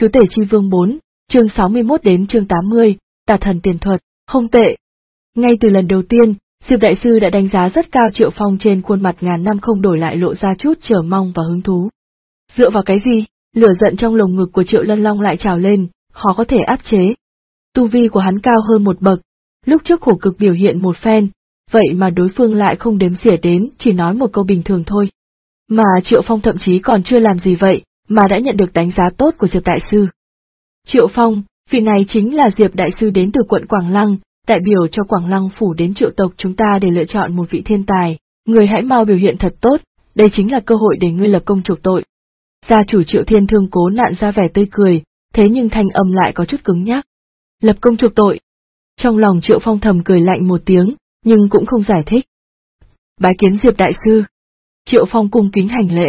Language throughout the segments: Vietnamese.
Chúa tể chi vương 4, chương 61 đến chương 80, tà thần tiền thuật, không tệ. Ngay từ lần đầu tiên, Diệp đại sư đã đánh giá rất cao Triệu Phong, trên khuôn mặt ngàn năm không đổi lại lộ ra chút chờ mong và hứng thú. Dựa vào cái gì? Lửa giận trong lồng ngực của Triệu Lân Long lại trào lên, khó có thể áp chế. Tu vi của hắn cao hơn một bậc, lúc trước khổ cực biểu hiện một phen, vậy mà đối phương lại không đếm xỉa đến, chỉ nói một câu bình thường thôi. Mà Triệu Phong thậm chí còn chưa làm gì vậy, mà đã nhận được đánh giá tốt của Diệp đại sư. Triệu Phong, vị này chính là Diệp đại sư đến từ quận Quảng Lăng, đại biểu cho Quảng Lăng phủ đến Triệu tộc chúng ta để lựa chọn một vị thiên tài, người hãy mau biểu hiện thật tốt, đây chính là cơ hội để ngươi lập công chuộc tội. Gia chủ Triệu Thiên Thương cố nặn ra vẻ tươi cười, thế nhưng thanh âm lại có chút cứng nhắc. Lập công chuộc tội. Trong lòng Triệu Phong thầm cười lạnh một tiếng, nhưng cũng không giải thích. Bái kiến Diệp đại sư. Triệu Phong cung kính hành lễ.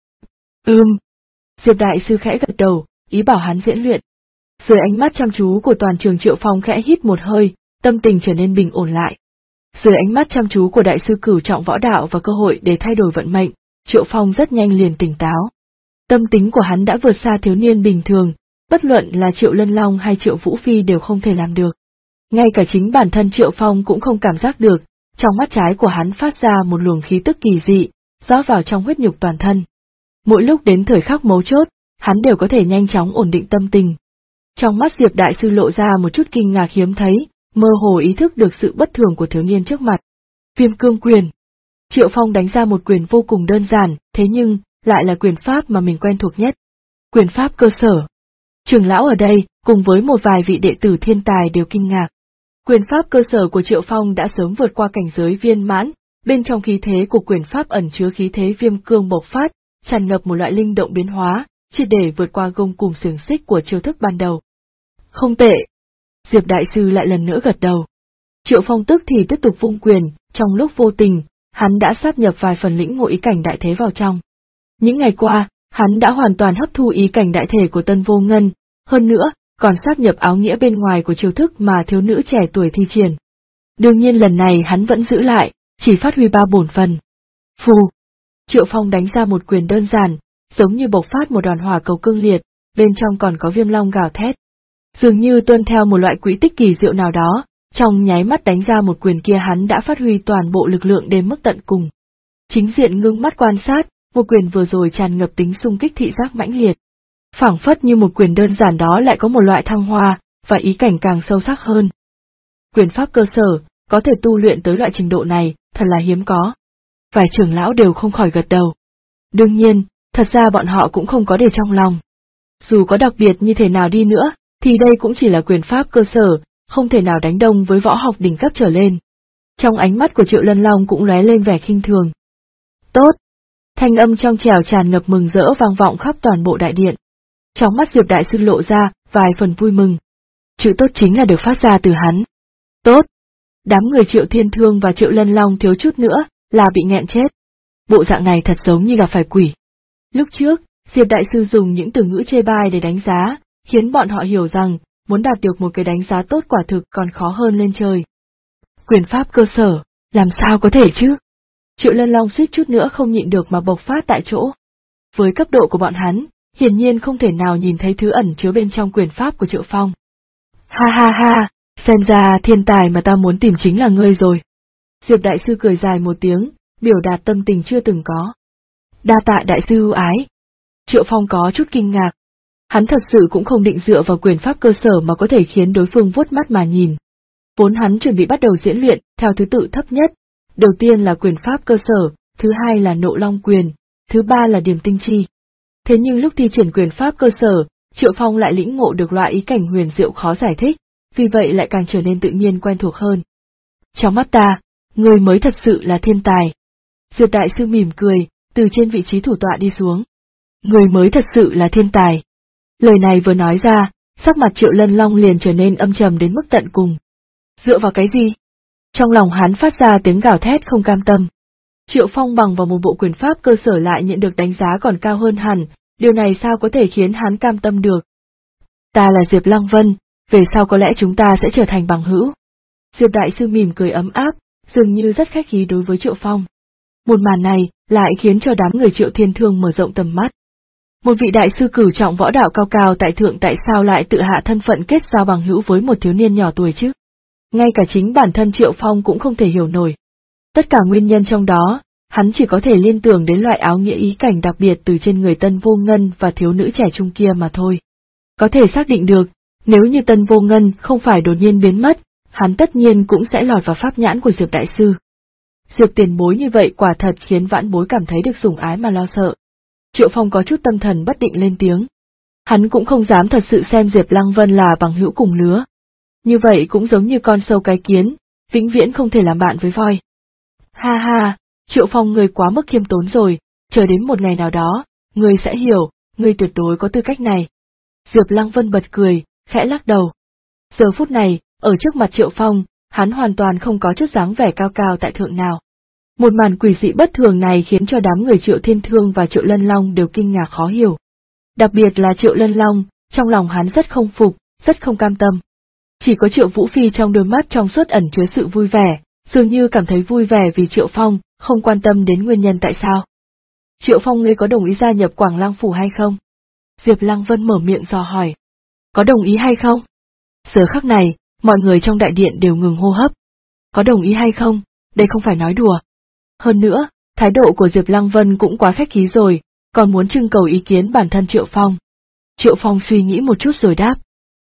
Diệp đại sư khẽ gật đầu, ý bảo hắn diễn luyện. Dưới ánh mắt chăm chú của toàn trường, Triệu Phong khẽ hít một hơi, tâm tình trở nên bình ổn lại. Dưới ánh mắt chăm chú của đại sư cửu trọng võ đạo và cơ hội để thay đổi vận mệnh, Triệu Phong rất nhanh liền tỉnh táo. Tâm tính của hắn đã vượt xa thiếu niên bình thường, bất luận là Triệu Lân Long hay Triệu Vũ Phi đều không thể làm được. Ngay cả chính bản thân Triệu Phong cũng không cảm giác được, trong mắt trái của hắn phát ra một luồng khí tức kỳ dị, rót vào trong huyết nhục toàn thân. Mỗi lúc đến thời khắc mấu chốt, hắn đều có thể nhanh chóng ổn định tâm tình. Trong mắt Diệp đại sư lộ ra một chút kinh ngạc hiếm thấy, mơ hồ ý thức được sự bất thường của thiếu niên trước mặt. Viêm cương quyền. Triệu Phong đánh ra một quyền vô cùng đơn giản, thế nhưng, lại là quyền pháp mà mình quen thuộc nhất. Quyền pháp cơ sở. Trưởng lão ở đây, cùng với một vài vị đệ tử thiên tài đều kinh ngạc. Quyền pháp cơ sở của Triệu Phong đã sớm vượt qua cảnh giới viên mãn, bên trong khí thế của quyền pháp ẩn chứa khí thế viêm cương bộc phát, tràn ngập một loại linh động biến hóa, triệt để vượt qua gông cùm xiềng xích của chiêu thức ban đầu. Không tệ. Diệp đại sư lại lần nữa gật đầu. Triệu Phong tức thì tiếp tục vung quyền, trong lúc vô tình, hắn đã sáp nhập vài phần lĩnh ngộ ý cảnh đại thế vào trong. Những ngày qua, hắn đã hoàn toàn hấp thu ý cảnh đại thể của Tân Vô Ngân, hơn nữa, còn sáp nhập áo nghĩa bên ngoài của chiêu thức mà thiếu nữ trẻ tuổi thi triển. Đương nhiên lần này hắn vẫn giữ lại, chỉ phát huy 3 bổn phần. Phù. Triệu Phong đánh ra một quyền đơn giản, giống như bộc phát một đoàn hỏa cầu cương liệt, bên trong còn có viêm long gào thét. Dường như tuân theo một loại quỹ tích kỳ diệu nào đó, trong nháy mắt đánh ra một quyền kia hắn đã phát huy toàn bộ lực lượng đến mức tận cùng. Chính diện ngưng mắt quan sát, một quyền vừa rồi tràn ngập tính xung kích thị giác mãnh liệt. Phảng phất như một quyền đơn giản đó lại có một loại thăng hoa, và ý cảnh càng sâu sắc hơn. Quyền pháp cơ sở, có thể tu luyện tới loại trình độ này, thật là hiếm có. Vài trưởng lão đều không khỏi gật đầu. Đương nhiên, thật ra bọn họ cũng không có để trong lòng. Dù có đặc biệt như thế nào đi nữa, thì đây cũng chỉ là quyền pháp cơ sở, không thể nào đánh đồng với võ học đỉnh cấp trở lên. Trong ánh mắt của Triệu Lân Long cũng lóe lên vẻ khinh thường. Tốt! Thanh âm trong trẻo tràn ngập mừng rỡ vang vọng khắp toàn bộ đại điện. Trong mắt Diệp đại sư lộ ra vài phần vui mừng. Chữ tốt chính là được phát ra từ hắn. Tốt! Đám người Triệu Thiên Thương và Triệu Lân Long thiếu chút nữa là bị nghẹn chết. Bộ dạng này thật giống như gặp phải quỷ. Lúc trước, Diệp đại sư dùng những từ ngữ chê bai để đánh giá, khiến bọn họ hiểu rằng, muốn đạt được một cái đánh giá tốt quả thực còn khó hơn lên trời. Quyền pháp cơ sở, làm sao có thể chứ? Triệu Lân Long suýt chút nữa không nhịn được mà bộc phát tại chỗ. Với cấp độ của bọn hắn, hiển nhiên không thể nào nhìn thấy thứ ẩn chứa bên trong quyền pháp của Triệu Phong. Ha ha ha, xem ra thiên tài mà ta muốn tìm chính là ngươi rồi. Diệp đại sư cười dài một tiếng, biểu đạt tâm tình chưa từng có. Đa tạ đại sư ưu ái. Triệu Phong có chút kinh ngạc. Hắn thật sự cũng không định dựa vào quyền pháp cơ sở mà có thể khiến đối phương vuốt mắt mà nhìn. Vốn hắn chuẩn bị bắt đầu diễn luyện theo thứ tự thấp nhất. Đầu tiên là quyền pháp cơ sở, thứ hai là nộ long quyền, thứ ba là điềm tinh chi. Thế nhưng lúc thi triển quyền pháp cơ sở, Triệu Phong lại lĩnh ngộ được loại ý cảnh huyền diệu khó giải thích, vì vậy lại càng trở nên tự nhiên quen thuộc hơn. Trong mắt ta, ngươi mới thật sự là thiên tài. Diệp đại sư mỉm cười, từ trên vị trí thủ tọa đi xuống. Ngươi mới thật sự là thiên tài. Lời này vừa nói ra, sắc mặt Triệu Lân Long liền trở nên âm trầm đến mức tận cùng. Dựa vào cái gì? Trong lòng hắn phát ra tiếng gào thét không cam tâm. Triệu Phong bằng vào một bộ quyền pháp cơ sở lại nhận được đánh giá còn cao hơn hẳn, điều này sao có thể khiến hắn cam tâm được? Ta là Diệp Lăng Vân, về sau có lẽ chúng ta sẽ trở thành bằng hữu. Diệp đại sư mỉm cười ấm áp, dường như rất khách khí đối với Triệu Phong. Một màn này lại khiến cho đám người Triệu Thiên Thương mở rộng tầm mắt. Một vị đại sư cửu trọng võ đạo cao cao tại thượng tại sao lại tự hạ thân phận kết giao bằng hữu với một thiếu niên nhỏ tuổi chứ? Ngay cả chính bản thân Triệu Phong cũng không thể hiểu nổi. Tất cả nguyên nhân trong đó, hắn chỉ có thể liên tưởng đến loại áo nghĩa ý cảnh đặc biệt từ trên người Tân Vô Ngân và thiếu nữ trẻ trung kia mà thôi. Có thể xác định được, nếu như Tân Vô Ngân không phải đột nhiên biến mất, hắn tất nhiên cũng sẽ lọt vào pháp nhãn của Diệp đại sư. Diệp tiền bối như vậy quả thật khiến vãn bối cảm thấy được sủng ái mà lo sợ. Triệu Phong có chút tâm thần bất định lên tiếng. Hắn cũng không dám thật sự xem Diệp Lăng Vân là bằng hữu cùng lứa. Như vậy cũng giống như con sâu cái kiến, vĩnh viễn không thể làm bạn với voi. Ha ha, Triệu Phong ngươi quá mức khiêm tốn rồi, chờ đến một ngày nào đó, ngươi sẽ hiểu, ngươi tuyệt đối có tư cách này. Diệp Lăng Vân bật cười, khẽ lắc đầu. Giờ phút này, ở trước mặt Triệu Phong, hắn hoàn toàn không có chút dáng vẻ cao cao tại thượng nào. Một màn quỷ dị bất thường này khiến cho đám người Triệu Thiên Thương và Triệu Lân Long đều kinh ngạc khó hiểu. Đặc biệt là Triệu Lân Long, trong lòng hắn rất không phục, rất không cam tâm. Chỉ có Triệu Vũ Phi trong đôi mắt trong suốt ẩn chứa sự vui vẻ, dường như cảm thấy vui vẻ vì Triệu Phong, không quan tâm đến nguyên nhân tại sao. Triệu Phong ngươi có đồng ý gia nhập Quảng Lăng Phủ hay không? Diệp Lăng Vân mở miệng dò hỏi. Có đồng ý hay không? Giờ khắc này, mọi người trong đại điện đều ngừng hô hấp. Có đồng ý hay không? Đây không phải nói đùa. Hơn nữa, thái độ của Diệp Lăng Vân cũng quá khách khí rồi, còn muốn trưng cầu ý kiến bản thân Triệu Phong. Triệu Phong suy nghĩ một chút rồi đáp.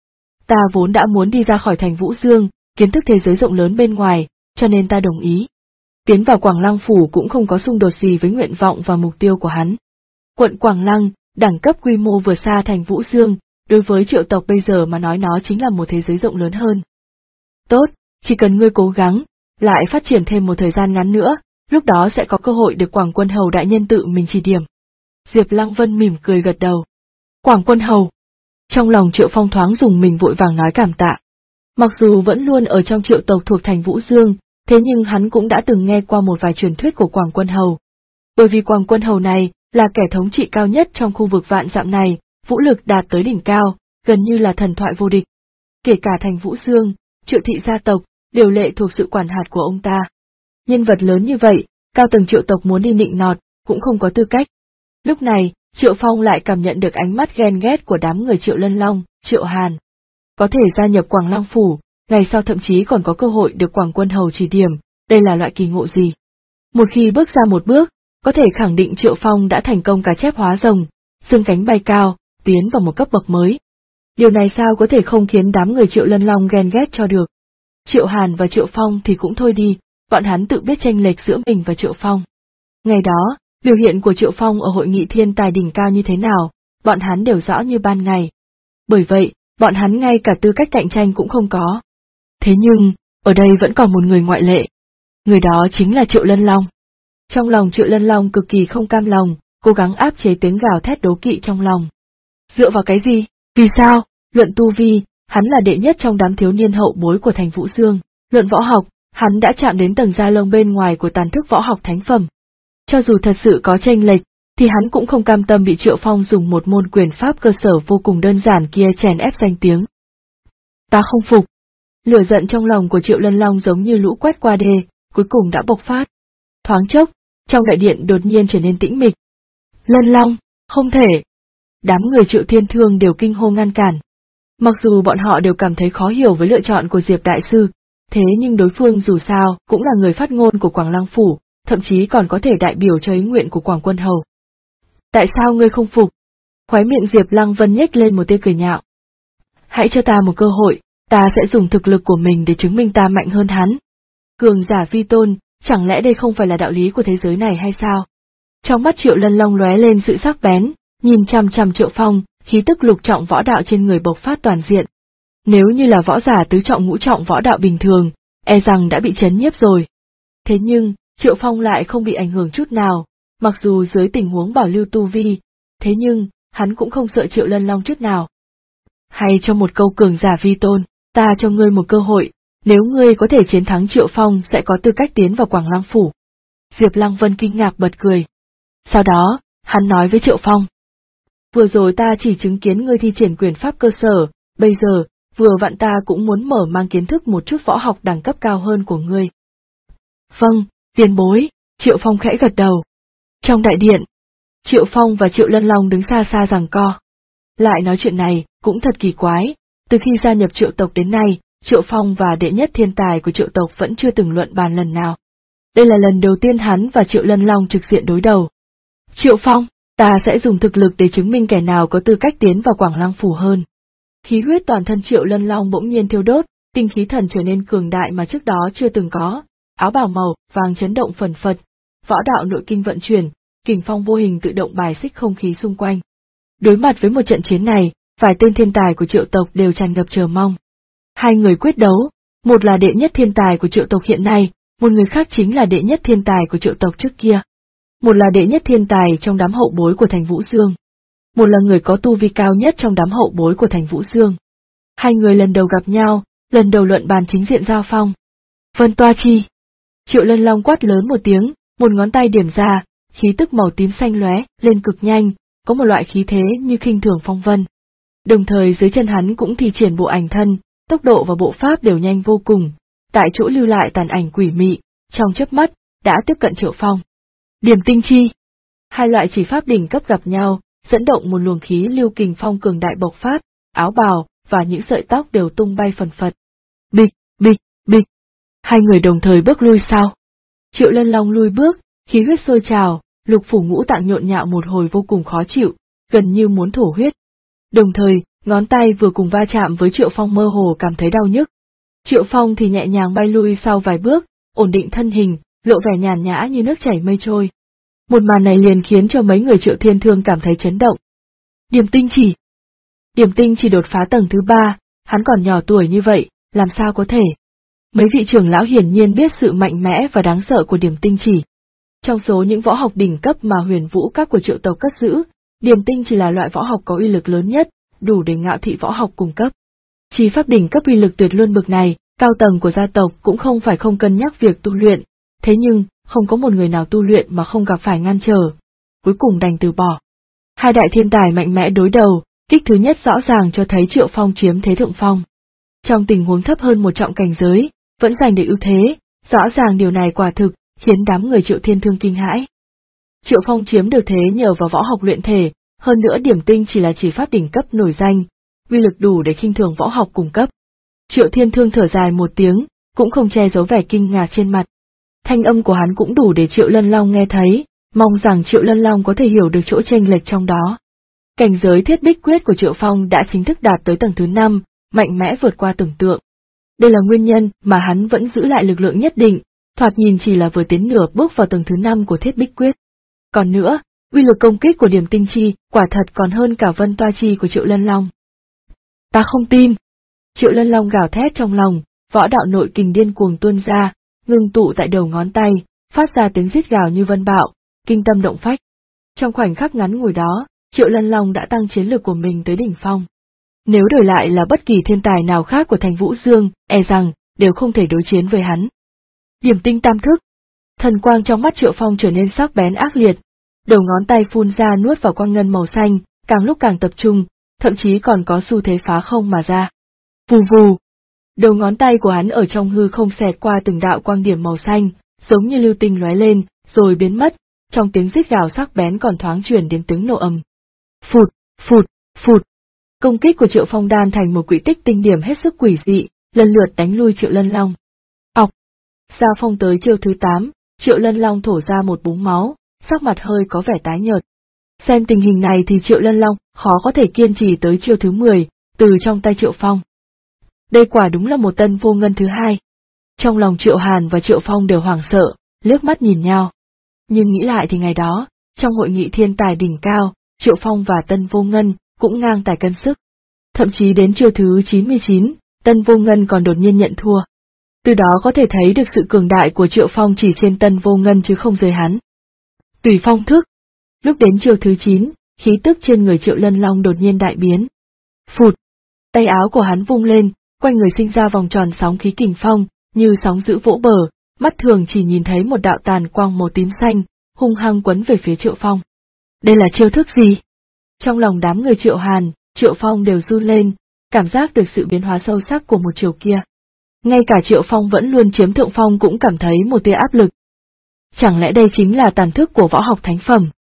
Ta vốn đã muốn đi ra khỏi thành Vũ Dương, kiến thức thế giới rộng lớn bên ngoài, cho nên ta đồng ý. Tiến vào Quảng Lăng Phủ cũng không có xung đột gì với nguyện vọng và mục tiêu của hắn. Quận Quảng Lăng, đẳng cấp quy mô vừa xa thành Vũ Dương, đối với Triệu tộc bây giờ mà nói nó chính là một thế giới rộng lớn hơn. Tốt, chỉ cần ngươi cố gắng, lại phát triển thêm một thời gian ngắn nữa, lúc đó sẽ có cơ hội được Quảng Quân Hầu đại nhân tự mình chỉ điểm. Diệp Lăng Vân mỉm cười gật đầu. Quảng Quân Hầu. Trong lòng Triệu Phong thoáng dùng mình vội vàng nói cảm tạ. Mặc dù vẫn luôn ở trong Triệu tộc thuộc thành Vũ Dương, thế nhưng hắn cũng đã từng nghe qua một vài truyền thuyết của Quảng Quân Hầu. Bởi vì Quảng Quân Hầu này là kẻ thống trị cao nhất trong khu vực vạn dặm này, vũ lực đạt tới đỉnh cao, gần như là thần thoại vô địch. Kể cả thành Vũ Dương, Triệu thị gia tộc, đều lệ thuộc sự quản hạt của ông ta. Nhân vật lớn như vậy, cao tầng Triệu tộc muốn đi nịnh nọt, cũng không có tư cách. Lúc này, Triệu Phong lại cảm nhận được ánh mắt ghen ghét của đám người Triệu Lân Long, Triệu Hàn. Có thể gia nhập Quảng Lăng Phủ, ngày sau thậm chí còn có cơ hội được Quảng Quân Hầu chỉ điểm, đây là loại kỳ ngộ gì? Một khi bước ra một bước, có thể khẳng định Triệu Phong đã thành công cá chép hóa rồng, xương cánh bay cao, tiến vào một cấp bậc mới. Điều này sao có thể không khiến đám người Triệu Lân Long ghen ghét cho được? Triệu Hàn và Triệu Phong thì cũng thôi đi, bọn hắn tự biết chênh lệch giữa mình và Triệu Phong. Ngày đó, biểu hiện của Triệu Phong ở hội nghị thiên tài đỉnh cao như thế nào, bọn hắn đều rõ như ban ngày. Bởi vậy, bọn hắn ngay cả tư cách cạnh tranh cũng không có. Thế nhưng, ở đây vẫn còn một người ngoại lệ. Người đó chính là Triệu Lân Long. Trong lòng Triệu Lân Long cực kỳ không cam lòng, cố gắng áp chế tiếng gào thét đố kỵ trong lòng. Dựa vào cái gì? Vì sao? Luận tu vi, hắn là đệ nhất trong đám thiếu niên hậu bối của thành Vũ Dương. Luận võ học, hắn đã chạm đến tầng da lông bên ngoài của tàn thức võ học thánh phẩm. Cho dù thật sự có chênh lệch, thì hắn cũng không cam tâm bị Triệu Phong dùng một môn quyền pháp cơ sở vô cùng đơn giản kia chèn ép danh tiếng. Ta không phục. Lửa giận trong lòng của Triệu Lân Long giống như lũ quét qua đê, cuối cùng đã bộc phát. Thoáng chốc, trong đại điện đột nhiên trở nên tĩnh mịch. Lân Long, không thể. Đám người Triệu Thiên Thương đều kinh hô ngăn cản. Mặc dù bọn họ đều cảm thấy khó hiểu với lựa chọn của Diệp Đại Sư, thế nhưng đối phương dù sao cũng là người phát ngôn của Quảng Lăng Phủ, thậm chí còn có thể đại biểu cho ý nguyện của Quảng Quân Hầu. Tại sao ngươi không phục? Khóe miệng Diệp Lăng Vân nhếch lên một tia cười nhạo. Hãy cho ta một cơ hội, ta sẽ dùng thực lực của mình để chứng minh ta mạnh hơn hắn. Cường giả vi tôn, chẳng lẽ đây không phải là đạo lý của thế giới này hay sao? Trong mắt Triệu Lân Long lóe lên sự sắc bén, nhìn chằm chằm Triệu Phong, khí tức lục trọng võ đạo trên người bộc phát toàn diện. Nếu như là võ giả tứ trọng ngũ trọng võ đạo bình thường, e rằng đã bị chấn nhiếp rồi. Thế nhưng, Triệu Phong lại không bị ảnh hưởng chút nào, mặc dù dưới tình huống bảo lưu tu vi, thế nhưng, hắn cũng không sợ Triệu Lân Long chút nào. Hay cho một câu cường giả vi tôn, ta cho ngươi một cơ hội, nếu ngươi có thể chiến thắng Triệu Phong sẽ có tư cách tiến vào Quảng Lăng Phủ. Diệp Lăng Vân kinh ngạc bật cười. Sau đó, hắn nói với Triệu Phong. Vừa rồi ta chỉ chứng kiến ngươi thi triển quyền pháp cơ sở, bây giờ, vừa vặn ta cũng muốn mở mang kiến thức một chút võ học đẳng cấp cao hơn của ngươi. Vâng, tiền bối, Triệu Phong khẽ gật đầu. Trong đại điện, Triệu Phong và Triệu Lân Long đứng xa xa giằng co. Lại nói chuyện này, cũng thật kỳ quái, từ khi gia nhập Triệu tộc đến nay, Triệu Phong và đệ nhất thiên tài của Triệu tộc vẫn chưa từng luận bàn lần nào. Đây là lần đầu tiên hắn và Triệu Lân Long trực diện đối đầu. Triệu Phong, ta sẽ dùng thực lực để chứng minh kẻ nào có tư cách tiến vào Quảng Lăng Phủ hơn. Khí huyết toàn thân Triệu Lân Long bỗng nhiên thiêu đốt, tinh khí thần trở nên cường đại mà trước đó chưa từng có, áo bào màu vàng chấn động phần phật, võ đạo nội kinh vận chuyển, kình phong vô hình tự động bài xích không khí xung quanh. Đối mặt với một trận chiến này, vài tên thiên tài của Triệu tộc đều tràn ngập chờ mong. Hai người quyết đấu, một là đệ nhất thiên tài của Triệu tộc hiện nay, một người khác chính là đệ nhất thiên tài của Triệu tộc trước kia. Một là đệ nhất thiên tài trong đám hậu bối của thành Vũ Dương. Một là người có tu vi cao nhất trong đám hậu bối của thành Vũ Dương. Hai người lần đầu gặp nhau, lần đầu luận bàn chính diện giao phong. Vân Toa Chi. Triệu Lân Long quát lớn một tiếng, một ngón tay điểm ra, khí tức màu tím xanh lóe lên cực nhanh, có một loại khí thế như khinh thường phong vân. Đồng thời dưới chân hắn cũng thi triển bộ ảnh thân, tốc độ và bộ pháp đều nhanh vô cùng, tại chỗ lưu lại tàn ảnh quỷ mị, trong chớp mắt đã tiếp cận Triệu Phong. Điểm tinh chi. Hai loại chỉ pháp đỉnh cấp gặp nhau, dẫn động một luồng khí lưu kình phong cường đại bộc phát, áo bào và những sợi tóc đều tung bay phần phật. Bịch, bịch, bịch. Hai người đồng thời bước lui sau. Triệu Lân Long lui bước, khí huyết sôi trào, lục phủ ngũ tạng nhộn nhạo một hồi vô cùng khó chịu, gần như muốn thổ huyết. Đồng thời, ngón tay vừa cùng va chạm với Triệu Phong mơ hồ cảm thấy đau nhức. Triệu Phong thì nhẹ nhàng bay lui sau vài bước, ổn định thân hình, lộ vẻ nhàn nhã như nước chảy mây trôi. Một màn này liền khiến cho mấy người Triệu Thiên Thương cảm thấy chấn động. Điểm tinh chỉ. Điểm tinh chỉ đột phá tầng thứ 3, hắn còn nhỏ tuổi như vậy, làm sao có thể? Mấy vị trưởng lão hiển nhiên biết sự mạnh mẽ và đáng sợ của điểm tinh chỉ. Trong số những võ học đỉnh cấp mà Huyền Vũ các của Triệu tộc cất giữ, điểm tinh chỉ là loại võ học có uy lực lớn nhất, đủ để ngạo thị võ học cùng cấp. Chỉ pháp đỉnh cấp uy lực tuyệt luân bực này, cao tầng của gia tộc cũng không phải không cân nhắc việc tu luyện, thế nhưng, không có một người nào tu luyện mà không gặp phải ngăn trở, cuối cùng đành từ bỏ. Hai đại thiên tài mạnh mẽ đối đầu, kích thứ nhất rõ ràng cho thấy Triệu Phong chiếm thế thượng phong. Trong tình huống thấp hơn một trọng cảnh giới, vẫn giành được ưu thế, rõ ràng điều này quả thực khiến đám người Triệu Thiên Thương kinh hãi. Triệu Phong chiếm được thế nhờ vào võ học luyện thể, hơn nữa điểm tinh chỉ là chỉ pháp đỉnh cấp nổi danh, uy lực đủ để khinh thường võ học cùng cấp. Triệu Thiên Thương thở dài một tiếng, cũng không che giấu vẻ kinh ngạc trên mặt. Thanh âm của hắn cũng đủ để Triệu Lân Long nghe thấy, mong rằng Triệu Lân Long có thể hiểu được chỗ chênh lệch trong đó. Cảnh giới Thiết Bích Quyết của Triệu Phong đã chính thức đạt tới tầng thứ 5, mạnh mẽ vượt qua tưởng tượng. Đây là nguyên nhân mà hắn vẫn giữ lại lực lượng nhất định, thoạt nhìn chỉ là vừa tiến nửa bước vào tầng thứ 5 của Thiết Bích Quyết. Còn nữa, uy lực công kích của điểm tinh chi quả thật còn hơn cả Vân Toa Chi của Triệu Lân Long. Ta không tin. Triệu Lân Long gào thét trong lòng, võ đạo nội kình điên cuồng tuôn ra, ngưng tụ tại đầu ngón tay, phát ra tiếng rít gào như vân bạo, kinh tâm động phách. Trong khoảnh khắc ngắn ngủi đó, Triệu Lân Long đã tăng chiến lực của mình tới đỉnh phong. Nếu đổi lại là bất kỳ thiên tài nào khác của thành Vũ Dương, e rằng, đều không thể đối chiến với hắn. Điểm tinh tam thức. Thần quang trong mắt Triệu Phong trở nên sắc bén ác liệt, đầu ngón tay phun ra nuốt vào quang ngân màu xanh, càng lúc càng tập trung, thậm chí còn có xu thế phá không mà ra. Vù vù. Đầu ngón tay của hắn ở trong hư không xẹt qua từng đạo quang điểm màu xanh, giống như lưu tinh lóe lên, rồi biến mất, trong tiếng rít gào sắc bén còn thoáng truyền đến tiếng nổ ầm. Phụt, phụt, phụt. Công kích của Triệu Phong đan thành một quỹ tích tinh điểm hết sức quỷ dị, lần lượt đánh lui Triệu Lân Long. Ọc. Giao phong tới chiêu thứ 8, Triệu Lân Long thổ ra một búng máu, sắc mặt hơi có vẻ tái nhợt. Xem tình hình này thì Triệu Lân Long khó có thể kiên trì tới chiêu thứ 10, từ trong tay Triệu Phong. Đây quả đúng là một tân vô ngân thứ 2. Trong lòng Triệu Hàn và Triệu Phong đều hoảng sợ, liếc mắt nhìn nhau. Nhưng nghĩ lại thì ngày đó, trong hội nghị thiên tài đỉnh cao, Triệu Phong và tân vô ngân cũng ngang tài cân sức. Thậm chí đến chiêu thứ 99, tân vô ngân còn đột nhiên nhận thua. Từ đó có thể thấy được sự cường đại của Triệu Phong chỉ trên tân vô ngân chứ không dưới hắn. Tùy phong thức. Lúc đến chiêu thứ 9, khí tức trên người Triệu Lân Long đột nhiên đại biến. Phụt. Tay áo của hắn vung lên, quanh người sinh ra vòng tròn sóng khí kình phong, như sóng dữ vỗ bờ, mắt thường chỉ nhìn thấy một đạo tàn quang màu tím xanh, hung hăng quấn về phía Triệu Phong. Đây là chiêu thức gì? Trong lòng đám người Triệu Hàn, Triệu Phong đều run lên, cảm giác được sự biến hóa sâu sắc của một chiều kia. Ngay cả Triệu Phong vẫn luôn chiếm thượng phong cũng cảm thấy một tia áp lực. Chẳng lẽ đây chính là tàn thức của võ học thánh phẩm?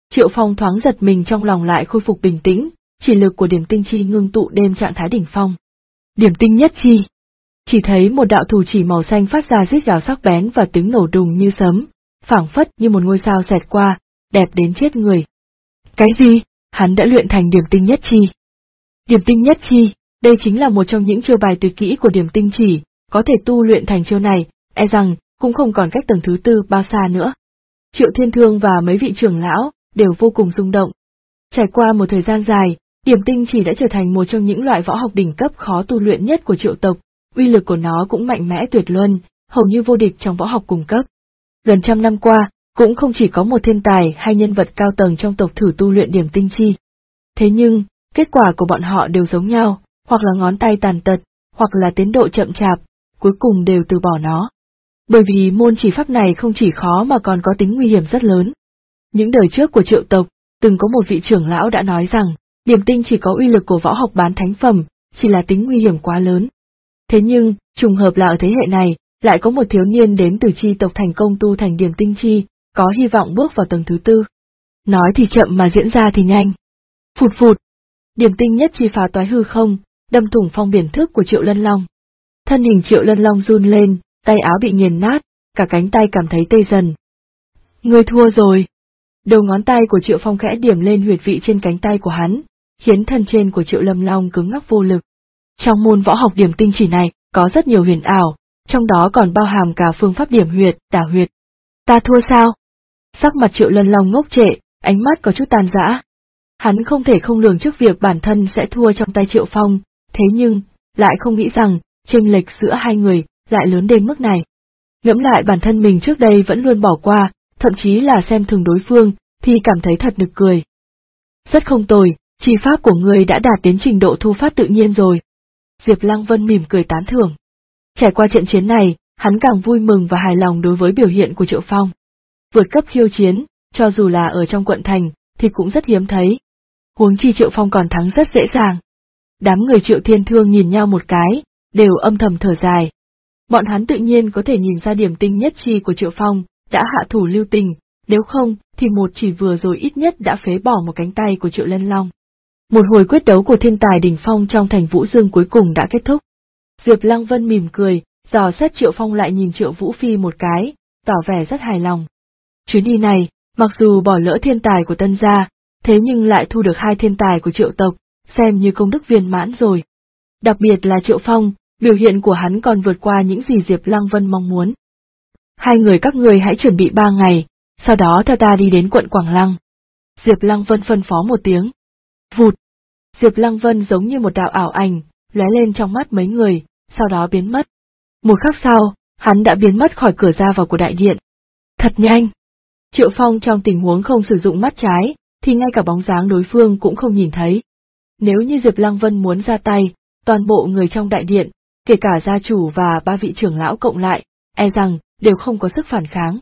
Triệu Phong thoáng giật mình, trong lòng lại khôi phục bình tĩnh, chỉ lực của điểm tinh chi ngưng tụ đêm trạng thái đỉnh phong. Điểm tinh nhất chi. Chỉ thấy một đạo thủ chỉ màu xanh phát ra rít gào sắc bén và tiếng nổ đùng như sấm, phảng phất như một ngôi sao xẹt qua, đẹp đến chết người. Cái gì? Hắn đã luyện thành điểm tinh nhất chi. Điểm tinh nhất chi, đây chính là một trong những chiêu bài tuyệt kỹ của điểm tinh chỉ, có thể tu luyện thành chiêu này, e rằng cũng không còn cách tầng thứ tư bao xa nữa. Triệu Thiên Thương và mấy vị trưởng lão đều vô cùng rung động. Trải qua một thời gian dài, điểm tinh chỉ đã trở thành một trong những loại võ học đỉnh cấp khó tu luyện nhất của Triệu tộc, uy lực của nó cũng mạnh mẽ tuyệt luân, hầu như vô địch trong võ học cùng cấp. Gần trăm năm qua, cũng không chỉ có một thiên tài hay nhân vật cao tầng trong tộc thử tu luyện điểm tinh chi. Thế nhưng, kết quả của bọn họ đều giống nhau, hoặc là ngón tay tàn tật, hoặc là tiến độ chậm chạp, cuối cùng đều từ bỏ nó. Bởi vì môn chỉ pháp này không chỉ khó mà còn có tính nguy hiểm rất lớn. Những đời trước của Triệu tộc, từng có một vị trưởng lão đã nói rằng, điểm tinh chỉ có uy lực của võ học bán thánh phẩm, chỉ là tính nguy hiểm quá lớn. Thế nhưng, trùng hợp là ở thế hệ này, lại có một thiếu niên đến từ chi tộc thành công tu thành điểm tinh chi, có hy vọng bước vào tầng thứ tư. Nói thì chậm mà diễn ra thì nhanh. Phụt phụt, điểm tinh nhất chi phá toái hư không, đâm thủng phong biển thức của Triệu Lân Long. Thân hình Triệu Lân Long run lên, tay áo bị nghiền nát, cả cánh tay cảm thấy tê dần. Ngươi thua rồi. Đầu ngón tay của Triệu Phong khẽ điểm lên huyệt vị trên cánh tay của hắn, khiến thân trên của Triệu Lâm Long cứng ngắc vô lực. Trong môn võ học điểm tinh chỉ này, có rất nhiều huyền ảo, trong đó còn bao hàm cả phương pháp điểm huyệt, đả huyệt. Ta thua sao? Sắc mặt Triệu Lân Long ngốc trệ, ánh mắt có chút tan rã. Hắn không thể không lường trước việc bản thân sẽ thua trong tay Triệu Phong, thế nhưng, lại không nghĩ rằng, chênh lệch giữa hai người lại lớn đến mức này. Ngẫm lại bản thân mình trước đây vẫn luôn bỏ qua, thậm chí là xem thường đối phương, thì cảm thấy thật nực cười. Rất không tồi, chi pháp của ngươi đã đạt đến trình độ thu phát tự nhiên rồi. Diệp Lăng Vân mỉm cười tán thưởng. Trải qua trận chiến này, hắn càng vui mừng và hài lòng đối với biểu hiện của Triệu Phong. Vượt cấp khiêu chiến, cho dù là ở trong quận thành, thì cũng rất hiếm thấy. Huống chi Triệu Phong còn thắng rất dễ dàng. Đám người Triệu Thiên Thương nhìn nhau một cái, đều âm thầm thở dài. Bọn hắn tự nhiên có thể nhìn ra điểm tinh nhất chi của Triệu Phong đã hạ thủ lưu tình, nếu không thì một chỉ vừa rồi ít nhất đã phế bỏ một cánh tay của Triệu Lân Long. Một hồi quyết đấu của thiên tài đỉnh phong trong thành Vũ Dương cuối cùng đã kết thúc. Diệp Lăng Vân mỉm cười, dò xét Triệu Phong lại nhìn Triệu Vũ Phi một cái, tỏ vẻ rất hài lòng. Chuyến đi này, mặc dù bỏ lỡ thiên tài của Tân gia, thế nhưng lại thu được hai thiên tài của Triệu tộc, xem như công đức viên mãn rồi. Đặc biệt là Triệu Phong, biểu hiện của hắn còn vượt qua những gì Diệp Lăng Vân mong muốn. Hai người các ngươi hãy chuẩn bị 3 ngày, sau đó theo ta đi đến quận Quảng Lăng. Diệp Lăng Vân phân phó một tiếng. Vụt! Diệp Lăng Vân giống như một đạo ảo ảnh, lóe lên trong mắt mấy người, sau đó biến mất. Một khắc sau, hắn đã biến mất khỏi cửa ra vào của đại điện. Thật nhanh! Triệu Phong trong tình huống không sử dụng mắt trái, thì ngay cả bóng dáng đối phương cũng không nhìn thấy. Nếu như Diệp Lăng Vân muốn ra tay, toàn bộ người trong đại điện, kể cả gia chủ và 3 vị trưởng lão cộng lại, e rằng đều không có sức phản kháng.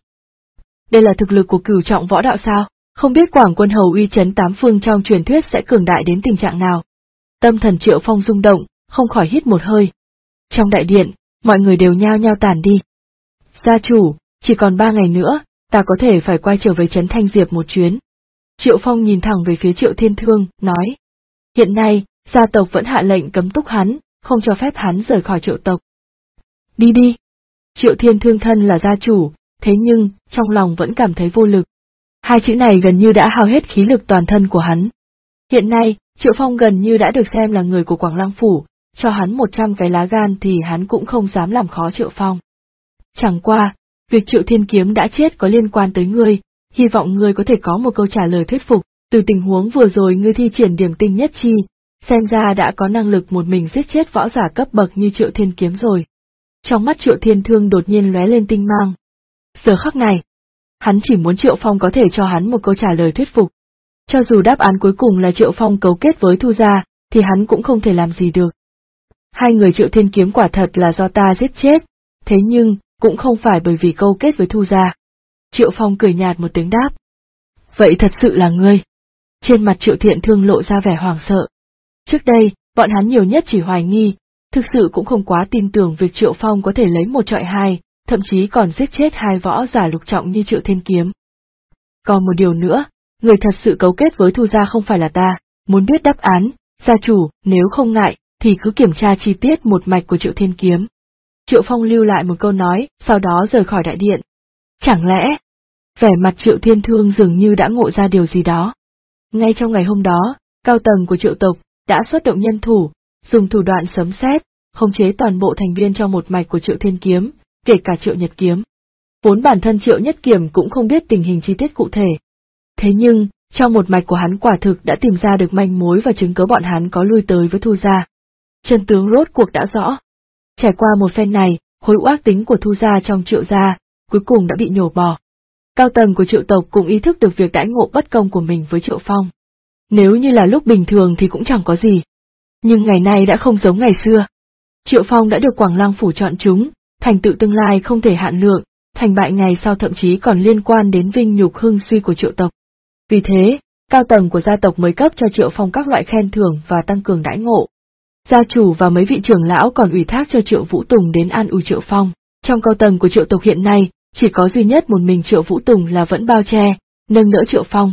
Đây là thực lực của cửu trọng võ đạo sao? Không biết Quảng Quân Hầu uy chấn 8 phương trong truyền thuyết sẽ cường đại đến tình trạng nào. Tâm thần Triệu Phong rung động, không khỏi hít một hơi. Trong đại điện, mọi người đều nhao nhao tản đi. Gia chủ, chỉ còn 3 ngày nữa, ta có thể phải quay trở về trấn Thanh Diệp một chuyến. Triệu Phong nhìn thẳng về phía Triệu Thiên Thương, nói. Hiện nay, gia tộc vẫn hạ lệnh cấm túc hắn, không cho phép hắn rời khỏi Triệu tộc. Đi đi. Triệu Thiên Thương thân là gia chủ, thế nhưng, trong lòng vẫn cảm thấy vô lực. Hai chữ này gần như đã hao hết khí lực toàn thân của hắn. Hiện nay, Triệu Phong gần như đã được xem là người của Quảng Lăng Phủ, cho hắn 100 cái lá gan thì hắn cũng không dám làm khó Triệu Phong. Chẳng qua, việc Triệu Thiên Kiếm đã chết có liên quan tới ngươi, hy vọng ngươi có thể có một câu trả lời thuyết phục, từ tình huống vừa rồi ngươi thi triển điểm tinh nhất chi, xem ra đã có năng lực một mình giết chết võ giả cấp bậc như Triệu Thiên Kiếm rồi. Trong mắt Triệu Thiên Thương đột nhiên lóe lên tinh mang. Giờ khắc này, hắn chỉ muốn Triệu Phong có thể cho hắn một câu trả lời thuyết phục. Cho dù đáp án cuối cùng là Triệu Phong cấu kết với Thu gia, thì hắn cũng không thể làm gì được. Hai người Triệu Thiên Kiếm quả thật là do ta giết chết, thế nhưng, cũng không phải bởi vì câu kết với Thu gia. Triệu Phong cười nhạt một tiếng đáp. Vậy thật sự là ngươi. Trên mặt Triệu Thiện Thương lộ ra vẻ hoảng sợ. Trước đây, bọn hắn nhiều nhất chỉ hoài nghi, thực sự cũng không quá tin tưởng việc Triệu Phong có thể lấy 1 trọi 2, thậm chí còn giết chết 2 võ giả lục trọng như Triệu Thiên Kiếm. Còn một điều nữa, người thật sự cấu kết với Thu gia không phải là ta, muốn biết đáp án, gia chủ, nếu không ngại, thì cứ kiểm tra chi tiết một mạch của Triệu Thiên Kiếm. Triệu Phong lưu lại một câu nói, sau đó rời khỏi đại điện. Chẳng lẽ, vẻ mặt Triệu Thiên Thương dường như đã ngộ ra điều gì đó. Ngay trong ngày hôm đó, cao tầng của Triệu tộc đã xuất động nhân thủ, dùng thủ đoạn sấm sét, khống chế toàn bộ thành viên trong một mạch của Triệu Thiên Kiếm, kể cả Triệu Nhật Kiếm. Vốn bản thân Triệu Nhất Kiếm cũng không biết tình hình chi tiết cụ thể. Thế nhưng, trong một mạch của hắn quả thực đã tìm ra được manh mối và chứng cớ bọn hắn có lui tới với Thu gia. Chân tướng rốt cuộc đã rõ. Trải qua một phen này, khối oác tính của Thu gia trong Triệu gia, cuối cùng đã bị nhổ bỏ. Cao tầng của Triệu tộc cũng ý thức được việc đãi ngộ bất công của mình với Triệu Phong. Nếu như là lúc bình thường thì cũng chẳng có gì. Nhưng ngày nay đã không giống ngày xưa. Triệu Phong đã được Quảng Lăng phủ chọn chúng, thành tựu tương lai không thể hạn lượng, thành bại ngày sau thậm chí còn liên quan đến vinh nhục hưng suy của Triệu tộc. Vì thế, cao tầng của gia tộc mới cấp cho Triệu Phong các loại khen thưởng và tăng cường đãi ngộ. Gia chủ và mấy vị trưởng lão còn ủy thác cho Triệu Vũ Tùng đến an ủi Triệu Phong. Trong cao tầng của Triệu tộc hiện nay, chỉ có duy nhất một mình Triệu Vũ Tùng là vẫn bao che, nâng đỡ Triệu Phong.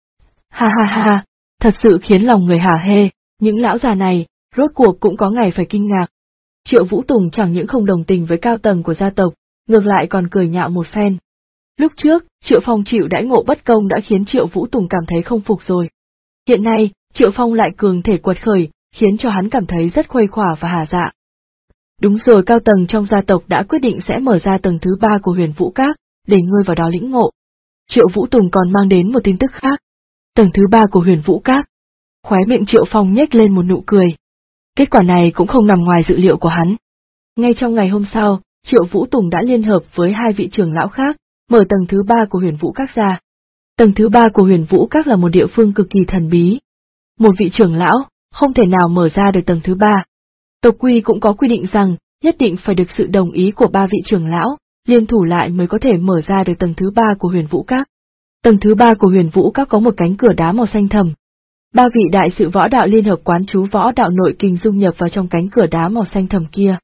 Ha ha ha, thật sự khiến lòng người hả hê, những lão già này, rốt cuộc cũng có ngày phải kinh ngạc. Triệu Vũ Tùng chẳng những không đồng tình với cao tầng của gia tộc, ngược lại còn cười nhạo một phen. Lúc trước, Triệu Phong chịu đãi ngộ bất công đã khiến Triệu Vũ Tùng cảm thấy không phục rồi. Hiện nay, Triệu Phong lại cường thể quật khởi, khiến cho hắn cảm thấy rất khuây khỏa và hả dạ. Đúng rồi, cao tầng trong gia tộc đã quyết định sẽ mở ra tầng thứ 3 của Huyền Vũ Các, để ngươi vào đó lĩnh ngộ. Triệu Vũ Tùng còn mang đến một tin tức khác. Tầng thứ 3 của Huyền Vũ Các. Khóe miệng Triệu Phong nhếch lên một nụ cười. Kết quả này cũng không nằm ngoài dự liệu của hắn. Ngay trong ngày hôm sau, Triệu Vũ Tùng đã liên hợp với hai vị trưởng lão khác, mở tầng thứ 3 của Huyền Vũ Các ra. Tầng thứ 3 của Huyền Vũ Các là một địa phương cực kỳ thần bí. Một vị trưởng lão, không thể nào mở ra được tầng thứ 3. Tộc quy cũng có quy định rằng, nhất định phải được sự đồng ý của 3 vị trưởng lão, liên thủ lại mới có thể mở ra được tầng thứ 3 của Huyền Vũ Các. Tầng thứ 3 của Huyền Vũ Các có một cánh cửa đá màu xanh thẳm. 3 vị đại sự võ đạo liên hợp quán chú võ đạo nội kình dung nhập vào trong cánh cửa đá màu xanh thẳm kia.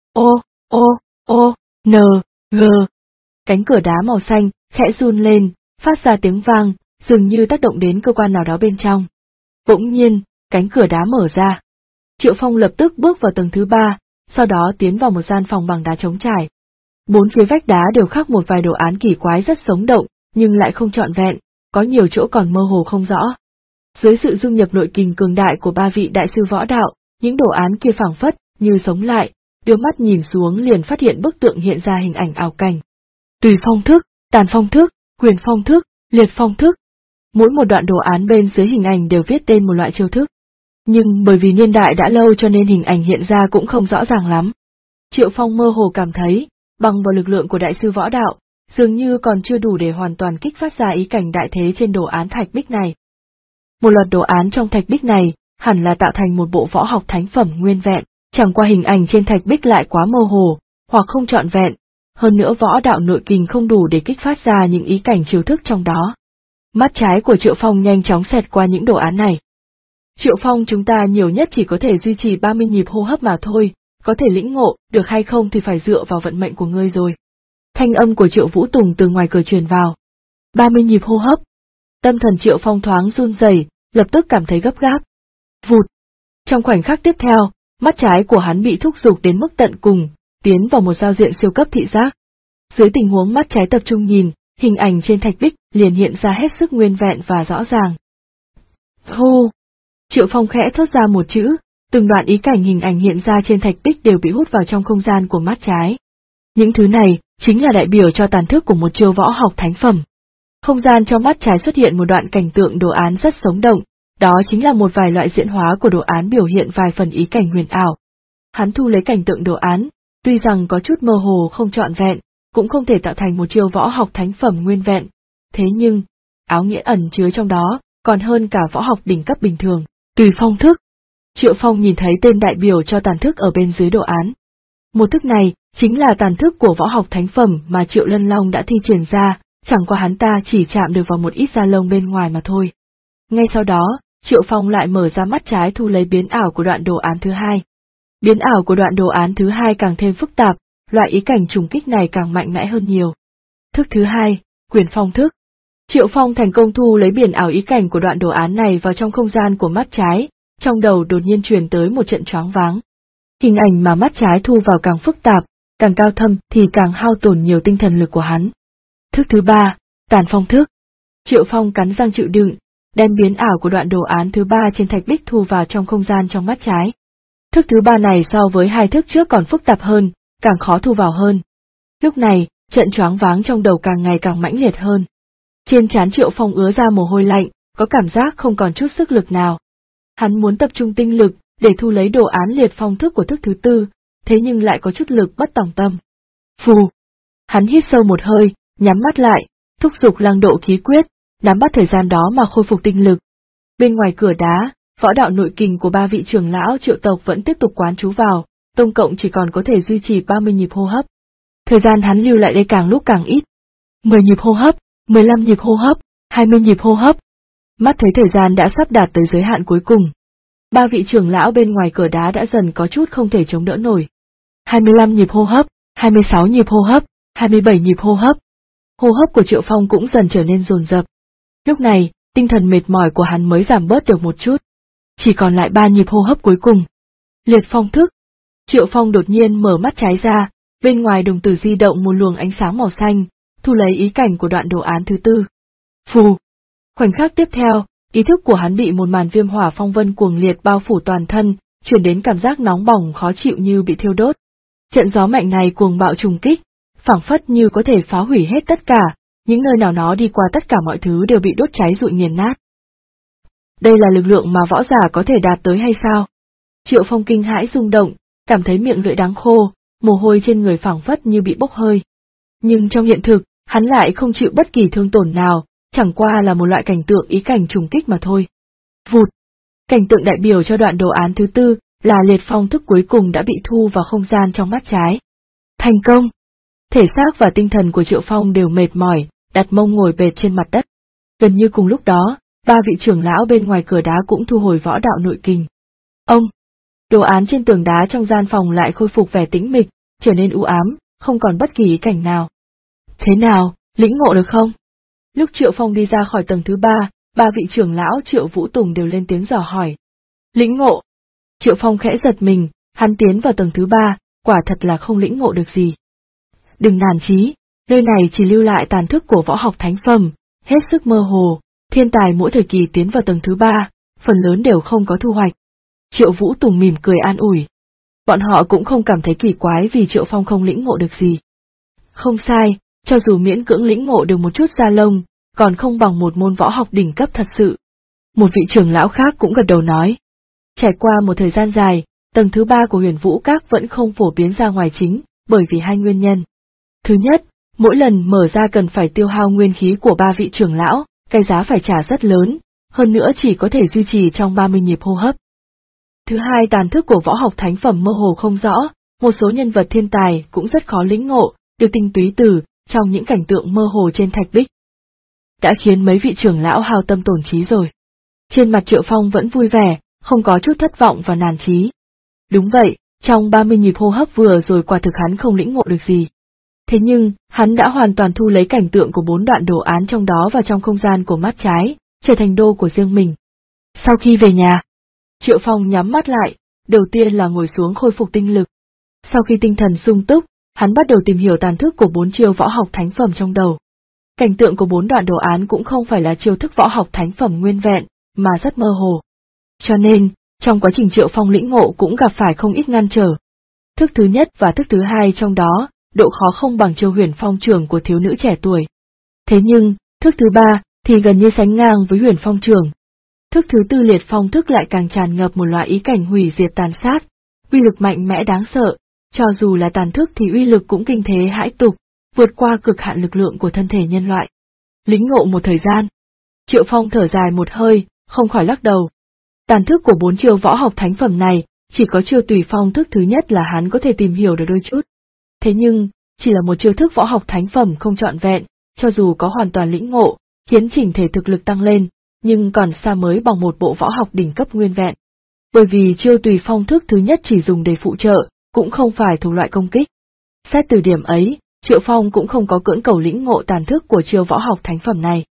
N, G. Cánh cửa đá màu xanh, khẽ run lên, phát ra tiếng vang, dường như tác động đến cơ quan nào đó bên trong. Bỗng nhiên, cánh cửa đá mở ra. Triệu Phong lập tức bước vào tầng thứ 3, sau đó tiến vào một gian phòng bằng đá trống trải. 4 phía vách đá đều khắc một vài đồ án kỳ quái rất sống động, nhưng lại không trọn vẹn, có nhiều chỗ còn mơ hồ không rõ. Dưới sự dung nhập nội kình cường đại của 3 vị đại sư võ đạo, những đồ án kia phảng phất như sống lại, đưa mắt nhìn xuống liền phát hiện bức tượng hiện ra hình ảnh ảo cảnh. Tùy phong thức, tàn phong thức, huyền phong thức, liệt phong thức. Mỗi một đoạn đồ án bên dưới hình ảnh đều viết tên một loại chiêu thức. Nhưng bởi vì niên đại đã lâu cho nên hình ảnh hiện ra cũng không rõ ràng lắm. Triệu Phong mơ hồ cảm thấy, bằng vào lực lượng của đại sư võ đạo, dường như còn chưa đủ để hoàn toàn kích phát ra ý cảnh đại thế trên đồ án thạch bích này. Một loạt đồ án trong thạch bích này, hẳn là tạo thành một bộ võ học thánh phẩm nguyên vẹn, chẳng qua hình ảnh trên thạch bích lại quá mơ hồ, hoặc không trọn vẹn, hơn nữa võ đạo nội kình không đủ để kích phát ra những ý cảnh chiêu thức trong đó. Mắt trái của Triệu Phong nhanh chóng xẹt qua những đồ án này. Triệu Phong, chúng ta nhiều nhất chỉ có thể duy trì 30 nhịp hô hấp mà thôi, có thể lĩnh ngộ được hay không thì phải dựa vào vận mệnh của ngươi rồi. Thanh âm của Triệu Vũ Tùng từ ngoài cửa truyền vào. 30 nhịp hô hấp. Tâm thần Triệu Phong thoáng run rẩy, lập tức cảm thấy gấp gáp. Vụt. Trong khoảnh khắc tiếp theo, mắt trái của hắn bị thúc giục đến mức tận cùng, tiến vào một giao diện siêu cấp thị giác. Dưới tình huống mắt trái tập trung nhìn, hình ảnh trên thạch bích liền hiện ra hết sức nguyên vẹn và rõ ràng. Hô! Triệu Phong khẽ thốt ra một chữ, từng đoạn ý cảnh hình ảnh hiện ra trên thạch bích đều bị hút vào trong không gian của mắt trái. Những thứ này chính là đại biểu cho tàn thức của một chiêu võ học thánh phẩm. Không gian trong mắt trái xuất hiện một đoạn cảnh tượng đồ án rất sống động, đó chính là một vài loại diễn hóa của đồ án biểu hiện vài phần ý cảnh huyền ảo. Hắn thu lấy cảnh tượng đồ án, tuy rằng có chút mơ hồ không trọn vẹn, cũng không thể tạo thành một chiêu võ học thánh phẩm nguyên vẹn. Thế nhưng, áo nghĩa ẩn chứa trong đó, còn hơn cả võ học đỉnh cấp bình thường, tùy phong thức. Triệu Phong nhìn thấy tên đại biểu cho tàn thức ở bên dưới đồ án. Một thức này, chính là tàn thức của võ học thánh phẩm mà Triệu Lân Long đã thi triển ra, chẳng qua hắn ta chỉ chạm được vào một ít da lông bên ngoài mà thôi. Ngay sau đó, Triệu Phong lại mở ra mắt trái thu lấy biến ảo của đoạn đồ án thứ hai. Biến ảo của đoạn đồ án thứ hai càng thêm phức tạp, loại ý cảnh trùng kích này càng mạnh mẽ hơn nhiều. Thức thứ hai, quyền phong thức. Triệu Phong thành công thu lấy biển ảo ý cảnh của đoạn đồ án này vào trong không gian của mắt trái, trong đầu đột nhiên truyền tới một trận choáng váng. Hình ảnh mà mắt trái thu vào càng phức tạp, càng cao thâm thì càng hao tổn nhiều tinh thần lực của hắn. Thức thứ 3, Tàn Phong thức. Triệu Phong cắn răng chịu đựng, đem biến ảo của đoạn đồ án thứ 3 trên thạch bích thu vào trong không gian trong mắt trái. Thức thứ 3 này so với 2 thức trước còn phức tạp hơn, càng khó thu vào hơn. Lúc này, trận choáng váng trong đầu càng ngày càng mãnh liệt hơn. Trên trán Triệu Phong ứa ra mồ hôi lạnh, có cảm giác không còn chút sức lực nào. Hắn muốn tập trung tinh lực để thu lấy đồ án liệt phong thức của thức thứ 4, thế nhưng lại có chút lực bất tòng tâm. Phù! Hắn hít sâu một hơi, nhắm mắt lại, thúc giục Lăng Độ khí quyết, nắm bắt thời gian đó mà khôi phục tinh lực. Bên ngoài cửa đá, võ đạo nội kình của 3 vị trưởng lão Triệu tộc vẫn tiếp tục quán trú vào, tổng cộng chỉ còn có thể duy trì 30 nhịp hô hấp. Thời gian hắn lưu lại đây càng lúc càng ít. 10 nhịp hô hấp, 15 nhịp hô hấp, 20 nhịp hô hấp. Mắt thấy thời gian đã sắp đạt tới giới hạn cuối cùng. 3 vị trưởng lão bên ngoài cửa đá đã dần có chút không thể chống đỡ nổi. 25 nhịp hô hấp, 26 nhịp hô hấp, 27 nhịp hô hấp. Hô hấp của Triệu Phong cũng dần trở nên dồn dập. Lúc này, tinh thần mệt mỏi của hắn mới giảm bớt được một chút. Chỉ còn lại 3 nhịp hô hấp cuối cùng. Liệt phong thức. Triệu Phong đột nhiên mở mắt trái ra, bên ngoài đồng tử di động một luồng ánh sáng màu xanh, thu lấy ý cảnh của đoạn đồ án thứ 4. Phù! Khoảnh khắc tiếp theo, ý thức của hắn bị một màn viêm hỏa phong vân cuồng liệt bao phủ toàn thân, truyền đến cảm giác nóng bỏng khó chịu như bị thiêu đốt. Trận gió mạnh này cuồng bạo trùng kích, phảng phất như có thể phá hủy hết tất cả, những nơi nào nó đi qua tất cả mọi thứ đều bị đốt cháy rụi nghiền nát. Đây là lực lượng mà võ giả có thể đạt tới hay sao? Triệu Phong kinh hãi rung động, cảm thấy miệng lưỡi đắng khô, mồ hôi trên người phảng phất như bị bốc hơi. Nhưng trong hiện thực, hắn lại không chịu bất kỳ thương tổn nào, chẳng qua là một loại cảnh tượng ý cảnh trùng kích mà thôi. Vụt! Cảnh tượng đại biểu cho đoạn đồ án thứ 4 là liệt phong thức cuối cùng đã bị thu vào không gian trong mắt trái. Thành công! Thể xác và tinh thần của Triệu Phong đều mệt mỏi, đặt mông ngồi bệt trên mặt đất. Gần như cùng lúc đó, 3 vị trưởng lão bên ngoài cửa đá cũng thu hồi võ đạo nội kình. Ông! Đồ án trên tường đá trong gian phòng lại khôi phục vẻ tĩnh mịch, trở nên u ám, không còn bất kỳ ý cảnh nào. Thế nào, lĩnh ngộ được không? Lúc Triệu Phong đi ra khỏi tầng thứ 3, 3 vị trưởng lão Triệu Vũ Tùng đều lên tiếng dò hỏi. Lĩnh ngộ! Triệu Phong khẽ giật mình, hắn tiến vào tầng thứ 3, quả thật là không lĩnh ngộ được gì. Đừng nản chí, nơi này chỉ lưu lại tàn thức của võ học thánh phẩm, hết sức mơ hồ, thiên tài mỗi thời kỳ tiến vào tầng thứ 3, phần lớn đều không có thu hoạch. Triệu Vũ Tùng mỉm cười an ủi. Bọn họ cũng không cảm thấy kỳ quái vì Triệu Phong không lĩnh ngộ được gì. Không sai, cho dù miễn cưỡng lĩnh ngộ được một chút da lông, còn không bằng một môn võ học đỉnh cấp thật sự. Một vị trưởng lão khác cũng gật đầu nói. Trải qua một thời gian dài, tầng thứ 3 của Huyền Vũ Các vẫn không phổ biến ra ngoài chính, bởi vì 2 nguyên nhân. Thứ nhất, mỗi lần mở ra cần phải tiêu hao nguyên khí của 3 vị trưởng lão, cái giá phải trả rất lớn, hơn nữa chỉ có thể duy trì trong 30 nhịp hô hấp. Thứ hai, tàn thức của võ học thánh phẩm mơ hồ không rõ, một số nhân vật thiên tài cũng rất khó lĩnh ngộ, được tinh túy từ trong những cảnh tượng mơ hồ trên thạch bích. Đã khiến mấy vị trưởng lão hao tâm tổn trí rồi. Trên mặt Triệu Phong vẫn vui vẻ, không có chút thất vọng và nản chí. Đúng vậy, trong 30 nhịp hô hấp vừa rồi quả thực hắn không lĩnh ngộ được gì. Thế nhưng, hắn đã hoàn toàn thu lấy cảnh tượng của 4 đoạn đồ án trong đó vào trong không gian của mắt trái, trở thành đô của riêng mình. Sau khi về nhà, Triệu Phong nhắm mắt lại, đầu tiên là ngồi xuống khôi phục tinh lực. Sau khi tinh thần sung túc, hắn bắt đầu tìm hiểu tàn thức của 4 chiêu võ học thánh phẩm trong đầu. Cảnh tượng của 4 đoạn đồ án cũng không phải là chiêu thức võ học thánh phẩm nguyên vẹn, mà rất mơ hồ. Cho nên, trong quá trình Triệu Phong lĩnh ngộ cũng gặp phải không ít ngăn trở. Thức thứ nhất và thức thứ hai trong đó, độ khó không bằng chiêu huyền phong trưởng của thiếu nữ trẻ tuổi. Thế nhưng, thức thứ 3 thì gần như sánh ngang với huyền phong trưởng. Thức thứ 4 liệt phong thức lại càng tràn ngập một loại ý cảnh hủy diệt tàn sát, uy lực mạnh mẽ đáng sợ, cho dù là tàn thức thì uy lực cũng kinh thế hãi tục, vượt qua cực hạn lực lượng của thân thể nhân loại. Lĩnh ngộ một thời gian, Triệu Phong thở dài một hơi, không khỏi lắc đầu. Tàn thức của 4 chiêu võ học thánh phẩm này, chỉ có chiêu tùy phong thức thứ nhất là hắn có thể tìm hiểu được đôi chút. Thế nhưng, chỉ là một chiêu thức võ học thánh phẩm không trọn vẹn, cho dù có hoàn toàn lĩnh ngộ, khiến chỉnh thể thực lực tăng lên, nhưng còn xa mới bằng một bộ võ học đỉnh cấp nguyên vẹn. Bởi vì chiêu tùy phong thức thứ nhất chỉ dùng để phụ trợ, cũng không phải thuộc loại công kích. Xét từ điểm ấy, Triệu Phong cũng không có cưỡng cầu lĩnh ngộ tàn thức của chiêu võ học thánh phẩm này.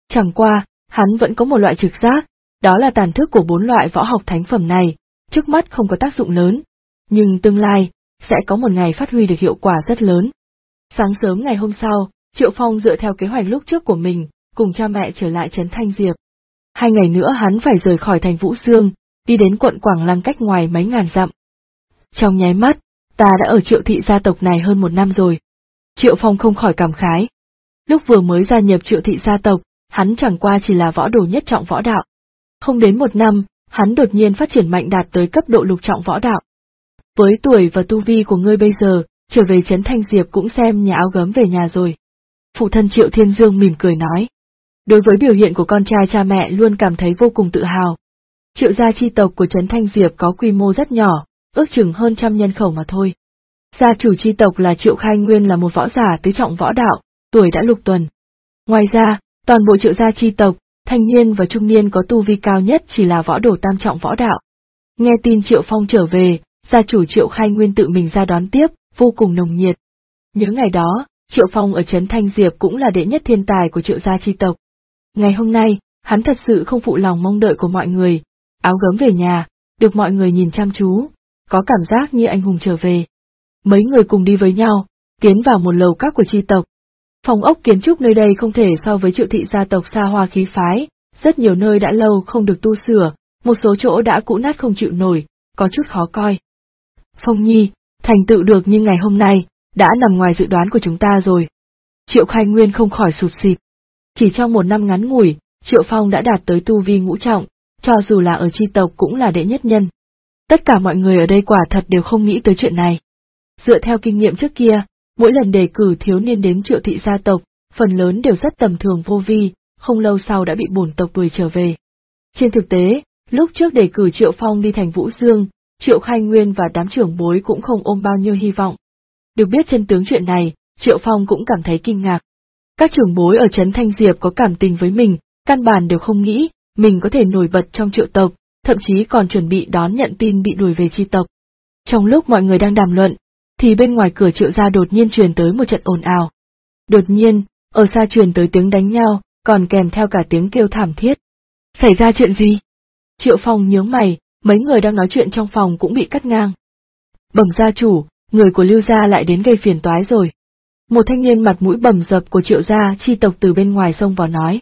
Chẳng qua, hắn vẫn có một loại trực giác, đó là tàn thức của 4 loại võ học thánh phẩm này, trước mắt không có tác dụng lớn, nhưng tương lai, sẽ có một ngày phát huy được hiệu quả rất lớn. Sáng sớm ngày hôm sau, Triệu Phong dựa theo kế hoạch lúc trước của mình, cùng cha mẹ trở lại trấn Thanh Diệp. 2 ngày nữa hắn phải rời khỏi thành Vũ Dương, đi đến quận Quảng Lăng cách ngoài mấy ngàn dặm. Trong nháy mắt, ta đã ở Triệu thị gia tộc này hơn 1 năm rồi. Triệu Phong không khỏi cảm khái. Lúc vừa mới gia nhập Triệu thị gia tộc, hắn chẳng qua chỉ là võ đồ nhất trọng võ đạo. Không đến 1 năm, hắn đột nhiên phát triển mạnh đạt tới cấp độ lục trọng võ đạo. Với tuổi và tu vi của ngươi bây giờ, trở về trấn Thanh Diệp cũng xem nhà áo gấm về nhà rồi. Phụ thân Triệu Thiên Dương mỉm cười nói. Đối với biểu hiện của con trai cha mẹ luôn cảm thấy vô cùng tự hào. Triệu gia chi tộc của trấn Thanh Diệp có quy mô rất nhỏ, ước chừng hơn 100 nhân khẩu mà thôi. Gia chủ chi tộc là Triệu Khai Nguyên là một võ giả tứ trọng võ đạo, tuổi đã lục tuần. Ngoài ra, toàn bộ Triệu gia chi tộc, thanh niên và trung niên có tu vi cao nhất chỉ là võ đồ tam trọng võ đạo. Nghe tin Triệu Phong trở về, gia chủ Triệu Khai Nguyên tự mình ra đón tiếp, vô cùng nồng nhiệt. Nhớ ngày đó, Triệu Phong ở trấn Thanh Diệp cũng là đệ nhất thiên tài của Triệu gia chi tộc. Ngày hôm nay, hắn thật sự không phụ lòng mong đợi của mọi người, áo gấm về nhà, được mọi người nhìn chăm chú, có cảm giác như anh hùng trở về. Mấy người cùng đi với nhau, tiến vào một lầu các của chi tộc. Phòng ốc kiến trúc nơi đây không thể so với Triệu thị gia tộc xa hoa khí phái, rất nhiều nơi đã lâu không được tu sửa, một số chỗ đã cũ nát không chịu nổi, có chút khó coi. Phong Nhi, thành tựu được như ngày hôm nay, đã nằm ngoài dự đoán của chúng ta rồi. Triệu Khai Nguyên không khỏi sụt sịt. Chỉ trong 1 năm ngắn ngủi, Triệu Phong đã đạt tới tu vi ngũ trọng, cho dù là ở chi tộc cũng là đệ nhất nhân. Tất cả mọi người ở đây quả thật đều không nghĩ tới chuyện này. Dựa theo kinh nghiệm trước kia, mỗi lần đề cử thiếu niên đến Triệu thị gia tộc, phần lớn đều rất tầm thường vô vi, không lâu sau đã bị bổn tộc đuổi trở về. Trên thực tế, lúc trước đề cử Triệu Phong đi thành Vũ Dương, Triệu Khai Nguyên và đám trưởng bối cũng không ôm bao nhiêu hy vọng. Được biết chân tướng chuyện này, Triệu Phong cũng cảm thấy kinh ngạc. Các trưởng bối ở trấn Thanh Diệp có cảm tình với mình, căn bản đều không nghĩ mình có thể nổi bật trong Triệu tộc, thậm chí còn chuẩn bị đón nhận tin bị đuổi về chi tộc. Trong lúc mọi người đang đàm luận, thì bên ngoài cửa Triệu gia đột nhiên truyền tới một trận ồn ào. Đột nhiên, ở xa truyền tới tiếng đánh nhau, còn kèm theo cả tiếng kêu thảm thiết. Xảy ra chuyện gì? Triệu Phong nhướng mày, mấy người đang nói chuyện trong phòng cũng bị cắt ngang. Bẩm gia chủ, người của Lưu gia lại đến gây phiền toái rồi. Một thanh niên mặt mũi bầm dập của Triệu gia chi tộc từ bên ngoài xông vào nói.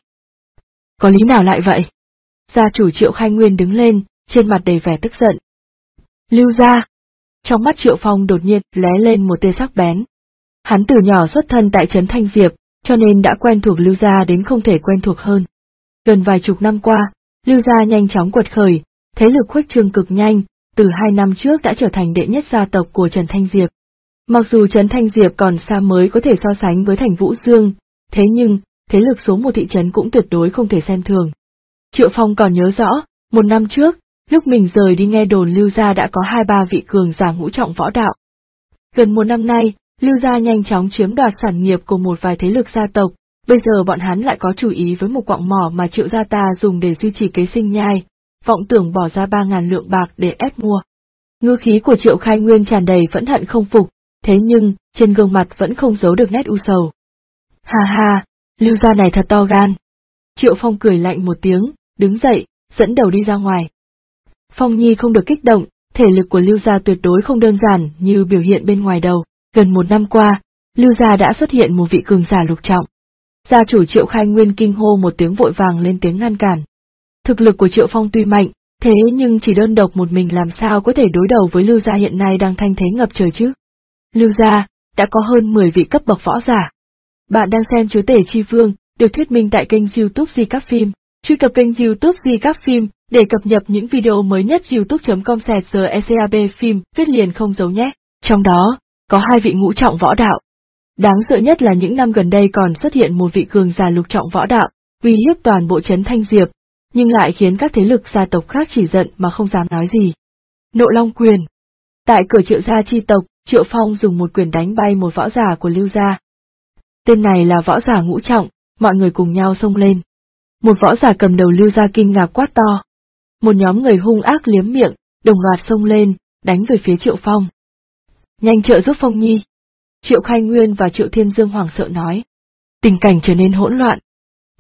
Có lý nào lại vậy? Gia chủ Triệu Khai Nguyên đứng lên, trên mặt đầy vẻ tức giận. Lưu gia! Trong mắt Triệu Phong đột nhiên lóe lên một tia sắc bén. Hắn từ nhỏ xuất thân tại trấn Thanh Diệp, cho nên đã quen thuộc Lưu gia đến không thể quen thuộc hơn. Gần vài chục năm qua, Lưu gia nhanh chóng quật khởi, thế lực khuếch trương cực nhanh, từ 2 năm trước đã trở thành đệ nhất gia tộc của trấn Thanh Diệp. Mặc dù trấn Thanh Diệp còn xa mới có thể so sánh với thành Vũ Dương, thế nhưng, thế lực số một thị trấn cũng tuyệt đối không thể xem thường. Triệu Phong còn nhớ rõ, 1 năm trước, lúc mình rời đi nghe đồn Lưu gia đã có 2-3 vị cường giả ngũ trọng võ đạo. Gần 1 năm nay, Lưu gia nhanh chóng chiếm đoạt sản nghiệp của một vài thế lực gia tộc, bây giờ bọn hắn lại có chủ ý với một quặng mỏ mà Triệu gia ta dùng để duy trì kế sinh nhai, vọng tưởng bỏ ra 3.000 lượng bạc để ép mua. Ngữ khí của Triệu Khai Nguyên tràn đầy phẫn hận không phục, thế nhưng, trên gương mặt vẫn không giấu được nét u sầu. Ha ha, Lưu gia này thật to gan. Triệu Phong cười lạnh một tiếng, đứng dậy, dẫn đầu đi ra ngoài. Phong Nhi không được kích động, thể lực của Lưu gia tuyệt đối không đơn giản như biểu hiện bên ngoài đầu. Gần 1 năm qua, Lưu gia đã xuất hiện một vị cường giả lục trọng. Gia chủ Triệu Khai Nguyên kinh hô một tiếng vội vàng lên tiếng ngăn cản. Thực lực của Triệu Phong tuy mạnh, thế nhưng chỉ đơn độc một mình làm sao có thể đối đầu với Lưu gia hiện nay đang thanh thế ngập trời chứ. Lưu gia đã có hơn 10 vị cấp bậc võ giả. Bạn đang xem Chúa Tể Chi Vương, được thuyết minh tại kênh YouTube Di Các Phim. Truy cập kênh YouTube Di Các Phim để cập nhật những video mới nhất. youtube.com/secab phim viết liền không giấu nhé. Trong đó, có 2 vị ngũ trọng võ đạo. Đáng sợ nhất là những năm gần đây còn xuất hiện một vị cường giả lục trọng võ đạo, uy hiếp toàn bộ trấn Thanh Diệp, nhưng lại khiến các thế lực gia tộc khác chỉ giận mà không dám nói gì. Nộ Long Quyền. Tại cửa Triệu gia chi tộc, Triệu Phong dùng một quyền đánh bay một võ giả của Lưu gia. Tên này là võ giả ngũ trọng, mọi người cùng nhau xông lên. Một võ giả cầm đầu Lưu gia kinh ngạc quát to. Một nhóm người hung ác liếm miệng, đồng loạt xông lên, đánh về phía Triệu Phong. Nhanh trợ giúp Phong Nhi. Triệu Khai Nguyên và Triệu Thiên Dương hoảng sợ nói. Tình cảnh trở nên hỗn loạn.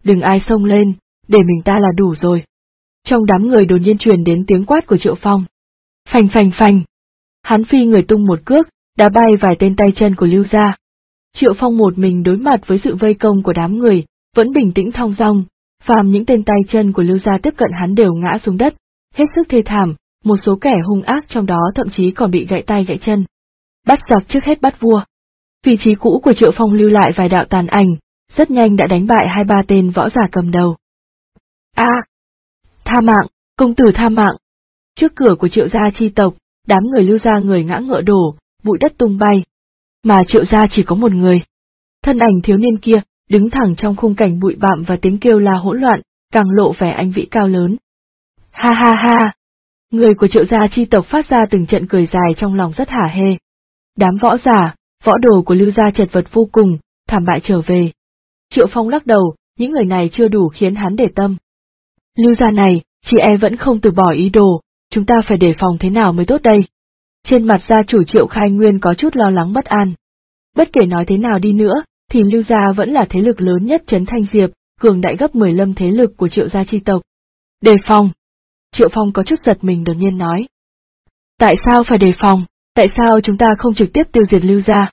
đừng ai xông lên, để mình ta là đủ rồi. Trong đám người đột nhiên truyền đến tiếng quát của Triệu Phong. Phành phành phành. Hắn phi người tung một cước, đá bay vài tên tay chân của Lưu gia. Triệu Phong một mình đối mặt với sự vây công của đám người, vẫn bình tĩnh thong dong, phàm những tên tay chân của Lưu gia tiếp cận hắn đều ngã xuống đất, hết sức thê thảm, một số kẻ hung ác trong đó thậm chí còn bị gãy tay gãy chân. Bắt giặc trước hết bắt vua. Vị trí cũ của Triệu Phong lưu lại vài đạo tàn ảnh, rất nhanh đã đánh bại 2-3 tên võ giả cầm đầu. Tha mạng, công tử tha mạng. Trước cửa của Triệu gia chi tộc, đám người Lưu gia người ngã ngựa đổ, bụi đất tung bay. Mà Triệu gia chỉ có một người. Thân ảnh thiếu niên kia, đứng thẳng trong khung cảnh bụi bặm và tiếng kêu la hỗn loạn, càng lộ vẻ anh vĩ cao lớn. Ha ha ha! Người của Triệu gia chi tộc phát ra từng trận cười dài trong lòng rất hả hê. Đám võ giả, võ đồ của Lưu gia chật vật vô cùng, thảm bại trở về. Triệu Phong lắc đầu, những người này chưa đủ khiến hắn để tâm. Lưu gia này, chị em vẫn không từ bỏ ý đồ, chúng ta phải đề phòng thế nào mới tốt đây? Trên mặt gia chủ Triệu Khai Nguyên có chút lo lắng bất an. Bất kể nói thế nào đi nữa, thì Lưu gia vẫn là thế lực lớn nhất trấn Thanh Diệp, cường đại gấp 10 lâm thế lực của Triệu gia chi tộc. Đề phòng! Triệu Phong có chút giật mình đột nhiên nói. Tại sao phải đề phòng? Tại sao chúng ta không trực tiếp tiêu diệt Lưu gia?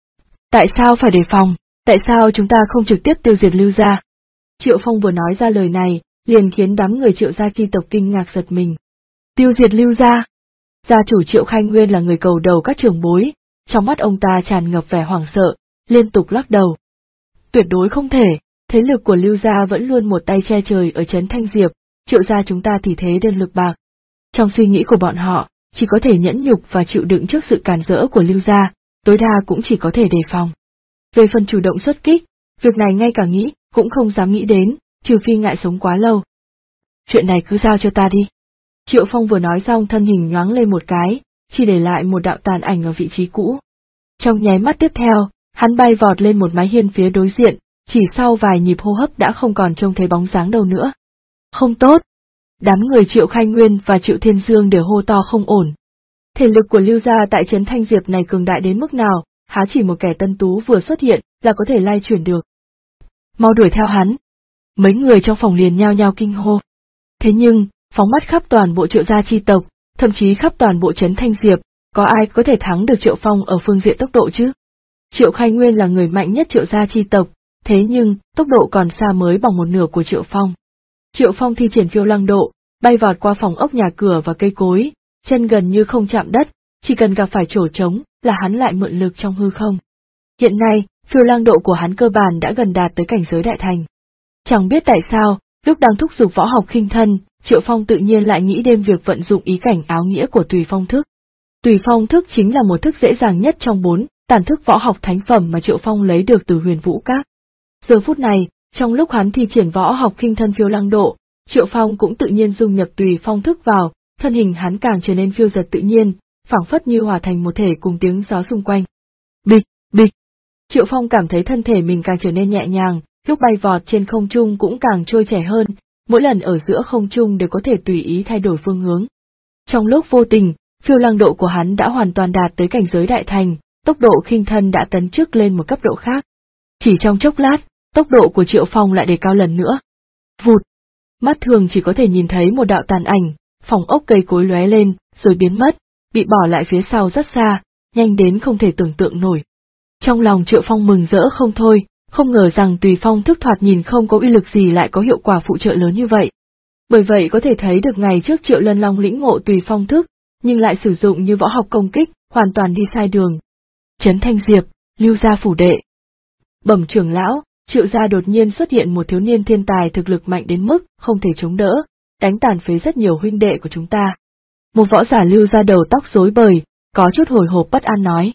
Tại sao phải đề phòng? Tại sao chúng ta không trực tiếp tiêu diệt Lưu gia? Triệu Phong vừa nói ra lời này, liền khiến đám người Triệu gia chi tộc kinh ngạc giật mình. Tiêu diệt Lưu gia? Gia chủ Triệu Khai Nguyên là người cầu đầu các trưởng bối, trong mắt ông ta tràn ngập vẻ hoảng sợ, liên tục lắc đầu. Tuyệt đối không thể, thế lực của Lưu gia vẫn luôn một tay che trời ở trấn Thanh Diệp, Triệu gia chúng ta thì thế đơn lực bạc. Trong suy nghĩ của bọn họ, chỉ có thể nhẫn nhục và chịu đựng trước sự cản rỡ của Lưu gia, tối đa cũng chỉ có thể đề phòng. Về phần chủ động xuất kích, việc này ngay cả nghĩ, cũng không dám nghĩ đến, trừ phi ngại sống quá lâu. Chuyện này cứ giao cho ta đi. Triệu Phong vừa nói xong thân hình nhoáng lên một cái, chỉ để lại một đạo tàn ảnh ở vị trí cũ. Trong nháy mắt tiếp theo, hắn bay vọt lên một mái hiên phía đối diện, chỉ sau vài nhịp hô hấp đã không còn trông thấy bóng dáng đâu nữa. Không tốt! Đám người Triệu Khai Nguyên và Triệu Thiên Dương đều hô to không ổn. Thể lực của Lưu gia tại trấn Thanh Diệp này cường đại đến mức nào, há chỉ một kẻ tân tú vừa xuất hiện là có thể lay chuyển được. Mau đuổi theo hắn! Mấy người trong phòng liền nhao nhao kinh hô. Thế nhưng, phóng mắt khắp toàn bộ Triệu gia chi tộc, thậm chí khắp toàn bộ trấn Thanh Diệp, có ai có thể thắng được Triệu Phong ở phương diện tốc độ chứ? Triệu Khai Nguyên là người mạnh nhất Triệu gia chi tộc, thế nhưng, tốc độ còn xa mới bằng một nửa của Triệu Phong. Triệu Phong thi triển phiêu lăng độ, bay vọt qua phòng ốc nhà cửa và cây cối, chân gần như không chạm đất, chỉ cần gặp phải chỗ trống là hắn lại mượn lực trong hư không. Hiện nay, phiêu lăng độ của hắn cơ bản đã gần đạt tới cảnh giới đại thành. Chẳng biết tại sao, lúc đang thúc giục võ học khinh thân, Triệu Phong tự nhiên lại nghĩ đến việc vận dụng ý cảnh áo nghĩa của Tùy Phong thức. Tùy Phong thức chính là một thức dễ dàng nhất trong 4 tàn thức võ học thánh phẩm mà Triệu Phong lấy được từ Huyền Vũ Các. Giờ phút này, trong lúc hắn thi triển võ học khinh thân phiêu lăng độ, Triệu Phong cũng tự nhiên dung nhập Tùy Phong thức vào, thân hình hắn càng trở nên phiêu dật tự nhiên, phảng phất như hòa thành một thể cùng tiếng gió xung quanh. Bịch, bịch. Triệu Phong cảm thấy thân thể mình càng trở nên nhẹ nhàng, lúc bay vọt trên không trung cũng càng trôi chảy hơn, mỗi lần ở giữa không trung đều có thể tùy ý thay đổi phương hướng. Trong lúc vô tình, phiêu lăng độ của hắn đã hoàn toàn đạt tới cảnh giới đại thành, tốc độ khinh thân đã tấn chức lên một cấp độ khác. Chỉ trong chốc lát, tốc độ của Triệu Phong lại đề cao lần nữa. Vụt! Mắt thường chỉ có thể nhìn thấy một đạo tàn ảnh, phòng ốc cây cối lóe lên, rồi biến mất, bị bỏ lại phía sau rất xa, nhanh đến không thể tưởng tượng nổi. Trong lòng Triệu Phong mừng rỡ không thôi, không ngờ rằng Tùy Phong thức thoạt nhìn không có uy lực gì lại có hiệu quả phụ trợ lớn như vậy. Bởi vậy có thể thấy được ngày trước Triệu Lân Long lĩnh ngộ Tùy Phong thức, nhưng lại sử dụng như võ học công kích, hoàn toàn đi sai đường. Trấn Thanh Diệp, Lưu gia phủ đệ. Bẩm trưởng lão, Triệu gia đột nhiên xuất hiện một thiếu niên thiên tài thực lực mạnh đến mức không thể chống đỡ, đánh tàn phế rất nhiều huynh đệ của chúng ta. Một võ giả Lưu gia đầu tóc rối bời, có chút hồi hộp bất an nói.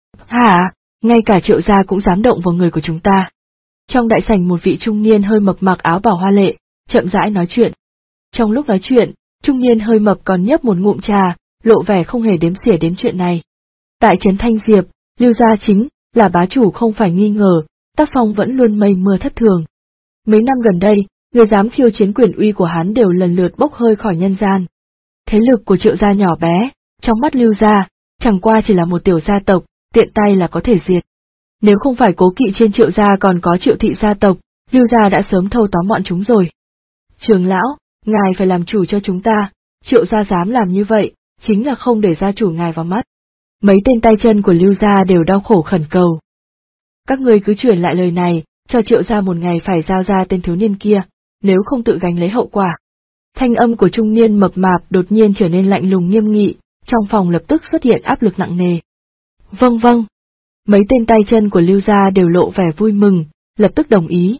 Hả, ngay cả Triệu gia cũng dám động vào người của chúng ta. Trong đại sảnh một vị trung niên hơi mập mặc áo bào hoa lệ, chậm rãi nói chuyện. Trong lúc nói chuyện, trung niên hơi mập còn nhấp một ngụm trà, lộ vẻ không hề đếm xỉa đến chuyện này. Tại trấn Thanh Diệp, Lưu gia chính là bá chủ không phải nghi ngờ, tác phong vẫn luôn mây mưa thất thường. Mấy năm gần đây, người dám khiêu chiến quyền uy của hắn đều lần lượt bốc hơi khỏi nhân gian. Thế lực của Triệu gia nhỏ bé, trong mắt Lưu gia, chẳng qua chỉ là một tiểu gia tộc, tiện tay là có thể diệt. Nếu không phải cố kỵ trên Triệu gia còn có Triệu thị gia tộc, Lưu gia đã sớm thâu tóm bọn chúng rồi. Trường lão, ngài phải làm chủ cho chúng ta, Triệu gia dám làm như vậy, chính là không để gia chủ ngài vào mắt. Mấy tên tay chân của Lưu gia đều đau khổ khẩn cầu. Các ngươi cứ truyền lại lời này, cho Triệu gia một ngày phải giao ra tên thiếu niên kia, nếu không tự gánh lấy hậu quả. Thanh âm của trung niên mập mạp đột nhiên trở nên lạnh lùng nghiêm nghị, trong phòng lập tức xuất hiện áp lực nặng nề. Vâng vâng. Mấy tên tay chân của Lưu gia đều lộ vẻ vui mừng, lập tức đồng ý.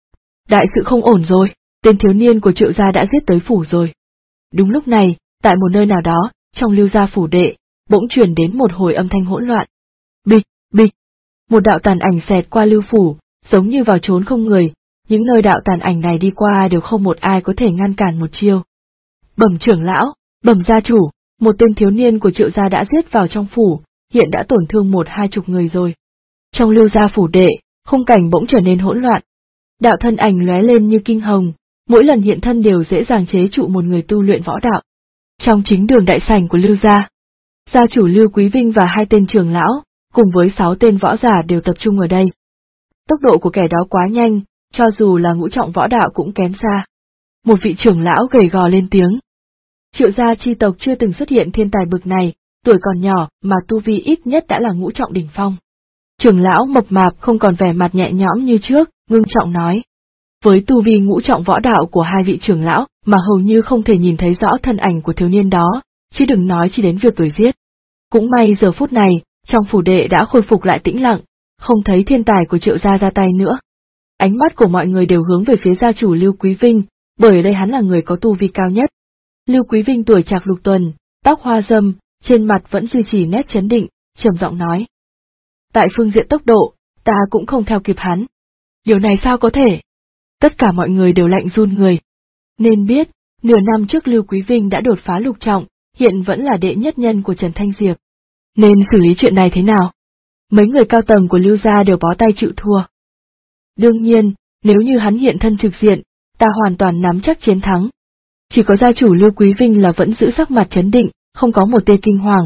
Đại sự không ổn rồi, tên thiếu niên của Triệu gia đã giết tới phủ rồi. Đúng lúc này, tại một nơi nào đó, trong Lưu gia phủ đệ, bỗng truyền đến một hồi âm thanh hỗn loạn. Bịch, bịch. Một đạo tàn ảnh xẹt qua Lưu phủ, giống như vào trốn không người, những nơi đạo tàn ảnh này đi qua đều không một ai có thể ngăn cản một chiêu. Bẩm trưởng lão, bẩm gia chủ, một tên thiếu niên của Triệu gia đã giết vào trong phủ, hiện đã tổn thương 10-20 người rồi. Trong Lưu gia phủ đệ, khung cảnh bỗng trở nên hỗn loạn. Đạo thân ảnh lóe lên như kinh hồng, mỗi lần hiện thân đều dễ dàng chế trụ một người tu luyện võ đạo. Trong chính đường đại sảnh của Lưu gia, gia chủ Lưu Quý Vinh và 2 tên trưởng lão, cùng với 6 tên võ giả đều tập trung ở đây. Tốc độ của kẻ đó quá nhanh, cho dù là ngũ trọng võ đạo cũng kém xa. Một vị trưởng lão gầy gò lên tiếng. Triệu gia chi tộc chưa từng xuất hiện thiên tài bực này, tuổi còn nhỏ mà tu vi ít nhất đã là ngũ trọng đỉnh phong. Trưởng lão mập mạp không còn vẻ mặt nhẹ nhõm như trước, ngưng trọng nói. Với tu vi ngũ trọng võ đạo của 2 vị trưởng lão mà hầu như không thể nhìn thấy rõ thân ảnh của thiếu niên đó, chứ đừng nói chỉ đến việc đuổi giết. Cũng may giờ phút này, trong phủ đệ đã khôi phục lại tĩnh lặng, không thấy thiên tài của Triệu gia ra tay nữa. Ánh mắt của mọi người đều hướng về phía gia chủ Lưu Quý Vinh, bởi đây hắn là người có tu vi cao nhất. Lưu Quý Vinh tuổi trạc lục tuần, tóc hoa râm, trên mặt vẫn duy trì nét chấn định, trầm giọng nói. Tại phương diện tốc độ, ta cũng không theo kịp hắn. Điều này sao có thể? Tất cả mọi người đều lạnh run người. Nên biết, nửa năm trước Lưu Quý Vinh đã đột phá lục trọng, hiện vẫn là đệ nhất nhân của Trần Thanh Diệp. Nên xử lý chuyện này thế nào? Mấy người cao tầng của Lưu gia đều bó tay chịu thua. Đương nhiên, nếu như hắn hiện thân trực diện, ta hoàn toàn nắm chắc chiến thắng. Chỉ có gia chủ Lưu Quý Vinh là vẫn giữ sắc mặt trấn định, không có một tia kinh hoàng.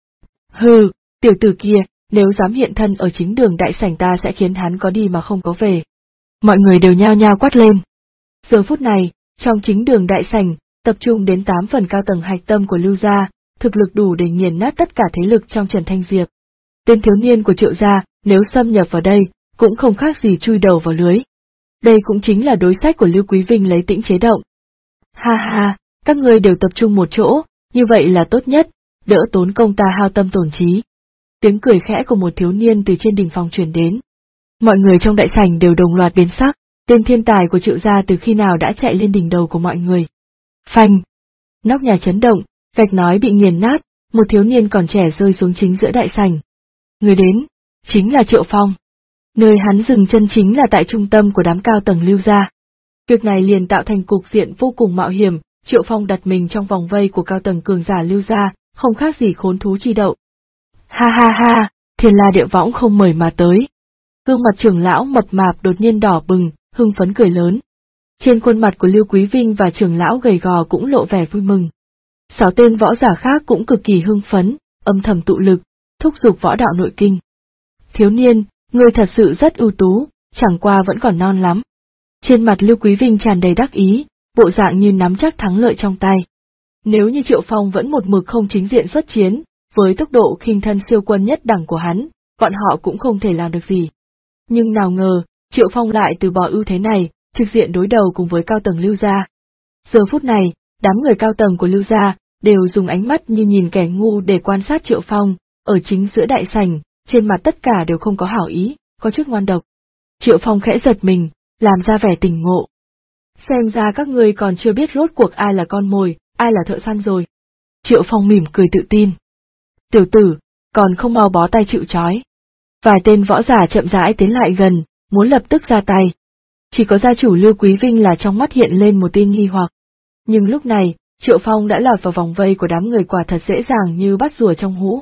Hừ, tiểu tử kia, nếu dám hiện thân ở chính đường đại sảnh ta sẽ khiến hắn có đi mà không có về. Mọi người đều nhao nhao quát lên. Giờ phút này, trong chính đường đại sảnh, tập trung đến 8 phần cao tầng hạch tâm của Lưu gia, thực lực đủ để nghiền nát tất cả thế lực trong Trần Thanh Diệp. Tên thiếu niên của Triệu gia, nếu xâm nhập vào đây, cũng không khác gì chui đầu vào lưới. Đây cũng chính là đối sách của Lưu Quý Vinh lấy tĩnh chế động. Ha ha, các ngươi đều tập trung một chỗ, như vậy là tốt nhất, đỡ tốn công ta hao tâm tổn trí. Tiếng cười khẽ của một thiếu niên từ trên đỉnh phòng truyền đến. Mọi người trong đại sảnh đều đồng loạt biến sắc, tên thiên tài của Triệu gia từ khi nào đã chạy lên đỉnh đầu của mọi người. Phanh! Nóc nhà chấn động, gạch nói bị nghiền nát, một thiếu niên còn trẻ rơi xuống chính giữa đại sảnh. Người đến, chính là Triệu Phong. Nơi hắn dừng chân chính là tại trung tâm của đám cao tầng Lưu gia. Việc này liền tạo thành cục diện vô cùng mạo hiểm, Triệu Phong đặt mình trong vòng vây của cao tầng cường giả Lưu gia, không khác gì khốn thú chi đậu. Ha ha ha, Thiên La Địa Võng không mời mà tới. Gương mặt trưởng lão mập mạp đột nhiên đỏ bừng, hưng phấn cười lớn. Trên khuôn mặt của Lưu Quý Vinh và trưởng lão gầy gò cũng lộ vẻ vui mừng. 6 tên võ giả khác cũng cực kỳ hưng phấn, âm thầm tụ lực, thúc giục võ đạo nội kinh. Thiếu niên, ngươi thật sự rất ưu tú, chẳng qua vẫn còn non lắm. Trên mặt Lưu Quý Vinh tràn đầy đắc ý, bộ dạng như nắm chắc thắng lợi trong tay. Nếu như Triệu Phong vẫn một mực không chính diện xuất chiến, với tốc độ khinh thân siêu quân nhất đẳng của hắn, bọn họ cũng không thể làm được gì. Nhưng nào ngờ, Triệu Phong lại từ bỏ ưu thế này, trực diện đối đầu cùng với cao tầng Lưu gia. Giờ phút này, đám người cao tầng của Lưu gia đều dùng ánh mắt như nhìn kẻ ngu để quan sát Triệu Phong, ở chính giữa đại sảnh, trên mặt tất cả đều không có hảo ý, có chút ngoan độc. Triệu Phong khẽ giật mình, làm ra vẻ tỉnh ngộ. Xem ra các ngươi còn chưa biết rốt cuộc ai là con mồi, ai là thợ săn rồi. Triệu Phong mỉm cười tự tin. Tiểu tử, còn không mau bó tay chịu trói. Vài tên võ giả chậm rãi tiến lại gần, muốn lập tức ra tay. Chỉ có gia chủ Lưu Quý Vinh là trong mắt hiện lên một tia nghi hoặc. Nhưng lúc này, Triệu Phong đã lọt vào vòng vây của đám người quả thật dễ dàng như bắt rùa trong hũ.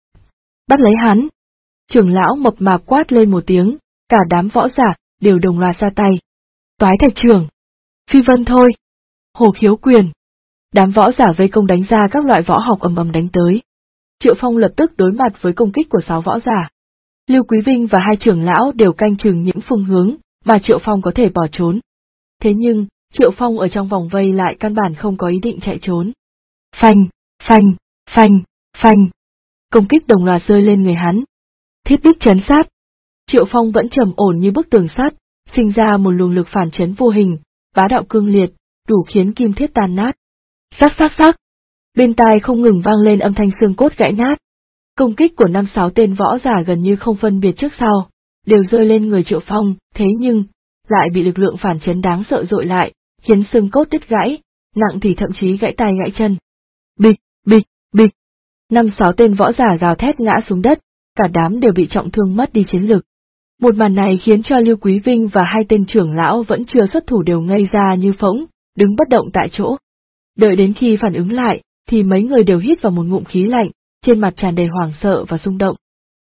Bắt lấy hắn! Trưởng lão mập mạp quát lên một tiếng, cả đám võ giả đều đồng loạt ra tay. Toái thạch trưởng! Phi vân thôi! Hồ khiếu quyền! Đám võ giả vây công đánh ra các loại võ học ầm ầm đánh tới. Triệu Phong lập tức đối mặt với công kích của 6 võ giả. Lưu Quý Vinh và 2 trưởng lão đều canh chừng những phương hướng mà Triệu Phong có thể bỏ trốn. Thế nhưng, Triệu Phong ở trong vòng vây lại căn bản không có ý định chạy trốn. Phanh, phanh, phanh, phanh. Công kích đồng loạt rơi lên người hắn. Thiết bích chấn sát. Triệu Phong vẫn trầm ổn như bức tường sắt, sinh ra một luồng lực phản chấn vô hình, bá đạo cương liệt, đủ khiến kim thiết tan nát. Sắc sắc sắc. Bên tai không ngừng vang lên âm thanh xương cốt gãy nát. Công kích của 5-6 tên võ giả gần như không phân biệt trước sau, đều rơi lên người Triệu Phong, thế nhưng, lại bị lực lượng phản chấn đáng sợ dội lại, khiến xương cốt đứt gãy, nặng thì thậm chí gãy tay gãy chân. Bịch, bịch, bịch. 5-6 tên võ giả gào thét ngã xuống đất, cả đám đều bị trọng thương mất đi chiến lực. Một màn này khiến cho Lưu Quý Vinh và 2 tên trưởng lão vẫn chưa xuất thủ đều ngây ra như phỗng, đứng bất động tại chỗ. Đợi đến khi phản ứng lại, thì mấy người đều hít vào một ngụm khí lạnh, trên mặt tràn đầy hoảng sợ và rung động.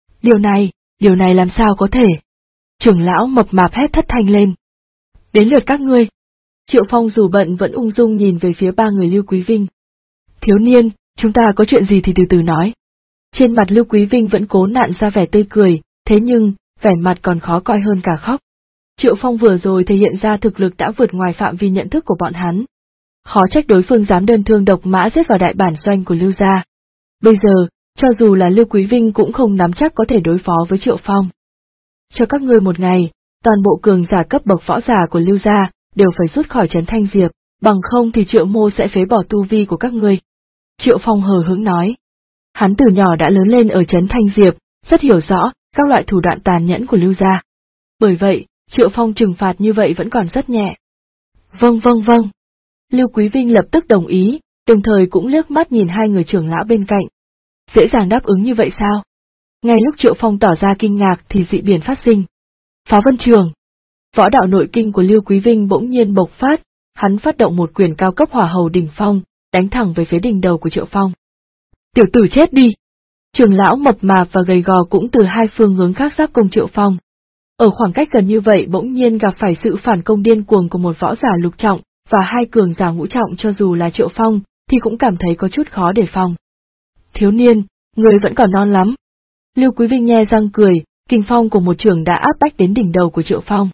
Điều này làm sao có thể? Trưởng lão mập mạp hét thất thanh lên. Đến lượt các ngươi. Triệu Phong dù bận vẫn ung dung nhìn về phía 3 người Lưu Quý Vinh. Thiếu niên, chúng ta có chuyện gì thì từ từ nói. Trên mặt Lưu Quý Vinh vẫn cố nặn ra vẻ tươi cười, thế nhưng, vẻ mặt còn khó coi hơn cả khóc. Triệu Phong vừa rồi thể hiện ra thực lực đã vượt ngoài phạm vi nhận thức của bọn hắn. Khó trách đối phương dám đơn thương độc mã giết vào đại bản doanh của Lưu gia. Bây giờ, cho dù là Lưu Quý Vinh cũng không nắm chắc có thể đối phó với Triệu Phong. Cho các ngươi một ngày, toàn bộ cường giả cấp bậc võ giả của Lưu gia đều phải rút khỏi trấn Thanh Diệp, bằng không thì Triệu Mô sẽ phế bỏ tu vi của các ngươi. Triệu Phong hờ hững nói. Hắn từ nhỏ đã lớn lên ở trấn Thanh Diệp, rất hiểu rõ các loại thủ đoạn tàn nhẫn của Lưu gia. Bởi vậy, Triệu Phong trừng phạt như vậy vẫn còn rất nhẹ. Vâng. Lưu Quý Vinh lập tức đồng ý, đồng thời cũng liếc mắt nhìn 2 người trưởng lão bên cạnh. Dễ dàng đáp ứng như vậy sao? Ngay lúc Triệu Phong tỏ ra kinh ngạc thì dị biến phát sinh. Phá Vân Trường. Võ đạo nội kinh của Lưu Quý Vinh bỗng nhiên bộc phát, hắn phát động một quyền cao cấp hỏa hầu đỉnh phong, đánh thẳng về phía đỉnh đầu của Triệu Phong. Tiểu tử chết đi! Trưởng lão mập mạp và gầy gò cũng từ 2 phương hướng khác giáp công Triệu Phong. Ở khoảng cách gần như vậy bỗng nhiên gặp phải sự phản công điên cuồng của một võ giả lục trọng và 2 cường giả ngũ trọng, cho dù là Triệu Phong thì cũng cảm thấy có chút khó đề phòng. Thiếu niên, người vẫn còn non lắm. Lưu Quý Vinh nhe răng cười, kình phong của một trường đã áp bách đến đỉnh đầu của Triệu Phong.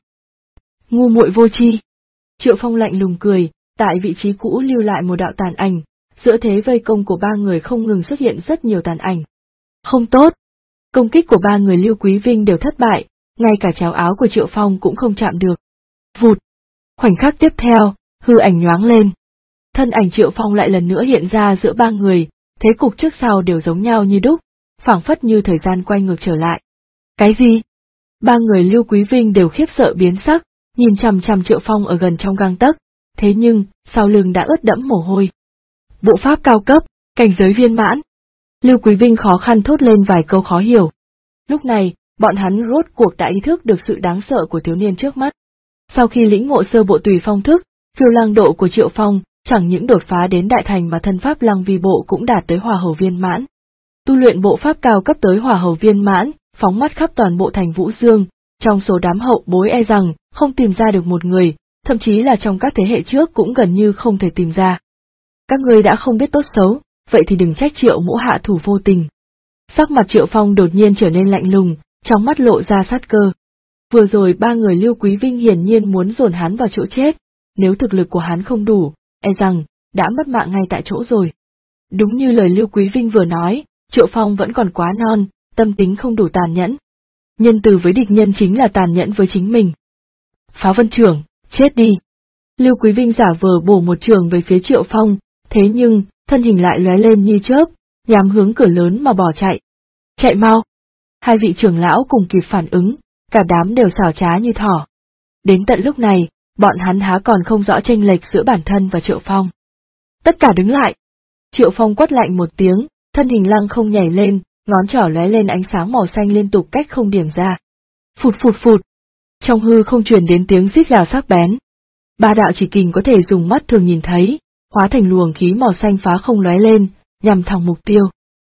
Ngu muội vô tri. Triệu Phong lạnh lùng cười, tại vị trí cũ lưu lại một đạo tàn ảnh, giữa thế vây công của 3 người không ngừng xuất hiện rất nhiều tàn ảnh. Không tốt. Công kích của 3 người Lưu Quý Vinh đều thất bại, ngay cả chéo áo của Triệu Phong cũng không chạm được. Vụt. Khoảnh khắc tiếp theo, hư ảnh nhoáng lên. Thân ảnh Triệu Phong lại lần nữa hiện ra giữa 3 người, thế cục trước sau đều giống nhau như đúc, phảng phất như thời gian quay ngược trở lại. Cái gì? 3 người Lưu Quý Vinh đều khiếp sợ biến sắc, nhìn chằm chằm Triệu Phong ở gần trong gang tấc, thế nhưng, sau lưng đã ướt đẫm mồ hôi. Bộ pháp cao cấp, cảnh giới viên mãn. Lưu Quý Vinh khó khăn thốt lên vài câu khó hiểu. Lúc này, bọn hắn rốt cuộc đã ý thức được sự đáng sợ của thiếu niên trước mắt. Sau khi lĩnh ngộ sơ bộ tùy phong thức, phiêu lang độ của Triệu Phong chẳng những đột phá đến đại thành mà thân pháp lăng vi bộ cũng đạt tới hỏa hầu viên mãn. Tu luyện bộ pháp cao cấp tới hỏa hầu viên mãn, phóng mắt khắp toàn bộ thành Vũ Dương, trong số đám hậu bối e rằng không tìm ra được một người, thậm chí là trong các thế hệ trước cũng gần như không thể tìm ra. Các ngươi đã không biết tốt xấu, vậy thì đừng trách Triệu mỗ hạ thủ vô tình. Sắc mặt Triệu Phong đột nhiên trở nên lạnh lùng, trong mắt lộ ra sát cơ. Vừa rồi 3 người Lưu Quý Vinh hiển nhiên muốn dồn hắn vào chỗ chết, nếu thực lực của hắn không đủ, e rằng đã mất mạng ngay tại chỗ rồi. Đúng như lời Lưu Quý Vinh vừa nói, Triệu Phong vẫn còn quá non, tâm tính không đủ tàn nhẫn. Nhân từ với địch nhân chính là tàn nhẫn với chính mình. Phá Vân Trưởng, chết đi. Lưu Quý Vinh giả vờ bổ một trường về phía Triệu Phong, thế nhưng, thân hình lại lóe lên như chớp, nhắm hướng cửa lớn mà bỏ chạy. Chạy mau! 2 vị trưởng lão cùng kịp phản ứng, cả đám đều xảo trá như thỏ. Đến tận lúc này, bọn hắn há còn không rõ chênh lệch giữa bản thân và Triệu Phong. Tất cả đứng lại! Triệu Phong quát lạnh một tiếng, thân hình lăng không nhảy lên, ngón trỏ lóe lên ánh sáng màu xanh liên tục cách không điểm ra. Phụt phụt phụt! Trong hư không truyền đến tiếng rít gào sắc bén. 3 đạo chỉ kình có thể dùng mắt thường nhìn thấy, hóa thành luồng khí màu xanh phá không lóe lên, nhằm thẳng mục tiêu.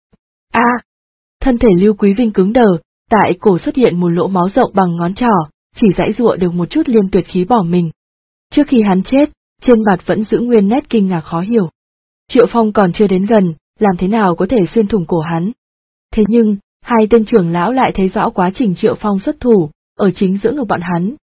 Thân thể Lưu Quý Vinh cứng đờ, tại cổ xuất hiện một lỗ máu rộng bằng ngón trỏ, chỉ giãy giụa được một chút liêm tuyệt khí bỏ mình. Trước khi hắn chết, trên mặt vẫn giữ nguyên nét kinh ngạc khó hiểu. Triệu Phong còn chưa đến gần, làm thế nào có thể xuyên thủng cổ hắn? Thế nhưng, 2 tên trưởng lão lại thấy rõ quá trình Triệu Phong xuất thủ, ở chính giữa ngực bọn hắn,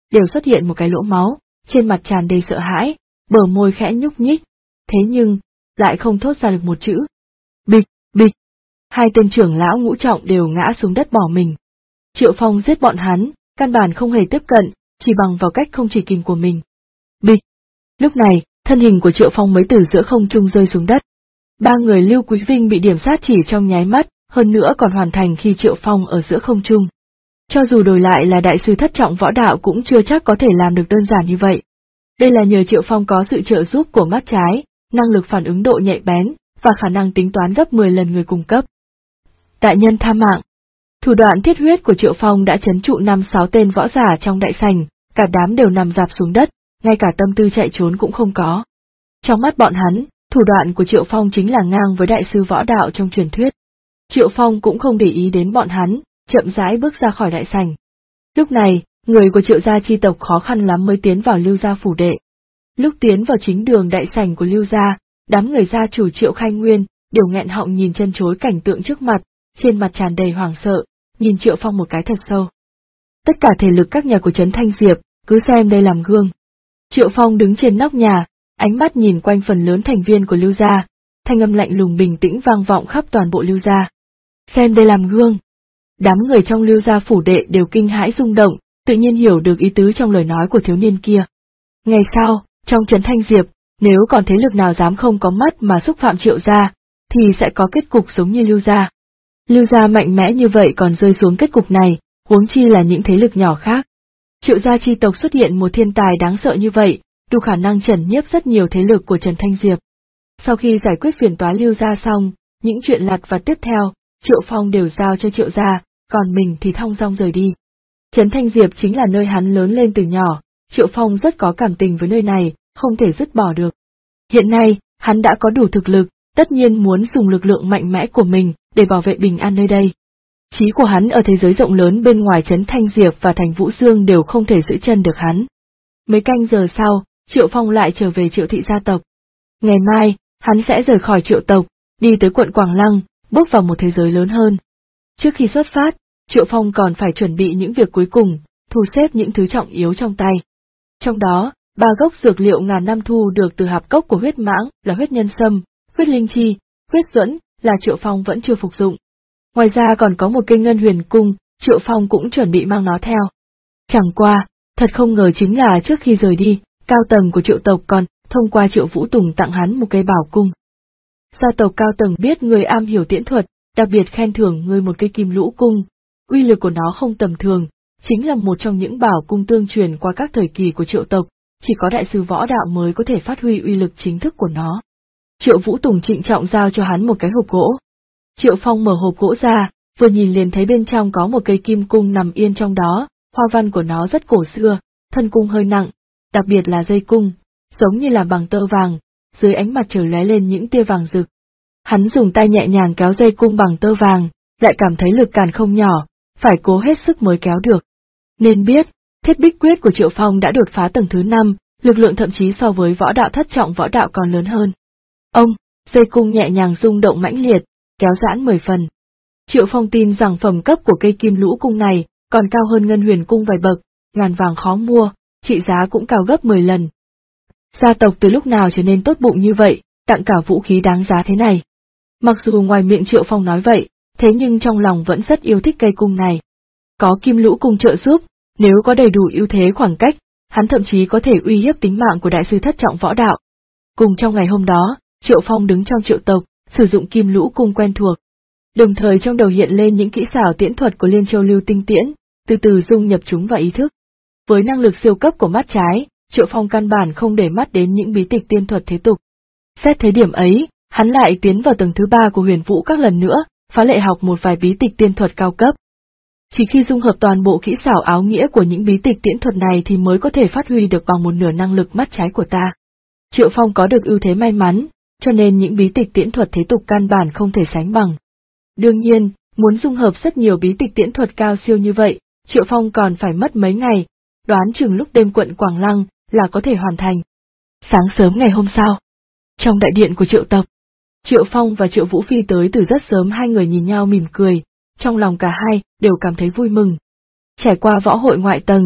đều xuất hiện một cái lỗ máu, trên mặt tràn đầy sợ hãi, bờ môi khẽ nhúc nhích, thế nhưng, lại không thốt ra được một chữ. Bịch, bịch, hai tên trưởng lão ngũ trọng đều ngã xuống đất bỏ mình. Triệu Phong giết bọn hắn, căn bản không hề tiếp cận, chỉ bằng vào cách không chỉ kình của mình. Bịch, lúc này, thân hình của Triệu Phong mới từ giữa không trung rơi xuống đất. Ba người Lưu Quý Vinh bị điểm sát chỉ trong nháy mắt, hơn nữa còn hoàn thành khi Triệu Phong ở giữa không trung. Cho dù đổi lại là đại sư thất trọng võ đạo cũng chưa chắc có thể làm được đơn giản như vậy. Đây là nhờ Triệu Phong có sự trợ giúp của mắt trái, năng lực phản ứng độ nhạy bén, và khả năng tính toán gấp 10 lần người cùng cấp. Đại nhân tha mạng. Thủ đoạn thiết huyết của Triệu Phong đã trấn trụ 5-6 tên võ giả trong đại sảnh, cả đám đều nằm rạp xuống đất, ngay cả tâm tư chạy trốn cũng không có. Trong mắt bọn hắn, thủ đoạn của Triệu Phong chính là ngang với đại sư võ đạo trong truyền thuyết. Triệu Phong cũng không để ý đến bọn hắn, chậm rãi bước ra khỏi đại sảnh. Lúc này, người của Triệu gia chi tộc khó khăn lắm mới tiến vào Lưu gia phủ đệ. Lúc tiến vào chính đường đại sảnh của Lưu gia, đám người gia chủ Triệu Khai Nguyên đều nghẹn họng nhìn chân chối cảnh tượng trước mặt, trên mặt tràn đầy hoảng sợ, nhìn Triệu Phong một cái thật sâu. Tất cả thể lực các nhà của Trấn Thanh Diệp, cứ xem đây làm gương. Triệu Phong đứng trên nóc nhà, ánh mắt nhìn quanh phần lớn thành viên của Lưu gia, thanh âm lạnh lùng bình tĩnh vang vọng khắp toàn bộ Lưu gia. Xem đây làm gương. Đám người trong Lưu gia phủ đệ đều kinh hãi rung động, tự nhiên hiểu được ý tứ trong lời nói của thiếu niên kia. Ngày sau, trong Trấn Thanh Diệp, nếu còn thế lực nào dám không có mắt mà xúc phạm Triệu gia, thì sẽ có kết cục giống như Lưu gia. Lưu gia mạnh mẽ như vậy còn rơi xuống kết cục này, huống chi là những thế lực nhỏ khác. Triệu gia chi tộc xuất hiện một thiên tài đáng sợ như vậy, đủ khả năng trấn nhiếp rất nhiều thế lực của Trấn Thanh Diệp. Sau khi giải quyết phiền toái Lưu gia xong, những chuyện lặt vặt tiếp theo, Triệu Phong đều giao cho Triệu gia, còn mình thì thong dong rời đi. Trấn Thanh Diệp chính là nơi hắn lớn lên từ nhỏ, Triệu Phong rất có cảm tình với nơi này, không thể dứt bỏ được. Hiện nay, hắn đã có đủ thực lực, tất nhiên muốn dùng lực lượng mạnh mẽ của mình để bảo vệ bình an nơi đây. Chí của hắn ở thế giới rộng lớn bên ngoài Trấn Thanh Diệp và thành Vũ Dương đều không thể giữ chân được hắn. Mấy canh giờ sau, Triệu Phong lại trở về Triệu thị gia tộc. Ngày mai, hắn sẽ rời khỏi Triệu tộc, đi tới quận Quảng Lăng, bước vào một thế giới lớn hơn. Trước khi xuất phát, Triệu Phong còn phải chuẩn bị những việc cuối cùng, thu xếp những thứ trọng yếu trong tay. Trong đó, 3 gốc dược liệu ngàn năm thu được từ hạp cốc của huyết mãng là huyết nhân sâm, huyết linh chi, huyết duẫn là Triệu Phong vẫn chưa phục dụng. Ngoài ra còn có một cây ngân huyền cung, Triệu Phong cũng chuẩn bị mang nó theo. Chẳng qua, thật không ngờ chính là trước khi rời đi, cao tầng của Triệu tộc còn thông qua Triệu Vũ Tùng tặng hắn một cây bảo cung. Gia tộc cao tầng biết người am hiểu tiễn thuật, đặc biệt khen thưởng người một cây kim lũ cung, uy lực của nó không tầm thường, chính là một trong những bảo cung tương truyền qua các thời kỳ của Triệu tộc, chỉ có đại sư võ đạo mới có thể phát huy uy lực chính thức của nó. Triệu Vũ Tùng trịnh trọng giao cho hắn một cái hộp gỗ. Triệu Phong mở hộp gỗ ra, vừa nhìn liền thấy bên trong có một cây kim cung nằm yên trong đó, hoa văn của nó rất cổ xưa, thân cung hơi nặng, đặc biệt là dây cung, giống như là bằng tơ vàng, dưới ánh mặt trời lóe lên những tia vàng rực. Hắn dùng tay nhẹ nhàng kéo dây cung bằng tơ vàng, lại cảm thấy lực cản không nhỏ, phải cố hết sức mới kéo được. Nên biết, thiết bích quyết của Triệu Phong đã đột phá tầng thứ 5, lực lượng thậm chí so với võ đạo thất trọng võ đạo còn lớn hơn. Ông, dây cung nhẹ nhàng rung động mãnh liệt, kéo giãn 10 phần. Triệu Phong tin rằng phẩm cấp của cây kim lũ cung này còn cao hơn ngân huyền cung vài bậc, ngàn vàng khó mua, trị giá cũng cao gấp 10 lần. Gia tộc từ lúc nào trở nên tốt bụng như vậy, tặng cả vũ khí đáng giá thế này. Mặc dù ngoài miệng Triệu Phong nói vậy, thế nhưng trong lòng vẫn rất yêu thích cây cung này. Có kim lũ cung trợ giúp, nếu có đầy đủ ưu thế khoảng cách, hắn thậm chí có thể uy hiếp tính mạng của đại sư thất trọng võ đạo. Cùng trong ngày hôm đó, Triệu Phong đứng trong Triệu tộc, sử dụng kim lũ cung quen thuộc. Đồng thời trong đầu hiện lên những kỹ xảo tiễn thuật của Liên Châu Lưu Tinh Tiễn, từ từ dung nhập chúng vào ý thức. Với năng lực siêu cấp của mắt trái, Triệu Phong căn bản không để mắt đến những bí tịch tiên thuật thế tục. Xét thấy điểm ấy, hắn lại tiến vào tầng thứ 3 của Huyền Vũ các lần nữa, phá lệ học một vài bí tịch tiên thuật cao cấp. Chỉ khi dung hợp toàn bộ kỹ xảo áo nghĩa của những bí tịch tiễn thuật này thì mới có thể phát huy được bằng một nửa năng lực mắt trái của ta. Triệu Phong có được ưu thế may mắn, cho nên những bí tịch tiễn thuật thế tục căn bản không thể sánh bằng. Đương nhiên, muốn dung hợp rất nhiều bí tịch tiễn thuật cao siêu như vậy, Triệu Phong còn phải mất mấy ngày, đoán chừng lúc đêm quận Quảng Lăng là có thể hoàn thành. Sáng sớm ngày hôm sau, trong đại điện của Triệu tộc, Triệu Phong và Triệu Vũ Phi tới từ rất sớm, hai người nhìn nhau mỉm cười, trong lòng cả hai đều cảm thấy vui mừng. Trải qua võ hội ngoại tầng,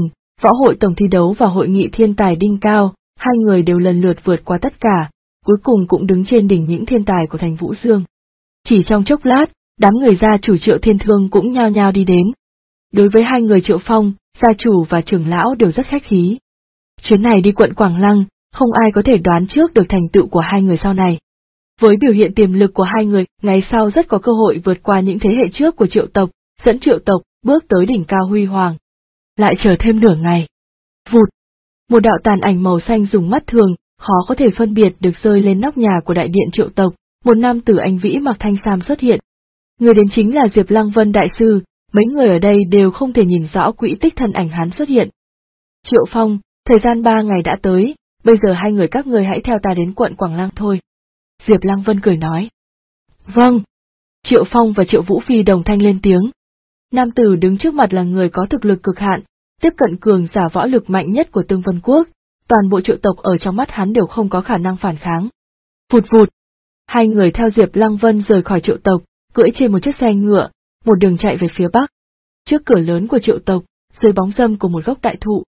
Võ hội tổng thi đấu và hội nghị thiên tài đỉnh cao, hai người đều lần lượt vượt qua tất cả, cuối cùng cũng đứng trên đỉnh những thiên tài của thành Vũ Dương. Chỉ trong chốc lát, đám người gia chủ Triệu Thiên Thương cũng nhao nhao đi đến. Đối với hai người Triệu Phong, gia chủ và trưởng lão đều rất khách khí. Chuyến này đi quận Quảng Lăng, không ai có thể đoán trước được thành tựu của hai người sau này. Với biểu hiện tiềm lực của hai người, ngày sau rất có cơ hội vượt qua những thế hệ trước của Triệu tộc, dẫn Triệu tộc bước tới đỉnh cao huy hoàng. Lại chờ thêm nửa ngày. Vụt! Một đạo tàn ảnh màu xanh dùng mắt thường, khó có thể phân biệt được rơi lên nóc nhà của đại điện Triệu tộc, một nam tử anh vĩ mặc thanh sam xuất hiện. Người đến chính là Diệp Lăng Vân đại sư, mấy người ở đây đều không thể nhìn rõ quỹ tích thân ảnh hắn xuất hiện. Triệu Phong, thời gian 3 ngày đã tới, bây giờ hai người các ngươi hãy theo ta đến quận Quảng Lăng thôi. Diệp Lăng Vân cười nói. Vâng. Triệu Phong và Triệu Vũ Phi đồng thanh lên tiếng. Nam tử đứng trước mặt là người có thực lực cực hạn, tiếp cận cường giả võ lực mạnh nhất của Tương Vân Quốc, toàn bộ Triệu tộc ở trong mắt hắn đều không có khả năng phản kháng. Vụt vụt. Hai người theo Diệp Lăng Vân rời khỏi Triệu tộc, cưỡi trên một chiếc xe ngựa, một đường chạy về phía bắc. Trước cửa lớn của Triệu tộc, dưới bóng râm của một gốc đại thụ.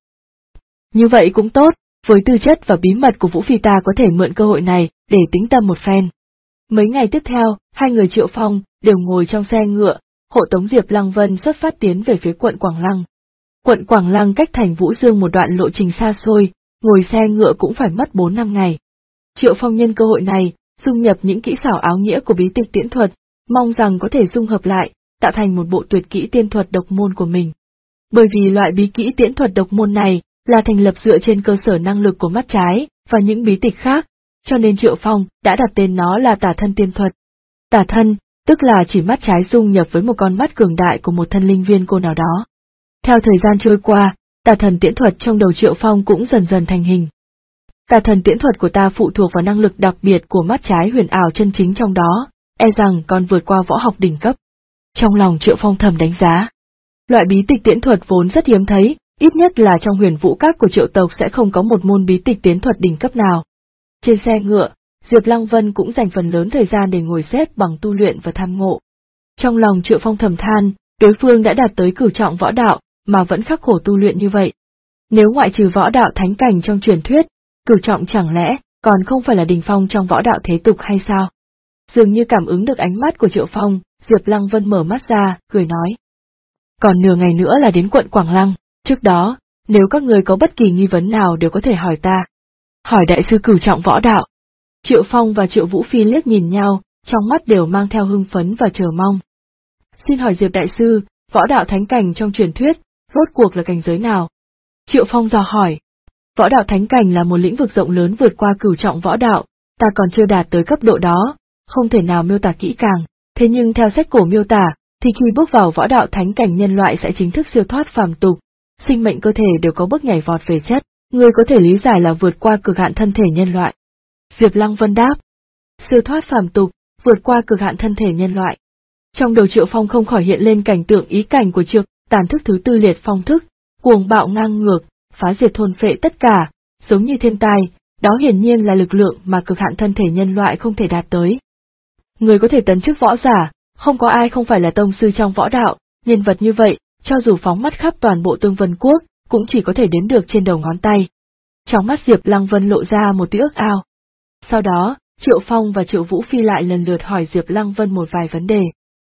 Như vậy cũng tốt, với tư chất và bí mật của Vũ Phi ta có thể mượn cơ hội này để tĩnh tâm một phen. Mấy ngày tiếp theo, hai người Triệu Phong đều ngồi trong xe ngựa, hộ tống Diệp Lăng Vân xuất phát tiến về phía quận Quảng Lăng. Quận Quảng Lăng cách thành Vũ Dương một đoạn lộ trình xa xôi, ngồi xe ngựa cũng phải mất 4-5 ngày. Triệu Phong nhân cơ hội này, dung nhập những kỹ xảo áo nghĩa của bí tịch tiễn thuật, mong rằng có thể dung hợp lại, tạo thành một bộ tuyệt kỹ tiên thuật độc môn của mình. Bởi vì loại bí kỹ tiễn thuật độc môn này là thành lập dựa trên cơ sở năng lực của mắt trái và những bí tịch khác, cho nên Triệu Phong đã đặt tên nó là Tả Thân Tiên Thuật. Tả thân, tức là chỉ mắt trái dung nhập với một con mắt cường đại của một thân linh viên cô nào đó. Theo thời gian trôi qua, Tả Thần Tiễn Thuật trong đầu Triệu Phong cũng dần dần thành hình. Tả Thần Tiễn Thuật của ta phụ thuộc vào năng lực đặc biệt của mắt trái huyền ảo chân chính trong đó, e rằng còn vượt qua võ học đỉnh cấp. Trong lòng Triệu Phong thầm đánh giá. Loại bí tịch tiễn thuật vốn rất hiếm thấy, ít nhất là trong huyền vũ các của Triệu tộc sẽ không có một môn bí tịch tiễn thuật đỉnh cấp nào. Trên xe ngựa, Diệp Lăng Vân cũng dành phần lớn thời gian để ngồi xếp bằng tu luyện và tham ngộ. Trong lòng Triệu Phong thầm than, đối phương đã đạt tới cửu trọng võ đạo, mà vẫn khắc khổ tu luyện như vậy. Nếu ngoại trừ võ đạo thánh cảnh trong truyền thuyết, cửu trọng chẳng lẽ còn không phải là đỉnh phong trong võ đạo thế tục hay sao? Dường như cảm ứng được ánh mắt của Triệu Phong, Diệp Lăng Vân mở mắt ra, cười nói. Còn nửa ngày nữa là đến quận Quảng Lăng, trước đó, nếu các người có bất kỳ nghi vấn nào đều có thể hỏi ta. Hỏi đại sư cửu trọng võ đạo. Triệu Phong và Triệu Vũ Phi liếc nhìn nhau, trong mắt đều mang theo hưng phấn và chờ mong. Xin hỏi Diệp đại sư, võ đạo thánh cảnh trong truyền thuyết, rốt cuộc là cảnh giới nào? Triệu Phong dò hỏi. Võ đạo thánh cảnh là một lĩnh vực rộng lớn vượt qua cửu trọng võ đạo, ta còn chưa đạt tới cấp độ đó, không thể nào miêu tả kỹ càng, thế nhưng theo sách cổ miêu tả, thì khi bước vào võ đạo thánh cảnh nhân loại sẽ chính thức siêu thoát phàm tục, sinh mệnh cơ thể đều có bước nhảy vọt về chất, người có thể lý giải là vượt qua cực hạn thân thể nhân loại. Diệp Lăng Vân đáp. Siêu thoát phàm tục, vượt qua cực hạn thân thể nhân loại. Trong đầu Triệu Phong không khỏi hiện lên cảnh tượng ý cảnh của Trược Tàn thức thứ tư liệt phong thức, cuồng bạo ngang ngược, phá diệt thôn phệ tất cả, giống như thiên tai, đó hiển nhiên là lực lượng mà cực hạn thân thể nhân loại không thể đạt tới. Người có thể tấn chức võ giả, không có ai không phải là tông sư trong võ đạo, nhân vật như vậy, cho dù phóng mắt khắp toàn bộ Tương Vân Quốc, cũng chỉ có thể đếm được trên đầu ngón tay. Trong mắt Diệp Lăng Vân lộ ra một tia ước ao. Sau đó, Triệu Phong và Triệu Vũ Phi lại lần lượt hỏi Diệp Lăng Vân một vài vấn đề.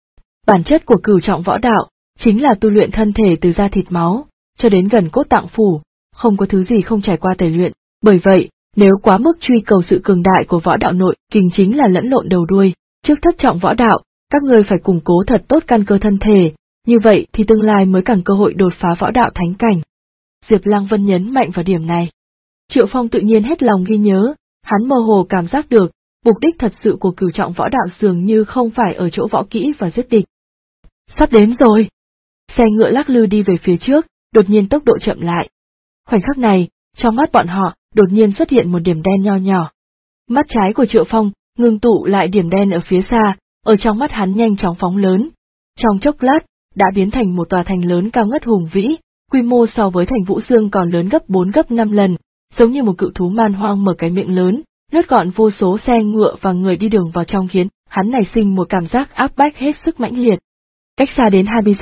Bản chất của cửu trọng võ đạo, chính là tu luyện thân thể từ da thịt máu, cho đến gần cốt tạng phủ, không có thứ gì không trải qua tẩy luyện, bởi vậy, nếu quá mức truy cầu sự cường đại của võ đạo nội kình chính là lẫn lộn đầu đuôi, trước thất trọng võ đạo, các ngươi phải củng cố thật tốt căn cơ thân thể, như vậy thì tương lai mới càng cơ hội đột phá võ đạo thánh cảnh. Diệp Lăng Vân nhấn mạnh vào điểm này. Triệu Phong tự nhiên hết lòng ghi nhớ, hắn mơ hồ cảm giác được, mục đích thật sự của cửu trọng võ đạo dường như không phải ở chỗ võ kỹ và giết địch. Sắp đến rồi. Xe ngựa lắc lư đi về phía trước, đột nhiên tốc độ chậm lại. Khoảnh khắc này, trong mắt bọn họ, đột nhiên xuất hiện một điểm đen nho nhỏ. Mắt trái của Triệu Phong, ngưng tụ lại điểm đen ở phía xa, ở trong mắt hắn nhanh chóng phóng lớn. Trong chốc lát, đã biến thành một tòa thành lớn cao ngất hùng vĩ, quy mô so với thành Vũ Dương còn lớn gấp 4 gấp 5 lần, giống như một cự thú man hoang mở cái miệng lớn, nuốt gọn vô số xe ngựa và người đi đường vào trong khiến hắn nảy sinh một cảm giác áp bách hết sức mãnh liệt. Cách xa đến 20 dặm,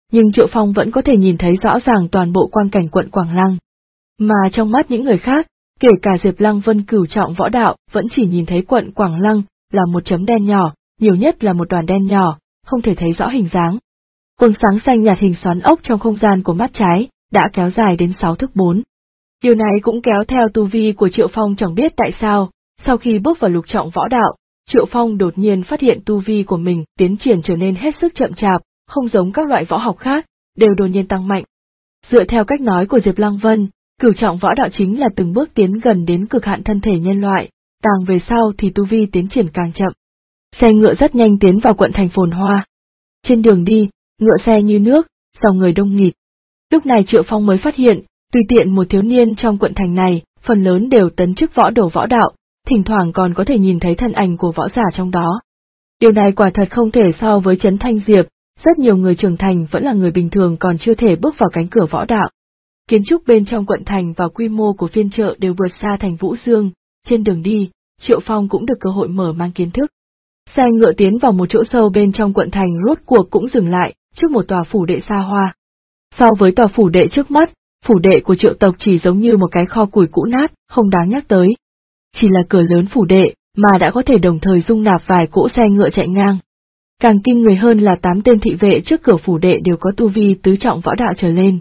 nhưng Triệu Phong vẫn có thể nhìn thấy rõ ràng toàn bộ quang cảnh quận Quảng Lăng. Mà trong mắt những người khác, kể cả Diệp Lăng Vân cửu trọng võ đạo vẫn chỉ nhìn thấy quận Quảng Lăng là một chấm đen nhỏ, nhiều nhất là một đoàn đen nhỏ, không thể thấy rõ hình dáng. Quầng sáng xanh nhạt hình xoắn ốc trong không gian của mắt trái đã kéo dài đến 6 thước 4. Điều này cũng kéo theo tu vi của Triệu Phong chẳng biết tại sao, sau khi bước vào lục trọng võ đạo, Triệu Phong đột nhiên phát hiện tu vi của mình tiến triển trở nên hết sức chậm chạp, không giống các loại võ học khác, đều đột nhiên tăng mạnh. Dựa theo cách nói của Diệp Lăng Vân, cửu trọng võ đạo chính là từng bước tiến gần đến cực hạn thân thể nhân loại, càng về sau thì tu vi tiến triển càng chậm. Xe ngựa rất nhanh tiến vào quận thành phồn hoa. Trên đường đi, ngựa xe như nước, dòng người đông nghịt. Lúc này Triệu Phong mới phát hiện, tùy tiện một thiếu niên trong quận thành này, phần lớn đều tấn chức võ đồ võ đạo, thỉnh thoảng còn có thể nhìn thấy thân ảnh của võ giả trong đó. Điều này quả thật không thể so với Trấn Thanh Diệp, rất nhiều người trưởng thành vẫn là người bình thường còn chưa thể bước vào cánh cửa võ đạo. Kiến trúc bên trong quận thành và quy mô của phiên chợ đều vượt xa thành Vũ Dương, trên đường đi, Triệu Phong cũng được cơ hội mở mang kiến thức. Xe ngựa tiến vào một chỗ sâu bên trong quận thành rốt cuộc cũng dừng lại, trước một tòa phủ đệ xa hoa. So với tòa phủ đệ trước mắt, phủ đệ của Triệu tộc chỉ giống như một cái kho củi cũ nát, không đáng nhắc tới. Chỉ là cửa lớn phủ đệ, mà đã có thể đồng thời dung nạp vài cỗ xe ngựa chạy ngang. Càng kinh người hơn là 8 tên thị vệ trước cửa phủ đệ đều có tu vi tứ trọng võ đạo trở lên.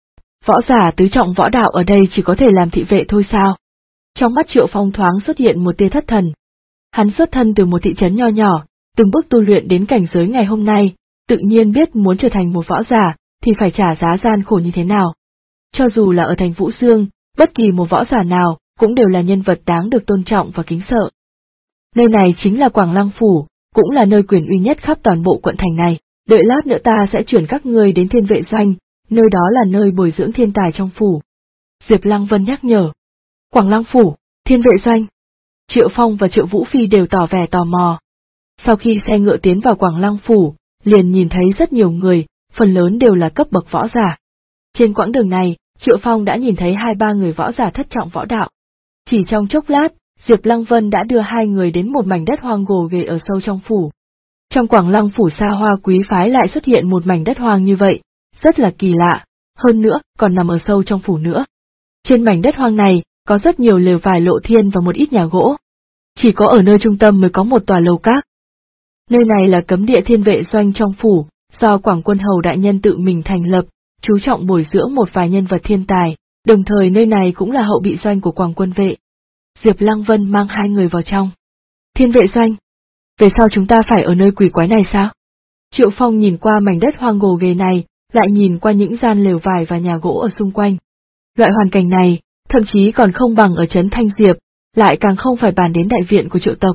Võ giả tứ trọng võ đạo ở đây chỉ có thể làm thị vệ thôi sao? Trong mắt Triệu Phong thoáng xuất hiện một tia thất thần. Hắn xuất thân từ một thị trấn nho nhỏ, từng bước tu luyện đến cảnh giới ngày hôm nay, tự nhiên biết muốn trở thành một võ giả, thì phải trả giá gian khổ như thế nào. Cho dù là ở thành Vũ Dương, bất kỳ một võ giả nào, cũng đều là nhân vật đáng được tôn trọng và kính sợ. Nơi này chính là Quảng Lăng Phủ, cũng là nơi quyền uy nhất khắp toàn bộ quận thành này, đợi lát nữa ta sẽ chuyển các ngươi đến Thiên Vệ Doanh, nơi đó là nơi bồi dưỡng thiên tài trong phủ. Diệp Lăng Vân nhắc nhở. Quảng Lăng Phủ, Thiên Vệ Doanh. Triệu Phong và Triệu Vũ Phi đều tỏ vẻ tò mò. Sau khi xe ngựa tiến vào Quảng Lăng Phủ, liền nhìn thấy rất nhiều người, phần lớn đều là cấp bậc võ giả. Trên quãng đường này, Triệu Phong đã nhìn thấy 2-3 người võ giả thất trọng võ đạo. Chỉ trong chốc lát, Diệp Lăng Vân đã đưa 2 người đến một mảnh đất hoang gồ ghề ở sâu trong phủ. Trong Quảng Lăng Phủ xa hoa quý phái lại xuất hiện một mảnh đất hoang như vậy, rất là kỳ lạ, hơn nữa còn nằm ở sâu trong phủ nữa. Trên mảnh đất hoang này, có rất nhiều lều vải lộ thiên và một ít nhà gỗ. Chỉ có ở nơi trung tâm mới có một tòa lầu các. Nơi này là cấm địa Thiên Vệ Doanh trong phủ, do Quảng Quân Hầu đại nhân tự mình thành lập, chú trọng bồi dưỡng một vài nhân vật thiên tài, đồng thời nơi này cũng là hậu bị doanh của Quảng Quân Vệ. Diệp Lăng Vân mang 2 người vào trong. Thiên Vệ Doanh? Về sau chúng ta phải ở nơi quỷ quái này sao? Triệu Phong nhìn qua mảnh đất hoang gồ ghề này, lại nhìn qua những gian lều vải và nhà gỗ ở xung quanh. Loại hoàn cảnh này, thậm chí còn không bằng ở Trấn Thanh Diệp, lại càng không phải bàn đến đại viện của Triệu tộc.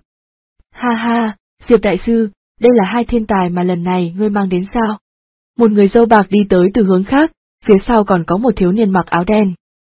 Ha ha, Diệp đại sư, đây là 2 thiên tài mà lần này ngươi mang đến sao? Một người râu bạc đi tới từ hướng khác, phía sau còn có một thiếu niên mặc áo đen.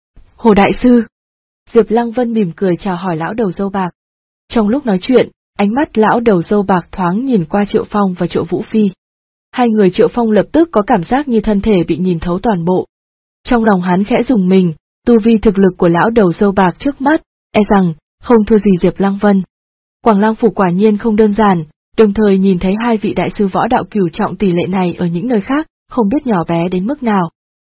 Hồ đại sư. Diệp Lăng Vân mỉm cười chào hỏi lão đầu râu bạc. Trong lúc nói chuyện, ánh mắt lão đầu râu bạc thoáng nhìn qua Triệu Phong và Triệu Vũ Phi. 2 người Triệu Phong lập tức có cảm giác như thân thể bị nhìn thấu toàn bộ. Trong lòng hắn khẽ rùng mình, tu vi thực lực của lão đầu râu bạc trước mắt, e rằng, không thua gì Diệp Lăng Vân. Quảng Lăng Phủ quả nhiên không đơn giản, đồng thời nhìn thấy 2 vị đại sư võ đạo cửu trọng tỷ lệ này ở những nơi khác, không biết nhỏ bé đến mức nào.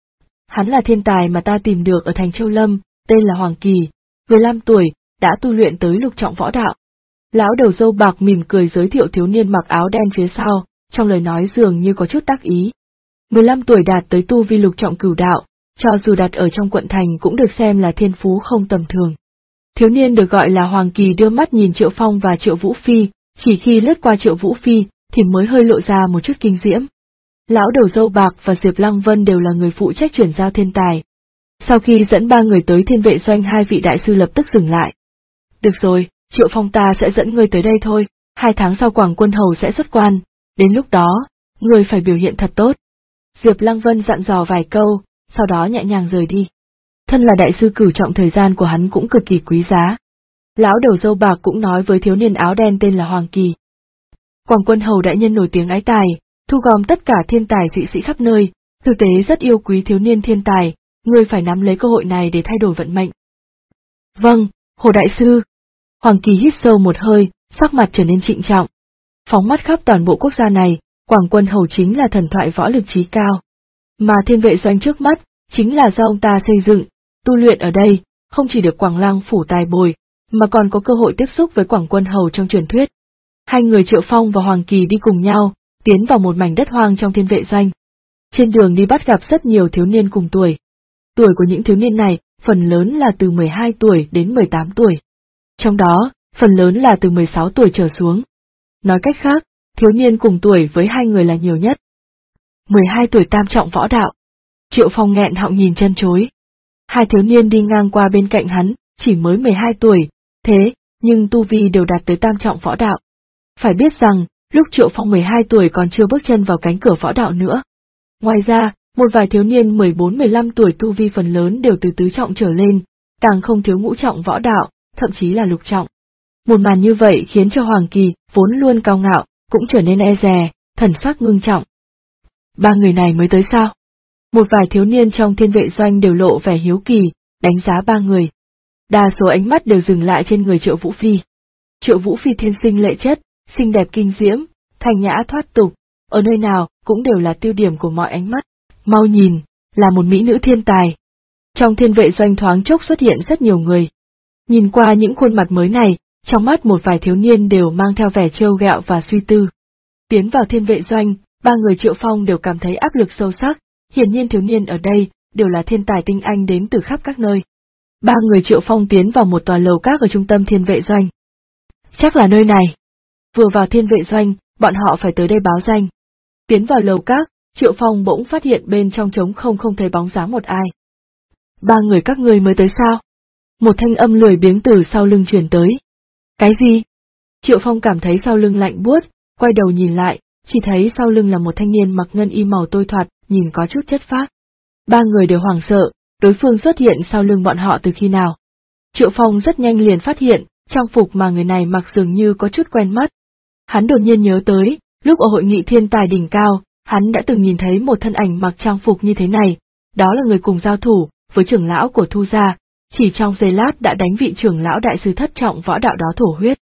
Hắn là thiên tài mà ta tìm được ở thành Châu Lâm, tên là Hoàng Kỳ, 15 tuổi, đã tu luyện tới lục trọng võ đạo. Lão đầu râu bạc mỉm cười giới thiệu thiếu niên mặc áo đen phía sau, trong lời nói dường như có chút tác ý. 15 tuổi đạt tới tu vi lục trọng cửu đạo, cho dù đặt ở trong quận thành cũng được xem là thiên phú không tầm thường. Thiếu niên được gọi là Hoàng Kỳ đưa mắt nhìn Triệu Phong và Triệu Vũ Phi, chỉ khi lướt qua Triệu Vũ Phi thì mới hơi lộ ra một chút kinh diễm. Lão đầu râu bạc và Diệp Lăng Vân đều là người phụ trách chuyển giao thiên tài. Sau khi dẫn 3 người tới Thiên Vệ Doanh, 2 vị đại sư lập tức dừng lại. Được rồi, Triệu Phong ta sẽ dẫn ngươi tới đây thôi, 2 tháng sau Quảng Quân Hầu sẽ xuất quan, đến lúc đó, ngươi phải biểu hiện thật tốt. Diệp Lăng Vân dặn dò vài câu, sau đó nhẹ nhàng rời đi. Thân là đại sư cửu trọng, thời gian của hắn cũng cực kỳ quý giá. Lão đầu râu bạc cũng nói với thiếu niên áo đen tên là Hoàng Kỳ. Quảng Quân Hầu đại nhân nổi tiếng ái tài, thu gom tất cả thiên tài dị sĩ khắp nơi, thực tế rất yêu quý thiếu niên thiên tài, ngươi phải nắm lấy cơ hội này để thay đổi vận mệnh. Vâng, Hồ đại sư. Hoàng Kỳ hít sâu một hơi, sắc mặt trở nên trịnh trọng. Phóng mắt khắp toàn bộ quốc gia này, Quảng Quân Hầu chính là thần thoại võ lực trí cao, Mà Thiên Vệ Doanh trước mắt, chính là do ông ta xây dựng, tu luyện ở đây, không chỉ được Quảng Lăng phủ tài bồi, mà còn có cơ hội tiếp xúc với Quảng Quân Hầu trong truyền thuyết. Hai người Triệu Phong và Hoàng Kỳ đi cùng nhau, tiến vào một mảnh đất hoang trong Thiên Vệ Doanh. Trên đường đi bắt gặp rất nhiều thiếu niên cùng tuổi. Tuổi của những thiếu niên này, phần lớn là từ 12 tuổi đến 18 tuổi. Trong đó, phần lớn là từ 16 tuổi trở xuống. Nói cách khác, thiếu niên cùng tuổi với hai người là nhiều nhất. 12 tuổi tam trọng võ đạo. Triệu Phong nghẹn họng nhìn chân chối. Hai thiếu niên đi ngang qua bên cạnh hắn, chỉ mới 12 tuổi, thế, nhưng tu vi đều đạt tới tam trọng võ đạo. Phải biết rằng, lúc Triệu Phong 12 tuổi còn chưa bước chân vào cánh cửa võ đạo nữa. Ngoài ra, một vài thiếu niên 14-15 tuổi tu vi phần lớn đều từ tứ trọng trở lên, càng không thiếu ngũ trọng võ đạo, thậm chí là lục trọng. Một màn như vậy khiến cho Hoàng Kỳ, vốn luôn cao ngạo, cũng trở nên e dè, thần sắc ngưng trọng. Ba người này mới tới sao? Một vài thiếu niên trong Thiên Vệ Doanh đều lộ vẻ hiếu kỳ, đánh giá ba người. Đa số ánh mắt đều dừng lại trên người Triệu Vũ Phi. Triệu Vũ Phi thiên sinh lệ chất, xinh đẹp kinh diễm, thanh nhã thoát tục, ở nơi nào cũng đều là tiêu điểm của mọi ánh mắt. Mau nhìn, là một mỹ nữ thiên tài. Trong Thiên Vệ Doanh thoáng chốc xuất hiện rất nhiều người. Nhìn qua những khuôn mặt mới này, trong mắt một vài thiếu niên đều mang theo vẻ trêu ghẹo và suy tư. Tiến vào Thiên Vệ Doanh, ba người Triệu Phong đều cảm thấy áp lực sâu sắc, hiển nhiên thiếu niên ở đây đều là thiên tài tinh anh đến từ khắp các nơi. Ba người Triệu Phong tiến vào một tòa lầu các ở trung tâm Thiên Vệ Doanh. Chắc là nơi này. Vừa vào Thiên Vệ Doanh, bọn họ phải tới đây báo danh. Tiến vào lầu các, Triệu Phong bỗng phát hiện bên trong trống không thấy bóng dáng một ai. Ba người các ngươi mới tới sao? Một thanh âm lười biếng từ sau lưng truyền tới. Cái gì? Triệu Phong cảm thấy sau lưng lạnh buốt, quay đầu nhìn lại, chỉ thấy sau lưng là một thanh niên mặc ngân y màu tôi thoạt, nhìn có chút chất phác. Ba người đều hoảng sợ, đối phương xuất hiện sau lưng bọn họ từ khi nào. Triệu Phong rất nhanh liền phát hiện, trang phục mà người này mặc dường như có chút quen mắt. Hắn đột nhiên nhớ tới, lúc ở hội nghị thiên tài đỉnh cao, hắn đã từng nhìn thấy một thân ảnh mặc trang phục như thế này, đó là người cùng giao thủ với trưởng lão của Thu gia, chỉ trong giây lát đã đánh vị trưởng lão đại sư thất trọng võ đạo đó thổ huyết.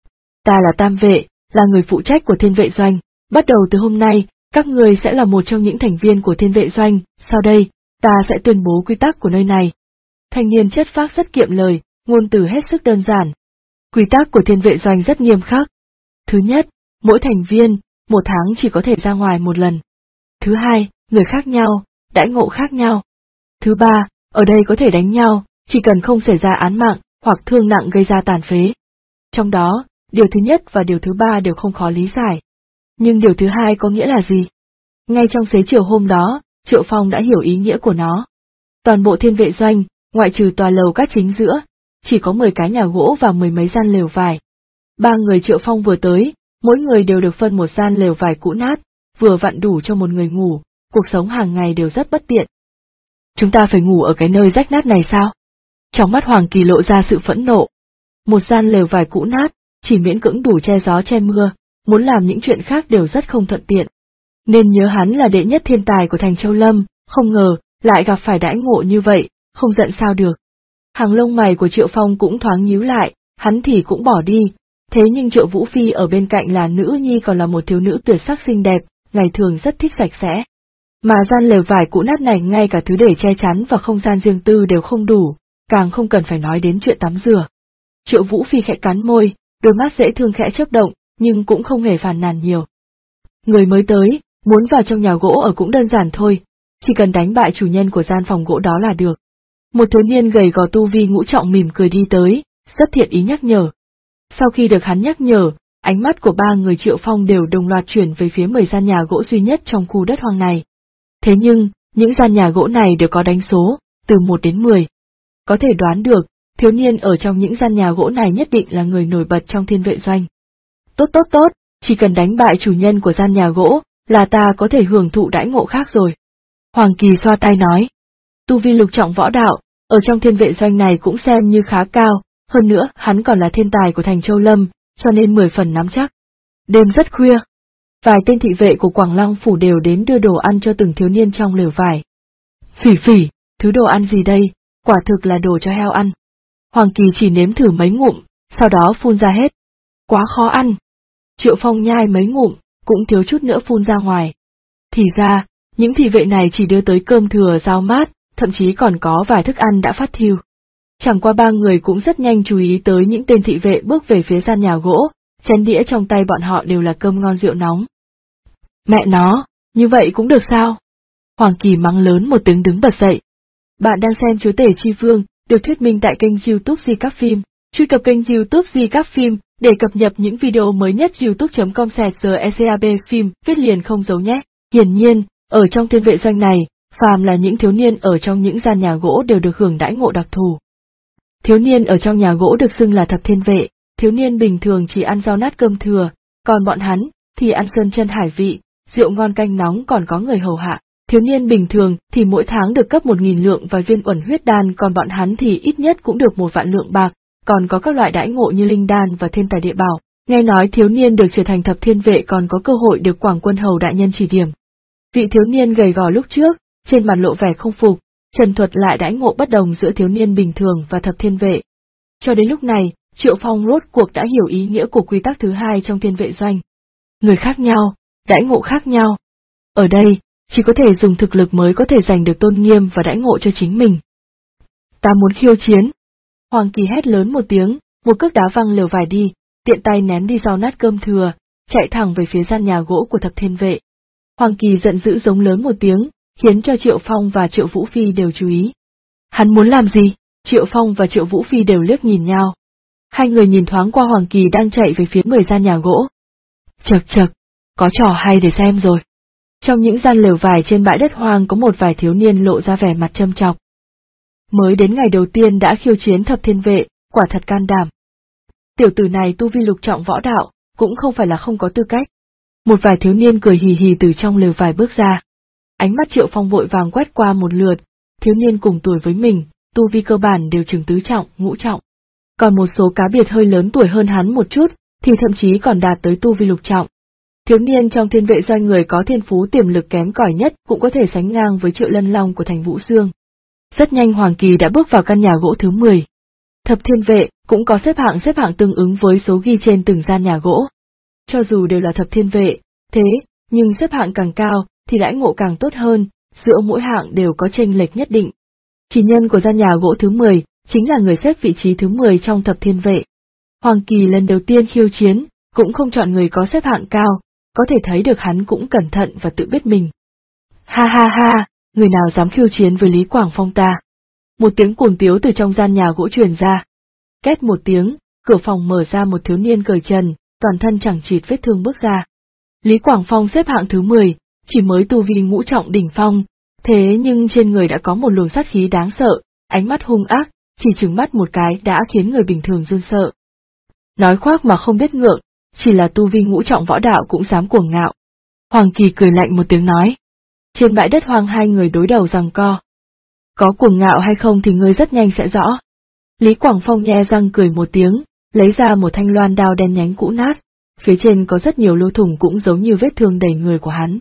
Ta là Tam Vệ, là người phụ trách của Thiên Vệ Doanh, bắt đầu từ hôm nay, các người sẽ là một trong những thành viên của Thiên Vệ Doanh, sau đây, ta sẽ tuyên bố quy tắc của nơi này. Thanh niên chất phác rất kiệm lời, ngôn từ hết sức đơn giản. Quy tắc của Thiên Vệ Doanh rất nghiêm khắc. Thứ nhất, mỗi thành viên, một tháng chỉ có thể ra ngoài một lần. Thứ hai, người khác nhau, đãi ngộ khác nhau. Thứ ba, ở đây có thể đánh nhau, chỉ cần không xảy ra án mạng, hoặc thương nặng gây ra tàn phế. Trong đó, điều thứ nhất và điều thứ ba đều không khó lý giải. Nhưng điều thứ hai có nghĩa là gì? Ngay trong xế chiều hôm đó, Triệu Phong đã hiểu ý nghĩa của nó. Toàn bộ Thiên Vệ Doanh, ngoại trừ tòa lầu các chính giữa, chỉ có 10 cái nhà gỗ và 10 mấy gian lều vải. Ba người Triệu Phong vừa tới, mỗi người đều được phân một gian lều vải cũ nát, vừa vặn đủ cho một người ngủ, cuộc sống hàng ngày đều rất bất tiện. Chúng ta phải ngủ ở cái nơi rách nát này sao? Trong mắt Hoàng Kỳ lộ ra sự phẫn nộ. Một gian lều vải cũ nát, chỉ miễn cưỡng đủ che gió che mưa, muốn làm những chuyện khác đều rất không thuận tiện. Nên nhớ hắn là đệ nhất thiên tài của thành Châu Lâm, không ngờ, lại gặp phải đãi ngộ như vậy, không giận sao được. Hàng lông mày của Triệu Phong cũng thoáng nhíu lại, hắn thì cũng bỏ đi, thế nhưng Triệu Vũ Phi ở bên cạnh là nữ nhi còn là một thiếu nữ tuyệt sắc xinh đẹp, ngày thường rất thích sạch sẽ. Mà gian lều vải cũ nát này ngay cả thứ để che chắn và không gian riêng tư đều không đủ, càng không cần phải nói đến chuyện tắm rửa. Triệu Vũ Phi khẽ cắn môi, đôi mắt dễ thương khẽ chớp động, nhưng cũng không hề phàn nàn nhiều. Người mới tới, muốn vào trong nhà gỗ ở cũng đơn giản thôi, chỉ cần đánh bại chủ nhân của gian phòng gỗ đó là được. Một thiếu niên gầy gò tu vi ngũ trọng mỉm cười đi tới, rất thiện ý nhắc nhở. Sau khi được hắn nhắc nhở, ánh mắt của ba người Triệu Phong đều đồng loạt chuyển về phía 10 gian nhà gỗ duy nhất trong khu đất hoang này. Thế nhưng, những gian nhà gỗ này đều có đánh số, từ 1 đến 10. Có thể đoán được, thiếu niên ở trong những gian nhà gỗ này nhất định là người nổi bật trong Thiên Vệ Doanh. Tốt, chỉ cần đánh bại chủ nhân của gian nhà gỗ, là ta có thể hưởng thụ đãi ngộ khác rồi. Hoàng Kỳ xoa tay nói. Tu vi lục trọng võ đạo, ở trong Thiên Vệ Doanh này cũng xem như khá cao, hơn nữa hắn còn là thiên tài của thành Châu Lâm, cho nên 10 phần nắm chắc. Đêm rất khuya. Vài tên thị vệ của Quảng Lăng phủ đều đến đưa đồ ăn cho từng thiếu niên trong lều vải. Phỉ, thứ đồ ăn gì đây, quả thực là đồ cho heo ăn. Hoàng Kỳ chỉ nếm thử mấy ngụm, sau đó phun ra hết. Quá khó ăn. Triệu Phong nhai mấy ngụm, cũng thiếu chút nữa phun ra ngoài. Thì ra, Những thị vệ này chỉ đưa tới cơm thừa rau mát, thậm chí còn có vài thức ăn đã phát thiêu. Chẳng qua ba người cũng rất nhanh chú ý tới những tên thị vệ bước về phía gian nhà gỗ, chén đĩa trong tay bọn họ đều là cơm ngon rượu nóng. Mẹ nó, như vậy cũng được sao? Hoàng Kỳ mắng lớn một tiếng đứng bật dậy. Bạn đang xem Chúa Tể Chi Vương, được thuyết minh tại kênh YouTube Di Các Phim. Truy cập kênh YouTube Di Các Phim để cập nhật những video mới nhất youtube.com/secab phim, viết liền không dấu nhé. Hiển nhiên, ở trong thiên vệ doanh này, phàm là những thiếu niên ở trong những gian nhà gỗ đều được hưởng đãi ngộ đặc thù. Thiếu niên ở trong nhà gỗ được xưng là thập thiên vệ, thiếu niên bình thường chỉ ăn rau nát cơm thừa, còn bọn hắn thì ăn sơn chân hải vị, rượu ngon canh nóng, còn có người hầu hạ. Thiếu niên bình thường thì mỗi tháng được cấp 1000 lượng và viên uẩn huyết đan, còn bọn hắn thì ít nhất cũng được 1 vạn lượng bạc, còn có các loại đãi ngộ như linh đan và thiên tài địa bảo. Nghe nói thiếu niên được trở thành thập thiên vệ còn có cơ hội được Quảng Quân Hầu đại nhân chỉ điểm. Vị thiếu niên gầy gò lúc trước, trên mặt lộ vẻ không phục, trần thuật lại đãi ngộ bất đồng giữa thiếu niên bình thường và thập thiên vệ. Cho đến lúc này, Triệu Phong rốt cuộc đã hiểu ý nghĩa của quy tắc thứ hai trong thiên vệ doanh. Người khác nhau, đãi ngộ khác nhau. Ở đây, chỉ có thể dùng thực lực mới có thể giành được tôn nghiêm và đãi ngộ cho chính mình. Ta muốn khiêu chiến. Hoàng Kỳ hét lớn một tiếng, một cước đá văng lều vải đi, tiện tay ném đi rau nát cơm thừa, chạy thẳng về phía gian nhà gỗ của thập thiên vệ. Hoàng Kỳ giận dữ giống lớn một tiếng, khiến cho Triệu Phong và Triệu Vũ Phi đều chú ý. Hắn muốn làm gì? Triệu Phong và Triệu Vũ Phi đều liếc nhìn nhau. Hai người nhìn thoáng qua Hoàng Kỳ đang chạy về phía 10 gian nhà gỗ. Chậc chậc, có trò hay để xem rồi. Trong những gian lều vải trên bãi đất hoang có một vài thiếu niên lộ ra vẻ mặt châm chọc. Mới đến ngày đầu tiên đã khiêu chiến thập thiên vệ, quả thật can đảm. Tiểu tử này tu vi lục trọng võ đạo, cũng không phải là không có tư cách. Một vài thiếu niên cười hì hì từ trong lều vải bước ra. Ánh mắt Triệu Phong vội vàng quét qua một lượt, thiếu niên cùng tuổi với mình, tu vi cơ bản đều chừng tứ trọng, ngũ trọng. Còn một số cá biệt hơi lớn tuổi hơn hắn một chút, thì thậm chí còn đạt tới tu vi lục trọng. Thiếu niên trong thiên vệ doanh người có thiên phú tiềm lực kém cỏi nhất cũng có thể sánh ngang với Triệu Lân Long của thành Vũ Dương. Rất nhanh Hoàng Kỳ đã bước vào căn nhà gỗ thứ 10. Thập thiên vệ cũng có xếp hạng tương ứng với số ghi trên từng gian nhà gỗ. Cho dù đều là thập thiên vệ, thế, nhưng xếp hạng càng cao thì đãi ngộ càng tốt hơn, giữa mỗi hạng đều có chênh lệch nhất định. Chỉ nhân của gian nhà gỗ thứ 10 chính là người xếp vị trí thứ 10 trong thập thiên vệ. Hoàng Kỳ lần đầu tiên khiêu chiến, cũng không chọn người có xếp hạng cao, có thể thấy được hắn cũng cẩn thận và tự biết mình. Ha ha ha, người nào dám khiêu chiến với Lý Quảng Phong ta? Một tiếng cuồng tiếu từ trong gian nhà gỗ truyền ra. Két một tiếng, cửa phòng mở ra, một thiếu niên cởi trần, toàn thân chẳng chịt vết thương bước ra. Lý Quảng Phong xếp hạng thứ 10, chỉ mới tu vi ngũ trọng đỉnh phong, thế nhưng trên người đã có một luồng sát khí đáng sợ, ánh mắt hung ác, chỉ trừng mắt một cái đã khiến người bình thường run sợ. Nói khoác mà không biết ngượng, chỉ là tu vi ngũ trọng võ đạo cũng dám cuồng ngạo. Hoàng Kỳ cười lạnh một tiếng nói. Trên bãi đất hoang hai người đối đầu giằng co. Có cuồng ngạo hay không thì ngươi rất nhanh sẽ rõ. Lý Quảng Phong nhe răng cười một tiếng, lấy ra một thanh loan đao đen nhánh cũ nát, phía trên có rất nhiều lỗ thủng cũng giống như vết thương đầy người của hắn.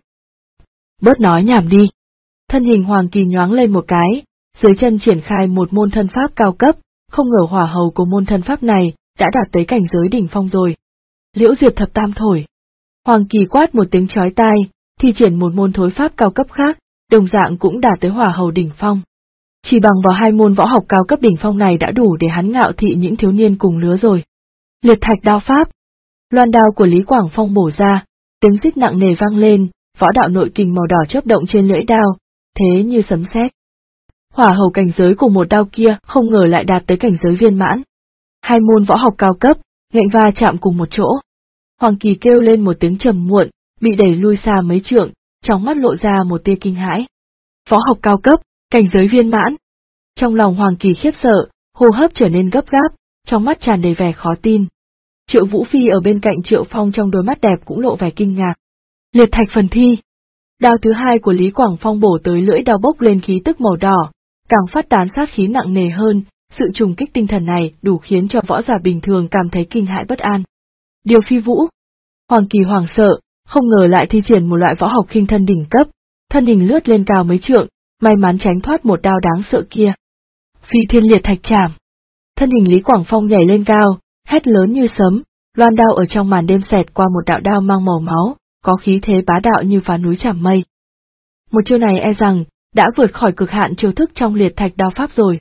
Bớt nói nhảm đi. Thân hình Hoàng Kỳ nhoáng lên một cái, dưới chân triển khai một môn thân pháp cao cấp, không ngờ hỏa hầu của môn thân pháp này đã đạt tới cảnh giới đỉnh phong rồi. Liễu Diệp thập tam thổi. Hoàng Kỳ quát một tiếng chói tai, thi triển một môn thối pháp cao cấp khác, đồng dạng cũng đạt tới hỏa hầu đỉnh phong. Chỉ bằng vào hai môn võ học cao cấp đỉnh phong này đã đủ để hắn ngạo thị những thiếu niên cùng lứa rồi. Liệt thạch đao pháp. Loan đao của Lý Quảng Phong bổ ra, tiếng rít nặng nề vang lên, võ đạo nội kình màu đỏ chớp động trên lưỡi đao, thế như sấm sét. Hỏa hầu cảnh giới của một đao kia không ngờ lại đạt tới cảnh giới viên mãn. Hai môn võ học cao cấp, nghênh va chạm cùng một chỗ. Hoàng Kỳ kêu lên một tiếng trầm muộn, bị đẩy lui xa mấy trượng, trong mắt lộ ra một tia kinh hãi. Võ học cao cấp, cảnh giới viên mãn. Trong lòng Hoàng Kỳ khiếp sợ, hô hấp trở nên gấp gáp, trong mắt tràn đầy vẻ khó tin. Triệu Vũ Phi ở bên cạnh Triệu Phong trong đôi mắt đẹp cũng lộ vẻ kinh ngạc. Liệt thạch phần thi. Đao thứ hai của Lý Quảng Phong bổ tới lưỡi đao bốc lên khí tức màu đỏ, càng phát tán sát khí nặng nề hơn, sự trùng kích tinh thần này đủ khiến cho võ giả bình thường cảm thấy kinh hãi bất an. Điều phi vũ. Hoàng Kỳ hoảng sợ, không ngờ lại thi triển một loại võ học khinh thân đỉnh cấp, thân hình lướt lên cao mấy trượng, may mắn tránh thoát một đao đáng sợ kia. Phi thiên liệt thạch trảm. Thân hình Lý Quảng Phong nhảy lên cao, hét lớn như sấm, loan đao ở trong màn đêm xẹt qua một đạo đao mang màu máu, có khí thế bá đạo như phá núi trảm mây. Một chiêu này e rằng đã vượt khỏi cực hạn chiêu thức trong liệt thạch đao pháp rồi.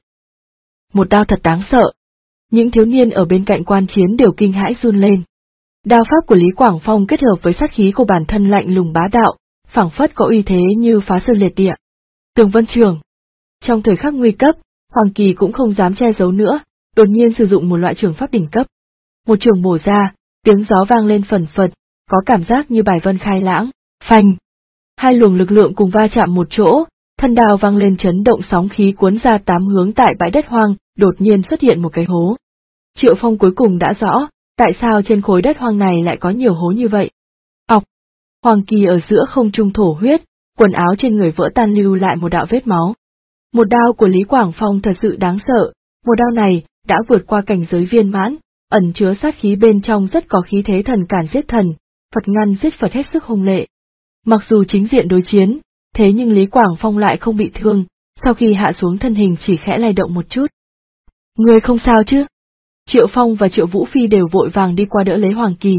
Một đao thật đáng sợ. Những thiếu niên ở bên cạnh quan chiến đều kinh hãi run lên. Đao pháp của Lý Quảng Phong kết hợp với sát khí của bản thân lạnh lùng bá đạo, phảng phất có uy thế như phá sơn liệt địa. Tường Vân Trường. Trong thời khắc nguy cấp, Hoàng Kỳ cũng không dám che giấu nữa, đột nhiên sử dụng một loại trường pháp đỉnh cấp. Một trường bổ ra, tiếng gió vang lên phần phật, có cảm giác như bài vân khai lãng, phanh. Hai luồng lực lượng cùng va chạm một chỗ, thân đao vang lên chấn động sóng khí cuốn ra tám hướng tại bãi đất hoang, đột nhiên xuất hiện một cái hố. Triệu Phong cuối cùng đã rõ, tại sao trên khối đất hoang này lại có nhiều hố như vậy. Ọc! Hoàng Kỳ ở giữa không trung thổ huyết, quần áo trên người vỡ tan lưu lại một đạo vết máu. Một đao của Lý Quảng Phong thật sự đáng sợ, một đao này đã vượt qua cảnh giới viên mãn, ẩn chứa sát khí bên trong rất có khí thế thần cản giết thần, Phật ngăn giết Phật hết sức hung lệ. Mặc dù chính diện đối chiến, thế nhưng Lý Quảng Phong lại không bị thương, sau khi hạ xuống thân hình chỉ khẽ lay động một chút. Người không sao chứ? Triệu Phong và Triệu Vũ Phi đều vội vàng đi qua đỡ lấy Hoàng Kỳ.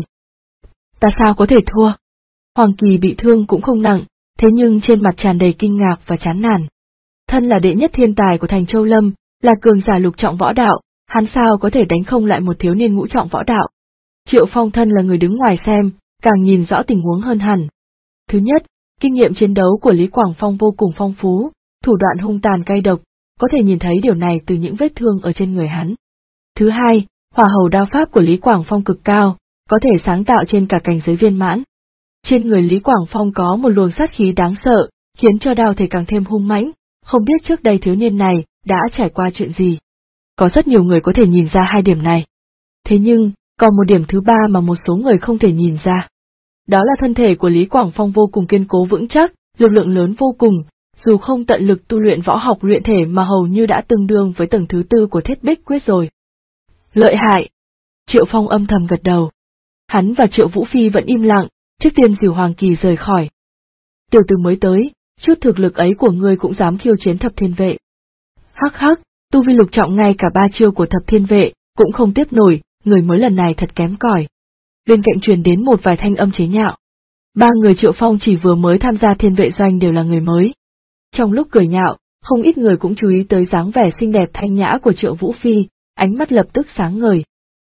Ta sao có thể thua? Hoàng Kỳ bị thương cũng không nặng, thế nhưng trên mặt tràn đầy kinh ngạc và chán nản. Thân là đệ nhất thiên tài của thành Châu Lâm, là cường giả lục trọng võ đạo, hắn sao có thể đánh không lại một thiếu niên ngũ trọng võ đạo. Triệu Phong thân là người đứng ngoài xem, càng nhìn rõ tình huống hơn hẳn. Thứ nhất, kinh nghiệm chiến đấu của Lý Quảng Phong vô cùng phong phú, thủ đoạn hung tàn cay độc, có thể nhìn thấy điều này từ những vết thương ở trên người hắn. Thứ hai, hỏa hầu đao pháp của Lý Quảng Phong cực cao, có thể sáng tạo trên cả cảnh giới viên mãn. Trên người Lý Quảng Phong có một luồng sát khí đáng sợ, khiến cho đao thể càng thêm hung mãnh, không biết trước đây thiếu niên này đã trải qua chuyện gì. Có rất nhiều người có thể nhìn ra hai điểm này. Thế nhưng, còn một điểm thứ ba mà một số người không thể nhìn ra. Đó là thân thể của Lý Quảng Phong vô cùng kiên cố vững chắc, lực lượng lớn vô cùng, dù không tận lực tu luyện võ học luyện thể mà hầu như đã tương đương với tầng thứ tư của Thiết Bích Quyết rồi. Lợi hại! Triệu Phong âm thầm gật đầu. Hắn và Triệu Vũ Phi vẫn im lặng, trước tiên dìu Hoàng Kỳ rời khỏi. Tiểu tử mới tới, chút thực lực ấy của ngươi cũng dám khiêu chiến Thập Thiên Vệ. Hắc hắc, tu vi lục trọng ngay cả 3 chiêu của Thập Thiên Vệ cũng không tiếp nổi, người mới lần này thật kém cỏi. Bên cạnh truyền đến một vài thanh âm chế nhạo. Ba người Triệu Phong chỉ vừa mới tham gia Thiên Vệ doanh đều là người mới. Trong lúc cười nhạo, không ít người cũng chú ý tới dáng vẻ xinh đẹp thanh nhã của Triệu Vũ Phi, ánh mắt lập tức sáng ngời.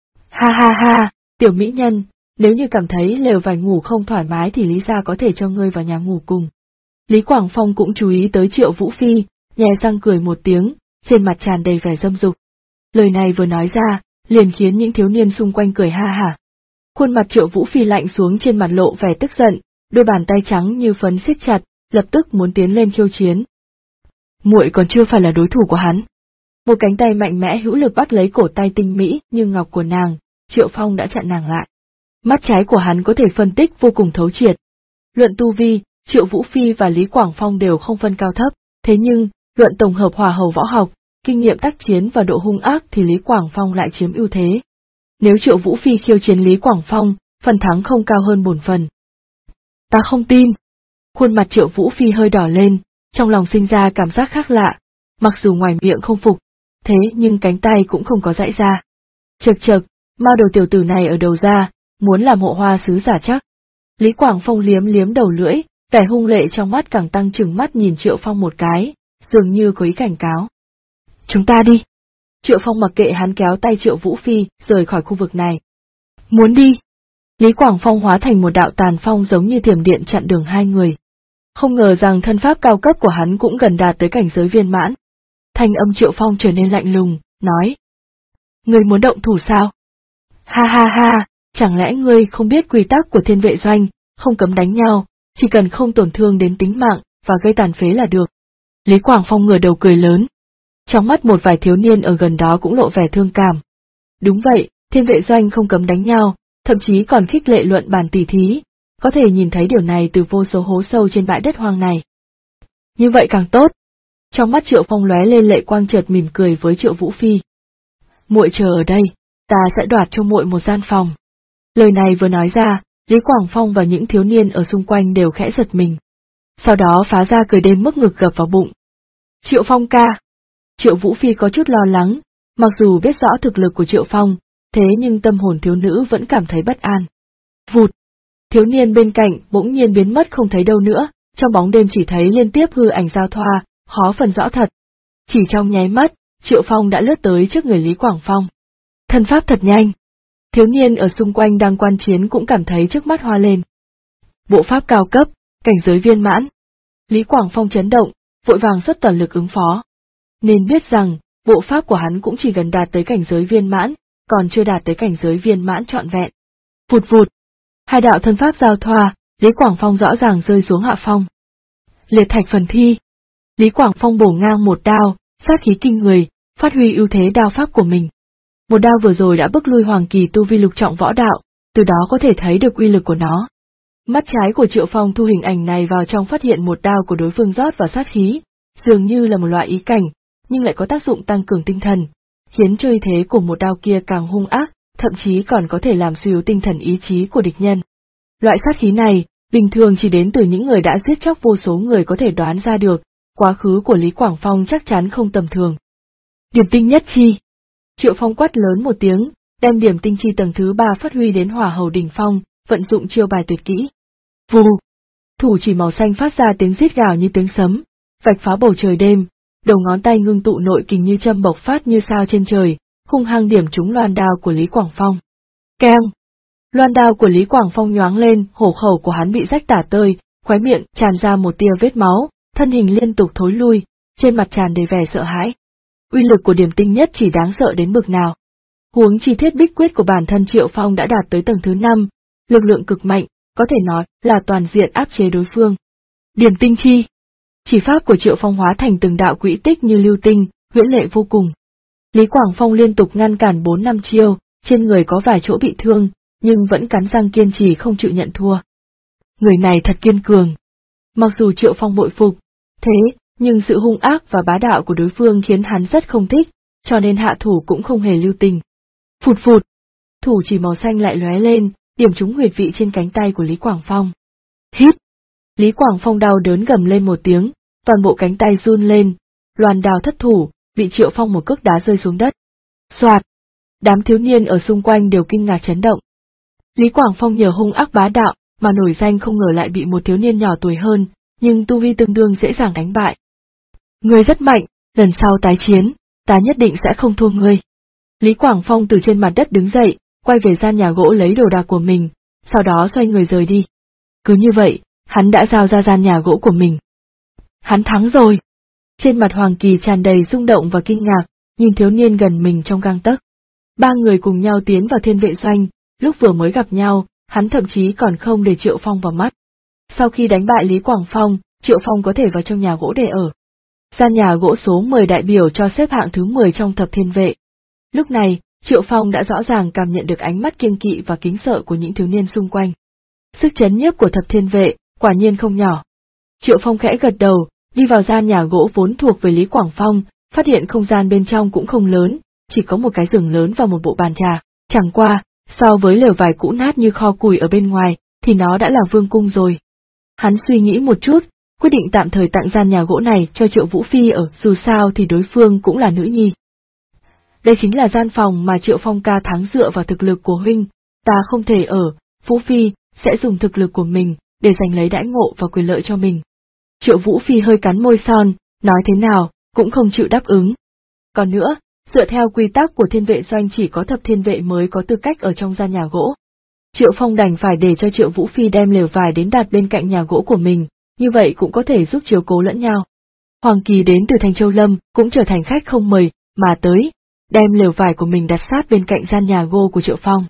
Ha ha ha, tiểu mỹ nhân, nếu như cảm thấy lều vải ngủ không thoải mái thì Lý gia có thể cho ngươi vào nhà ngủ cùng. Lý Quảng Phong cũng chú ý tới Triệu Vũ Phi, nhè răng cười một tiếng, trên mặt tràn đầy vẻ dâm dục. Lời này vừa nói ra, liền khiến những thiếu niên xung quanh cười ha hả. Khuôn mặt Triệu Vũ Phi lạnh xuống, trên mặt lộ vẻ tức giận, đôi bàn tay trắng như phấn siết chặt, lập tức muốn tiến lên khiêu chiến. Muội còn chưa phải là đối thủ của hắn. Một cánh tay mạnh mẽ hữu lực bắt lấy cổ tay tinh mỹ như ngọc của nàng, Triệu Phong đã chặn nàng lại. Mắt trái của hắn có thể phân tích vô cùng thấu triệt. Luận tu vi, Triệu Vũ Phi và Lý Quảng Phong đều không phân cao thấp, thế nhưng, luận tổng hợp hỏa hầu võ học, kinh nghiệm tác chiến và độ hung ác thì Lý Quảng Phong lại chiếm ưu thế. Nếu Triệu Vũ Phi khiêu chiến Lý Quảng Phong, phần thắng không cao hơn bổn phần. Ta không tin. Khuôn mặt Triệu Vũ Phi hơi đỏ lên, trong lòng sinh ra cảm giác khác lạ, mặc dù ngoài miệng không phục, thế nhưng cánh tay cũng không có giãy ra. Chậc chậc, ma đầu tiểu tử này ở đầu ra, muốn làm hộ hoa sứ giả chắc. Lý Quảng Phong liếm liếm đầu lưỡi, vẻ hung lệ trong mắt càng tăng, trừng mắt nhìn Triệu Phong một cái, dường như có ý cảnh cáo. Chúng ta đi. Triệu Phong mặc kệ hắn, kéo tay Triệu Vũ Phi rời khỏi khu vực này. Muốn đi. Lý Quảng Phong hóa thành một đạo tàn phong giống như thiểm điện chặn đường hai người. Không ngờ rằng thân pháp cao cấp của hắn cũng gần đạt tới cảnh giới viên mãn. Thanh âm Triệu Phong trở nên lạnh lùng, nói. Ngươi muốn động thủ sao? Ha ha ha, chẳng lẽ ngươi không biết quy tắc của Thiên Vệ doanh, không cấm đánh nhau, chỉ cần không tổn thương đến tính mạng và gây tàn phế là được. Lý Quảng Phong ngửa đầu cười lớn. Trong mắt một vài thiếu niên ở gần đó cũng lộ vẻ thương cảm. Đúng vậy, Thiên Vệ doanh không cấm đánh nhau, thậm chí còn khích lệ luận bàn tỉ thí, có thể nhìn thấy điều này từ vô số hố sâu trên bãi đất hoang này. Như vậy càng tốt. Trong mắt Triệu Phong lóe lên lệ quang, chợt mỉm cười với Triệu Vũ Phi. Muội chờ ở đây, ta sẽ đoạt cho muội một gian phòng. Lời này vừa nói ra, Lý Quảng Phong và những thiếu niên ở xung quanh đều khẽ giật mình. Sau đó phá ra cười đến mức ngực gập vào bụng. Triệu Phong ca. Triệu Vũ Phi có chút lo lắng, mặc dù biết rõ thực lực của Triệu Phong, thế nhưng tâm hồn thiếu nữ vẫn cảm thấy bất an. Vụt! Thiếu niên bên cạnh bỗng nhiên biến mất không thấy đâu nữa, trong bóng đêm chỉ thấy liên tiếp hư ảnh giao thoa, khó phân rõ thật. Chỉ trong nháy mắt, Triệu Phong đã lướt tới trước người Lý Quảng Phong. Thân pháp thật nhanh. Thiếu niên ở xung quanh đang quan chiến cũng cảm thấy trước mắt hoa lên. Bộ pháp cao cấp, cảnh giới viên mãn. Lý Quảng Phong chấn động, vội vàng xuất toàn lực ứng phó. Nên biết rằng, bộ pháp của hắn cũng chỉ gần đạt tới cảnh giới viên mãn, còn chưa đạt tới cảnh giới viên mãn trọn vẹn. Vụt vụt. Hai đạo thân pháp giao thoa, Lý Quảng Phong rõ ràng rơi xuống hạ phong. Liệt thạch phần thi. Lý Quảng Phong bổ ngang một đao, sát khí kinh người, phát huy ưu thế đao pháp của mình. Một đao vừa rồi đã bức lui Hoàng Kỳ tu vi lục trọng võ đạo, từ đó có thể thấy được uy lực của nó. Mắt trái của Triệu Phong thu hình ảnh này vào trong phát hiện một đao của đối phương rót vào sát khí, dường như là một loại ý cảnh, nhưng lại có tác dụng tăng cường tinh thần, khiến cho uy thế của một đao kia càng hung ác, thậm chí còn có thể làm suy yếu tinh thần ý chí của địch nhân. Loại sát khí này, bình thường chỉ đến từ những người đã giết chóc vô số người có thể đoán ra được, quá khứ của Lý Quảng Phong chắc chắn không tầm thường. Điểm tinh nhất chi. Triệu Phong quát lớn một tiếng, đem điểm tinh chi tầng thứ 3 phát huy đến hỏa hầu đỉnh phong, vận dụng chiêu bài tuyệt kỹ. Vù! Thủ chỉ màu xanh phát ra tiếng rít gào như tiếng sấm, vạch phá bầu trời đêm, đầu ngón tay ngưng tụ nội kình như châm bộc phát như sao trên trời, hung hăng điểm trúng loan đao của Lý Quảng Phong. Keng! Loan đao của Lý Quảng Phong nhoáng lên, hổ khẩu của hắn bị rách tả tơi, khóe miệng tràn ra một tia vết máu, thân hình liên tục thối lui, trên mặt tràn đầy vẻ sợ hãi. Uy lực của điểm tinh nhất chỉ đáng sợ đến bực nào. Huống chi thiết bích quyết của bản thân Triệu Phong đã đạt tới tầng thứ 5, lực lượng cực mạnh, có thể nói là toàn diện áp chế đối phương. Điểm tinh chi. Chỉ pháp của Triệu Phong hóa thành từng đạo quỹ tích như lưu tinh, huyễn lệ vô cùng. Lý Quảng Phong liên tục ngăn cản 4-5 chiêu, trên người có vài chỗ bị thương, nhưng vẫn cắn răng kiên trì không chịu nhận thua. Người này thật kiên cường. Mặc dù Triệu Phong bội phục, thế, nhưng sự hung ác và bá đạo của đối phương khiến hắn rất không thích, cho nên hạ thủ cũng không hề lưu tình. Phụt phụt, thủ chỉ màu xanh lại lóe lên, điểm trúng huyệt vị trên cánh tay của Lý Quảng Phong. Hít! Lý Quảng Phong đau đớn gầm lên một tiếng, toàn bộ cánh tay run lên, loan đao thất thủ, bị Triệu Phong một cước đá rơi xuống đất. Soạt! Đám thiếu niên ở xung quanh đều kinh ngạc chấn động. Lý Quảng Phong nhờ hung ác bá đạo, mà nổi danh không ngờ lại bị một thiếu niên nhỏ tuổi hơn, nhưng tu vi tương đương dễ dàng đánh bại. Ngươi rất mạnh, lần sau tái chiến, ta nhất định sẽ không thua ngươi. Lý Quảng Phong từ trên mặt đất đứng dậy, quay về gian nhà gỗ lấy đồ đạc của mình, sau đó xoay người rời đi. Cứ như vậy, hắn đã giao ra gian nhà gỗ của mình. Hắn thắng rồi. Trên mặt Hoàng Kỳ tràn đầy rung động và kinh ngạc, nhìn thiếu niên gần mình trong gang tấc. Ba người cùng nhau tiến vào Thiên Vệ Doanh, lúc vừa mới gặp nhau, hắn thậm chí còn không để Triệu Phong vào mắt. Sau khi đánh bại Lý Quảng Phong, Triệu Phong có thể vào trong nhà gỗ để ở. Gian nhà gỗ số 10 đại biểu cho xếp hạng thứ 10 trong thập thiên vệ. Lúc này, Triệu Phong đã rõ ràng cảm nhận được ánh mắt kiêng kỵ và kính sợ của những thiếu niên xung quanh. Sức chấn nhiếp của thập thiên vệ, quả nhiên không nhỏ. Triệu Phong khẽ gật đầu, đi vào gian nhà gỗ vốn thuộc về Lý Quảng Phong, phát hiện không gian bên trong cũng không lớn, chỉ có một cái giường lớn và một bộ bàn trà, chẳng qua, so với lều vải cũ nát như kho củi ở bên ngoài, thì nó đã là vương cung rồi. Hắn suy nghĩ một chút, quyết định tạm thời tặng gian nhà gỗ này cho Triệu Vũ Phi ở, dù sao thì đối phương cũng là nữ nhi. Đây chính là gian phòng mà Triệu Phong ca thắng dựa vào thực lực của huynh, ta không thể ở, Vũ Phi sẽ dùng thực lực của mình để giành lấy đãi ngộ và quyền lợi cho mình. Triệu Vũ Phi hơi cắn môi son, nói thế nào, cũng không chịu đáp ứng. Còn nữa, dựa theo quy tắc của Thiên Vệ Doanh chỉ có thập thiên vệ mới có tư cách ở trong gian nhà gỗ. Triệu Phong đành phải để cho Triệu Vũ Phi đem lều vải đến đặt bên cạnh nhà gỗ của mình, như vậy cũng có thể giúp chiếu cố lẫn nhau. Hoàng Kỳ đến từ thành Châu Lâm cũng trở thành khách không mời, mà tới, đem lều vải của mình đặt sát bên cạnh gian nhà gỗ của Triệu Phong.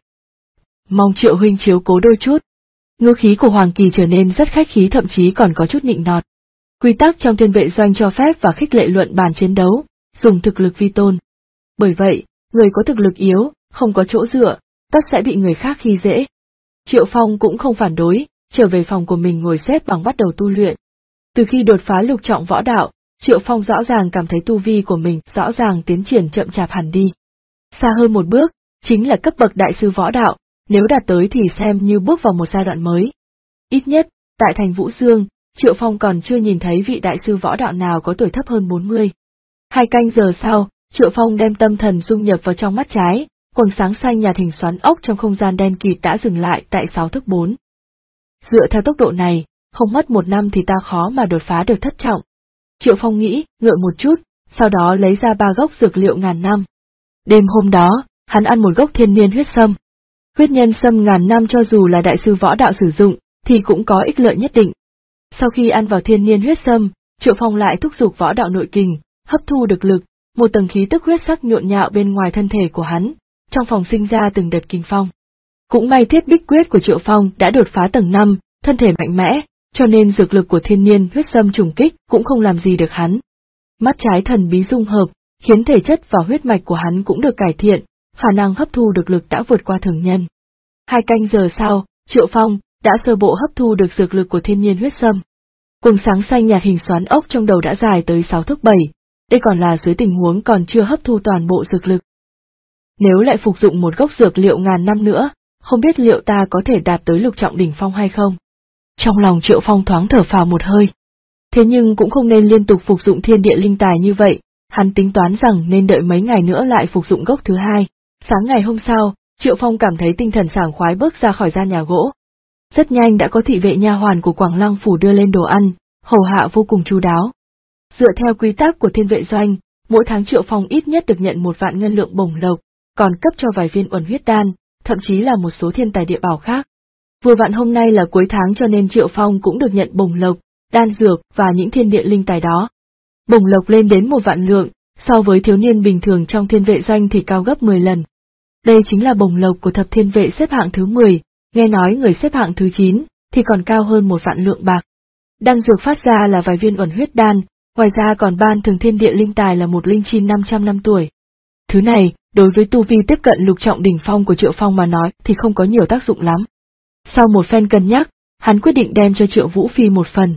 Mong Triệu huynh chiếu cố đôi chút. Ngữ khí của Hoàng Kỳ trở nên rất khách khí, thậm chí còn có chút nịnh nọt. Quy tắc trong Thiên Vệ Doanh cho phép và khích lệ luận bàn chiến đấu, dùng thực lực vi tôn. Bởi vậy, người có thực lực yếu, không có chỗ dựa, tất sẽ bị người khác khi dễ. Triệu Phong cũng không phản đối, trở về phòng của mình ngồi xếp bằng bắt đầu tu luyện. Từ khi đột phá lục trọng võ đạo, Triệu Phong rõ ràng cảm thấy tu vi của mình rõ ràng tiến triển chậm chạp hẳn đi. Xa hơn một bước, chính là cấp bậc đại sư võ đạo, nếu đạt tới thì xem như bước vào một giai đoạn mới. Ít nhất, tại thành Vũ Dương, Triệu Phong còn chưa nhìn thấy vị đại sư võ đạo nào có tuổi thấp hơn 40. 2 canh giờ sau, Triệu Phong đem tâm thần dung nhập vào trong mắt trái, quầng sáng xanh nhà hình xoắn ốc trong không gian đen kịt đã dừng lại tại 6 thước 4. Dựa theo tốc độ này, không mất 1 năm thì ta khó mà đột phá được thất trọng. Triệu Phong nghĩ, ngợi một chút, sau đó lấy ra 3 gốc dược liệu ngàn năm. Đêm hôm đó, hắn ăn một gốc thiên niên huyết sâm. Huyết nhân sâm ngàn năm cho dù là đại sư võ đạo sử dụng, thì cũng có ích lợi nhất định. Sau khi ăn vào thiên niên huyết sâm, Triệu Phong lại thúc giục võ đạo nội kình, hấp thu được lực, một tầng khí tức huyết sắc nhộn nhạo bên ngoài thân thể của hắn, trong phòng sinh ra từng đợt kinh phong. Cũng may thiết bích quyết của Triệu Phong đã đột phá tầng 5, thân thể mạnh mẽ, cho nên dược lực của thiên niên huyết sâm trùng kích cũng không làm gì được hắn. Mắt trái thần bí dung hợp, khiến thể chất và huyết mạch của hắn cũng được cải thiện, khả năng hấp thu được lực đã vượt qua thường nhân. 2 canh giờ sau, Triệu Phong đã sơ bộ hấp thu được dược lực của thiên niên huyết sâm. Quầng sáng xanh nhạt hình xoắn ốc trong đầu đã dài tới 6 thước 7, đây còn là dưới tình huống còn chưa hấp thu toàn bộ dược lực. Nếu lại phục dụng một gốc dược liệu ngàn năm nữa, không biết liệu ta có thể đạt tới lục trọng đỉnh phong hay không? Trong lòng Triệu Phong thoáng thở phào một hơi. Thế nhưng cũng không nên liên tục phục dụng thiên địa linh tài như vậy, hắn tính toán rằng nên đợi mấy ngày nữa lại phục dụng gốc thứ 2. Sáng ngày hôm sau, Triệu Phong cảm thấy tinh thần sảng khoái bước ra khỏi gian nhà gỗ. Rất nhanh đã có thị vệ nha hoàn của Quảng Lăng phủ đưa lên đồ ăn, hầu hạ vô cùng chu đáo. Dựa theo quy tắc của thiên vệ doanh, mỗi tháng Triệu Phong ít nhất được nhận 1 vạn ngân lượng bổng lộc, còn cấp cho vài viên uẩn huyết đan, thậm chí là một số thiên tài địa bảo khác. Vừa vặn hôm nay là cuối tháng cho nên Triệu Phong cũng được nhận bổng lộc, đan dược và những thiên địa linh tài đó. Bổng lộc lên đến 1 vạn lượng, so với thiếu niên bình thường trong thiên vệ doanh thì cao gấp 10 lần. Đây chính là bổng lộc của thập thiên vệ xếp hạng thứ 10, nghe nói người xếp hạng thứ 9 thì còn cao hơn 1 vạn lượng bạc. Đan dược phát ra là vài viên uẩn huyết đan, ngoài ra còn ban thường thiên địa linh tài là một linh chi 500 năm tuổi. Thứ này, đối với tu vi tiếp cận lục trọng đỉnh phong của Triệu Phong mà nói thì không có nhiều tác dụng lắm. Sau một phen cân nhắc, hắn quyết định đem cho Triệu Vũ Phi một phần.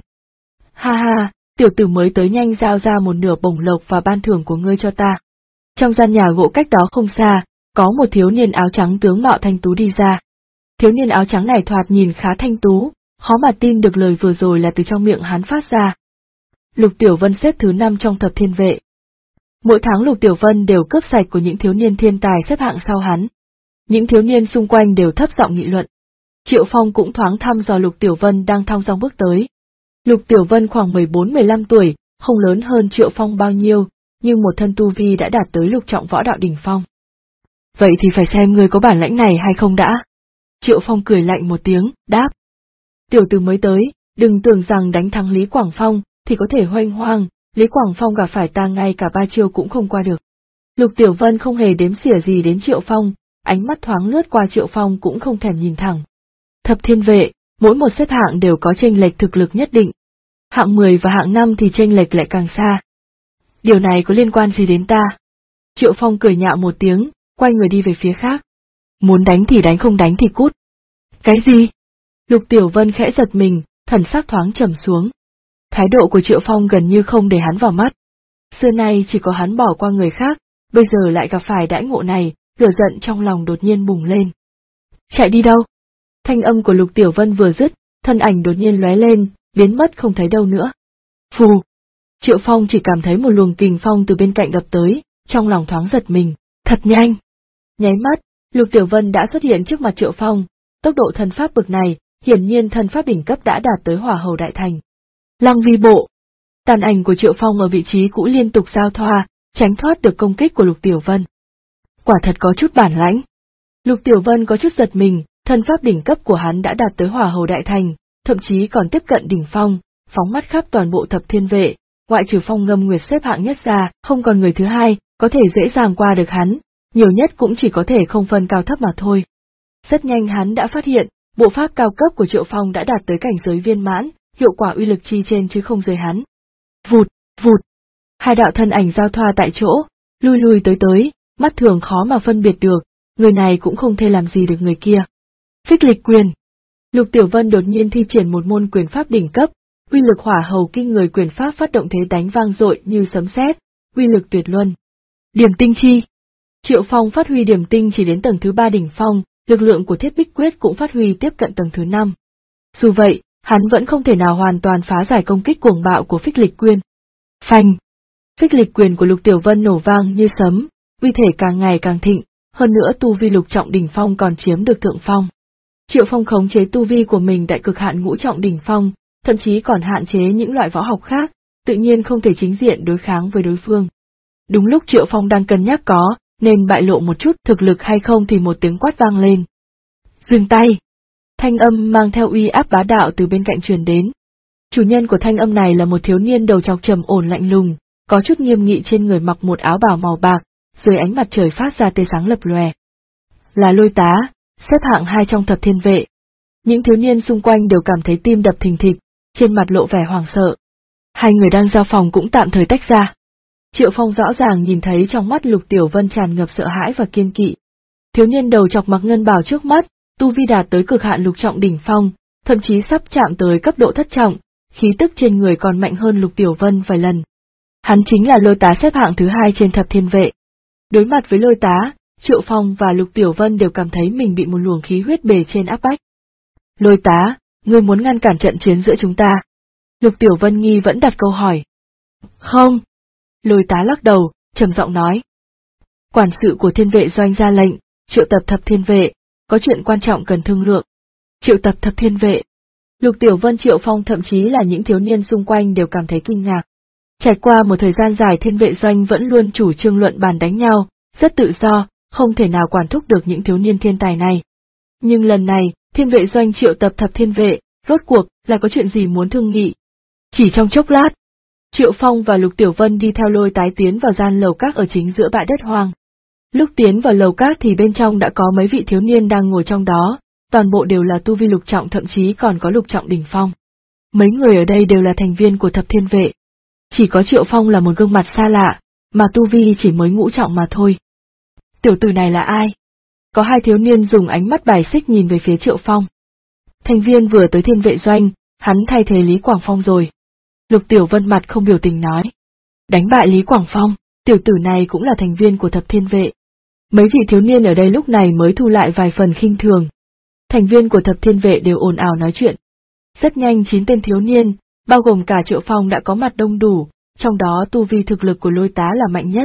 Ha ha, tiểu tử mới tới nhanh giao ra một nửa bổng lộc và ban thưởng của ngươi cho ta. Trong gian nhà gỗ cách đó không xa, có một thiếu niên áo trắng tướng mạo thanh tú đi ra. Thiếu niên áo trắng này thoạt nhìn khá thanh tú, khó mà tin được lời vừa rồi là từ trong miệng hắn phát ra. Lục Tiểu Vân xếp thứ 5 trong thập thiên vệ. Mỗi tháng Lục Tiểu Vân đều cướp sạch của những thiếu niên thiên tài xếp hạng sau hắn. Những thiếu niên xung quanh đều thấp giọng nghị luận. Triệu Phong cũng thoáng thăm dò Lục Tiểu Vân đang thong dong bước tới. Lục Tiểu Vân khoảng 14-15 tuổi, không lớn hơn Triệu Phong bao nhiêu, nhưng một thân tu vi đã đạt tới lục trọng võ đạo đỉnh phong. Vậy thì phải xem ngươi có bản lãnh này hay không đã. Triệu Phong cười lạnh một tiếng, đáp. Tiểu tử mới tới, đừng tưởng rằng đánh thắng Lý Quảng Phong thì có thể hoành hoang, Lý Quảng Phong gặp phải ta ngay cả 3 chiêu cũng không qua được. Lục Tiểu Vân không hề đếm xỉa gì đến Triệu Phong, ánh mắt thoáng lướt qua Triệu Phong cũng không thèm nhìn thẳng. Thập thiên vệ, mỗi một xếp hạng đều có chênh lệch thực lực nhất định. Hạng 10 và hạng 5 thì chênh lệch lại càng xa. Điều này có liên quan gì đến ta? Triệu Phong cười nhạo một tiếng, quay người đi về phía khác. Muốn đánh thì đánh, không đánh thì cút. Cái gì? Lục Tiểu Vân khẽ giật mình, thần sắc thoáng trầm xuống. Thái độ của Triệu Phong gần như không để hắn vào mắt. Xưa nay chỉ có hắn bỏ qua người khác, bây giờ lại gặp phải đãi ngộ này, lửa giận trong lòng đột nhiên bùng lên. Chạy đi đâu? Thanh âm của Lục Tiểu Vân vừa dứt, thân ảnh đột nhiên lóe lên, biến mất không thấy đâu nữa. Phù! Triệu Phong chỉ cảm thấy một luồng kình phong từ bên cạnh đập tới, trong lòng thoáng giật mình, thật nhanh. Nháy mắt, Lục Tiểu Vân đã xuất hiện trước mặt Triệu Phong, tốc độ thân pháp bực này, hiển nhiên thân pháp đỉnh cấp đã đạt tới hỏa hầu đại thành. Lăng vi bộ! Tàn ảnh của Triệu Phong ở vị trí cũ liên tục giao thoa, tránh thoát được công kích của Lục Tiểu Vân. Quả thật có chút bản lãnh. Lục Tiểu Vân có chút giật mình, thân pháp đỉnh cấp của hắn đã đạt tới hỏa hầu đại thành, thậm chí còn tiếp cận đỉnh phong, phóng mắt khắp toàn bộ thập thiên vệ, ngoại trừ Phong Ngâm Nguyệt xếp hạng nhất ra, không còn người thứ hai có thể dễ dàng qua được hắn, nhiều nhất cũng chỉ có thể không phân cao thấp mà thôi. Rất nhanh hắn đã phát hiện, bộ pháp cao cấp của Triệu Phong đã đạt tới cảnh giới viên mãn, hiệu quả uy lực chi trên chứ không dưới hắn. Vụt, vụt. Hai đạo thân ảnh giao thoa tại chỗ, lui lui tới, mắt thường khó mà phân biệt được, người này cũng không thể làm gì được người kia. Phích lịch quyền. Lục Tiểu Vân đột nhiên thi triển một môn quyền pháp đỉnh cấp, uy lực hỏa hầu kinh người, quyền pháp phát động thế đánh vang dội như sấm sét, uy lực tuyệt luân. Điểm tinh chi. Triệu Phong phát huy điểm tinh chỉ đến tầng thứ 3 đỉnh phong, lực lượng của thiết bích quyết cũng phát huy tiếp cận tầng thứ 5. Dù vậy, hắn vẫn không thể nào hoàn toàn phá giải công kích cuồng bạo của phích lịch quyền. Phanh! Phích lịch quyền của Lục Tiểu Vân nổ vang như sấm, uy thể càng ngày càng thịnh, hơn nữa tu vi lục trọng đỉnh phong còn chiếm được thượng phong. Triệu Phong khống chế tu vi của mình tại cực hạn ngũ trọng đỉnh phong, thậm chí còn hạn chế những loại võ học khác, tự nhiên không thể chính diện đối kháng với đối phương. Đúng lúc Triệu Phong đang cân nhắc có nên bại lộ một chút thực lực hay không thì một tiếng quát vang lên. Dừng tay! Thanh âm mang theo uy áp bá đạo từ bên cạnh truyền đến. Chủ nhân của thanh âm này là một thiếu niên đầu trọc trầm ổn lạnh lùng, có chút nghiêm nghị, trên người mặc một áo bào màu bạc, dưới ánh mặt trời phát ra tia sáng lập lòe. Là Lôi Tá, xếp hạng 2 trong Thập Thiên Vệ. Những thiếu niên xung quanh đều cảm thấy tim đập thình thịch, trên mặt lộ vẻ hoảng sợ. Hai người đang giao phòng cũng tạm thời tách ra. Triệu Phong rõ ràng nhìn thấy trong mắt Lục Tiểu Vân tràn ngập sợ hãi và kiên kỵ. Thiếu niên đầu trọc mặc ngân bào trước mắt, tu vi đạt tới cực hạn lục trọng đỉnh phong, thậm chí sắp chạm tới cấp độ thất trọng, khí tức trên người còn mạnh hơn Lục Tiểu Vân vài lần. Hắn chính là Lôi Tá, xếp hạng thứ 2 trên Thập Thiên Vệ. Đối mặt với Lôi Tá, Triệu Phong và Lục Tiểu Vân đều cảm thấy mình bị một luồng khí huyết bề trên áp bách. Lôi Tá, ngươi muốn ngăn cản trận chiến giữa chúng ta? Lục Tiểu Vân nghi vẫn đặt câu hỏi. Không. Lôi Tá lắc đầu, trầm giọng nói. Quản sự của Thiên Vệ doanh ra lệnh, triệu tập Thập Thiên Vệ, có chuyện quan trọng cần thương lượng. Triệu tập Thập Thiên Vệ. Lục Tiểu Vân, Triệu Phong, thậm chí là những thiếu niên xung quanh đều cảm thấy kinh ngạc. Trải qua một thời gian dài, Thiên Vệ doanh vẫn luôn chủ trương luận bàn đánh nhau, rất tự do, không thể nào quản thúc được những thiếu niên thiên tài này. Nhưng lần này, Thiên Vệ doanh triệu tập Thập Thiên Vệ, rốt cuộc là có chuyện gì muốn thương nghị? Chỉ trong chốc lát, Triệu Phong và Lục Tiểu Vân đi theo Lôi Tái tiến vào gian lầu các ở chính giữa bãi đất hoang. Lúc tiến vào lầu các thì bên trong đã có mấy vị thiếu niên đang ngồi trong đó, toàn bộ đều là tu vi lục trọng, thậm chí còn có lục trọng đỉnh phong. Mấy người ở đây đều là thành viên của Thập Thiên Vệ. Chỉ có Triệu Phong là một gương mặt xa lạ, mà tu vi chỉ mới ngũ trọng mà thôi. Tiểu tử này là ai? Có hai thiếu niên dùng ánh mắt bài xích nhìn về phía Triệu Phong. Thành viên vừa tới Thiên Vệ doanh, hắn thay thế Lý Quảng Phong rồi. Lục Tiểu Vân mặt không biểu tình nói. Đánh bại Lý Quảng Phong, tiểu tử này cũng là thành viên của Thập Thiên Vệ. Mấy vị thiếu niên ở đây lúc này mới thu lại vài phần khinh thường. Thành viên của Thập Thiên Vệ đều ồn ào nói chuyện. Rất nhanh 9 tên thiếu niên, bao gồm cả Triệu Phong đã có mặt đông đủ, trong đó tu vi thực lực của Lôi Tá là mạnh nhất.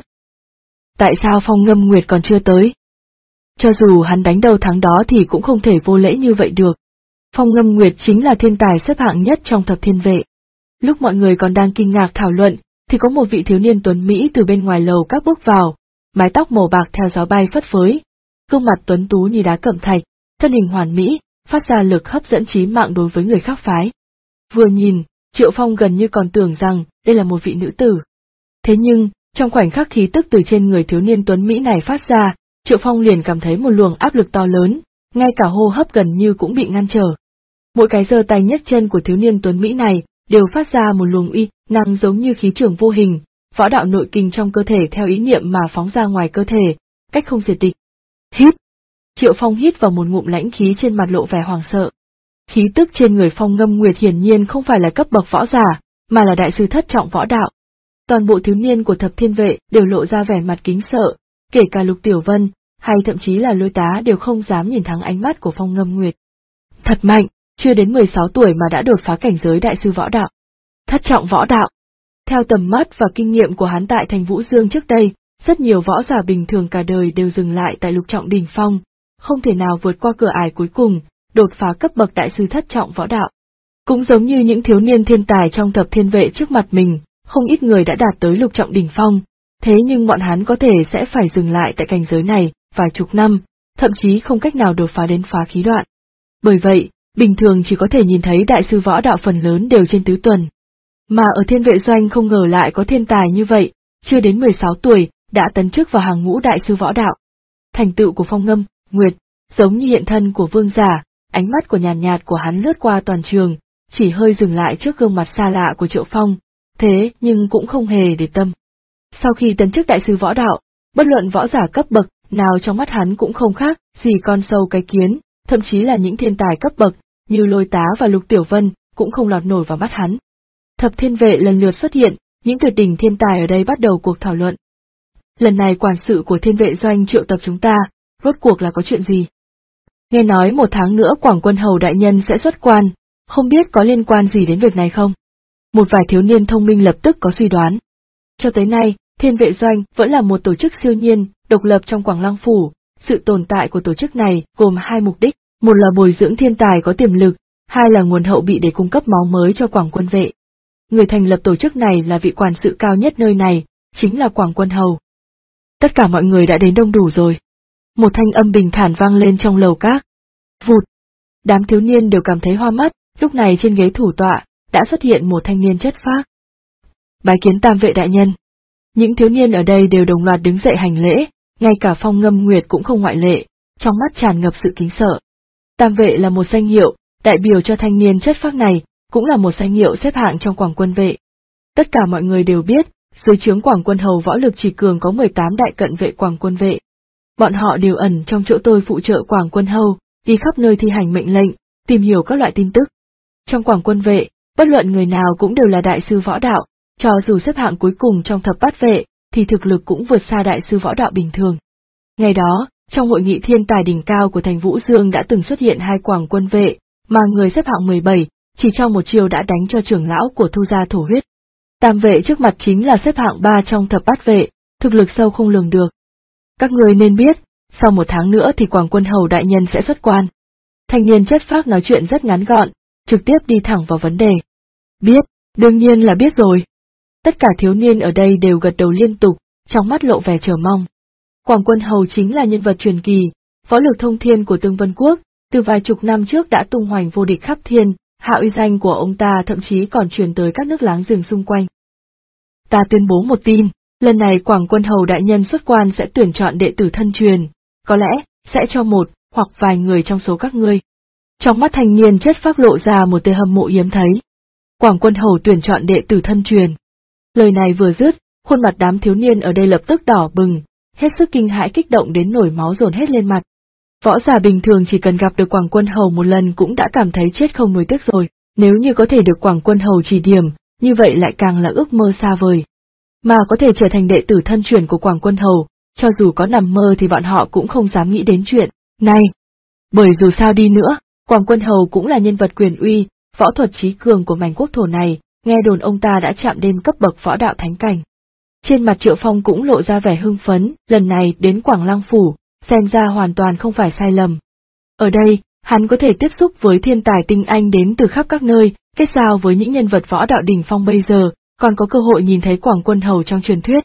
Tại sao Phong Ngâm Nguyệt còn chưa tới? Cho dù hắn đánh đầu thắng đó thì cũng không thể vô lễ như vậy được. Phong Ngâm Nguyệt chính là thiên tài xếp hạng nhất trong Thập Thiên Vệ. Lúc mọi người còn đang kinh ngạc thảo luận, thì có một vị thiếu niên tuấn Mỹ từ bên ngoài lầu các bước vào, mái tóc màu bạc theo gió bay phất phới, gương mặt tuấn tú như đá cẩm thạch, thân hình hoàn mỹ, phát ra lực hấp dẫn chí mạng đối với người khác phái. Vừa nhìn, Triệu Phong gần như còn tưởng rằng đây là một vị nữ tử. Thế nhưng, trong khoảnh khắc khí tức từ trên người thiếu niên tuấn Mỹ này phát ra, Triệu Phong liền cảm thấy một luồng áp lực to lớn, ngay cả hô hấp gần như cũng bị ngăn trở. Mỗi cái giơ tay nhấc chân của thiếu niên tuấn Mỹ này đều phát ra một luồng uy năng giống như khí trường vô hình, võ đạo nội kinh trong cơ thể theo ý niệm mà phóng ra ngoài cơ thể, cách không diệt địch. Hít! Triệu Phong hít vào một ngụm lãnh khí, trên mặt lộ vẻ hoảng sợ. Khí tức trên người Phong Ngâm Nguyệt hiển nhiên không phải là cấp bậc võ giả, mà là đại sư thất trọng võ đạo. Toàn bộ thiếu niên của Thập Thiên Vệ đều lộ ra vẻ mặt kính sợ, kể cả Lục Tiểu Vân, hay thậm chí là Lôi Tá đều không dám nhìn thẳng ánh mắt của Phong Ngâm Nguyệt. Thật mạnh, chưa đến 16 tuổi mà đã đột phá cảnh giới đại sư võ đạo. Thất trọng võ đạo. Theo tầm mắt và kinh nghiệm của hắn tại thành Vũ Dương trước đây, rất nhiều võ giả bình thường cả đời đều dừng lại tại lục trọng đỉnh phong, không thể nào vượt qua cửa ải cuối cùng, đột phá cấp bậc đại sư thất trọng võ đạo. Cũng giống như những thiếu niên thiên tài trong Thập Thiên Vệ trước mặt mình, không ít người đã đạt tới lục trọng đỉnh phong, thế nhưng bọn hắn có thể sẽ phải dừng lại tại cảnh giới này vài chục năm, thậm chí không cách nào đột phá đến phá khí đoạn. Bởi vậy, bình thường chỉ có thể nhìn thấy đại sư võ đạo phần lớn đều trên tứ tuần. Mà ở Thiên Vệ doanh không ngờ lại có thiên tài như vậy, chưa đến 16 tuổi, đã tấn chức vào hàng ngũ đại sư võ đạo. Thành tựu của Phong Ngâm Nguyệt, giống như hiện thân của vương giả, ánh mắt của nhàn nhạt của hắn lướt qua toàn trường, chỉ hơi dừng lại trước gương mặt xa lạ của Triệu Phong, thế nhưng cũng không hề để tâm. Sau khi tấn chức đại sư võ đạo, bất luận võ giả cấp bậc nào trong mắt hắn cũng không khác gì con sâu cái kiến, thậm chí là những thiên tài cấp bậc như Lôi Tá và Lục Tiểu Vân cũng không lọt nổi vào mắt hắn. Thập Thiên Vệ lần lượt xuất hiện, những tuyệt đỉnh thiên tài ở đây bắt đầu cuộc thảo luận. Lần này quản sự của Thiên Vệ doanh triệu tập chúng ta, rốt cuộc là có chuyện gì? Nghe nói 1 tháng nữa Quảng Quân Hầu đại nhân sẽ xuất quan, không biết có liên quan gì đến việc này không? Một vài thiếu niên thông minh lập tức có suy đoán. Cho tới nay, Thiên Vệ doanh vẫn là một tổ chức siêu nhiên, độc lập trong Quảng Lăng Phủ. Sự tồn tại của tổ chức này gồm 2 mục đích, một là bồi dưỡng thiên tài có tiềm lực, hai là nguồn hậu bị để cung cấp máu mới cho Quảng Quân vệ. Người thành lập tổ chức này là vị quản sự cao nhất nơi này, chính là Quảng Quân Hầu. Tất cả mọi người đã đến đông đủ rồi. Một thanh âm bình thản vang lên trong lầu các. Vụt! Đám thiếu niên đều cảm thấy hoa mắt, lúc này trên ghế thủ tọa, đã xuất hiện một thanh niên chất phác. Bái kiến Tam vệ đại nhân. Những thiếu niên ở đây đều đồng loạt đứng dậy hành lễ, ngay cả Phong Ngâm Nguyệt cũng không ngoại lệ, trong mắt tràn ngập sự kính sợ. Tam vệ là một danh hiệu, đại biểu cho thanh niên chất phác này, cũng là một danh hiệu xếp hạng trong Quảng Quân vệ. Tất cả mọi người đều biết, dưới trướng Quảng Quân Hầu võ lực chỉ cường có 18 đại cận vệ Quảng Quân vệ. Bọn họ đều ẩn trong chỗ tôi phụ trợ Quảng Quân Hầu, đi khắp nơi thi hành mệnh lệnh, tìm hiểu các loại tin tức. Trong Quảng Quân vệ, bất luận người nào cũng đều là đại sư võ đạo, cho dù xếp hạng cuối cùng trong thập bát vệ, thì thực lực cũng vượt xa đại sư võ đạo bình thường. Ngày đó, trong hội nghị thiên tài đỉnh cao của thành Vũ Dương đã từng xuất hiện hai Quảng Quân vệ, mà người xếp hạng 17, chỉ trong một chiều đã đánh cho trưởng lão của Thu gia thổ huyết. Tam vệ trước mặt chính là xếp hạng 3 trong thập bát vệ, thực lực sâu không lường được. Các người nên biết, sau 1 tháng nữa thì Quảng Quân Hầu đại nhân sẽ xuất quan. Thanh niên chất phác nói chuyện rất ngắn gọn, trực tiếp đi thẳng vào vấn đề. Biết, đương nhiên là biết rồi. Tất cả thiếu niên ở đây đều gật đầu liên tục, trong mắt lộ vẻ chờ mong. Quảng Quân Hầu chính là nhân vật truyền kỳ, võ lực thông thiên của Tương Vân Quốc, từ vài chục năm trước đã tung hoành vô địch khắp thiên, hạ uy danh của ông ta thậm chí còn truyền tới các nước láng giềng xung quanh. Ta tuyên bố một tin, lần này Quảng Quân Hầu đại nhân xuất quan sẽ tuyển chọn đệ tử thân truyền, có lẽ sẽ cho một hoặc vài người trong số các ngươi. Trong mắt thanh niên chất phác lộ ra một tia hâm mộ hiếm thấy. Quảng Quân Hầu tuyển chọn đệ tử thân truyền. Lời này vừa dứt, khuôn mặt đám thiếu niên ở đây lập tức đỏ bừng, hết sức kinh hãi kích động đến nổi máu dồn hết lên mặt. Võ giả bình thường chỉ cần gặp được Quảng Quân Hầu một lần cũng đã cảm thấy chết không nuối tiếc rồi, nếu như có thể được Quảng Quân Hầu chỉ điểm, như vậy lại càng là ước mơ xa vời. Mà có thể trở thành đệ tử thân truyền của Quảng Quân Hầu, cho dù có nằm mơ thì bọn họ cũng không dám nghĩ đến chuyện này. Bởi dù sao đi nữa, Quảng Quân Hầu cũng là nhân vật quyền uy, võ thuật trí cường của mảnh quốc thổ này, nghe đồn ông ta đã chạm đến cấp bậc võ đạo thánh cảnh. Trên mặt Triệu Phong cũng lộ ra vẻ hưng phấn, lần này đến Quảng Lăng Phủ, xem ra hoàn toàn không phải sai lầm. Ở đây, hắn có thể tiếp xúc với thiên tài tinh anh đến từ khắp các nơi, kết giao với những nhân vật võ đạo đỉnh phong bây giờ, còn có cơ hội nhìn thấy Quảng Quân Hầu trong truyền thuyết.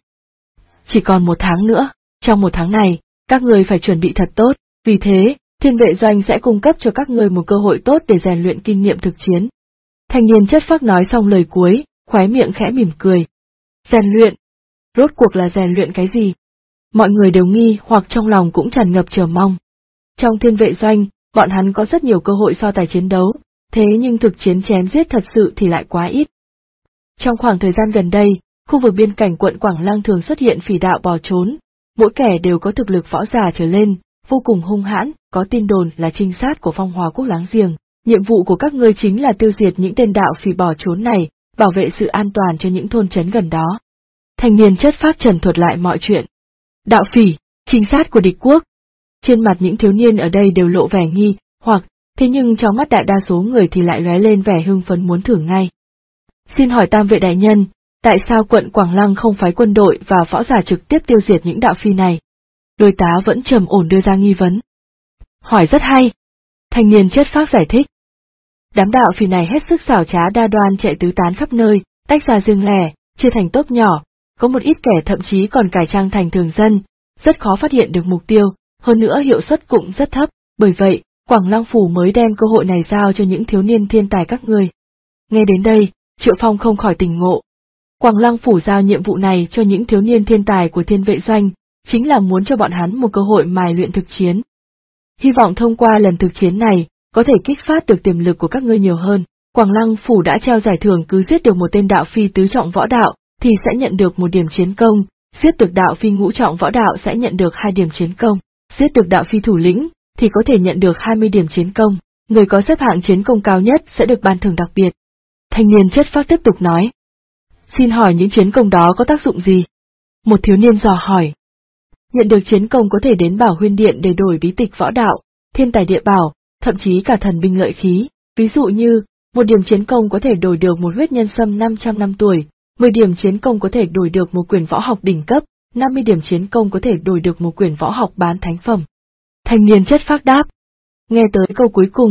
Chỉ còn 1 tháng nữa, trong 1 tháng này, các người phải chuẩn bị thật tốt, vì thế, Thiên Vệ Doanh sẽ cung cấp cho các người một cơ hội tốt để rèn luyện kinh nghiệm thực chiến. Thanh niên chất phác nói xong lời cuối, khóe miệng khẽ mỉm cười. Rèn luyện? Rốt cuộc là rèn luyện cái gì? Mọi người đều nghi hoặc trong lòng cũng tràn ngập chờ mong. Trong Thiên Vệ Doanh, bọn hắn có rất nhiều cơ hội so tài chiến đấu, thế nhưng thực chiến chém giết thật sự thì lại quá ít. Trong khoảng thời gian gần đây, khu vực biên cảnh quận Quảng Lăng thường xuất hiện phỉ đạo bò trốn, mỗi kẻ đều có thực lực võ giả trở lên, vô cùng hung hãn, có tin đồn là trinh sát của Phong Hòa quốc láng giềng. Nhiệm vụ của các ngươi chính là tiêu diệt những tên đạo phỉ bỏ trốn này, bảo vệ sự an toàn cho những thôn trấn gần đó. Thanh niên chất phác trần thuật lại mọi chuyện. Đạo phỉ, trinh sát của địch quốc. Trên mặt những thiếu niên ở đây đều lộ vẻ nghi, hoặc, thế nhưng trong mắt đại đa số người thì lại lóe lên vẻ hưng phấn muốn thử ngay. Xin hỏi Tam vệ đại nhân, tại sao quận Quảng Lăng không phái quân đội và võ giả trực tiếp tiêu diệt những đạo phi này? Đôi tá vẫn trầm ổn đưa ra nghi vấn. Hỏi rất hay. Thanh niên chất phác giải thích. Đám đạo phỉ này hết sức xảo trá đa đoan chạy tứ tán khắp nơi, tách ra riêng lẻ, chia thành tốp nhỏ, có một ít kẻ thậm chí còn cải trang thành thường dân, rất khó phát hiện được mục tiêu, hơn nữa hiệu suất cũng rất thấp, bởi vậy, Quảng Lăng Phủ mới đem cơ hội này giao cho những thiếu niên thiên tài các ngươi. Nghe đến đây, Triệu Phong không khỏi tỉnh ngộ. Quảng Lăng Phủ giao nhiệm vụ này cho những thiếu niên thiên tài của Thiên Vệ Doanh, chính là muốn cho bọn hắn một cơ hội mài luyện thực chiến. Hy vọng thông qua lần thực chiến này, có thể kích phát được tiềm lực của các ngươi nhiều hơn. Quảng Lăng Phủ đã treo giải thưởng cứ giết được một tên đạo phi tứ trọng võ đạo, thì sẽ nhận được 1 điểm chiến công, giết được đạo phi ngũ trọng võ đạo sẽ nhận được 2 điểm chiến công, giết được đạo phi thủ lĩnh, thì có thể nhận được 20 điểm chiến công, người có xếp hạng chiến công cao nhất sẽ được ban thưởng đặc biệt. Thanh niên chất phác tiếp tục nói. Xin hỏi những chiến công đó có tác dụng gì? Một thiếu niên dò hỏi. Nhận được chiến công có thể đến Bảo Huyên Điện để đổi bí tịch võ đạo, thiên tài địa bảo, thậm chí cả thần binh lợi khí, ví dụ như, 1 điểm chiến công có thể đổi được một huyết nhân sâm 500 năm tuổi, 10 điểm chiến công có thể đổi được một quyển võ học đỉnh cấp, 50 điểm chiến công có thể đổi được một quyển võ học bán thánh phẩm. Thanh niên chất phác đáp. Nghe tới câu cuối cùng,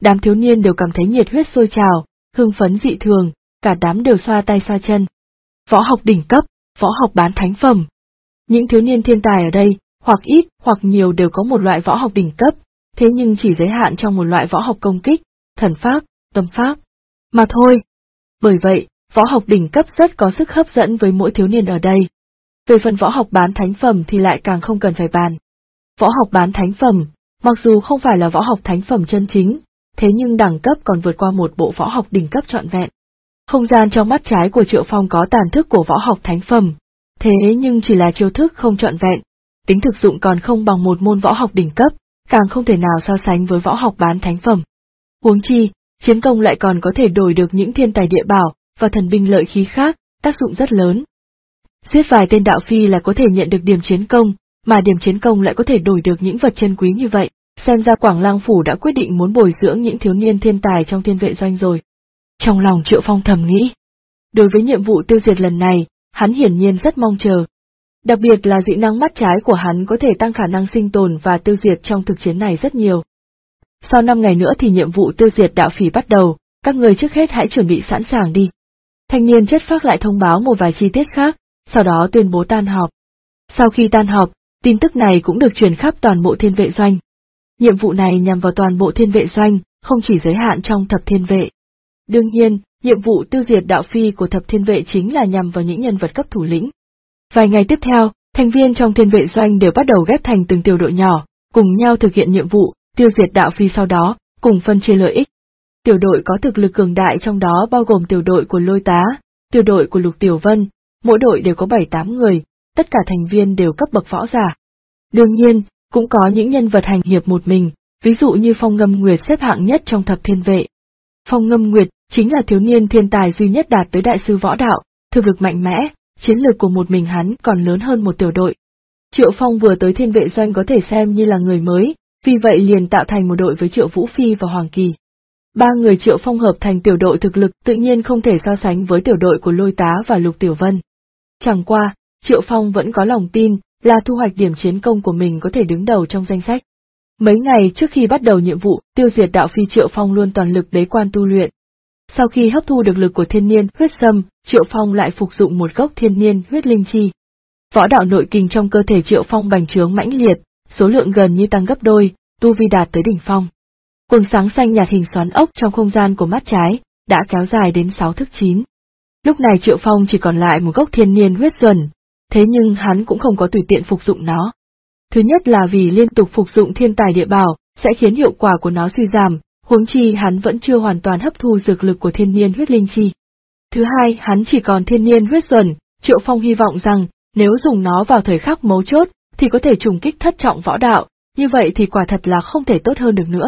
Đám thiếu niên đều cảm thấy nhiệt huyết sôi trào, hưng phấn dị thường, cả đám đều xoa tay xoa chân. Võ học đỉnh cấp, võ học bán thánh phẩm. Những thiếu niên thiên tài ở đây, hoặc ít hoặc nhiều đều có một loại võ học đỉnh cấp, thế nhưng chỉ giới hạn trong một loại võ học công kích, thần pháp, tâm pháp, mà thôi. Bởi vậy, võ học đỉnh cấp rất có sức hấp dẫn với mỗi thiếu niên ở đây. Về phần võ học bán thánh phẩm thì lại càng không cần phải bàn. Võ học bán thánh phẩm, mặc dù không phải là võ học thánh phẩm chân chính, thế nhưng đẳng cấp còn vượt qua một bộ võ học đỉnh cấp trọn vẹn. Không gian trong mắt trái của Triệu Phong có tàn thức của võ học thánh phẩm, thế nhưng chỉ là chiêu thức không trọn vẹn, tính thực dụng còn không bằng một môn võ học đỉnh cấp, càng không thể nào so sánh với võ học bán thánh phẩm. Huống chi, chiến công lại còn có thể đổi được những thiên tài địa bảo và thần binh lợi khí khác, tác dụng rất lớn. Giết vài tên đạo phi là có thể nhận được điểm chiến công, mà điểm chiến công lại có thể đổi được những vật chân quý như vậy, xem ra Quảng Lăng Phủ đã quyết định muốn bồi dưỡng những thiếu niên thiên tài trong thiên vệ doanh rồi. Trong lòng Triệu Phong thầm nghĩ. Đối với nhiệm vụ tiêu diệt lần này, hắn hiển nhiên rất mong chờ. Đặc biệt là dị năng mắt trái của hắn có thể tăng khả năng sinh tồn và tiêu diệt trong thực chiến này rất nhiều. Sau 5 ngày nữa thì nhiệm vụ tiêu diệt đạo phỉ bắt đầu, các người trước hết hãy chuẩn bị sẵn sàng đi. Thanh niên chất phác lại thông báo một vài chi tiết khác, sau đó tuyên bố tan họp. Sau khi tan họp, tin tức này cũng được truyền khắp toàn bộ thiên vệ doanh. Nhiệm vụ này nhằm vào toàn bộ thiên vệ doanh, không chỉ giới hạn trong thập thiên vệ. Đương nhiên, nhiệm vụ tiêu diệt đạo phi của thập thiên vệ chính là nhằm vào những nhân vật cấp thủ lĩnh. Vài ngày tiếp theo, thành viên trong thiên vệ doanh đều bắt đầu ghép thành từng tiểu đội nhỏ, cùng nhau thực hiện nhiệm vụ, tiêu diệt đạo phi sau đó, cùng phân chia lợi ích. Tiểu đội có thực lực cường đại trong đó bao gồm tiểu đội của Lôi Tá, tiểu đội của Lục Tiểu Vân, mỗi đội đều có 7-8 người, tất cả thành viên đều cấp bậc võ giả. Đương nhiên, cũng có những nhân vật hành hiệp một mình, ví dụ như Phong Ngâm Nguyệt xếp hạng nhất trong thập thiên vệ. Phong Ngâm Nguyệt chính là thiếu niên thiên tài duy nhất đạt tới đại sư võ đạo, thực lực mạnh mẽ, chiến lược của một mình hắn còn lớn hơn một tiểu đội. Triệu Phong vừa tới thiên vệ doanh có thể xem như là người mới, vì vậy liền tạo thành một đội với Triệu Vũ Phi và Hoàng Kỳ. 3 người Triệu Phong hợp thành tiểu đội thực lực tự nhiên không thể so sánh với tiểu đội của Lôi Tá và Lục Tiểu Vân. Chẳng qua, Triệu Phong vẫn có lòng tin là thu hoạch điểm chiến công của mình có thể đứng đầu trong danh sách. Mấy ngày trước khi bắt đầu nhiệm vụ tiêu diệt đạo phi, Triệu Phong luôn toàn lực bế quan tu luyện. Sau khi hấp thu được lực của thiên niên huyết sâm, Triệu Phong lại phục dụng một gốc thiên niên huyết linh chi. Võ đạo nội kình trong cơ thể Triệu Phong bành trướng mãnh liệt, số lượng gần như tăng gấp đôi, tu vi đạt tới đỉnh phong. Quầng sáng xanh nhạt hình xoắn ốc trong không gian của mắt trái đã kéo dài đến 6 thước 9. Lúc này Triệu Phong chỉ còn lại một gốc thiên niên huyết duẩn, thế nhưng hắn cũng không có tùy tiện phục dụng nó. Thứ nhất là vì liên tục phục dụng thiên tài địa bảo sẽ khiến hiệu quả của nó suy giảm, huống chi hắn vẫn chưa hoàn toàn hấp thu dược lực của thiên niên huyết linh chi. Thứ hai, hắn chỉ còn thiên niên huyết duẩn, Triệu Phong hy vọng rằng nếu dùng nó vào thời khắc mấu chốt thì có thể trùng kích thất trọng võ đạo, như vậy thì quả thật là không thể tốt hơn được nữa.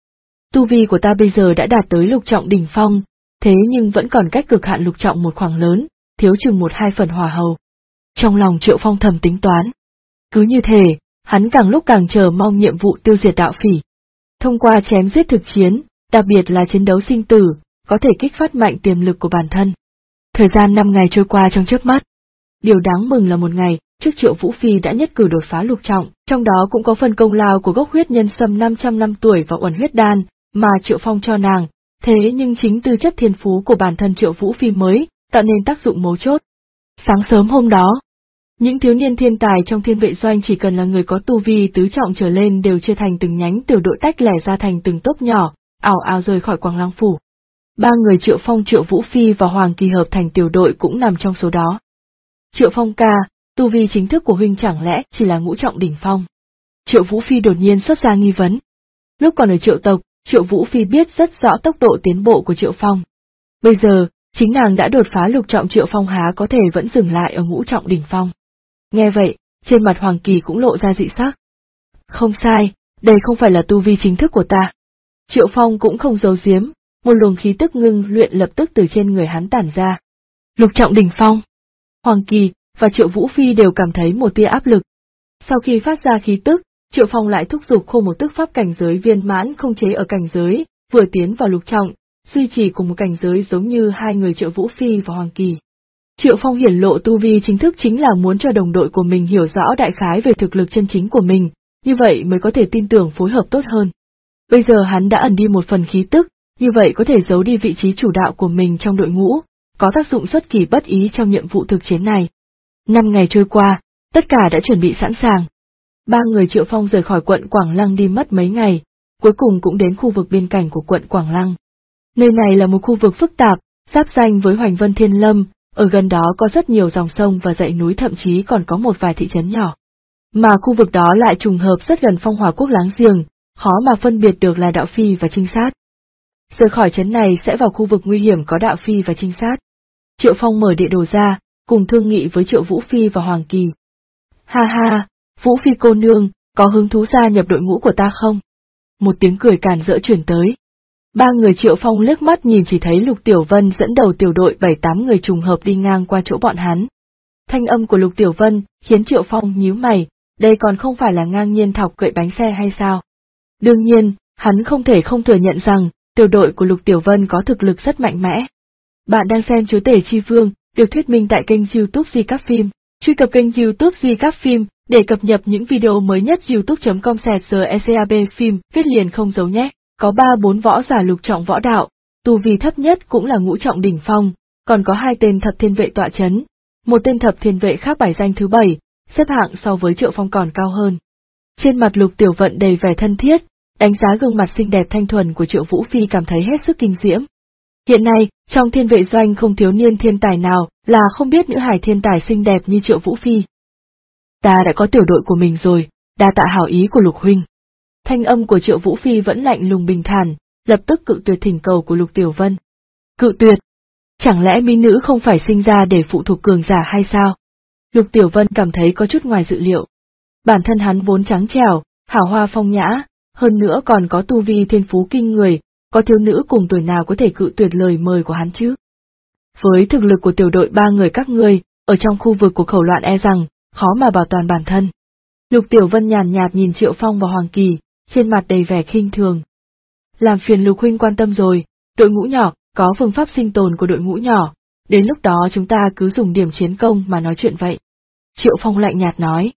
Tu vi của ta bây giờ đã đạt tới lục trọng đỉnh phong, thế nhưng vẫn còn cách cực hạn lục trọng một khoảng lớn, thiếu chừng 1-2 phần hỏa hầu. Trong lòng Triệu Phong thầm tính toán. Cứ như thế, hắn càng lúc càng chờ mong nhiệm vụ tiêu diệt đạo phỉ. Thông qua chém giết thực chiến, đặc biệt là chiến đấu sinh tử, có thể kích phát mạnh tiềm lực của bản thân. Thời gian 5 ngày trôi qua trong chớp mắt. Điều đáng mừng là một ngày trước Triệu Vũ Phi đã nhất cử đột phá lục trọng, trong đó cũng có phần công lao của gốc huyết nhân sâm 500 năm tuổi và uẩn huyết đan mà Triệu Phong cho nàng, thế nhưng chính tư chất thiên phú của bản thân Triệu Vũ Phi mới tạo nên tác dụng mấu chốt. Sáng sớm hôm đó, những thiếu niên thiên tài trong thiên vệ doanh chỉ cần là người có tu vi tứ trọng trở lên đều chia thành từng nhánh tiểu đội tách lẻ ra thành từng tốp nhỏ, ảo ảo rời khỏi Quảng Lăng Phủ. 3 người Triệu Phong, Triệu Vũ Phi và Hoàng Kỳ hợp thành tiểu đội cũng nằm trong số đó. Triệu Phong ca, tu vi chính thức của huynh chẳng lẽ chỉ là ngũ trọng đỉnh phong? Triệu Vũ Phi đột nhiên xuất ra nghi vấn. Lúc còn ở Triệu tộc, Triệu Vũ Phi biết rất rõ tốc độ tiến bộ của Triệu Phong. Bây giờ, chính nàng đã đột phá lục trọng, Triệu Phong há có thể vẫn dừng lại ở ngũ trọng đỉnh phong. Nghe vậy, trên mặt Hoàng Kỳ cũng lộ ra dị sắc. Không sai, đây không phải là tu vi chính thức của ta. Triệu Phong cũng không giấu giếm, một luồng khí tức ngưng luyện lập tức từ trên người hắn tản ra. Lục trọng đỉnh phong. Hoàng Kỳ và Triệu Vũ Phi đều cảm thấy một tia áp lực. Sau khi phát ra khí tức, Triệu Phong lại thúc giục khô một tức pháp cảnh giới viên mãn không chế ở cảnh giới, vừa tiến vào lục trọng, duy trì cùng một cảnh giới giống như hai người Triệu Vũ Phi và Hoàng Kỳ. Triệu Phong hiển lộ tu vi chính thức chính là muốn cho đồng đội của mình hiểu rõ đại khái về thực lực chân chính của mình, như vậy mới có thể tin tưởng phối hợp tốt hơn. Bây giờ hắn đã ẩn đi một phần khí tức, như vậy có thể giấu đi vị trí chủ đạo của mình trong đội ngũ, có tác dụng xuất kỳ bất ý trong nhiệm vụ thực chiến này. 5 ngày trôi qua, tất cả đã chuẩn bị sẵn sàng. 3 người Triệu Phong rời khỏi quận Quảng Lăng đi mất mấy ngày, cuối cùng cũng đến khu vực biên cảnh của quận Quảng Lăng. Nơi này là một khu vực phức tạp, giáp ranh với Hoành Vân Thiên Lâm, ở gần đó có rất nhiều dòng sông và dãy núi, thậm chí còn có một vài thị trấn nhỏ. Mà khu vực đó lại trùng hợp rất gần Phong Hỏa quốc láng giềng, khó mà phân biệt được là đạo phi và trinh sát. Rời khỏi trấn này sẽ vào khu vực nguy hiểm có đạo phi và trinh sát. Triệu Phong mở địa đồ ra, cùng thương nghị với Triệu Vũ Phi và Hoàng Kỳ. Ha ha, Vũ Phi cô nương, có hứng thú gia nhập đội ngũ của ta không? Một tiếng cười càn rỡ truyền tới. 3 người Triệu Phong liếc mắt nhìn chỉ thấy Lục Tiểu Vân dẫn đầu tiểu đội 7-8 người trùng hợp đi ngang qua chỗ bọn hắn. Thanh âm của Lục Tiểu Vân khiến Triệu Phong nhíu mày, đây còn không phải là ngang nhiên thọc cậy bánh xe hay sao? Đương nhiên, hắn không thể không thừa nhận rằng, tiểu đội của Lục Tiểu Vân có thực lực rất mạnh mẽ. Bạn đang xem Chúa Tể Chi Vương, được thuyết minh tại kênh YouTube Di Các Phim. Truy cập kênh YouTube Di Các Phim để cập nhật những video mới nhất. youtube.com/secab phim, viết liền không giấu nhé. Có 3-4 võ giả lục trọng võ đạo, tu vi thấp nhất cũng là ngũ trọng đỉnh phong, còn có 2 tên thập thiên vệ tọa chấn, một tên thập thiên vệ khác bài danh thứ 7, xếp hạng so với Triệu Phong còn cao hơn. Trên mặt Lục Tiểu Vận đầy vẻ thân thiết, đánh giá gương mặt xinh đẹp thanh thuần của Triệu Vũ Phi cảm thấy hết sức kinh diễm. Hiện nay, trong thiên vệ doanh không thiếu niên thiên tài nào là không biết nữ hài thiên tài xinh đẹp như Triệu Vũ Phi. Ta đã có tiểu đội của mình rồi, đa tạ hảo ý của Lục huynh. Thanh âm của Triệu Vũ Phi vẫn lạnh lùng bình thản, lập tức cự tuyệt thỉnh cầu của Lục Tiểu Vân. Cự tuyệt? Chẳng lẽ mỹ nữ không phải sinh ra để phụ thuộc cường giả hay sao? Lục Tiểu Vân cảm thấy có chút ngoài dự liệu. Bản thân hắn vốn trắng trẻo, hào hoa phong nhã, hơn nữa còn có tu vi thiên phú kinh người, có thiếu nữ cùng tuổi nào có thể cự tuyệt lời mời của hắn chứ? Với thực lực của tiểu đội 3 người các ngươi, ở trong khu vực của khẩu loạn e rằng, khó mà bảo toàn bản thân. Lục Tiểu Vân nhàn nhạt nhìn Triệu Phong và Hoàng Kỳ, trên mặt đầy vẻ khinh thường. Làm phiền Lục huynh quan tâm rồi, đội ngũ nhỏ, có phương pháp sinh tồn của đội ngũ nhỏ, đến lúc đó chúng ta cứ dùng điểm chiến công mà nói chuyện vậy. Triệu Phong lạnh nhạt nói.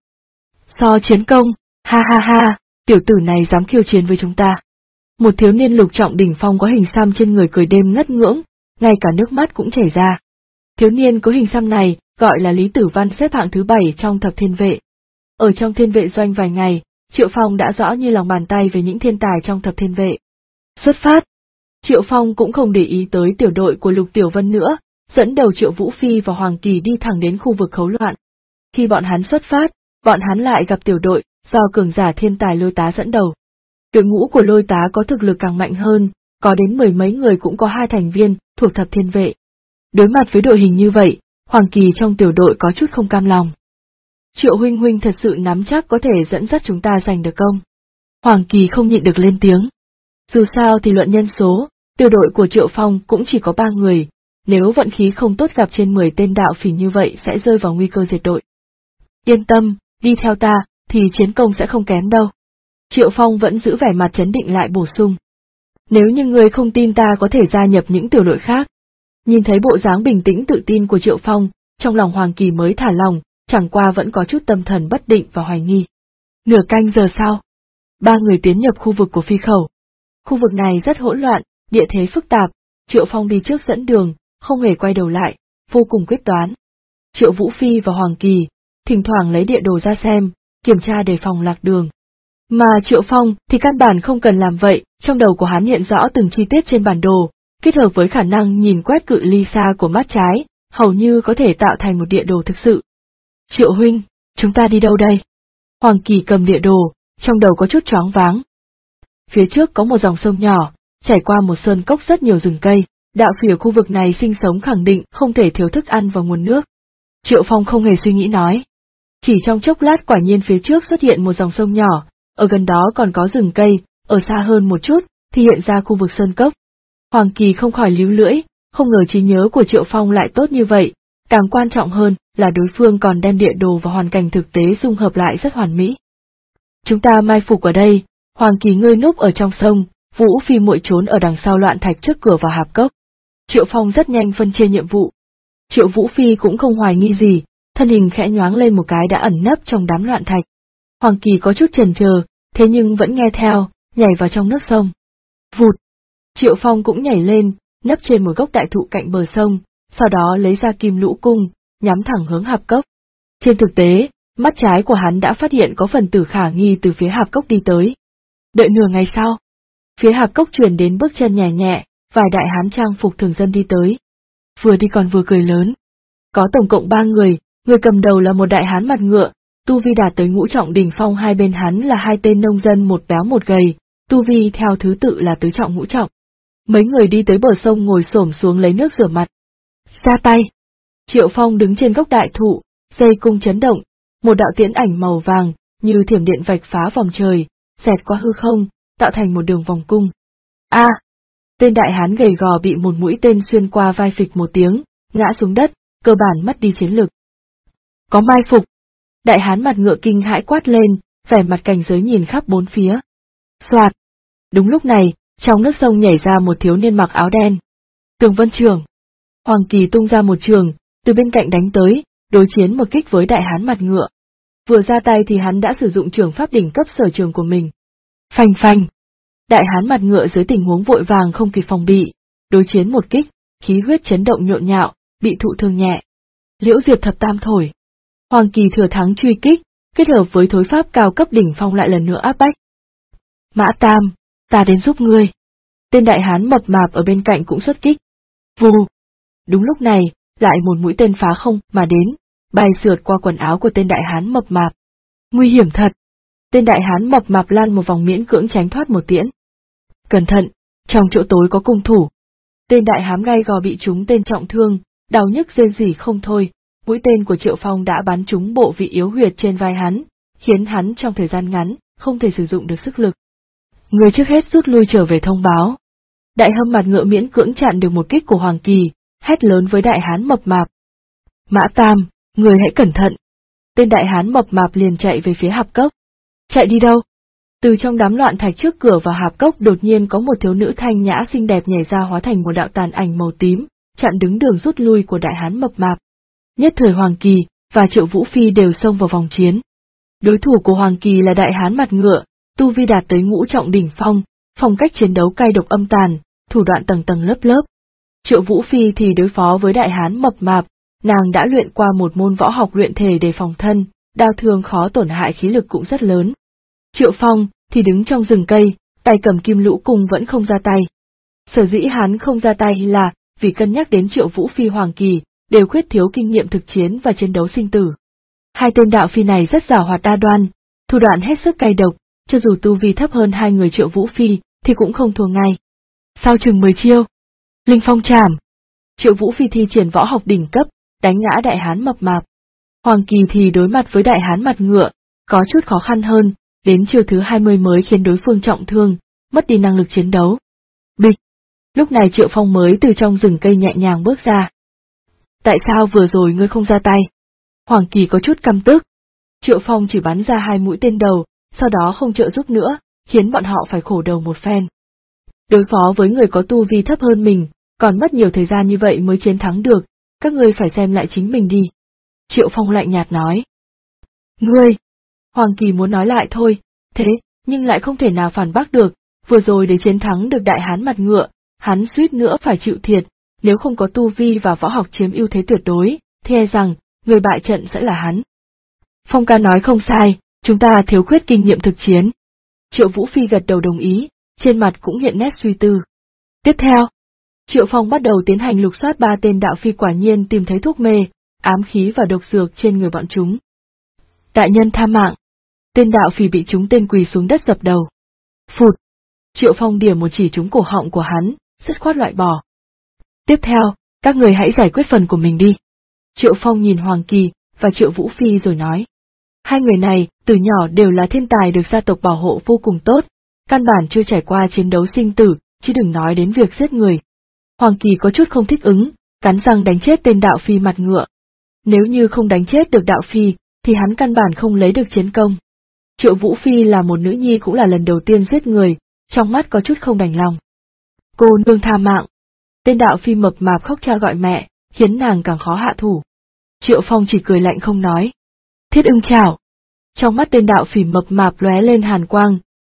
So chiến công, ha ha ha, tiểu tử này dám khiêu chiến với chúng ta. Một thiếu niên lục trọng đỉnh phong có hình xăm trên người cười đêm ngất ngưỡng, ngay cả nước mắt cũng chảy ra. Thiếu niên có hình xăm này gọi là Lý Tử Văn, xếp hạng thứ 7 trong thập thiên vệ. Ở trong thiên vệ doanh vài ngày, Triệu Phong đã rõ như lòng bàn tay về những thiên tài trong thập thiên vệ. Xuất phát! Triệu Phong cũng không để ý tới tiểu đội của Lục Tiểu Vân nữa, dẫn đầu Triệu Vũ Phi và Hoàng Kỳ đi thẳng đến khu vực khấu loạn. Khi bọn hắn xuất phát, bọn hắn lại gặp tiểu đội do cường giả thiên tài Lôi Tá dẫn đầu. Đội ngũ của Lôi Tá có thực lực càng mạnh hơn, có đến 10 mấy người, cũng có 2 thành viên thuộc thập thiên vệ. Đối mặt với đội hình như vậy, Hoàng Kỳ trong tiểu đội có chút không cam lòng. Triệu huynh thật sự nắm chắc có thể dẫn dắt chúng ta giành được công? Hoàng Kỳ không nhịn được lên tiếng. Dù sao thì luận nhân số, tiểu đội của Triệu Phong cũng chỉ có 3 người, nếu vận khí không tốt gặp trên 10 tên đạo phỉ như vậy sẽ rơi vào nguy cơ diệt đội. Yên tâm, đi theo ta, thì chiến công sẽ không kém đâu. Triệu Phong vẫn giữ vẻ mặt trấn định lại bổ sung. Nếu như ngươi không tin ta có thể gia nhập những tiểu đội khác. Nhìn thấy bộ dáng bình tĩnh tự tin của Triệu Phong, trong lòng Hoàng Kỳ mới thả lòng, chẳng qua vẫn có chút tâm thần bất định và hoài nghi. Nửa canh giờ sau, 3 người tiến nhập khu vực của phi khẩu. Khu vực này rất hỗn loạn, địa thế phức tạp, Triệu Phong đi trước dẫn đường, không hề quay đầu lại, vô cùng quyết đoán. Triệu Vũ Phi và Hoàng Kỳ, thỉnh thoảng lấy địa đồ ra xem, kiểm tra đề phòng lạc đường. Mà Triệu Phong thì căn bản không cần làm vậy, trong đầu của hắn hiện rõ từng chi tiết trên bản đồ, kết hợp với khả năng nhìn quét cự ly xa của mắt trái, hầu như có thể tạo thành một địa đồ thực sự. Triệu huynh, chúng ta đi đâu đây? Hoàng Kỳ cầm địa đồ, trong đầu có chút choáng váng. Phía trước có một dòng sông nhỏ, chảy qua một sơn cốc rất nhiều rừng cây, đạo phỉ ở khu vực này sinh sống khẳng định không thể thiếu thức ăn và nguồn nước. Triệu Phong không hề suy nghĩ nói. Chỉ trong chốc lát quả nhiên phía trước xuất hiện một dòng sông nhỏ, ở gần đó còn có rừng cây, ở xa hơn một chút thì hiện ra khu vực sơn cốc. Hoàng Kỳ không khỏi líu lưỡi, không ngờ trí nhớ của Triệu Phong lại tốt như vậy, càng quan trọng hơn là đối phương còn đem địa đồ và hoàn cảnh thực tế dung hợp lại rất hoàn mỹ. Chúng ta mai phục ở đây, Hoàng Kỳ ngươi núp ở trong sông, Vũ Phi muội trốn ở đằng sau loạn thạch trước cửa vào hạp cốc. Triệu Phong rất nhanh phân chia nhiệm vụ. Triệu Vũ Phi cũng không hoài nghi gì, thân hình khẽ nhoáng lên một cái đã ẩn nấp trong đám loạn thạch. Hoàng Kỳ có chút chần chờ, thế nhưng vẫn nghe theo, nhảy vào trong nước sông. Vụt! Triệu Phong cũng nhảy lên, nấp trên một gốc đại thụ cạnh bờ sông, sau đó lấy ra kim lũ cung, nhắm thẳng hướng hạp cốc. Trên thực tế, mắt trái của hắn đã phát hiện có phần tử khả nghi từ phía hạp cốc đi tới. Đợi nửa ngày sau, phía hạp cốc truyền đến bước chân nhẹ nhẹ, vài đại hán trang phục thường dân đi tới. Vừa đi còn vừa cười lớn. Có tổng cộng 3 người cầm đầu là một đại hán mặt ngựa, tu vi đạt tới ngũ trọng đỉnh phong, hai bên hắn là hai tên nông dân một béo một gầy, tu vi theo thứ tự là tứ trọng ngũ trọng. Mấy người đi tới bờ sông ngồi xổm xuống lấy nước rửa mặt. Ra tay! Triệu Phong đứng trên gốc đại thụ, dây cung chấn động, một đạo tiễn ảnh màu vàng, như thiểm điện vạch phá vòng trời, xẹt qua hư không, tạo thành một đường vòng cung. A! Tên đại hán gầy gò bị một mũi tên xuyên qua vai, phịch một tiếng, ngã xuống đất, cơ bản mất đi chiến lực. Có mai phục! Đại hán mặt ngựa kinh hãi quát lên, vẻ mặt cảnh giới nhìn khắp bốn phía. Soạt! Đúng lúc này, trong nước sông nhảy ra một thiếu niên mặc áo đen. Tường Vân Trường! Hoàng Kỳ tung ra một trường, từ bên cạnh đánh tới, đối chiến một kích với đại hán mặt ngựa. Vừa ra tay thì hắn đã sử dụng trường pháp đỉnh cấp sở trường của mình. Phanh phanh! Đại hán mặt ngựa dưới tình huống vội vàng không kịp phòng bị, đối chiến một kích, khí huyết chấn động nhộn nhạo, bị thụ thương nhẹ. Liễu Diệp thập tam thổi. Hoàng Kỳ thừa thắng truy kích, kết hợp với thối pháp cao cấp đỉnh phong lại lần nữa áp bách. Mã Tam, ta đến giúp ngươi. Tên đại hán mập mạp ở bên cạnh cũng xuất kích. Vù! Đúng lúc này, lại một mũi tên phá không mà đến, bay sượt qua quần áo của tên đại hán mập mạp. Nguy hiểm thật! Tên đại hán mập mạp lan một vòng miễn cưỡng tránh thoát một tiễn. Cẩn thận, trong chỗ tối có cung thủ. Tên đại hán gai gò bị trúng tên trọng thương, đau nhức rên rỉ không thôi, mũi tên của Triệu Phong đã bắn trúng bộ vị yếu huyệt trên vai hắn, khiến hắn trong thời gian ngắn, không thể sử dụng được sức lực. Người trước hết rút lui trở về thông báo. Đại hâm mặt ngựa miễn cưỡng chặn được một kích của Hoàng Kỳ, hét lớn với đại hán mập mạp. Mã Tam, người hãy cẩn thận. Tên đại hán mập mạp liền chạy về phía hạp cốc. Chạy đi đâu? Từ trong đám loạn thạch trước cửa vào hạp cốc đột nhiên có một thiếu nữ thanh nhã xinh đẹp nhảy ra hóa thành một đạo tàn ảnh màu tím, chặn đứng đường rút lui của đại hán mập mạp. Nhất thời Hoàng Kỳ và Triệu Vũ Phi đều xông vào vòng chiến. Đối thủ của Hoàng Kỳ là đại hán mặt ngựa, tu vi đạt tới ngũ trọng đỉnh phong, phong cách chiến đấu cay độc âm tàn, thủ đoạn tầng tầng lớp lớp. Triệu Vũ Phi thì đối phó với đại hán mập mạp, nàng đã luyện qua một môn võ học luyện thể để phòng thân, đao thương khó tổn hại khí lực cũng rất lớn. Triệu Phong thì đứng trong rừng cây, tay cầm kim lũ cung vẫn không ra tay. Sở dĩ hắn không ra tay là vì cân nhắc đến Triệu Vũ Phi Hoàng Kỳ đều khuyết thiếu kinh nghiệm thực chiến và chiến đấu sinh tử. Hai tên đạo phi này rất giàu hoạt đa đoan, thủ đoạn hết sức cay độc, cho dù tu vi thấp hơn hai người Triệu Vũ Phi thì cũng không thua ngay. Sau chừng 10 chiêu, Linh Phong Trảm, Triệu Vũ Phi thi triển võ học đỉnh cấp, đánh ngã đại hán mập mạp. Hoàng Kỳ thì đối mặt với đại hán mặt ngựa, có chút khó khăn hơn, đến chiêu thứ 20 mới khiến đối phương trọng thương, mất đi năng lực chiến đấu. Bịch! Lúc này Triệu Phong mới từ trong rừng cây nhẹ nhàng bước ra. Tại sao vừa rồi ngươi không ra tay? Hoàng Kỳ có chút căm tức. Triệu Phong chỉ bắn ra 2 mũi tên đầu, sau đó không trợ giúp nữa, khiến bọn họ phải khổ đầu một phen. Đối phó với người có tu vi thấp hơn mình, còn mất nhiều thời gian như vậy mới chiến thắng được, các ngươi phải xem lại chính mình đi. Triệu Phong lạnh nhạt nói. Ngươi! Hoàng Kỳ muốn nói lại thôi, thế, nhưng lại không thể nào phản bác được, vừa rồi để chiến thắng được đại hán mặt ngựa, hắn suýt nữa phải chịu thiệt, nếu không có tu vi và võ học chiếm ưu thế tuyệt đối, thì e rằng, người bại trận sẽ là hắn. Phong ca nói không sai, chúng ta thiếu khuyết kinh nghiệm thực chiến. Triệu Vũ Phi gật đầu đồng ý, trên mặt cũng hiện nét suy tư. Tiếp theo, Triệu Phong bắt đầu tiến hành lục soát 3 tên đạo phi, quả nhiên tìm thấy thuốc mê, ám khí và độc dược trên người bọn chúng. Đại nhân tha mạng. Tên đạo phi bị chúng tên quỳ xuống đất dập đầu. Phụt! Triệu Phong điểm một chỉ trúng cổ họng của hắn, dứt khoát loại bỏ. Tiếp theo, các người hãy giải quyết phần của mình đi. Triệu Phong nhìn Hoàng Kỳ và Triệu Vũ Phi rồi nói. Hai người này, từ nhỏ đều là thiên tài được gia tộc bảo hộ vô cùng tốt, căn bản chưa trải qua chiến đấu sinh tử, chứ đừng nói đến việc giết người. Hoàng Kỳ có chút không thích ứng, cắn răng đánh chết tên đạo phi mặt ngựa. Nếu như không đánh chết được đạo phi, thì hắn căn bản không lấy được chiến công. Triệu Vũ Phi là một nữ nhi cũng là lần đầu tiên giết người, trong mắt có chút không đành lòng. Cô nương tha mạng. Tên đạo phi mập mạp khóc cha gọi mẹ, khiến nàng càng khó hạ thủ. Triệu Phong chỉ cười lạnh không nói. Thiết ưng chào. Trong mắt tên đạo phỉ mập mạp lóe lên hàn quang,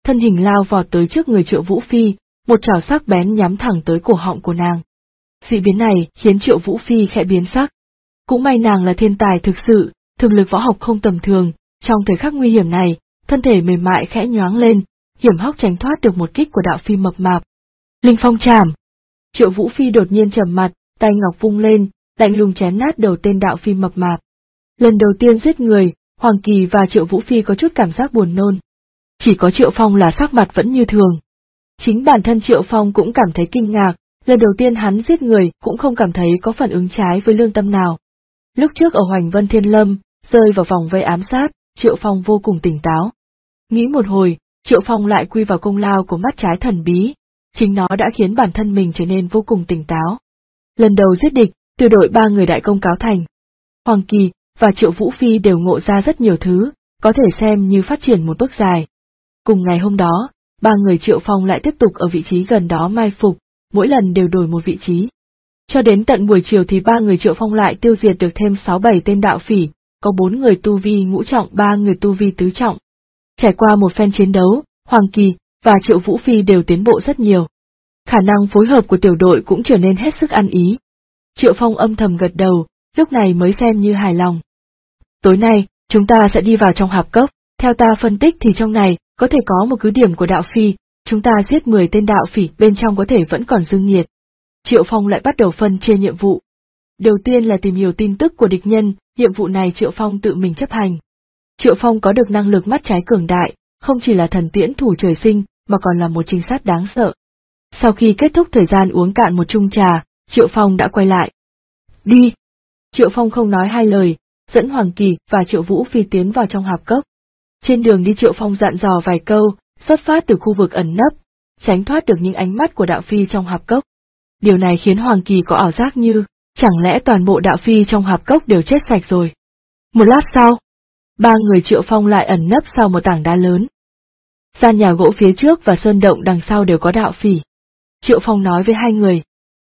thân hình lao vọt tới trước người Triệu Vũ Phi, một chảo sắc bén nhắm thẳng tới cổ họng của nàng. Dị biến này khiến Triệu Vũ Phi khẽ biến sắc. Cũng may nàng là thiên tài thực sự, thực lực võ học không tầm thường, trong thời khắc nguy hiểm này, thân thể mềm mại khẽ nhoáng lên, hiểm hóc tránh thoát được một kích của đạo phi mập mạp. Linh phong chảm. Triệu Vũ Phi đột nhiên trầm mặt, tay ngọc vung lên, lạnh lùng chém nát đầu tên đạo phi mập mạp. Lần đầu tiên giết người, Hoàng Kỳ và Triệu Vũ Phi có chút cảm giác buồn nôn. Chỉ có Triệu Phong là sắc mặt vẫn như thường. Chính bản thân Triệu Phong cũng cảm thấy kinh ngạc, lần đầu tiên hắn giết người cũng không cảm thấy có phản ứng trái với lương tâm nào. Lúc trước ở Hoành Vân Thiên Lâm, rơi vào vòng vây ám sát, Triệu Phong vô cùng tỉnh táo. Nghĩ một hồi, Triệu Phong lại quy vào công lao của mắt trái thần bí, chính nó đã khiến bản thân mình trở nên vô cùng tỉnh táo. Lần đầu giết địch, từ đội 3 người đại công cáo thành. Hoàng Kỳ và Triệu Vũ Phi đều ngộ ra rất nhiều thứ, có thể xem như phát triển một bước dài. Cùng ngày hôm đó, 3 người Triệu Phong lại tiếp tục ở vị trí gần đó mai phục, mỗi lần đều đổi một vị trí. Cho đến tận buổi chiều thì 3 người Triệu Phong lại tiêu diệt được thêm 6-7 tên đạo phỉ, có 4 người tu vi ngũ trọng, 3 người tu vi tứ trọng. Trải qua một phen chiến đấu, Hoàng Kỳ và Triệu Vũ Phi đều tiến bộ rất nhiều. Khả năng phối hợp của tiểu đội cũng trở nên hết sức ăn ý. Triệu Phong âm thầm gật đầu, lúc này mới xem như hài lòng. Tối nay, chúng ta sẽ đi vào trong hạp cốc, theo ta phân tích thì trong này có thể có một cứ điểm của đạo phi, chúng ta giết 10 tên đạo phỉ, bên trong có thể vẫn còn dương nhiệt. Triệu Phong lại bắt đầu phân chia nhiệm vụ. Đầu tiên là tìm hiểu tin tức của địch nhân, nhiệm vụ này Triệu Phong tự mình chấp hành. Triệu Phong có được năng lực mắt trái cường đại, không chỉ là thần tiễn thủ trời sinh, mà còn là một trinh sát đáng sợ. Sau khi kết thúc thời gian uống cạn một chung trà, Triệu Phong đã quay lại. Đi! Triệu Phong không nói hai lời, dẫn Hoàng Kỳ và Triệu Vũ Phi tiến vào trong hạp cốc. Trên đường đi Triệu Phong dặn dò vài câu, xuất phát từ khu vực ẩn nấp, tránh thoát được những ánh mắt của đạo phi trong hạp cốc. Điều này khiến Hoàng Kỳ có ảo giác như, chẳng lẽ toàn bộ đạo phi trong hạp cốc đều chết sạch rồi. Một lát sau, 3 người Triệu Phong lại ẩn nấp sau một tảng đá lớn. Gian nhà gỗ phía trước và sơn động đằng sau đều có đạo phỉ. Triệu Phong nói với hai người.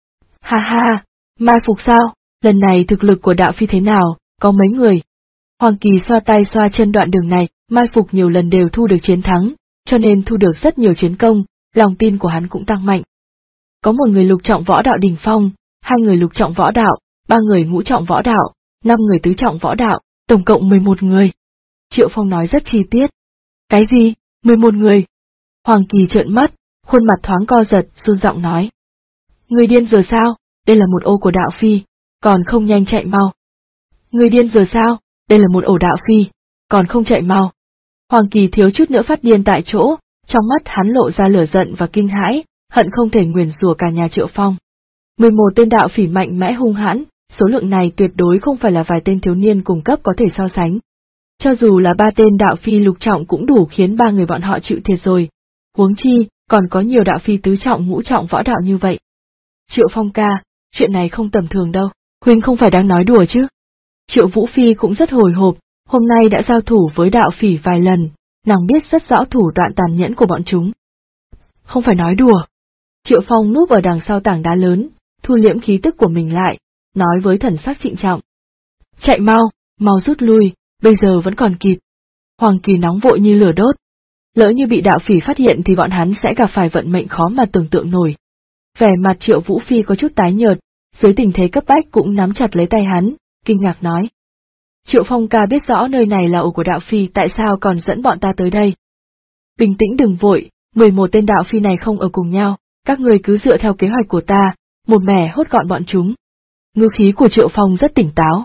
Ha ha, mai phục sao, lần này thực lực của đạo phi thế nào, có mấy người? Hoàng Kỳ xoa tay xoa chân, đoạn đường này, mai phục nhiều lần đều thu được chiến thắng, cho nên thu được rất nhiều chiến công, lòng tin của hắn cũng tăng mạnh. Có 1 người lục trọng võ đạo đỉnh phong, 2 người lục trọng võ đạo, 3 người ngũ trọng võ đạo, 5 người tứ trọng võ đạo, tổng cộng 11 người. Triệu Phong nói rất chi tiết. Cái gì, 11 người? Hoàng Kỳ trợn mắt, khuôn mặt thoáng co giật, run giọng nói. Người điên rồi sao, đây là một ô của đạo phi, còn không nhanh chạy mau. Người điên rồi sao, đây là một ổ đạo phi, còn không chạy mau. Hoàng Kỳ thiếu chút nữa phát điên tại chỗ, trong mắt hắn lộ ra lửa giận và kinh hãi, hận không thể nguyền rủa cả nhà Triệu Phong. 11 tên đạo phỉ mạnh mẽ hung hãn, số lượng này tuyệt đối không phải là vài tên thiếu niên cùng cấp có thể so sánh. Cho dù là 3 tên đạo phi lục trọng cũng đủ khiến 3 người bọn họ chịu thiệt rồi. Huống chi, còn có nhiều đạo phi tứ trọng ngũ trọng võ đạo như vậy. Triệu Phong ca, chuyện này không tầm thường đâu, huynh không phải đang nói đùa chứ. Triệu Vũ Phi cũng rất hồi hộp, hôm nay đã giao thủ với đạo phỉ vài lần, nàng biết rất rõ thủ đoạn tàn nhẫn của bọn chúng. Không phải nói đùa. Triệu Phong núp ở đằng sau tảng đá lớn, thu liễm khí tức của mình lại, nói với thần sắc trịnh trọng. Chạy mau, mau rút lui, bây giờ vẫn còn kịp. Hoàng Kỳ nóng vội như lửa đốt. Lỡ như bị đạo phỉ phát hiện thì bọn hắn sẽ gặp phải vận mệnh khó mà tưởng tượng nổi. Vẻ mặt Triệu Vũ Phi có chút tái nhợt, dưới tình thế cấp bách cũng nắm chặt lấy tay hắn, kinh ngạc nói. Triệu Phong ca biết rõ nơi này là ổ của đạo phi, tại sao còn dẫn bọn ta tới đây? Bình tĩnh đừng vội, 11 tên đạo phi này không ở cùng nhau, các người cứ dựa theo kế hoạch của ta, một mẻ hốt gọn bọn chúng. Ngữ khí của Triệu Phong rất tỉnh táo.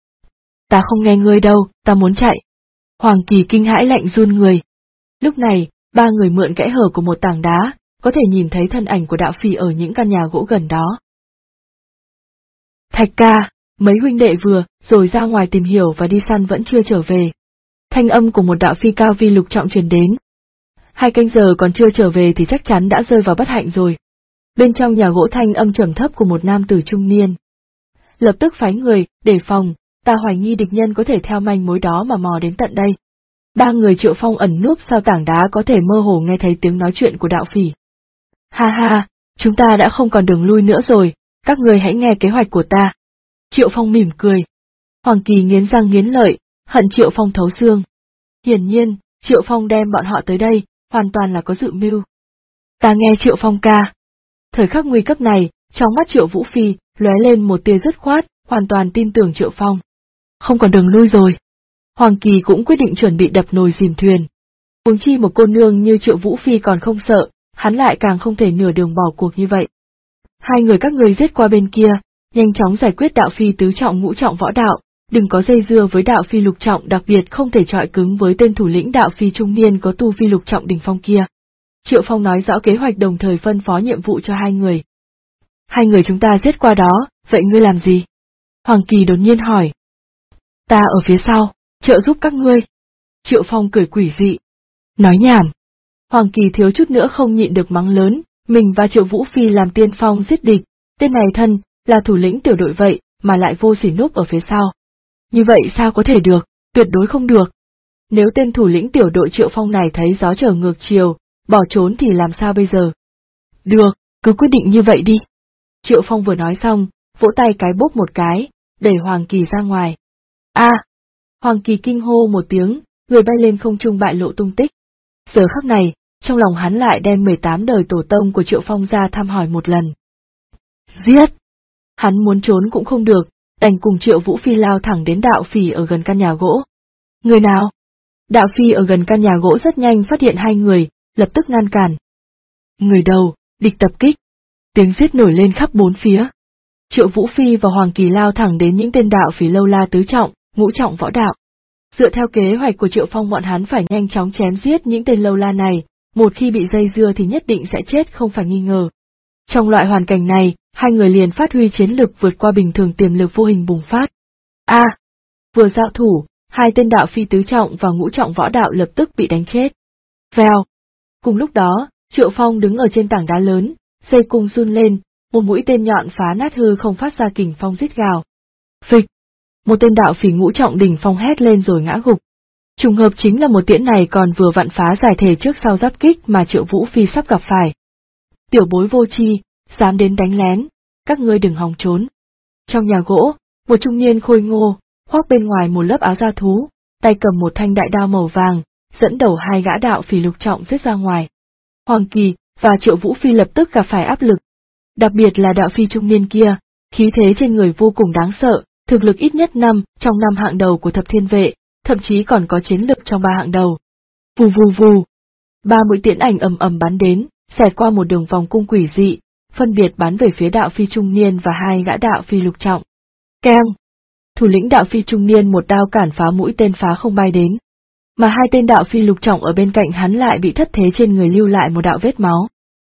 Ta không nghe ngươi đâu, ta muốn chạy. Hoàng Kỳ kinh hãi lạnh run người. Lúc này, 3 người mượn kẽ hở của một tảng đá, có thể nhìn thấy thân ảnh của đạo phi ở những căn nhà gỗ gần đó. Thạch ca, mấy huynh đệ vừa rồi ra ngoài tìm hiểu và đi săn vẫn chưa trở về. Thanh âm của một đạo phi cao vi lục trọng truyền đến. 2 canh giờ còn chưa trở về thì chắc chắn đã rơi vào bất hạnh rồi. Bên trong nhà gỗ thanh âm trầm thấp của một nam tử trung niên. Lập tức phái người, đề phòng, ta hoài nghi địch nhân có thể theo manh mối đó mà mò đến tận đây. 3 người Triệu Phong ẩn núp sau tảng đá có thể mơ hồ nghe thấy tiếng nói chuyện của đạo phỉ. Ha ha, chúng ta đã không còn đường lui nữa rồi, các người hãy nghe kế hoạch của ta. Triệu Phong mỉm cười. Hoàng Kỳ nghiến răng nghiến lợi, hận Triệu Phong thấu xương. Hiển nhiên, Triệu Phong đem bọn họ tới đây, hoàn toàn là có dự mưu. Ta nghe Triệu Phong ca. Thời khắc nguy cấp này, trong mắt Triệu Vũ Phi lóe lên một tia dứt khoát, hoàn toàn tin tưởng Triệu Phong. Không còn đường lui rồi. Hoàng Kỳ cũng quyết định chuẩn bị đập nồi dìm thuyền. Huống chi một cô nương như Triệu Vũ Phi còn không sợ, hắn lại càng không thể nửa đường bỏ cuộc như vậy. Hai người các ngươi giết qua bên kia, nhanh chóng giải quyết đạo phi tứ trọng ngũ trọng võ đạo, đừng có dây dưa với đạo phi lục trọng, đặc biệt không thể chọi cứng với tên thủ lĩnh đạo phi trung niên có tu vi lục trọng đỉnh phong kia. Triệu Phong nói rõ kế hoạch đồng thời phân phó nhiệm vụ cho hai người. Hai người chúng ta giết qua đó, vậy ngươi làm gì? Hoàng Kỳ đột nhiên hỏi. Ta ở phía sau, trợ giúp các ngươi. Triệu Phong cười quỷ dị. Nói nhảm. Hoàng Kỳ thiếu chút nữa không nhịn được mắng lớn, mình và Triệu Vũ Phi làm tiên phong giết địch, tên này thân, là thủ lĩnh tiểu đội vậy, mà lại vô sỉ núp ở phía sau. Như vậy sao có thể được, tuyệt đối không được. Nếu tên thủ lĩnh tiểu đội Triệu Phong này thấy gió trở ngược chiều, bỏ trốn thì làm sao bây giờ? Được, cứ quyết định như vậy đi. Triệu Phong vừa nói xong, vỗ tay cái bốp một cái, đẩy Hoàng Kỳ ra ngoài. A! Hoàng Kỳ kinh hô một tiếng, người bay lên không trung bại lộ tung tích. Giờ khắc này, trong lòng hắn lại đem 18 đời tổ tông của Triệu Phong ra thăm hỏi một lần. Giết! Hắn muốn trốn cũng không được, đành cùng Triệu Vũ Phi lao thẳng đến đạo phỉ ở gần căn nhà gỗ. Người nào? Đạo phi ở gần căn nhà gỗ rất nhanh phát hiện hai người, lập tức ngăn cản. Người đầu, địch tập kích. Tiếng giết nổi lên khắp bốn phía. Triệu Vũ Phi và Hoàng Kỳ lao thẳng đến những tên đạo phỉ lâu la tứ trọng, ngũ trọng võ đạo. Dựa theo kế hoạch của Triệu Phong bọn hắn phải nhanh chóng chém giết những tên lâu la này, một khi bị dây dưa thì nhất định sẽ chết không phải nghi ngờ. Trong loại hoàn cảnh này, hai người liền phát huy chiến lực vượt qua bình thường, tiềm lực vô hình bùng phát. A! Vừa giao thủ, hai tên đạo phi tứ trọng và ngũ trọng võ đạo lập tức bị đánh chết. Vèo! Cùng lúc đó, Triệu Phong đứng ở trên tảng đá lớn, dây cung run lên, một mũi tên nhọn phá nát hư không phát ra kình phong rít gào. Phịch! Một tên đạo phỉ ngũ trọng đỉnh phong hét lên rồi ngã gục. Trùng hợp chính là một tiễn này còn vừa vặn phá giải thể trước sau giáp kích mà Triệu Vũ Phi sắp gặp phải. Tiểu bối vô tri, dám đến đánh lén, các ngươi đừng hòng trốn. Trong nhà gỗ, một trung niên khôi ngô, khoác bên ngoài một lớp áo da thú, tay cầm một thanh đại đao màu vàng, dẫn đầu hai gã đạo phỉ lục trọng giết ra ngoài. Hoàng Kỳ và Triệu Vũ Phi lập tức gặp phải áp lực. Đặc biệt là đạo phi trung niên kia, khí thế trên người vô cùng đáng sợ, thực lực ít nhất trong năm hạng đầu của thập thiên vệ, thậm chí còn có chiến lực trong 3 hạng đầu. Vù vù vù. 3 mũi tiễn ảnh ầm ầm bắn đến, xẹt qua một đường vòng cung quỷ dị, phân biệt bắn về phía đạo phi trung niên và hai gã đạo phi lục trọng. Keng! Thủ lĩnh đạo phi trung niên một đao cản phá mũi tên phá không bay đến. Mà hai tên đạo phi lục trọng ở bên cạnh hắn lại bị thất thế trên người lưu lại một đạo vết máu.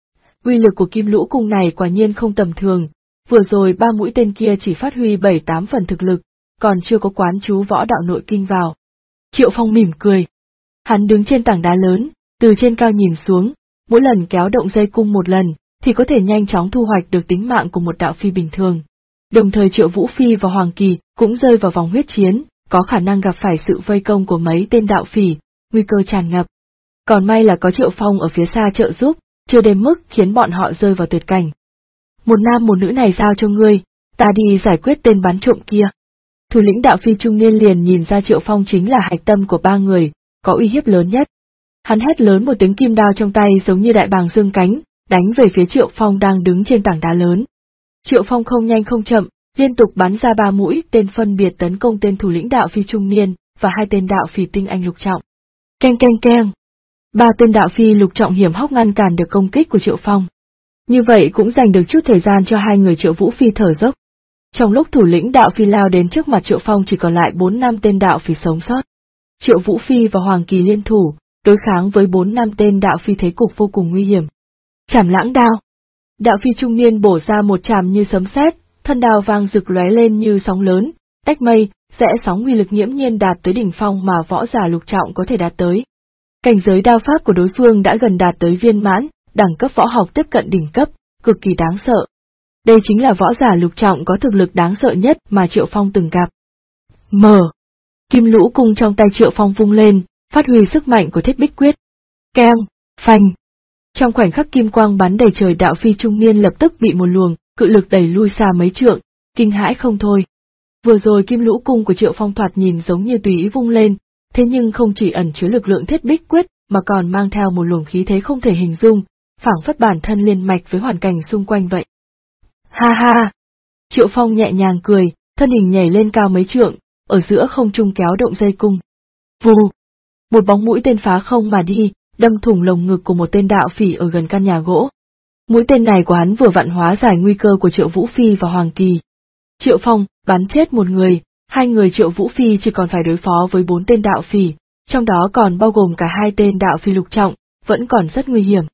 Uy lực của kim lũ cung này quả nhiên không tầm thường, vừa rồi 3 mũi tên kia chỉ phát huy 7-8 phần thực lực, còn chưa có quán chú võ đạo nội kinh vào. Triệu Phong mỉm cười. Hắn đứng trên tảng đá lớn, từ trên cao nhìn xuống, mỗi lần kéo động dây cung một lần, thì có thể nhanh chóng thu hoạch được tính mạng của một đạo phi bình thường. Đồng thời Triệu Vũ Phi và Hoàng Kỳ cũng rơi vào vòng huyết chiến, có khả năng gặp phải sự vây công của mấy tên đạo phỉ, nguy cơ tràn ngập. Còn may là có Triệu Phong ở phía xa trợ giúp, chưa đến mức khiến bọn họ rơi vào tuyệt cảnh. Một nam một nữ này giao cho ngươi, ta đi giải quyết tên bắn trộm kia. Thủ lĩnh đạo phi trung niên liền nhìn ra Triệu Phong chính là hạch tâm của 3 người, có uy hiếp lớn nhất. Hắn hét lớn một tiếng, kim đao trong tay giống như đại bàng dương cánh, đánh về phía Triệu Phong đang đứng trên tảng đá lớn. Triệu Phong không nhanh không chậm, liên tục bắn ra 3 mũi tên phân biệt tấn công tên thủ lĩnh đạo phi trung niên và hai tên đạo phỉ tinh anh lục trọng. Keng keng keng. 3 tên đạo phi lục trọng hiểm hóc ngăn cản được công kích của Triệu Phong. Như vậy cũng dành được chút thời gian cho hai người Triệu Vũ Phi thở dốc. Trong lúc thủ lĩnh đạo phi lao đến trước mặt Triệu Phong chỉ còn lại 4-5 tên đạo phỉ sống sót. Triệu Vũ Phi và Hoàng Kỳ liên thủ, đối kháng với 4-5 tên đạo phi, thế cục vô cùng nguy hiểm. Chảm lãng đao. Đạo phi trung niên bổ ra một chảm như sấm sét, thân đao vang rực lóe lên như sóng lớn, tách mây, rẽ sóng, uy lực nghiễm nhiên đạt tới đỉnh phong mà võ giả lục trọng có thể đạt tới. Cảnh giới đao pháp của đối phương đã gần đạt tới viên mãn, đẳng cấp võ học tiếp cận đỉnh cấp, cực kỳ đáng sợ. Đây chính là võ giả lục trọng có thực lực đáng sợ nhất mà Triệu Phong từng gặp. Kim lũ cung trong tay Triệu Phong vung lên, phát huy sức mạnh của Thiết Bích Quyết. Keng, phanh. Trong khoảnh khắc kim quang bắn đầy trời, đạo phi trung niên lập tức bị một luồng cự lực đẩy lui xa mấy trượng, kinh hãi không thôi. Vừa rồi kim lũ cung của Triệu Phong thoạt nhìn giống như tùy ý vung lên, thế nhưng không chỉ ẩn chứa lực lượng Thiết Bích Quyết, mà còn mang theo một luồng khí thế không thể hình dung, phảng phất bản thân liên mạch với hoàn cảnh xung quanh vậy. Ha ha! Triệu Phong nhẹ nhàng cười, thân hình nhảy lên cao mấy trượng, ở giữa không trung kéo động dây cung. Vù! Một bóng mũi tên phá không mà đi, đâm thủng lồng ngực của một tên đạo phỉ ở gần căn nhà gỗ. Mũi tên này của hắn vừa vặn hóa giải nguy cơ của Triệu Vũ Phi và Hoàng Kỳ. Triệu Phong bắn chết một người, hai người Triệu Vũ Phi chỉ còn phải đối phó với 4 tên đạo phỉ, trong đó còn bao gồm cả 2 tên đạo phỉ lục trọng, vẫn còn rất nguy hiểm.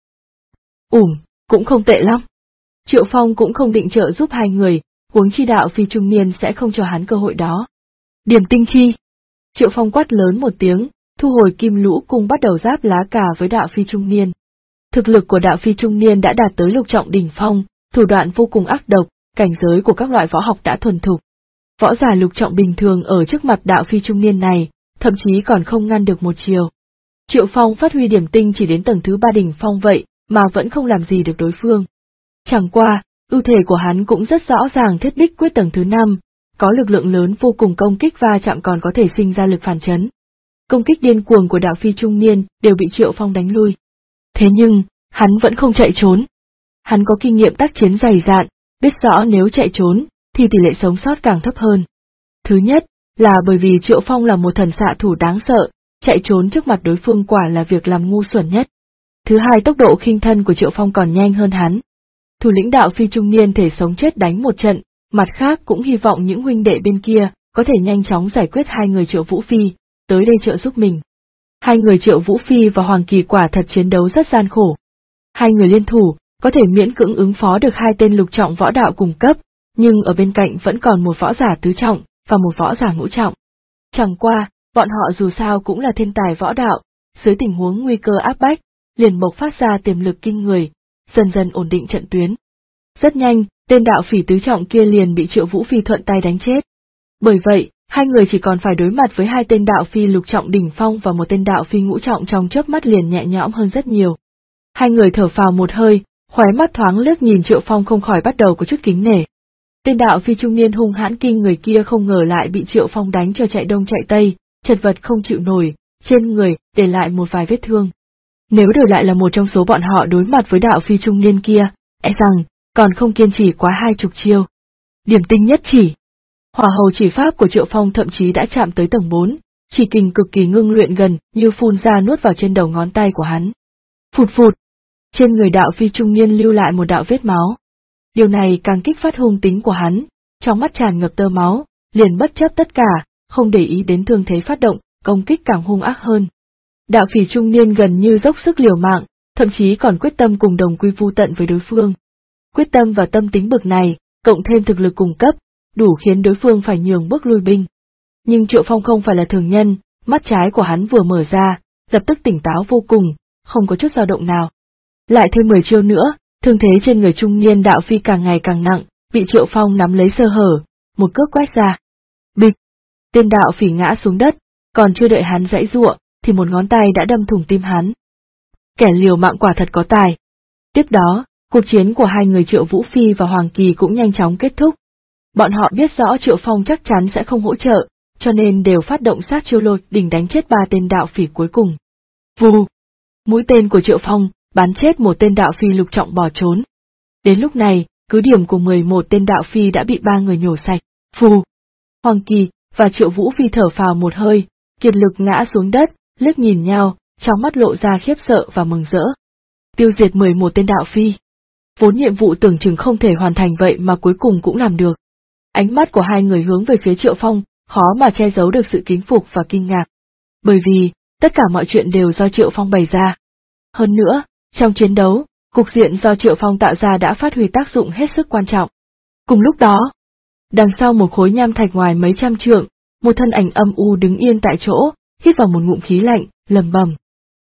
Cũng không tệ lắm. Triệu Phong cũng không định trợ giúp hai người, huống chi đạo phi trung niên sẽ không cho hắn cơ hội đó. Điểm tinh chi. Triệu Phong quát lớn một tiếng, thu hồi kim lũ cung bắt đầu giáp lá cà với đạo phi trung niên. Thực lực của đạo phi trung niên đã đạt tới lục trọng đỉnh phong, thủ đoạn vô cùng ác độc, cảnh giới của các loại võ học đã thuần thục. Võ giả lục trọng bình thường ở trước mặt đạo phi trung niên này, thậm chí còn không ngăn được một chiều. Triệu Phong phát huy điểm tinh chỉ đến tầng thứ 3 đỉnh phong vậy, mà vẫn không làm gì được đối phương. Chẳng qua, ưu thể của hắn cũng rất rõ ràng, thiết bích quyết tầng thứ 5, có lực lượng lớn vô cùng, công kích va chạm còn có thể sinh ra lực phản chấn. Công kích điên cuồng của đạo phi trung niên đều bị Triệu Phong đánh lui. Thế nhưng, hắn vẫn không chạy trốn. Hắn có kinh nghiệm tác chiến dày dạn, biết rõ nếu chạy trốn, thì tỷ lệ sống sót càng thấp hơn. Thứ nhất, là bởi vì Triệu Phong là một thần xạ thủ đáng sợ, chạy trốn trước mặt đối phương quả là việc làm ngu xuẩn nhất. Thứ hai, tốc độ khinh thân của Triệu Phong còn nhanh hơn hắn. Thủ lĩnh đạo phi trung niên thể sống chết đánh một trận, mặt khác cũng hy vọng những huynh đệ bên kia có thể nhanh chóng giải quyết hai người Triệu Vũ Phi, tới đây trợ giúp mình. Hai người Triệu Vũ Phi và Hoàng Kỳ quả thật chiến đấu rất gian khổ. Hai người liên thủ, có thể miễn cưỡng ứng phó được 2 tên lục trọng võ đạo cùng cấp, nhưng ở bên cạnh vẫn còn một võ giả tứ trọng, và một võ giả ngũ trọng. Chẳng qua, bọn họ dù sao cũng là thiên tài võ đạo, dưới tình huống nguy cơ áp bách, liền bộc phát ra tiềm lực kinh người, dần dần ổn định trận tuyến. Rất nhanh, tên đạo phỉ tứ trọng kia liền bị Triệu Vũ Phi thuận tay đánh chết. Bởi vậy, hai người chỉ còn phải đối mặt với 2 tên đạo phi lục trọng đỉnh phong và một tên đạo phi ngũ trọng, trong chớp mắt liền nhẹ nhõm hơn rất nhiều. Hai người thở phào một hơi, khóe mắt thoáng liếc nhìn Triệu Phong không khỏi bắt đầu có chút kính nể. Tên đạo phi trung niên hung hãn kinh người kia không ngờ lại bị Triệu Phong đánh cho chạy đông chạy tây, chật vật không chịu nổi, trên người để lại một vài vết thương. Nếu đổi lại là một trong số bọn họ đối mặt với đạo phi trung niên kia, e rằng còn không kiên trì quá 20 chiêu. Điểm tinh nhất chỉ. Hỏa hầu chỉ pháp của Triệu Phong thậm chí đã chạm tới tầng 4, chỉ kình cực kỳ ngưng luyện gần như phun ra nuốt vào trên đầu ngón tay của hắn. Phụt phụt. Trên người đạo phi trung niên lưu lại một đạo vết máu. Điều này càng kích phát hung tính của hắn, trong mắt tràn ngập tơ máu, liền bất chấp tất cả, không để ý đến thương thế phát động, công kích càng hung ác hơn. Đạo phỉ trung niên gần như dốc sức liều mạng, thậm chí còn quyết tâm cùng đồng quy vu tận với đối phương. Quyết tâm và tâm tính bực này, cộng thêm thực lực cùng cấp, đủ khiến đối phương phải nhường bước lui binh. Nhưng Triệu Phong không phải là thường nhân, mắt trái của hắn vừa mở ra, lập tức tỉnh táo vô cùng, không có chút dao động nào. Lại thêm 10 chiêu nữa, thương thế trên người trung niên đạo phi càng ngày càng nặng, bị Triệu Phong nắm lấy sơ hở, một cước quét ra. Bịch! Tên đạo phỉ ngã xuống đất, còn chưa đợi hắn giãy giụa, thì một ngón tay đã đâm thủng tim hắn. Kẻ liều mạng quả thật có tài. Tiếp đó, cuộc chiến của hai người Triệu Vũ Phi và Hoàng Kỳ cũng nhanh chóng kết thúc. Bọn họ biết rõ Triệu Phong chắc chắn sẽ không hỗ trợ, cho nên đều phát động sát chiêu lôi đỉnh đánh chết 3 tên đạo phỉ cuối cùng. Vù! Mũi tên của Triệu Phong bắn chết một tên đạo phi lục trọng bỏ trốn. Đến lúc này, cứ điểm của 11 tên đạo phi đã bị 3 người nhổ sạch. Phù! Hoàng Kỳ và Triệu Vũ Phi thở phào một hơi, kiệt lực ngã xuống đất, liếc nhìn nhau, trong mắt lộ ra khiếp sợ và mừng rỡ. Tiêu diệt 11 tên đạo phi. Vốn nhiệm vụ tưởng chừng không thể hoàn thành vậy mà cuối cùng cũng làm được. Ánh mắt của hai người hướng về phía Triệu Phong, khó mà che giấu được sự kính phục và kinh ngạc. Bởi vì, tất cả mọi chuyện đều do Triệu Phong bày ra. Hơn nữa, trong chiến đấu, cục diện do Triệu Phong tạo ra đã phát huy tác dụng hết sức quan trọng. Cùng lúc đó, đằng sau một khối nham thạch ngoài mấy trăm trượng, một thân ảnh âm u đứng yên tại chỗ, hít vào một ngụm khí lạnh, lầm bầm.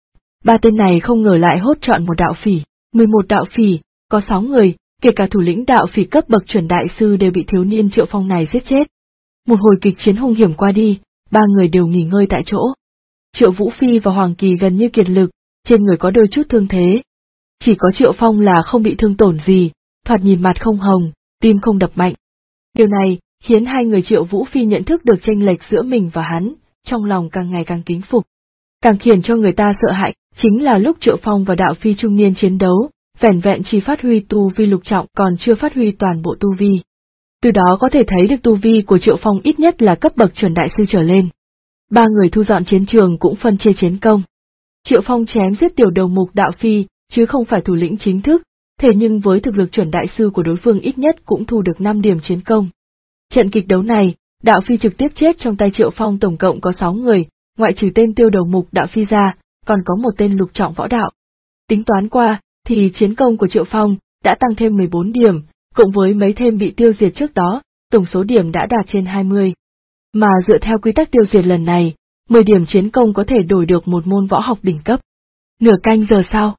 3 tên này không ngờ lại hốt chọn một đạo phỉ, 11 đạo phỉ, có 6 người, kể cả thủ lĩnh đạo phỉ cấp bậc chuẩn đại sư đều bị thiếu niên Triệu Phong này giết chết. Một hồi kịch chiến hung hiểm qua đi, 3 người đều nghỉ ngơi tại chỗ. Triệu Vũ Phi và Hoàng Kỳ gần như kiệt lực, trên người có đôi chút thương thế. Chỉ có Triệu Phong là không bị thương tổn gì, thoạt nhìn mặt không hồng, tim không đập mạnh. Điều này khiến hai người Triệu Vũ Phi nhận thức được chênh lệch giữa mình và hắn, trong lòng càng ngày càng kính phục. Càng khiến cho người ta sợ hãi, chính là lúc Triệu Phong và đạo phi trung niên chiến đấu, vẻn vẹn chỉ phát huy tu vi lục trọng còn chưa phát huy toàn bộ tu vi. Từ đó có thể thấy được tu vi của Triệu Phong ít nhất là cấp bậc chuẩn đại sư trở lên. Ba người thu dọn chiến trường cũng phân chia chiến công. Triệu Phong chém giết tiểu đầu mục đạo phi, chứ không phải thủ lĩnh chính thức, thế nhưng với thực lực chuẩn đại sư của đối phương ít nhất cũng thu được 5 điểm chiến công. Trận kịch đấu này, đạo phi trực tiếp chết trong tay Triệu Phong tổng cộng có 6 người, ngoại trừ tên tiêu đầu mục đạo phi ra, còn có một tên lục trọng võ đạo. Tính toán qua, thì chiến công của Triệu Phong đã tăng thêm 14 điểm, cộng với mấy thêm bị tiêu diệt trước đó, tổng số điểm đã đạt trên 20. Mà dựa theo quy tắc tiêu diệt lần này, 10 điểm chiến công có thể đổi được một môn võ học đỉnh cấp. Nửa canh giờ sau.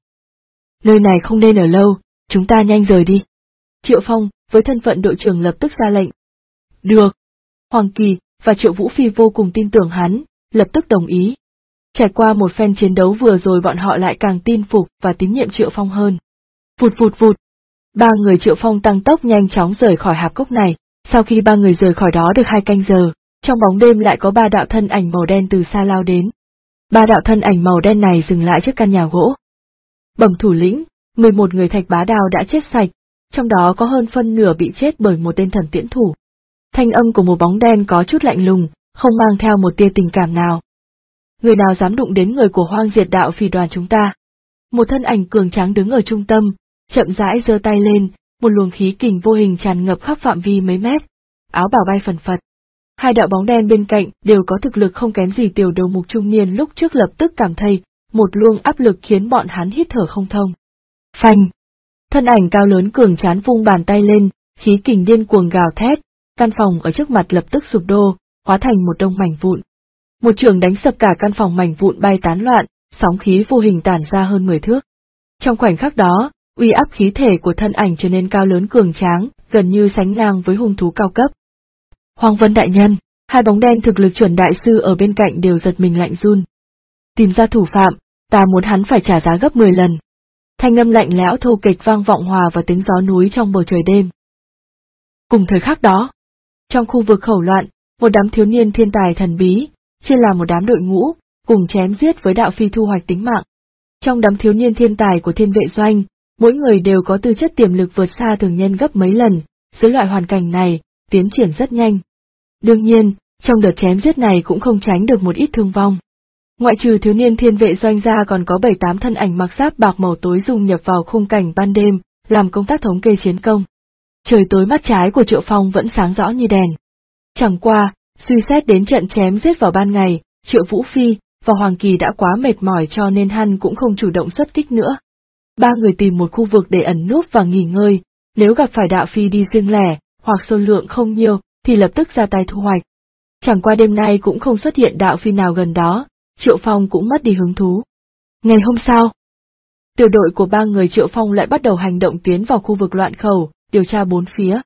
Nơi này không nên ở lâu, chúng ta nhanh rời đi. Triệu Phong, với thân phận đội trưởng lập tức ra lệnh. Được. Hoàng Kỳ và Triệu Vũ Phi vô cùng tin tưởng hắn, lập tức đồng ý. Trải qua một phen chiến đấu vừa rồi bọn họ lại càng tin phục và tín nhiệm Triệu Phong hơn. Vụt vụt vụt. Ba người Triệu Phong tăng tốc nhanh chóng rời khỏi hạp cốc này, sau khi ba người rời khỏi đó được 2 canh giờ, trong bóng đêm lại có 3 đạo thân ảnh màu đen từ xa lao đến. 3 đạo thân ảnh màu đen này dừng lại trước căn nhà gỗ. Bẩm thủ lĩnh, 11 người Thạch Bá Đao đã chết sạch, trong đó có hơn phân nửa bị chết bởi một tên thần tiễn thủ. Thanh âm của một bóng đen có chút lạnh lùng, không mang theo một tia tình cảm nào. Người nào dám đụng đến người của Hoang Diệt Đạo Phỉ đoàn chúng ta? Một thân ảnh cường tráng đứng ở trung tâm, chậm rãi giơ tay lên, một luồng khí kình vô hình tràn ngập khắp phạm vi mấy mét, áo bào bay phần phật. 2 đạo bóng đen bên cạnh đều có thực lực không kém gì tiểu đầu mục trung niên lúc trước lập tức cảm thấy một luồng áp lực khiến bọn hắn hít thở không thông. Phanh! Thân ảnh cao lớn cường tráng vung bàn tay lên, khí kình điên cuồng gào thét, căn phòng ở trước mặt lập tức sụp đổ, hóa thành một đống mảnh vụn. Một chưởng đánh sập cả căn phòng, mảnh vụn bay tán loạn, sóng khí vô hình tản ra hơn 10 thước. Trong khoảnh khắc đó, uy áp khí thể của thân ảnh trở nên cao lớn cường tráng, gần như sánh ngang với hung thú cao cấp. Hoàng Vân đại nhân, 2 bóng đen thực lực chuẩn đại sư ở bên cạnh đều giật mình lạnh run. Tìm ra thủ phạm, ta muốn hắn phải trả giá gấp 10 lần. Thanh âm lạnh lẽo thô kịch vang vọng hòa vào tiếng gió núi trong bầu trời đêm. Cùng thời khắc đó, trong khu vực khẩu loạn, một đám thiếu niên thiên tài thần bí, chia làm một đám đội ngũ, cùng chém giết với đạo phi thu hoạch tính mạng. Trong đám thiếu niên thiên tài của Thiên Vệ Doanh, mỗi người đều có tư chất tiềm lực vượt xa thường nhân gấp mấy lần, dưới loại hoàn cảnh này, tiến triển rất nhanh. Đương nhiên, trong đợt chém giết này cũng không tránh được một ít thương vong. Ngoại trừ thiếu niên Thiên Vệ Doanh ra còn có 7-8 thân ảnh mặc giáp bạc màu tối dung nhập vào khung cảnh ban đêm, làm công tác thống kê chiến công. Trời tối mắt trái của Triệu Phong vẫn sáng rõ như đèn. Chẳng qua, suy xét đến trận chém giết vào ban ngày, Triệu Vũ Phi và Hoàng Kỳ đã quá mệt mỏi cho nên hắn cũng không chủ động xuất kích nữa. 3 người tìm một khu vực để ẩn núp và nghỉ ngơi, nếu gặp phải đạo phi đi riêng lẻ, hoặc số lượng không nhiều, thì lập tức ra tay thu hoạch. Chẳng qua đêm nay cũng không xuất hiện đạo phi nào gần đó, Triệu Phong cũng mất đi hứng thú. Ngày hôm sau, tiểu đội của 3 người Triệu Phong lại bắt đầu hành động tiến vào khu vực loạn khẩu, điều tra bốn phía.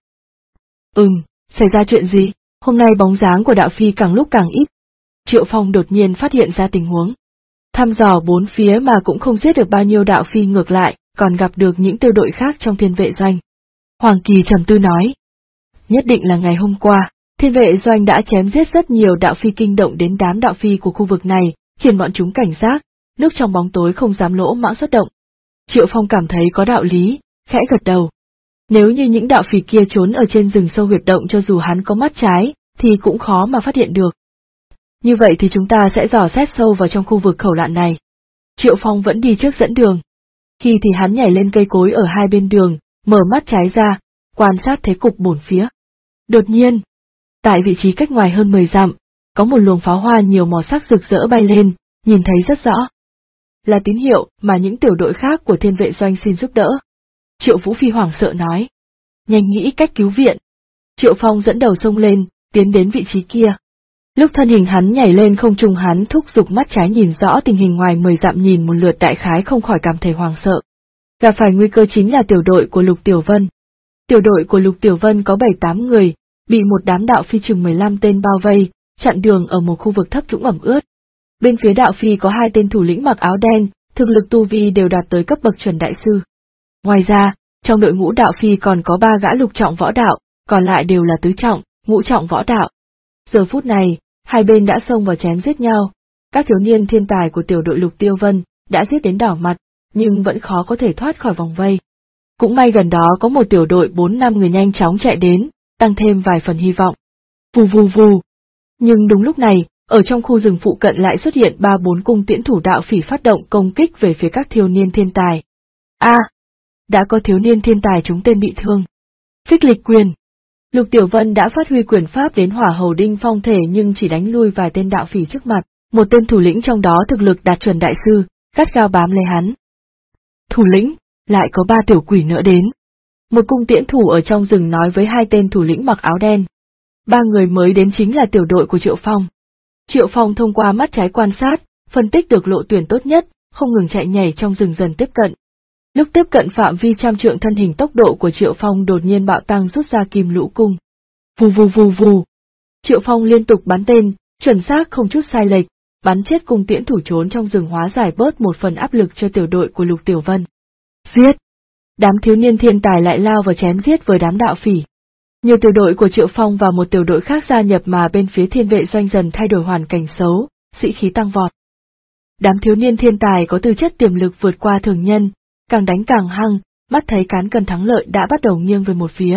Xảy ra chuyện gì? Hôm nay bóng dáng của đạo phi càng lúc càng ít. Triệu Phong đột nhiên phát hiện ra tình huống. Thăm dò bốn phía mà cũng không giết được bao nhiêu đạo phi, ngược lại, còn gặp được những tiêu đội khác trong Thiên Vệ Doanh. Hoàng Kỳ trầm tư nói. Nhất định là ngày hôm qua, Thiên Vệ Doanh đã chém giết rất nhiều đạo phi, kinh động đến đám đạo phi của khu vực này, khiến bọn chúng cảnh giác, núp trong bóng tối không dám lỗ mãng xuất động. Triệu Phong cảm thấy có đạo lý, khẽ gật đầu. Nếu như những đạo phỉ kia trốn ở trên rừng sâu huyệt động, cho dù hắn có mắt trái, thì cũng khó mà phát hiện được. Như vậy thì chúng ta sẽ dò xét sâu vào trong khu vực khẩu loạn này. Triệu Phong vẫn đi trước dẫn đường. Khi thì hắn nhảy lên cây cối ở hai bên đường, mở mắt trái ra, quan sát thế cục bốn phía. Đột nhiên, tại vị trí cách ngoài hơn 10 dặm, có một luồng pháo hoa nhiều màu sắc rực rỡ bay lên, nhìn thấy rất rõ. Là tín hiệu mà những tiểu đội khác của Thiên Vệ Doanh xin giúp đỡ. Triệu Vũ Phi hoảng sợ nói. Nhanh nghĩ cách cứu viện. Triệu Phong dẫn đầu xông lên, tiến đến vị trí kia. Lúc thân hình hắn nhảy lên không trung, hắn thúc giục mắt trái nhìn rõ tình hình ngoài 10 dặm, nhìn một lượt đại khái không khỏi cảm thấy hoảng sợ. Gặp phải nguy cơ chính là tiểu đội của Lục Tiểu Vân. Tiểu đội của Lục Tiểu Vân có 7-8 người, bị một đám đạo phi chừng 15 tên bao vây, chặn đường ở một khu vực thấp trũng ẩm ướt. Bên phía đạo phi có 2 tên thủ lĩnh mặc áo đen, thực lực tu vi đều đạt tới cấp bậc chuẩn đại sư. Ngoài ra, trong đội ngũ đạo phi còn có 3 gã lục trọng võ đạo, còn lại đều là tứ trọng, ngũ trọng võ đạo. Giờ phút này, hai bên đã xông vào chém giết nhau. Các thiếu niên thiên tài của tiểu đội Lục Tiêu Vân đã giết đến đỏ mặt, nhưng vẫn khó có thể thoát khỏi vòng vây. Cũng may gần đó có một tiểu đội 4-5 người nhanh chóng chạy đến, tăng thêm vài phần hy vọng. Vù vù vù. Nhưng đúng lúc này, ở trong khu rừng phụ cận lại xuất hiện 3-4 cung tiễn thủ đạo phỉ phát động công kích về phía các thiếu niên thiên tài. Đã có thiếu niên thiên tài chúng tên bị thương. Phích lịch quyền. Lục Tiểu Vân đã phát huy quyền pháp đến hỏa hầu đinh phong thể nhưng chỉ đánh lui vài tên đạo phỉ trước mặt, một tên thủ lĩnh trong đó thực lực đạt chuẩn đại sư, gắt gao bám lấy hắn. Thủ lĩnh, lại có 3 tiểu quỷ nữa đến. Một cung tiễn thủ ở trong rừng nói với 2 tên thủ lĩnh mặc áo đen. 3 người mới đến chính là tiểu đội của Triệu Phong. Triệu Phong thông qua mắt trái quan sát, phân tích được lộ tuyển tốt nhất, không ngừng chạy nhảy trong rừng dần tiếp cận. Lúc tiếp cận phạm vi trăm trượng thân hình tốc độ của Triệu Phong đột nhiên bạo tăng rút ra kim lũ cung. Vù vù vù vù. Triệu Phong liên tục bắn tên, chuẩn xác không chút sai lệch, bắn chết cung tiễn thủ trốn trong rừng hóa giải bớt một phần áp lực cho tiểu đội của Lục Tiểu Vân. Giết! Đám thiếu niên thiên tài lại lao vào chém giết với đám đạo phỉ. Nhiều tiểu đội của Triệu Phong và một tiểu đội khác gia nhập mà bên phía thiên vệ doanh dần thay đổi hoàn cảnh xấu, sĩ khí tăng vọt. Đám thiếu niên thiên tài có tư chất tiềm lực vượt qua thường nhân, càng đánh càng hăng, mắt thấy cán cân thắng lợi đã bắt đầu nghiêng về một phía.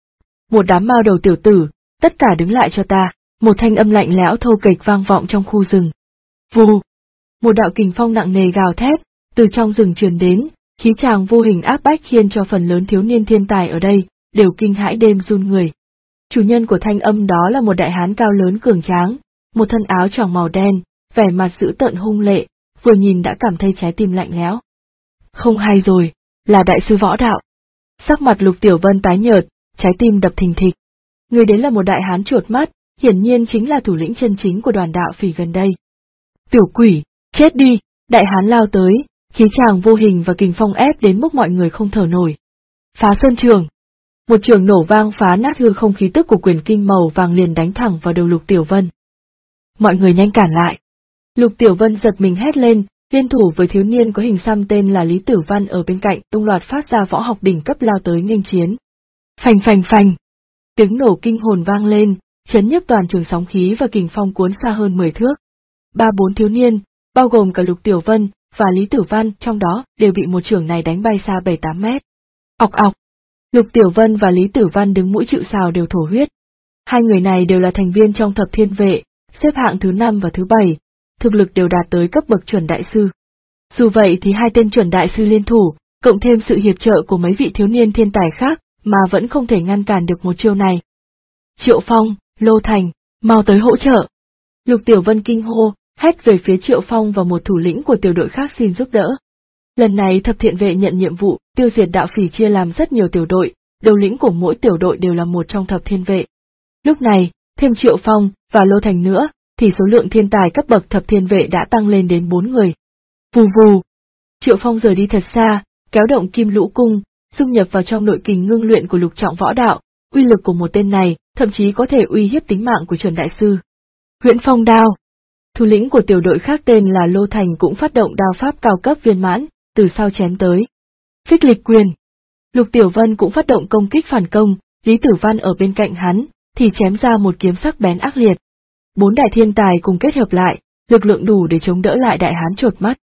Một đám mao đầu tiểu tử, tất cả đứng lại cho ta, một thanh âm lạnh lẽo thô kệch vang vọng trong khu rừng. Vù! Một đạo kình phong nặng nề gào thét, từ trong rừng truyền đến, khí tràng vô hình áp bách khiến cho phần lớn thiếu niên thiên tài ở đây đều kinh hãi đêm run người. Chủ nhân của thanh âm đó là một đại hán cao lớn cường tráng, một thân áo choàng màu đen, vẻ mặt dữ tợn hung lệ, vừa nhìn đã cảm thấy trái tim lạnh lẽo. Không hay rồi, là đại sư võ đạo. Sắc mặt Lục Tiểu Vân tái nhợt, trái tim đập thình thịch. Người đến là một đại hán chuột mắt, hiển nhiên chính là thủ lĩnh chân chính của đoàn đạo phỉ gần đây. Tiểu quỷ, chết đi! Đại hán lao tới, khí tràng vô hình và kình phong ép đến mức mọi người không thở nổi. Phá sơn trường! Một trường nổ vang phá nát hư không, khí tức của quyền kinh màu vàng liền đánh thẳng vào đầu Lục Tiểu Vân. Mọi người nhanh cản lại! Lục Tiểu Vân giật mình hét lên, liên thủ với thiếu niên có hình xăm tên là Lý Tử Văn ở bên cạnh, tung loạt phát ra võ học đỉnh cấp lao tới nghênh chiến. Phành phành phành! Tiếng nổ kinh hồn vang lên, chấn nhấp toàn trường sóng khí và kình phong cuốn xa hơn 10 thước. 3-4 thiếu niên, bao gồm cả Lục Tiểu Vân và Lý Tử Văn trong đó đều bị một chưởng này đánh bay xa 7-8 mét. Ọc ọc! Lục Tiểu Vân và Lý Tử Văn đứng mũi chịu sào đều thổ huyết. Hai người này đều là thành viên trong thập thiên vệ, xếp hạng thứ 5 và thứ 7, thực lực đều đạt tới cấp bậc chuẩn đại sư. Dù vậy thì 2 tên chuẩn đại sư liên thủ, cộng thêm sự hiệp trợ của mấy vị thiếu niên thiên tài khác, mà vẫn không thể ngăn cản được một chiêu này. Triệu Phong, Lô Thành, mau tới hỗ trợ! Lục Tiểu Vân kinh hô, hét về phía Triệu Phong và một thủ lĩnh của tiểu đội khác xin giúp đỡ. Lần này thập thiện vệ nhận nhiệm vụ, tiêu diệt đạo phỉ chia làm rất nhiều tiểu đội, đầu lĩnh của mỗi tiểu đội đều là một trong thập thiên vệ. Lúc này, thêm Triệu Phong và Lô Thành nữa, thì số lượng thiên tài cấp bậc thập thiên vệ đã tăng lên đến 4 người. Vù vù! Triệu Phong rời đi thật xa, kéo động kim lũ cung, dung nhập vào trong nội kình ngưng luyện của lục trọng võ đạo, uy lực của một tên này, thậm chí có thể uy hiếp tính mạng của chuẩn đại sư. Huyễn Phong đao! Thủ lĩnh của tiểu đội khác tên là Lô Thành cũng phát động đao pháp cao cấp viên mãn, từ sau chém tới. Phích lịch quyền! Lục Tiểu Vân cũng phát động công kích phản công, Lý Tử Văn ở bên cạnh hắn, thì chém ra một kiếm sắc bén ác liệt. 4 đại thiên tài cùng kết hợp lại, lực lượng đủ để chống đỡ lại đại hán chột mắt.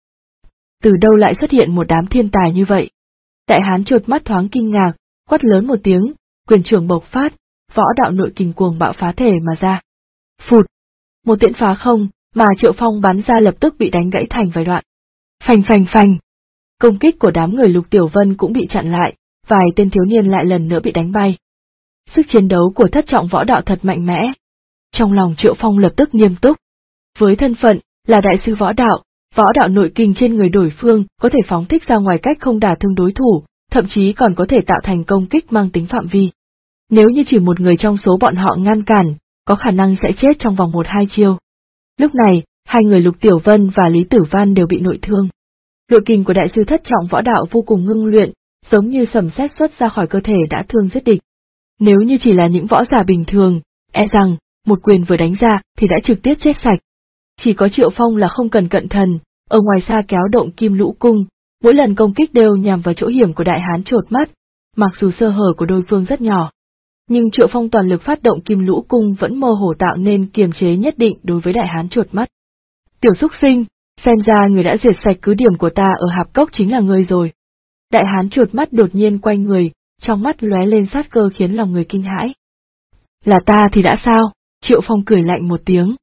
Từ đâu lại xuất hiện một đám thiên tài như vậy? Đại hán chột mắt thoáng kinh ngạc, quát lớn một tiếng, quyền trưởng bộc phát, võ đạo nội kình cuồng bạo phá thể mà ra. Phụt! Một tiễn phá không, mà Triệu Phong bắn ra lập tức bị đánh gãy thành vài đoạn. Phành phành phành! Công kích của đám người Lục Tiểu Vân cũng bị chặn lại, vài tên thiếu niên lại lần nữa bị đánh bay. Sức chiến đấu của thất trọng võ đạo thật mạnh mẽ. Trong lòng Triệu Phong lập tức nghiêm túc. Với thân phận là đại sư võ đạo nội kình trên người đối phương có thể phóng thích ra ngoài cách không đả thương đối thủ, thậm chí còn có thể tạo thành công kích mang tính phạm vi. Nếu như chỉ một người trong số bọn họ ngăn cản, có khả năng sẽ chết trong vòng 1-2 chiêu. Lúc này, 2 người Lục Tiểu Vân và Lý Tử Văn đều bị nội thương. Nội kình của đại sư thất trọng võ đạo vô cùng ngưng luyện, giống như sấm sét xuất ra khỏi cơ thể đã thương giết địch. Nếu như chỉ là những võ giả bình thường, e rằng một quyền vừa đánh ra thì đã trực tiếp chết sạch. Chỉ có Triệu Phong là không cần cận thần, ở ngoài xa kéo động kim lũ cung, mỗi lần công kích đều nhằm vào chỗ hiểm của đại hán chột mắt, mặc dù sơ hở của đối phương rất nhỏ. Nhưng Triệu Phong toàn lực phát động kim lũ cung vẫn mơ hồ tạo nên kiềm chế nhất định đối với đại hán chột mắt. Tiểu xúc sinh, xem ra người đã diệt sạch cứ điểm của ta ở Hạp Cốc chính là ngươi rồi. Đại hán trột mắt đột nhiên quay người, trong mắt lóe lên sát cơ khiến lòng người kinh hãi. Là ta thì đã sao? Triệu Phong cười lạnh một tiếng.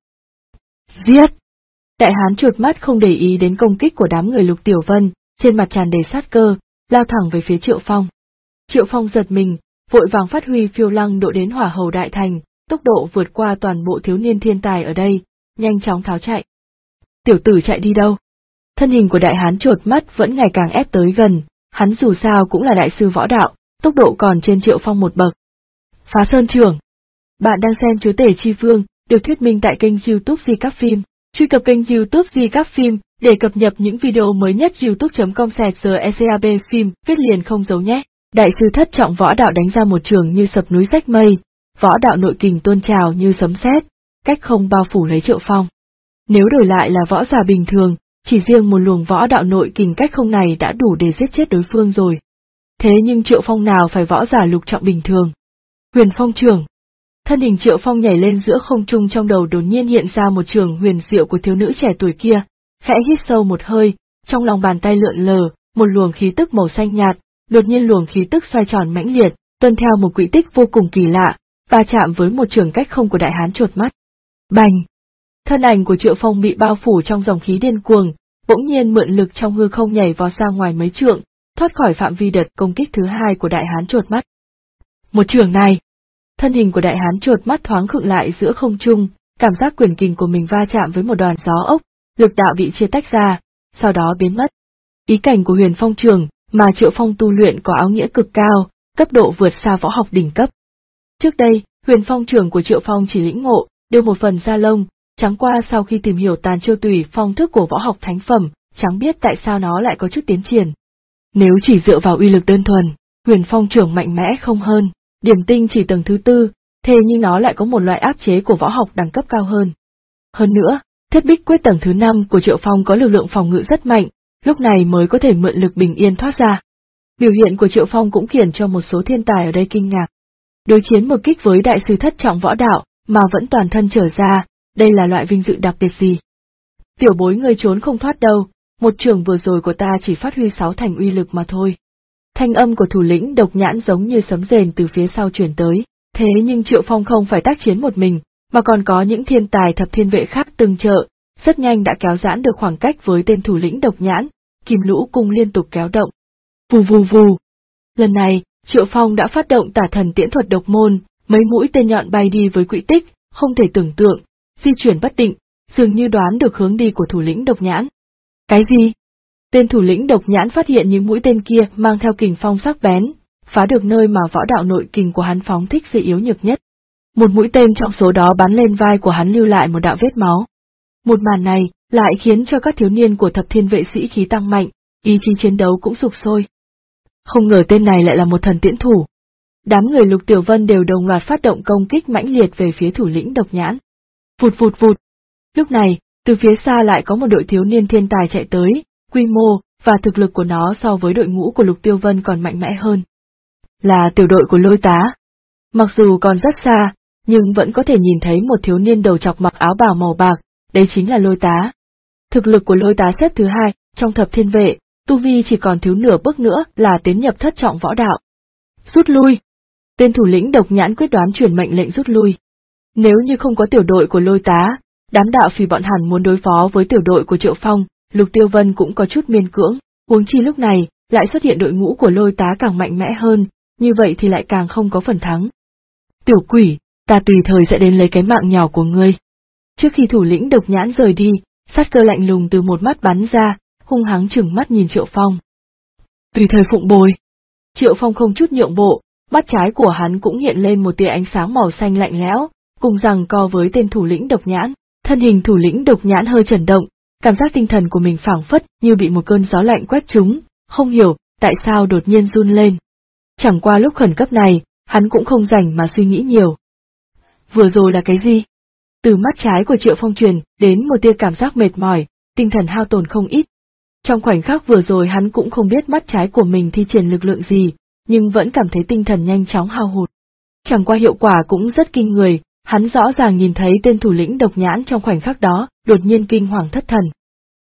Giết! Đại hán trột mắt không để ý đến công kích của đám người Lục Tiểu Vân, trên mặt tràn đầy sát cơ, lao thẳng về phía Triệu Phong. Triệu Phong giật mình, vội vàng phát huy phiêu lăng độ đến Hỏa Hầu Đại Thành, tốc độ vượt qua toàn bộ thiếu niên thiên tài ở đây, nhanh chóng tháo chạy. Tiểu tử chạy đi đâu? Thân hình của đại hán trột mắt vẫn ngày càng ép tới gần, hắn dù sao cũng là đại sư võ đạo, tốc độ còn trên Triệu Phong một bậc. Phá Sơn trưởng. Bạn đang xem Chúa Tể Chi Vương, được thuyết minh tại kênh YouTube Di Các Phim. Truy cập kênh YouTube Di Các Phim để cập nhật những video mới nhất. youtube.com/secab phim, viết liền không giấu nhé. Đại sư thất trọng võ đạo đánh ra một trường như sập núi rách mây, võ đạo nội kình tuôn trào như sấm sét, cách không bao phủ lấy Triệu Phong. Nếu đổi lại là võ giả bình thường, chỉ riêng một luồng võ đạo nội kình cách không này đã đủ để giết chết đối phương rồi. Thế nhưng Triệu Phong nào phải võ giả lục trọng bình thường. Huyền Phong trưởng. Thân hình Triệu Phong nhảy lên giữa không trung, trong đầu đột nhiên hiện ra một trường huyền diệu của thiếu nữ trẻ tuổi kia, khẽ hít sâu một hơi, trong lòng bàn tay lượn lờ, một luồng khí tức màu xanh nhạt, đột nhiên luồng khí tức xoay tròn mãnh liệt, tuân theo một quỹ tích vô cùng kỳ lạ, va chạm với một trường cách không của đại hán trột mắt. Bành! Thân ảnh của Triệu Phong bị bao phủ trong dòng khí điên cuồng, bỗng nhiên mượn lực trong hư không nhảy vọt ra ngoài mấy trượng, thoát khỏi phạm vi đợt công kích thứ hai của đại hán trột mắt. Một trường này! Thân hình của đại hán trột mắt thoáng khựng lại giữa không trung, cảm giác quyền kình của mình va chạm với một đoàn gió ốc, lực đạo bị chia tách ra, sau đó biến mất. Ý cảnh của Huyền Phong trường mà Triệu Phong tu luyện có áo nghĩa cực cao, cấp độ vượt xa võ học đỉnh cấp. Trước đây, Huyền Phong trường của Triệu Phong chỉ lĩnh ngộ được một phần da lông, chẳng qua sau khi tìm hiểu tàn chiêu tùy phong thức của võ học thánh phẩm, chẳng biết tại sao nó lại có chút tiến triển. Nếu chỉ dựa vào uy lực đơn thuần, Huyền Phong trường mạnh mẽ không hơn, điểm tinh chỉ tầng thứ tư, thế nhưng nó lại có một loại áp chế của võ học đẳng cấp cao hơn. Hơn nữa, thiết bích quyết tầng thứ 5 của Triệu Phong có lực lượng phòng ngự rất mạnh, lúc này mới có thể mượn lực bình yên thoát ra. Biểu hiện của Triệu Phong cũng khiến cho một số thiên tài ở đây kinh ngạc. Đối chiến một kích với đại sư thất trọng võ đạo, mà vẫn toàn thân trở ra, đây là loại vinh dự đặc biệt gì? Tiểu bối người trốn không thoát đâu, một trường vừa rồi của ta chỉ phát huy 6 thành uy lực mà thôi. Thanh âm của thủ lĩnh Độc Nhãn giống như sấm rền từ phía sau truyền tới, thế nhưng Triệu Phong không phải tác chiến một mình, mà còn có những thiên tài thập thiên vệ khác tương trợ, rất nhanh đã kéo giãn được khoảng cách với tên thủ lĩnh Độc Nhãn, kim lũ cung liên tục kéo động. Vù vù vù. Lần này, Triệu Phong đã phát động Tả Thần Tiễn thuật độc môn, mấy mũi tên nhọn bay đi với quỹ tích, không thể tưởng tượng, di chuyển bất định, dường như đoán được hướng đi của thủ lĩnh Độc Nhãn. Cái gì? Tên thủ lĩnh Độc Nhãn phát hiện những mũi tên kia mang theo kình phong sắc bén, phá được nơi mà võ đạo nội kình của hắn phóng thích sự yếu nhược nhất. Một mũi tên trong số đó bắn lên vai của hắn lưu lại một đạo vết máu. Một màn này lại khiến cho các thiếu niên của thập thiên vệ sĩ khí tăng mạnh, ý chí chiến đấu cũng sục sôi. Không ngờ tên này lại là một thần tiễn thủ. Đám người Lục Tiểu Vân đều đồng loạt phát động công kích mãnh liệt về phía thủ lĩnh Độc Nhãn. Vụt vụt vụt. Lúc này, từ phía xa lại có một đội thiếu niên thiên tài chạy tới, quy mô và thực lực của nó so với đội ngũ của Lục Tiêu Vân còn mạnh mẽ hơn. Là tiểu đội của Lôi Tá. Mặc dù còn rất xa, nhưng vẫn có thể nhìn thấy một thiếu niên đầu trọc mặc áo bào màu bạc, đấy chính là Lôi Tá. Thực lực của Lôi Tá xếp thứ 2 trong thập thiên vệ, tu vi chỉ còn thiếu nửa bước nữa là tiến nhập thất trọng võ đạo. Rút lui. Tên thủ lĩnh Độc Nhãn quyết đoán truyền mệnh lệnh rút lui. Nếu như không có tiểu đội của Lôi Tá, đám đạo phỉ bọn hẳn muốn đối phó với tiểu đội của Triệu Phong, Lục Tiêu Vân cũng có chút miên cưỡng, huống chi lúc này lại xuất hiện đội ngũ của Lôi Tá càng mạnh mẽ hơn, như vậy thì lại càng không có phần thắng. Tiểu quỷ, ta tùy thời sẽ đến lấy cái mạng nhỏ của ngươi. Trước khi thủ lĩnh Độc Nhãn rời đi, sát cơ lạnh lùng từ một mắt bắn ra, hung hăng trừng mắt nhìn Triệu Phong. Tùy thời phụng bồi. Triệu Phong không chút nhượng bộ, mắt trái của hắn cũng hiện lên một tia ánh sáng màu xanh lạnh lẽo, cùng giằng co với tên thủ lĩnh Độc Nhãn. Thân hình thủ lĩnh Độc Nhãn hơi chấn động, cảm giác tinh thần của mình phảng phất như bị một cơn gió lạnh quét trúng, không hiểu tại sao đột nhiên run lên. Chẳng qua lúc khẩn cấp này, hắn cũng không rảnh mà suy nghĩ nhiều. Vừa rồi là cái gì? Từ mắt trái của Triệu Phong truyền đến một tia cảm giác mệt mỏi, tinh thần hao tổn không ít. Trong khoảnh khắc vừa rồi hắn cũng không biết mắt trái của mình thi triển lực lượng gì, nhưng vẫn cảm thấy tinh thần nhanh chóng hao hụt. Chẳng qua hiệu quả cũng rất kinh người, hắn rõ ràng nhìn thấy tên thủ lĩnh Độc Nhãn trong khoảnh khắc đó, đột nhiên kinh hoàng thất thần.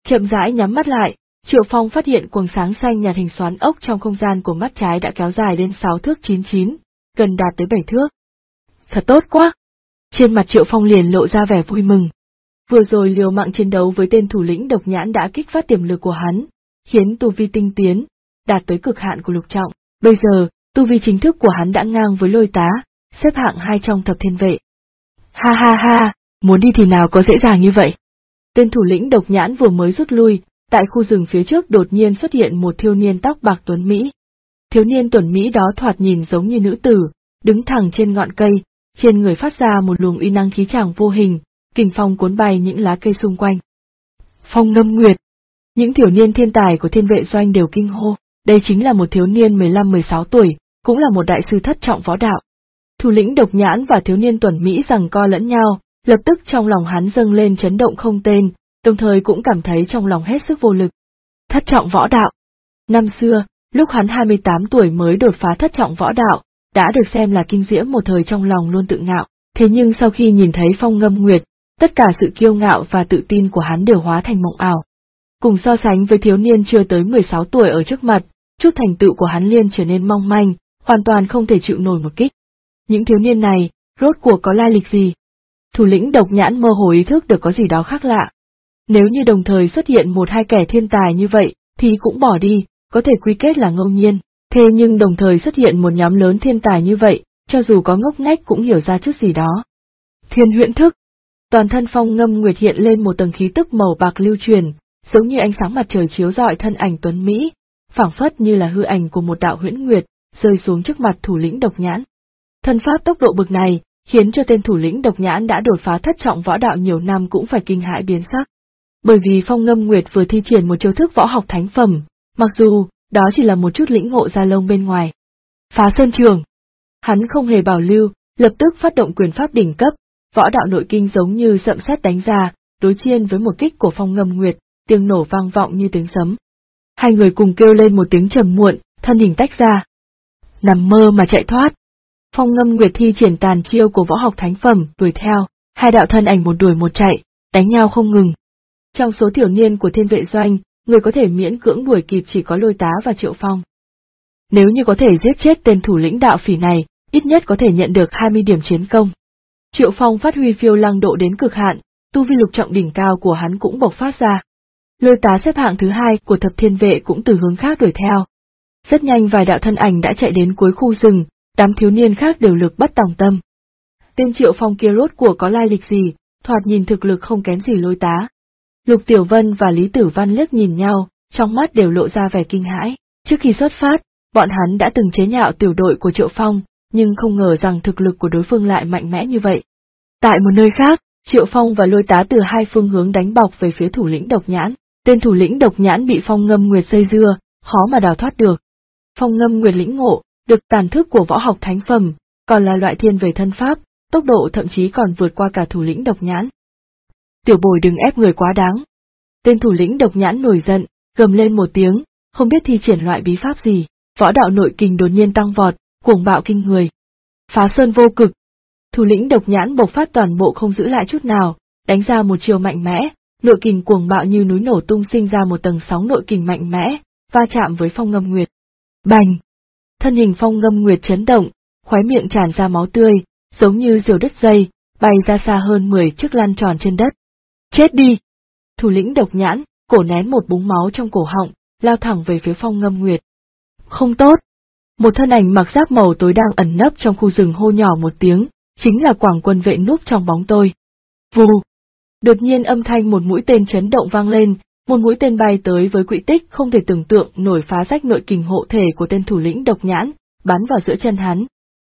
Chậm rãi nhắm mắt lại, Triệu Phong phát hiện quầng sáng xanh nhạt hình xoắn ốc trong không gian của mắt trái đã kéo dài đến 6 thước 99, gần đạt tới 7 thước. Thật tốt quá! Trên mặt Triệu Phong liền lộ ra vẻ vui mừng. Vừa rồi liều mạng chiến đấu với tên thủ lĩnh độc nhãn đã kích phát tiềm lực của hắn, khiến tu vi tinh tiến, đạt tới cực hạn của lục trọng. Bây giờ, tu vi chính thức của hắn đã ngang với Lôi Tá, xếp hạng 2 trong thập thiên vệ. Ha ha ha, muốn đi thì nào có dễ dàng như vậy. Tên thủ lĩnh độc nhãn vừa mới rút lui, tại khu rừng phía trước đột nhiên xuất hiện một thiếu niên tóc bạc tuấn Mỹ. Thiếu niên tuấn Mỹ đó thoạt nhìn giống như nữ tử, đứng thẳng trên ngọn cây, trên người phát ra một luồng uy năng khí tràng vô hình, kình phong cuốn bay những lá cây xung quanh. Phong Ngâm Nguyệt! Những thiếu niên thiên tài của Thiên Vệ Doanh đều kinh hô, đây chính là một thiếu niên 15-16 tuổi, cũng là một đại sư thất trọng võ đạo. Thủ lĩnh độc nhãn và thiếu niên tuấn Mỹ giằng co lẫn nhau, lập tức trong lòng hắn dâng lên chấn động không tên, đồng thời cũng cảm thấy trong lòng hết sức vô lực. Thất trọng võ đạo. Năm xưa, lúc hắn 28 tuổi mới đột phá thất trọng võ đạo, đã được xem là kinh diễm một thời, trong lòng luôn tự ngạo, thế nhưng sau khi nhìn thấy Phong Ngâm Nguyệt, tất cả sự kiêu ngạo và tự tin của hắn đều hóa thành mộng ảo. Cùng so sánh với thiếu niên chưa tới 16 tuổi ở trước mặt, chút thành tựu của hắn liền trở nên mong manh, hoàn toàn không thể chịu nổi một kích. Những thiếu niên này, rốt cuộc có lai lịch gì? Thủ lĩnh độc nhãn mơ hồ ý thức được có gì đó khác lạ. Nếu như đồng thời xuất hiện một hai kẻ thiên tài như vậy, thì cũng bỏ đi, có thể quy kết là ngẫu nhiên. Thế nhưng đồng thời xuất hiện một nhóm lớn thiên tài như vậy, cho dù có ngốc nghếch cũng hiểu ra chút gì đó. Thiên huyễn thức. Toàn thân Phong Ngâm Nguyệt hiện lên một tầng khí tức màu bạc lưu truyền, giống như ánh sáng mặt trời chiếu rọi thân ảnh tuấn Mỹ, phảng phất như là hư ảnh của một đạo huyễn nguyệt, rơi xuống trước mặt thủ lĩnh độc nhãn. Thân pháp tốc độ bực này, khiến cho tên thủ lĩnh độc nhãn đã đột phá thất trọng võ đạo nhiều năm cũng phải kinh hãi biến sắc. Bởi vì Phong Ngâm Nguyệt vừa thi triển một chiêu thức võ học thánh phẩm, mặc dù đó chỉ là một chút lĩnh ngộ da lông bên ngoài. Phá Sơn Trường. Hắn không hề bảo lưu, lập tức phát động quyền pháp đỉnh cấp, võ đạo nội kinh giống như sậm sét đánh ra, đối chiên với một kích của Phong Ngâm Nguyệt, tiếng nổ vang vọng như tiếng sấm. Hai người cùng kêu lên một tiếng trầm muộn, thân hình tách ra. Nằm mơ mà chạy thoát. Phong Ngâm Nguyệt thi triển tàn chiêu của võ học thánh phẩm, đuổi theo, hai đạo thân ảnh một đuổi một chạy, đánh nhau không ngừng. Trong số thiểu niên của Thiên Vệ Doanh, người có thể miễn cưỡng đuổi kịp chỉ có Lôi Tá và Triệu Phong. Nếu như có thể giết chết tên thủ lĩnh đạo phỉ này, ít nhất có thể nhận được 20 điểm chiến công. Triệu Phong phát huy phiêu lăng độ đến cực hạn, tu vi lục trọng đỉnh cao của hắn cũng bộc phát ra. Lôi Tá xếp hạng thứ 2 của thập thiên vệ cũng từ hướng khác đuổi theo. Rất nhanh vài đạo thân ảnh đã chạy đến cuối khu rừng, đám thiếu niên khác đều lực bất tòng tâm. Tên Triệu Phong kia rốt cuộc có lai lịch gì, thoạt nhìn thực lực không kém gì Lôi Tá. Lục Tiểu Vân và Lý Tử Văn liếc nhìn nhau, trong mắt đều lộ ra vẻ kinh hãi. Trước khi xuất phát, bọn hắn đã từng chế nhạo tiểu đội của Triệu Phong, nhưng không ngờ rằng thực lực của đối phương lại mạnh mẽ như vậy. Tại một nơi khác, Triệu Phong và Lôi Tá từ hai phương hướng đánh bọc về phía thủ lĩnh độc nhãn. Tên thủ lĩnh độc nhãn bị Phong Ngâm Nguyệt dây dưa, khó mà đào thoát được. Phong Ngâm Nguyệt lĩnh ngộ, được tàn thức của võ học thánh phẩm, còn là loại thiên về thân pháp, tốc độ thậm chí còn vượt qua cả thủ lĩnh độc nhãn. Tiểu bồi đừng ép người quá đáng. Tên thủ lĩnh độc nhãn nổi giận, gầm lên một tiếng, không biết thi triển loại bí pháp gì, võ đạo nội kình đột nhiên tăng vọt, cuồng bạo kinh người. Phá Sơn Vô Cực. Thủ lĩnh độc nhãn bộc phát toàn bộ không giữ lại chút nào, đánh ra một chiều mạnh mẽ, nội kình cuồng bạo như núi nổ tung sinh ra một tầng sóng nội kình mạnh mẽ, va chạm với Phong Ngâm Nguyệt. Bành! Thân hình Phong Ngâm Nguyệt chấn động, khóe miệng tràn ra máu tươi, giống như diều đứt dây, bay ra xa hơn 10 chiếc lăn tròn trên đất. Chết đi! Thủ lĩnh độc nhãn, cổ nén một búng máu trong cổ họng, lao thẳng về phía Phong Ngâm Nguyệt. Không tốt! Một thân ảnh mặc giáp màu tối đang ẩn nấp trong khu rừng hô nhỏ một tiếng, chính là Quảng Quân Vệ núp trong bóng tôi. Vù! Đột nhiên âm thanh một mũi tên chấn động vang lên, một mũi tên bay tới với quỹ tích không thể tưởng tượng nổi, phá rách nội kình hộ thể của tên thủ lĩnh độc nhãn, bắn vào giữa chân hắn.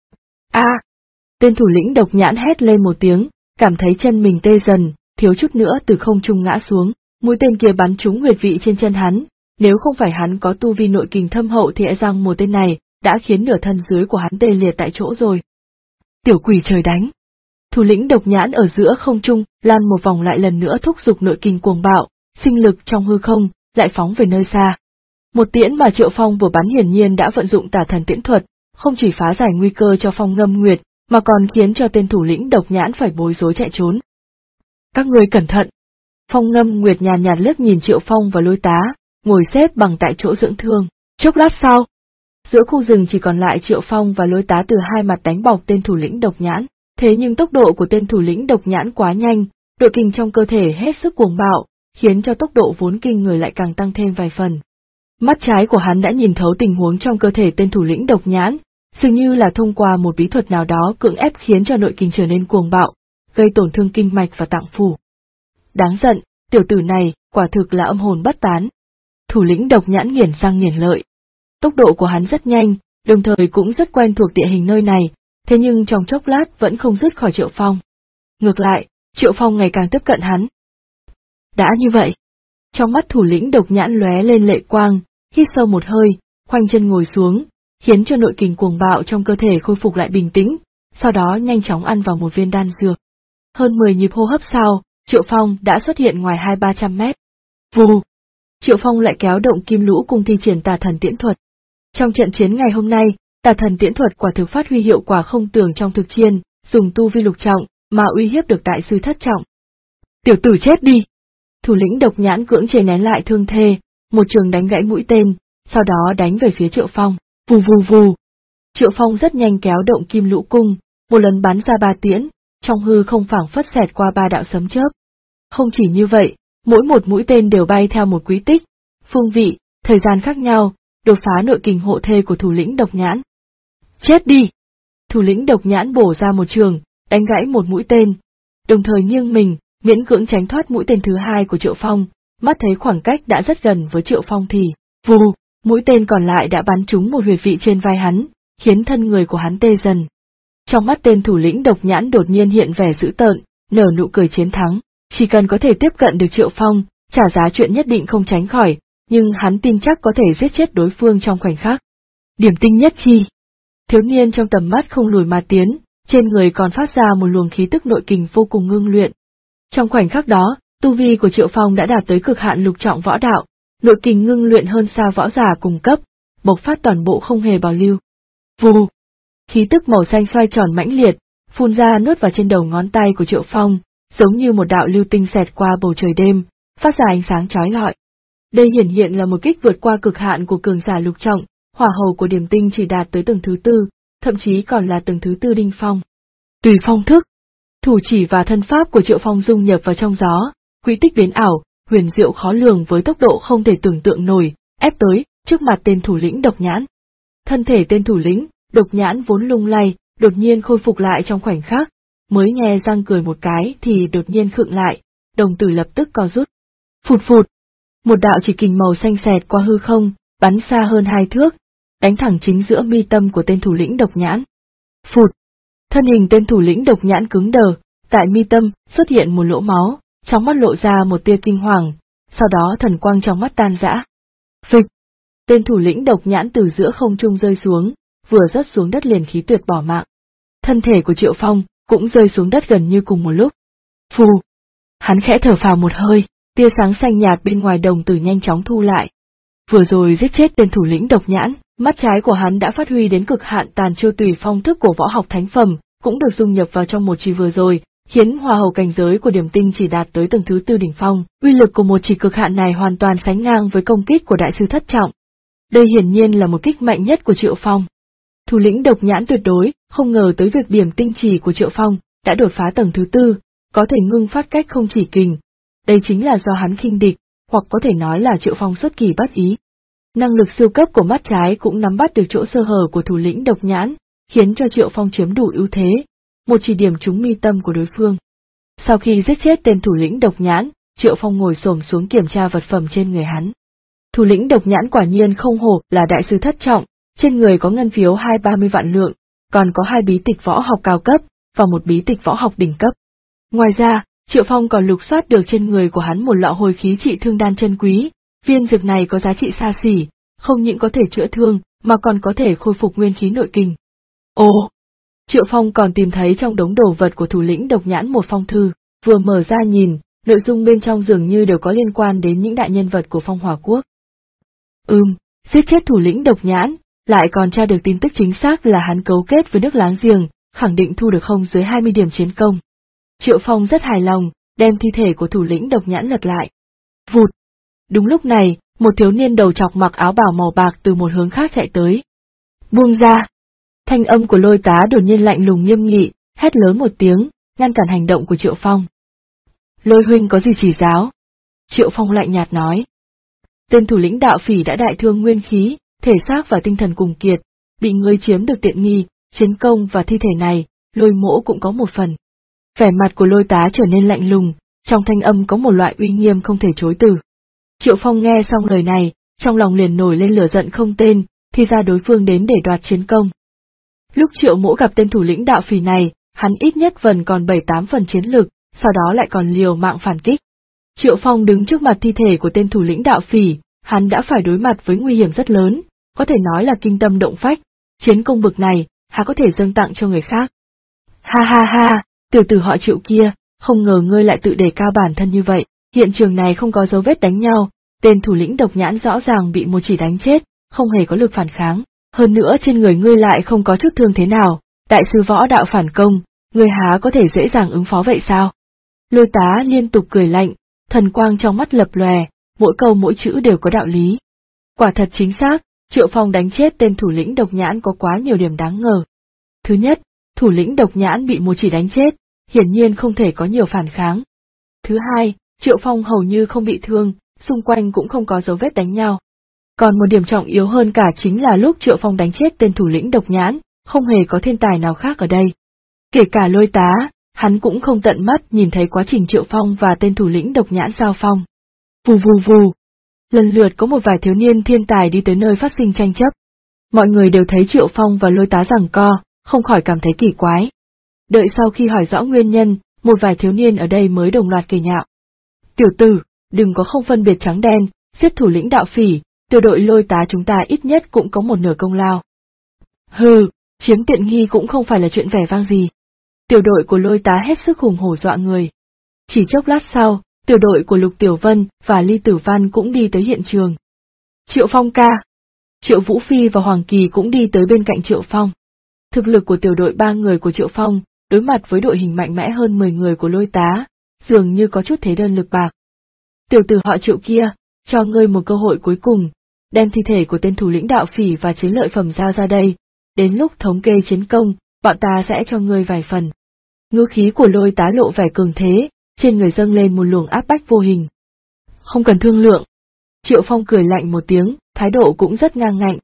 A! Tên thủ lĩnh độc nhãn hét lên một tiếng, cảm thấy chân mình tê dần, thiếu chút nữa từ không trung ngã xuống, mũi tên kia bắn trúng huyệt vị trên chân hắn, nếu không phải hắn có tu vi nội kình thâm hậu thì e rằng một tên này đã khiến nửa thân dưới của hắn tê liệt tại chỗ rồi. Tiểu quỷ trời đánh! Thủ lĩnh độc nhãn ở giữa không trung, lăn một vòng lại lần nữa thúc giục nội kình cuồng bạo, sinh lực trong hư không, lại phóng về nơi xa. Một tiễn mà Triệu Phong vừa bắn hiển nhiên đã vận dụng Tà Thần Tiễn Thuật, không chỉ phá giải nguy cơ cho Phong Ngâm Nguyệt, mà còn khiến cho tên thủ lĩnh độc nhãn phải bối rối chạy trốn. Các ngươi cẩn thận! Phong Ngâm Nguyệt nhàn nhạt liếc nhìn Triệu Phong và Lôi Tá, ngồi xếp bằng tại chỗ dưỡng thương. Chốc lát sau, giữa khu rừng chỉ còn lại Triệu Phong và Lôi Tá từ hai mặt đánh bọc tên thủ lĩnh Độc Nhãn. Thế nhưng tốc độ của tên thủ lĩnh Độc Nhãn quá nhanh, đội kình trong cơ thể hết sức cuồng bạo, khiến cho tốc độ vốn kinh người lại càng tăng thêm vài phần. Mắt trái của hắn đã nhìn thấu tình huống trong cơ thể tên thủ lĩnh Độc Nhãn, dường như là thông qua một bí thuật nào đó cưỡng ép khiến cho nội kình trở nên cuồng bạo, gây tổn thương kinh mạch và tạng phủ. Đáng giận, tiểu tử này, quả thực là âm hồn bất tán. Thủ lĩnh Độc Nhãn nghiến răng nghiến lợi. Tốc độ của hắn rất nhanh, đồng thời cũng rất quen thuộc địa hình nơi này, thế nhưng trong chốc lát vẫn không dứt khỏi Triệu Phong. Ngược lại, Triệu Phong ngày càng tiếp cận hắn. Đã như vậy, trong mắt thủ lĩnh Độc Nhãn lóe lên lệ quang, hít sâu một hơi, khoanh chân ngồi xuống, khiến cho nội kình cuồng bạo trong cơ thể khôi phục lại bình tĩnh, sau đó nhanh chóng ăn vào một viên đan dược. Hơn 10 nhịp hô hấp sau, Triệu Phong đã xuất hiện ngoài 200-300 mét. Vù! Triệu Phong lại kéo động Kim Lũ Cung thi triển Tà Thần Tiễn Thuật. Trong trận chiến ngày hôm nay, Tà Thần Tiễn Thuật quả thực phát huy hiệu quả không tưởng trong thực chiến, dùng tu vi lục trọng mà uy hiếp được đại sư thất trọng. Tiểu tử chết đi! Thủ lĩnh Độc Nhãn cưỡng chế nén lại thương thê, một trường đánh gãy mũi tên, sau đó đánh về phía Triệu Phong. Vù vù vù! Triệu Phong rất nhanh kéo động Kim Lũ Cung, một lần bắn ra 3 tiễn, trong hư không phảng phất xẹt qua 3 đạo sấm chớp. Không chỉ như vậy, mỗi một mũi tên đều bay theo một quý tích, phương vị, thời gian khác nhau, đột phá nội kình hộ thê của thủ lĩnh Độc Nhãn. Chết đi! Thủ lĩnh Độc Nhãn bổ ra một trường, đánh gãy một mũi tên, đồng thời nghiêng mình, miễn cưỡng tránh thoát mũi tên thứ hai của Triệu Phong, mắt thấy khoảng cách đã rất gần với Triệu Phong thì, vù, mũi tên còn lại đã bắn trúng một huyệt vị trên vai hắn, khiến thân người của hắn tê dần. Trong mắt tên thủ lĩnh Độc Nhãn đột nhiên hiện vẻ dữ tợn, nở nụ cười chiến thắng, chỉ cần có thể tiếp cận được Triệu Phong, trả giá chuyện nhất định không tránh khỏi, nhưng hắn tin chắc có thể giết chết đối phương trong khoảnh khắc. Điểm tinh nhất chi. Thiếu niên trong tầm mắt không lùi mà tiến, trên người còn phát ra một luồng khí tức nội kình vô cùng ngưng luyện. Trong khoảnh khắc đó, tu vi của Triệu Phong đã đạt tới cực hạn lục trọng võ đạo, nội kình ngưng luyện hơn xa võ giả cùng cấp, bộc phát toàn bộ không hề bảo lưu. Vù! Khí tức màu xanh xoay tròn mãnh liệt, phun ra nuốt vào trên đầu ngón tay của Triệu Phong, giống như một đạo lưu tinh xẹt qua bầu trời đêm, phát ra ánh sáng chói lọi. Đây hiển hiện là một kích vượt qua cực hạn của cường giả lục trọng, hỏa hầu của điểm tinh chỉ đạt tới tầng thứ 4, thậm chí còn là tầng thứ 4 đỉnh phong. Tùy phong thức. Thủ chỉ và thân pháp của Triệu Phong dung nhập vào trong gió, quỹ tích biến ảo, huyền diệu khó lường với tốc độ không thể tưởng tượng nổi, ép tới trước mặt tên thủ lĩnh Độc Nhãn. Thân thể tên thủ lĩnh Độc Nhãn vốn lung lay, đột nhiên khôi phục lại trong khoảnh khắc, mới nghe răng cười một cái thì đột nhiên khựng lại, đồng tử lập tức co rút. Phụt phụt! Một đạo chỉ kình màu xanh xẹt qua hư không, bắn xa hơn 2 thước, đánh thẳng chính giữa mi tâm của tên thủ lĩnh Độc Nhãn. Phụt! Thân hình tên thủ lĩnh Độc Nhãn cứng đờ, tại mi tâm xuất hiện một lỗ máu, trong mắt lộ ra một tia kinh hoàng, sau đó thần quang trong mắt tan rã. Phịch! Tên thủ lĩnh Độc Nhãn từ giữa không trung rơi xuống, vừa rớt xuống đất liền khí tuyệt bỏ mạng. Thân thể của Triệu Phong cũng rơi xuống đất gần như cùng một lúc. Phù! Hắn khẽ thở phào một hơi, tia sáng xanh nhạt bên ngoài đồng tử nhanh chóng thu lại. Vừa rồi giết chết tên thủ lĩnh Độc Nhãn, mắt trái của hắn đã phát huy đến cực hạn Tàn Chiêu Tùy Phong thức của võ học thánh phẩm, cũng được dung nhập vào trong một chỉ vừa rồi, khiến hỏa hầu cảnh giới của điểm tinh chỉ đạt tới tầng thứ 4 đỉnh phong. Uy lực của một chỉ cực hạn này hoàn toàn sánh ngang với công kích của đại sư thất trọng. Đây hiển nhiên là một kích mạnh nhất của Triệu Phong. Thủ lĩnh Độc Nhãn tuyệt đối không ngờ tới việc điểm tinh chỉ của Triệu Phong đã đột phá tầng thứ 4, có thể ngưng phát cách không chỉ kình. Đây chính là do hắn khinh địch, hoặc có thể nói là Triệu Phong xuất kỳ bất ý. Năng lực siêu cấp của mắt trái cũng nắm bắt được chỗ sơ hở của thủ lĩnh Độc Nhãn, khiến cho Triệu Phong chiếm đủ ưu thế, một chỉ điểm trúng mi tâm của đối phương. Sau khi giết chết tên thủ lĩnh Độc Nhãn, Triệu Phong ngồi xổm xuống kiểm tra vật phẩm trên người hắn. Thủ lĩnh Độc Nhãn quả nhiên không hổ là đại sư thất trọng, trên người có ngân phiếu 20-30 vạn lượng, còn có 2 bí tịch võ học cao cấp, và 1 bí tịch võ học đỉnh cấp. Ngoài ra, Triệu Phong còn lục soát được trên người của hắn một lọ hồi khí trị thương đan chân quý, viên dược này có giá trị xa xỉ, không những có thể chữa thương, mà còn có thể khôi phục nguyên khí nội kình. Ồ! Triệu Phong còn tìm thấy trong đống đồ vật của thủ lĩnh Độc Nhãn một phong thư, vừa mở ra nhìn, nội dung bên trong dường như đều có liên quan đến những đại nhân vật của Phong Hỏa Quốc. Giết chết thủ lĩnh Độc Nhãn, lại còn tra được tin tức chính xác là hắn cấu kết với nước láng giềng, khẳng định thu được không dưới 20 điểm chiến công. Triệu Phong rất hài lòng, đem thi thể của thủ lĩnh Độc Nhãn lật lại. Vụt! Đúng lúc này, một thiếu niên đầu trọc mặc áo bào màu bạc từ một hướng khác chạy tới. Buông ra! Thanh âm của Lôi Tá đột nhiên lạnh lùng nghiêm nghị, hét lớn một tiếng, ngăn cản hành động của Triệu Phong. Lôi huynh có gì chỉ giáo? Triệu Phong lạnh nhạt nói. Tên thủ lĩnh đạo phỉ đã đại thương nguyên khí, thể xác và tinh thần cùng kiệt, bị ngươi chiếm được tiện nghi, chiến công và thi thể này, Lôi mỗ cũng có một phần. Vẻ mặt của Lôi Tá trở nên lạnh lùng, trong thanh âm có một loại uy nghiêm không thể chối từ. Triệu Phong nghe xong lời này, trong lòng liền nổi lên lửa giận không tên, thì ra đối phương đến để đoạt chiến công. Lúc Triệu mỗ gặp tên thủ lĩnh đạo phỉ này, hắn ít nhất còn 7-8 phần chiến lực, sau đó lại còn liều mạng phản kích. Triệu Phong đứng trước mặt thi thể của tên thủ lĩnh đạo phỉ, hắn đã phải đối mặt với nguy hiểm rất lớn, có thể nói là kinh tâm động phách, chiến công bực này, há có thể dâng tặng cho người khác. Ha ha ha, tiểu tử họ Triệu kia, không ngờ ngươi lại tự đề cao bản thân như vậy, hiện trường này không có dấu vết đánh nhau, tên thủ lĩnh Độc Nhãn rõ ràng bị một chỉ đánh chết, không hề có lực phản kháng, hơn nữa trên người ngươi lại không có chút thương thế nào, đại sư võ đạo phản công, ngươi há có thể dễ dàng ứng phó vậy sao? Lôi Tá liên tục cười lạnh, thần quang trong mắt lập lòe, mỗi câu mỗi chữ đều có đạo lý. Quả thật chính xác, Triệu Phong đánh chết tên thủ lĩnh Độc Nhãn có quá nhiều điểm đáng ngờ. Thứ nhất, thủ lĩnh Độc Nhãn bị một chỉ đánh chết, hiển nhiên không thể có nhiều phản kháng. Thứ hai, Triệu Phong hầu như không bị thương, xung quanh cũng không có dấu vết đánh nhau. Còn một điểm trọng yếu hơn cả chính là lúc Triệu Phong đánh chết tên thủ lĩnh Độc Nhãn, không hề có thiên tài nào khác ở đây. Kể cả Lôi Tá, hắn cũng không tận mắt nhìn thấy quá trình Triệu Phong và tên thủ lĩnh Độc Nhãn giao phong. Vù vù vù. Lần lượt có một vài thiếu niên thiên tài đi tới nơi phát sinh tranh chấp. Mọi người đều thấy Triệu Phong và Lôi Tá giằng co, không khỏi cảm thấy kỳ quái. Đợi sau khi hỏi rõ nguyên nhân, một vài thiếu niên ở đây mới đồng loạt cười nhạo. Tiểu tử, đừng có không phân biệt trắng đen, giết thủ lĩnh đạo phỉ, tiểu đội Lôi Tá chúng ta ít nhất cũng có một nửa công lao. Hừ, chiếm tiện nghi cũng không phải là chuyện vẻ vang gì. Tiểu đội của Lôi Tá hết sức hùng hổ dọa người. Chỉ chốc lát sau, tiểu đội của Lục Tiểu Vân và Ly Tử Văn cũng đi tới hiện trường. Triệu Phong ca. Triệu Vũ Phi và Hoàng Kỳ cũng đi tới bên cạnh Triệu Phong. Thực lực của tiểu đội 3 người của Triệu Phong, đối mặt với đội hình mạnh mẽ hơn 10 người của Lôi Tá, dường như có chút thế đơn lực bạc. Tiểu tử họ Triệu kia, cho ngươi một cơ hội cuối cùng, đem thi thể của tên thủ lĩnh đạo phỉ và chiến lợi phẩm giao ra đây, đến lúc thống kê chiến công, bọn ta sẽ cho ngươi vài phần. Ngữ khí của Lôi Tá lộ vẻ cường thế, trên người dâng lên một luồng áp bách vô hình. Không cần thương lượng. Triệu Phong cười lạnh một tiếng, thái độ cũng rất ngang ngạnh.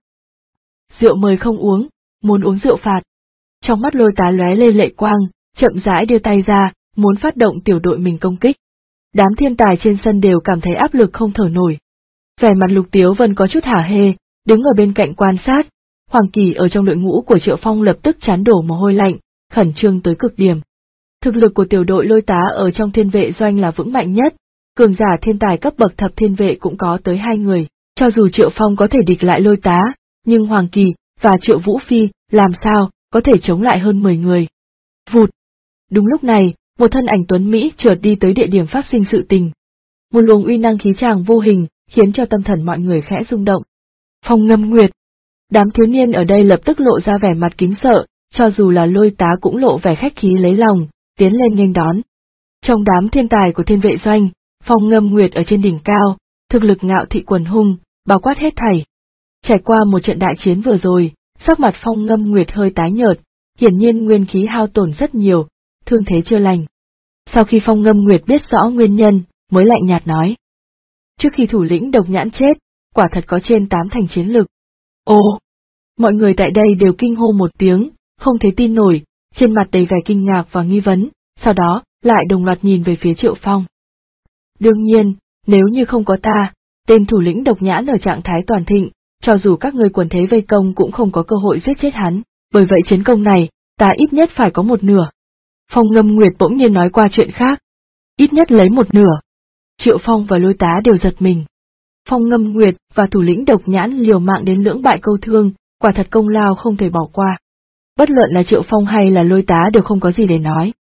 Rượu mời không uống, muốn uống rượu phạt. Trong mắt Lôi Tá lóe lên lệ quang, chậm rãi đưa tay ra, muốn phát động tiểu đội mình công kích. Đám thiên tài trên sân đều cảm thấy áp lực không thở nổi. Vẻ mặt Lục Tiếu Vân có chút hả hê, đứng ở bên cạnh quan sát. Hoàng Kỳ ở trong đội ngũ của Triệu Phong lập tức trán đổ mồ hôi lạnh, khẩn trương tới cực điểm. Thực lực của tiểu đội Lôi Tá ở trong thiên vệ doanh là vững mạnh nhất, cường giả thiên tài cấp bậc thập thiên vệ cũng có tới 2 người, cho dù Triệu Phong có thể địch lại Lôi Tá, nhưng Hoàng Kỳ và Triệu Vũ Phi làm sao có thể chống lại hơn 10 người. Vụt! Đúng lúc này, một thân ảnh tuấn Mỹ chợt đi tới địa điểm phát sinh sự tình. Một luồng uy năng khí tràng vô hình, khiến cho tâm thần mọi người khẽ rung động. Phong Ngâm Nguyệt! Đám thiếu niên ở đây lập tức lộ ra vẻ mặt kính sợ, cho dù là Lôi Tá cũng lộ vẻ khách khí lấy lòng, tiến lên nghênh đón. Trong đám thiên tài của thiên vệ doanh, Phong Ngâm Nguyệt ở trên đỉnh cao, thực lực ngạo thị quần hung, bao quát hết thảy. Trải qua một trận đại chiến vừa rồi, sắc mặt Phong Ngâm Nguyệt hơi tái nhợt, hiển nhiên nguyên khí hao tổn rất nhiều, thương thế chưa lành. Sau khi Phong Ngâm Nguyệt biết rõ nguyên nhân, mới lạnh nhạt nói. Trước khi thủ lĩnh Độc Nhãn chết, quả thật có trên 8 thành chiến lực. Ồ! Mọi người tại đây đều kinh hô một tiếng, không thể tin nổi, trên mặt đầy vẻ kinh ngạc và nghi vấn, sau đó, lại đồng loạt nhìn về phía Triệu Phong. Đương nhiên, nếu như không có ta, tên thủ lĩnh Độc Nhãn ở trạng thái toàn thịnh, cho dù các người quần thế vây công cũng không có cơ hội giết chết hắn, bởi vậy chiến công này, ta ít nhất phải có một nửa. Phong Ngâm Nguyệt bỗng nhiên nói qua chuyện khác. Ít nhất lấy một nửa. Triệu Phong và Lôi Tá đều giật mình. Phong Ngâm Nguyệt và thủ lĩnh Độc Nhãn liều mạng đến lưỡng bại câu thương, quả thật công lao không thể bỏ qua. Bất luận là Triệu Phong hay là Lôi Tá đều không có gì để nói.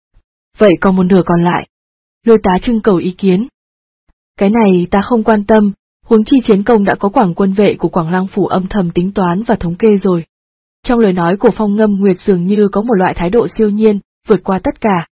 Vậy còn một nửa còn lại. Lôi Tá trưng cầu ý kiến. Cái này ta không quan tâm, huống chi chiến công đã có Quảng quân vệ của Quảng Lăng phủ âm thầm tính toán và thống kê rồi. Trong lời nói của Phong Ngâm Nguyệt dường như có một loại thái độ siêu nhiên, vượt qua tất cả.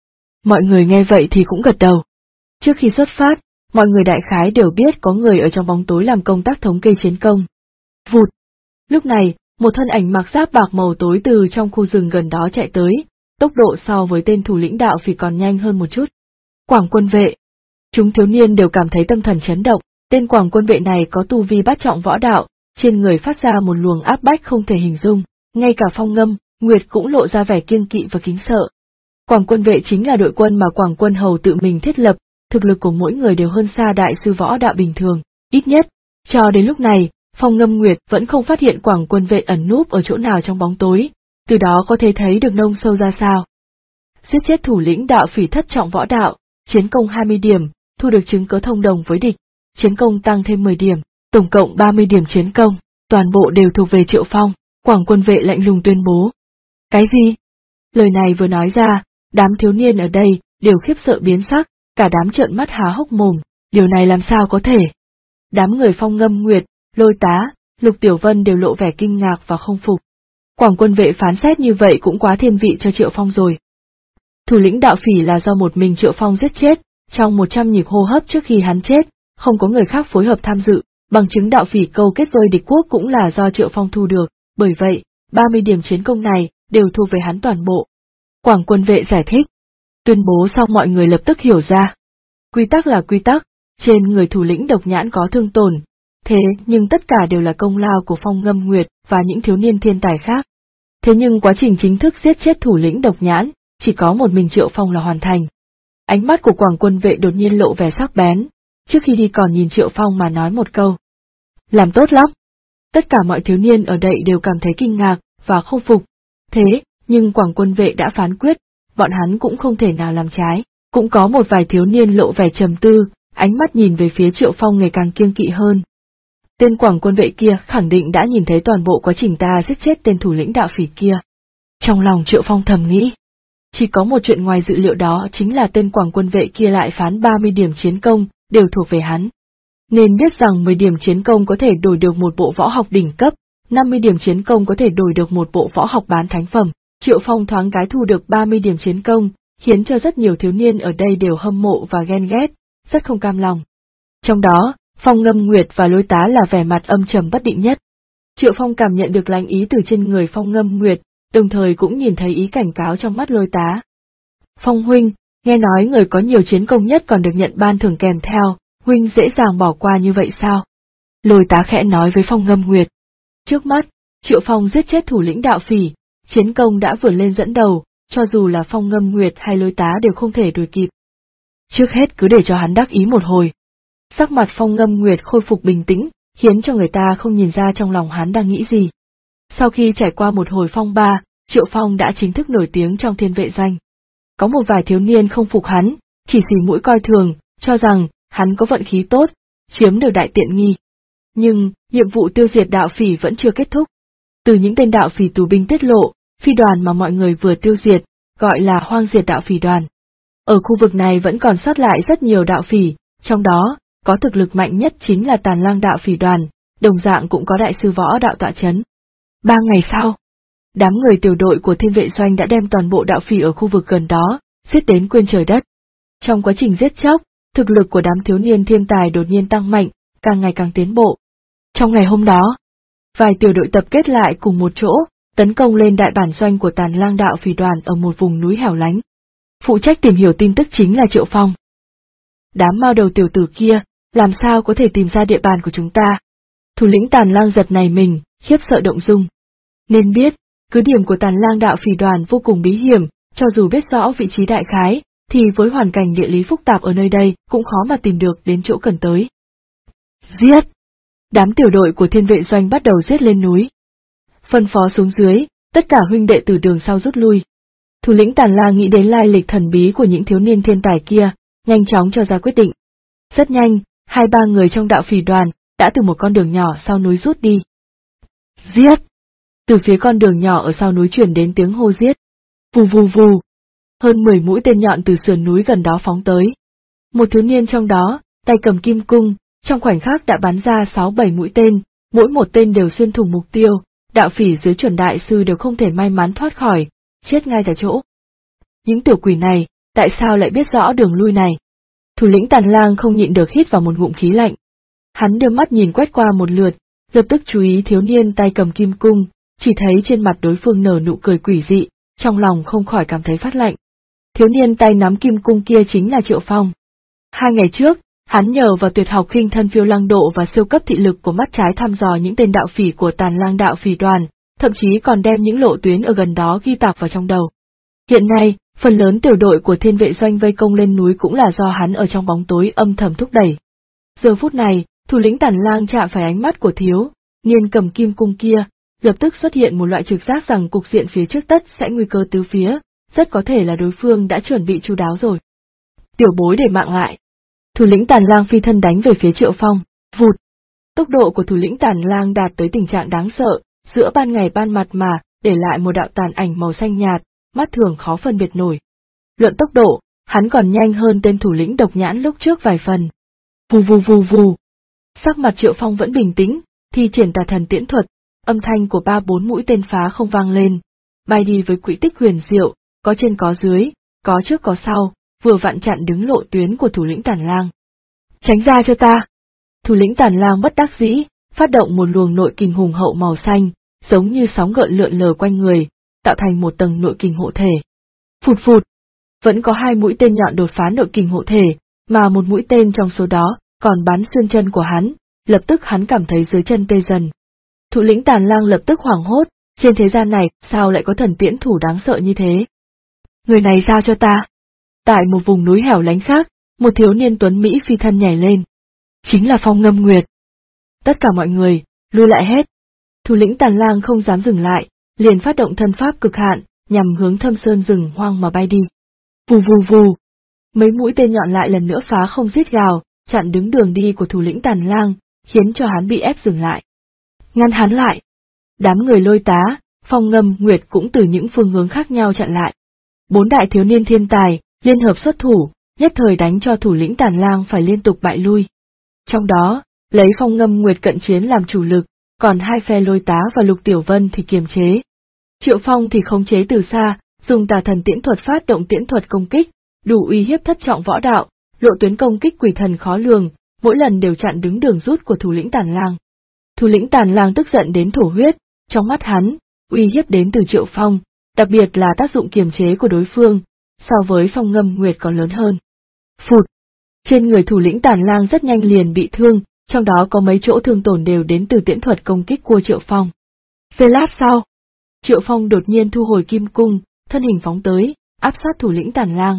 Mọi người nghe vậy thì cũng gật đầu. Trước khi xuất phát, mọi người đại khái đều biết có người ở trong bóng tối làm công tác thống kê chiến công. Vụt! Lúc này, một thân ảnh mặc giáp bạc màu tối từ trong khu rừng gần đó chạy tới, tốc độ so với tên thủ lĩnh đạo phỉ còn nhanh hơn một chút. Quảng quân vệ! Chúng thiếu niên đều cảm thấy tâm thần chấn động, tên quảng quân vệ này có tu vi bát trọng võ đạo, trên người phát ra một luồng áp bách không thể hình dung, ngay cả Phong Ngâm, Nguyệt cũng lộ ra vẻ kiêng kỵ và kính sợ. Quảng quân vệ chính là đội quân mà Quảng quân hầu tự mình thiết lập, thực lực của mỗi người đều hơn xa đại sư võ đạo bình thường, ít nhất, cho đến lúc này, Phong Ngâm Nguyệt vẫn không phát hiện Quảng quân vệ ẩn núp ở chỗ nào trong bóng tối, từ đó có thể thấy được nông sâu ra sao. Giết chết thủ lĩnh đạo phỉ thất trọng võ đạo, chiến công 20 điểm, thu được chứng cứ thông đồng với địch, chiến công tăng thêm 10 điểm, tổng cộng 30 điểm chiến công, toàn bộ đều thuộc về Triệu Phong. Quảng quân vệ lạnh lùng tuyên bố. Cái gì? Lời này vừa nói ra, đám thiếu niên ở đây đều khiếp sợ biến sắc, cả đám trợn mắt há hốc mồm, điều này làm sao có thể? Đám người Phong Ngâm Nguyệt, Lôi Tá, Lục Tiểu Vân đều lộ vẻ kinh ngạc và không phục. Quảng quân vệ phán xét như vậy cũng quá thiên vị cho Triệu Phong rồi. Thủ lĩnh đạo phỉ là do một mình Triệu Phong giết chết, trong 100 nhịp hô hấp trước khi hắn chết, không có người khác phối hợp tham dự, bằng chứng đạo phỉ câu kết với địch quốc cũng là do Triệu Phong thu được, bởi vậy, 30 điểm chiến công này đều thuộc về hắn toàn bộ. Quảng quân vệ giải thích. Tuyên bố xong mọi người lập tức hiểu ra. Quy tắc là quy tắc, trên người thủ lĩnh độc nhãn có thương tổn, thế nhưng tất cả đều là công lao của Phong Ngâm Nguyệt và những thiếu niên thiên tài khác. Thế nhưng quá trình chính thức giết chết thủ lĩnh độc nhãn, chỉ có một mình Triệu Phong là hoàn thành. Ánh mắt của Quảng quân vệ đột nhiên lộ vẻ sắc bén, trước khi đi còn nhìn Triệu Phong mà nói một câu. Làm tốt lắm. Tất cả mọi thiếu niên ở đây đều cảm thấy kinh ngạc và không phục. Thế, nhưng Quảng quân vệ đã phán quyết, bọn hắn cũng không thể nào làm trái. Cũng có một vài thiếu niên lộ vẻ trầm tư, ánh mắt nhìn về phía Triệu Phong ngày càng kiêng kỵ hơn. Tên Quảng quân vệ kia khẳng định đã nhìn thấy toàn bộ quá trình ta giết chết tên thủ lĩnh đạo phỉ kia. Trong lòng Triệu Phong thầm nghĩ. Chỉ có một chuyện ngoài dự liệu đó chính là tên Quảng quân vệ kia lại phán 30 điểm chiến công, đều thuộc về hắn. Nên biết rằng 10 điểm chiến công có thể đổi được một bộ võ học đỉnh cấp, 50 điểm chiến công có thể đổi được một bộ võ học bán thánh phẩm. Triệu Phong thoáng cái thu được 30 điểm chiến công, khiến cho rất nhiều thiếu niên ở đây đều hâm mộ và ghen ghét, rất không cam lòng. Trong đó, Phong Ngâm Nguyệt và Lôi Tá là vẻ mặt âm trầm bất định nhất. Triệu Phong cảm nhận được lánh ý từ trên người Phong Ngâm Nguyệt, đồng thời cũng nhìn thấy ý cảnh cáo trong mắt Lôi Tá. Phong huynh, nghe nói người có nhiều chiến công nhất còn được nhận ban thưởng kèm theo, huynh dễ dàng bỏ qua như vậy sao? Lôi Tá khẽ nói với Phong Ngâm Nguyệt. Trước mắt, Triệu Phong giết chết thủ lĩnh đạo phỉ, chiến công đã vượt lên dẫn đầu, cho dù là Phong Ngâm Nguyệt hay Lôi Tá đều không thể đuổi kịp. Trước hết cứ để cho hắn đắc ý một hồi. Sắc mặt Phong Ngâm Nguyệt khôi phục bình tĩnh, khiến cho người ta không nhìn ra trong lòng hắn đang nghĩ gì. Sau khi trải qua một hồi phong ba, Triệu Phong đã chính thức nổi tiếng trong thiên vệ doanh. Có một vài thiếu niên không phục hắn, chỉ xì mũi coi thường, cho rằng hắn có vận khí tốt, chiếm được đại tiện nghi. Nhưng, nhiệm vụ tiêu diệt đạo phỉ vẫn chưa kết thúc. Từ những tên đạo phỉ tù binh tiết lộ, phi đoàn mà mọi người vừa tiêu diệt, gọi là Hoang Diệt Đạo Phỉ Đoàn. Ở khu vực này vẫn còn sót lại rất nhiều đạo phỉ, trong đó, có thực lực mạnh nhất chính là Tàn Lang Đạo Phỉ Đoàn, đồng dạng cũng có đại sư võ đạo tọa chấn. 3 ngày sau, đám người tiểu đội của thiên vệ doanh đã đem toàn bộ đạo phỉ ở khu vực gần đó, giết đến quên trời đất. Trong quá trình giết chóc, thực lực của đám thiếu niên thiên tài đột nhiên tăng mạnh, càng ngày càng tiến bộ. Trong ngày hôm đó, vài tiểu đội tập kết lại cùng một chỗ, tấn công lên đại bản doanh của Tàn Lang Đạo Phỉ Đoàn ở một vùng núi hẻo lánh. Phụ trách tìm hiểu tin tức chính là Triệu Phong. Đám mao đầu tiểu tử kia, làm sao có thể tìm ra địa bàn của chúng ta? Thủ lĩnh Tàn Lang giật này mình, khiếp sợ động dung. Nên biết, cứ điểm của Tàn Lang Đạo Phỉ Đoàn vô cùng bí hiểm, cho dù biết rõ vị trí đại khái, thì với hoàn cảnh địa lý phức tạp ở nơi đây cũng khó mà tìm được đến chỗ cần tới. Giết! Đám tiểu đội của thiên vệ doanh bắt đầu giết lên núi. Phân phó xuống dưới, tất cả huynh đệ từ đường sau rút lui. Thủ lĩnh Tàn Lang nghĩ đến lai lịch thần bí của những thiếu niên thiên tài kia, nhanh chóng cho ra quyết định. Rất nhanh, 2-3 người trong đạo phỉ đoàn đã từ một con đường nhỏ sau núi rút đi. Giết! Từ phía con đường nhỏ ở sau núi truyền đến tiếng hô giết. Vù vù vù. Hơn 10 mũi tên nhọn từ sườn núi gần đó phóng tới. Một thiếu niên trong đó, tay cầm kim cung, trong khoảnh khắc đã bắn ra 6-7 mũi tên, mỗi một tên đều xuyên thủng mục tiêu, đạo phỉ dưới chuẩn đại sư đều không thể may mắn thoát khỏi, chết ngay tại chỗ. Những tiểu quỷ này, tại sao lại biết rõ đường lui này? Thủ lĩnh Tàn Lang không nhịn được hít vào một ngụm khí lạnh. Hắn đưa mắt nhìn quét qua một lượt, lập tức chú ý thiếu niên tay cầm kim cung, chỉ thấy trên mặt đối phương nở nụ cười quỷ dị, trong lòng không khỏi cảm thấy phát lạnh. Thiếu niên tay nắm kim cung kia chính là Triệu Phong. 2 ngày trước, hắn nhờ vào tuyệt học khinh thân phiêu lăng độ và siêu cấp thị lực của mắt trái thăm dò những tên đạo phỉ của Tàn Lang đạo phỉ đoàn, thậm chí còn đem những lộ tuyến ở gần đó ghi tạc vào trong đầu. Hiện nay, phần lớn tiểu đội của Thiên Vệ Doanh vây công lên núi cũng là do hắn ở trong bóng tối âm thầm thúc đẩy. Giờ phút này, thủ lĩnh Tàn Lang chạm phải ánh mắt của thiếu niên cầm kim cung kia, lập tức xuất hiện một loại trực giác rằng cục diện phía trước tất sẽ nguy cơ tứ phía, rất có thể là đối phương đã chuẩn bị chu đáo rồi. Tiểu bối để mạng lại. Thủ lĩnh Tàn Lang phi thân đánh về phía Triệu Phong, vụt. Tốc độ của thủ lĩnh Tàn Lang đạt tới tình trạng đáng sợ, giữa ban ngày ban mặt mà để lại một đạo tàn ảnh màu xanh nhạt, mắt thường khó phân biệt nổi. Luận tốc độ, hắn còn nhanh hơn tên thủ lĩnh Độc Nhãn lúc trước vài phần. Vù vù vù vù. Sắc mặt Triệu Phong vẫn bình tĩnh, thi triển Tà Thần Tiễn Thuật, âm thanh của 3-4 mũi tên phá không vang lên, bay đi với quỹ tích huyền diệu, có trên có dưới, có trước có sau, vừa vặn chặn đứng lộ tuyến của thủ lĩnh Tàn Lang. Tránh ra cho ta! Thủ lĩnh Tàn Lang bất đắc dĩ, phát động một luồng nội kình hùng hậu màu xanh, giống như sóng gợn lượn lờ quanh người, tạo thành một tầng nội kình hộ thể. Phụt phụt! Vẫn có 2 mũi tên nhọn đột phá nội kình hộ thể, mà một mũi tên trong số đó còn bắn xuyên chân của hắn, lập tức hắn cảm thấy dưới chân tê dần. Thủ lĩnh Tàn Lang lập tức hoảng hốt, trên thế gian này sao lại có thần tiễn thủ đáng sợ như thế? Người này giao cho ta. Tại một vùng núi hẻo lánh khác, một thiếu niên tuấn Mỹ phi thân nhảy lên. Chính là Phong Ngâm Nguyệt. Tất cả mọi người, lui lại hết. Thủ lĩnh Tàn Lang không dám dừng lại, liền phát động thân pháp cực hạn, nhằm hướng Thâm Sơn rừng hoang mà bay đi. Vù vù vù. Mấy mũi tên nhọn lại lần nữa phá không rít gào, chặn đứng đường đi của thủ lĩnh Tàn Lang, khiến cho hắn bị ép dừng lại. Ngăn hắn lại. Đám người Lôi Tá, Phong Ngâm Nguyệt cũng từ những phương hướng khác nhau chặn lại. 4 đại thiếu niên thiên tài, liên hợp xuất thủ, nhất thời đánh cho thủ lĩnh Tàn Lang phải liên tục bại lui. Trong đó, lấy Phong Ngâm Nguyệt cận chiến làm chủ lực, còn 2 phe Lôi Tá và Lục Tiểu Vân thì kiềm chế. Triệu Phong thì khống chế từ xa, dùng Tà Thần Tiễn Thuật phát động tiễn thuật công kích, đủ uy hiếp thất trọng võ đạo, lộ tuyến công kích quỷ thần khó lường, mỗi lần đều chặn đứng đường rút của thủ lĩnh Tàn Lang. Thủ lĩnh Tàn Lang tức giận đến thổ huyết, trong mắt hắn, uy hiếp đến từ Triệu Phong, đặc biệt là tác dụng kiềm chế của đối phương, so với Phong Ngâm Nguyệt còn lớn hơn. Phụt! Trên người thủ lĩnh Tàn Lang rất nhanh liền bị thương, trong đó có mấy chỗ thương tổn đều đến từ tiễn thuật công kích của Triệu Phong. Giây lát sau, Triệu Phong đột nhiên thu hồi kim cung, thân hình phóng tới, áp sát thủ lĩnh Tàn Lang.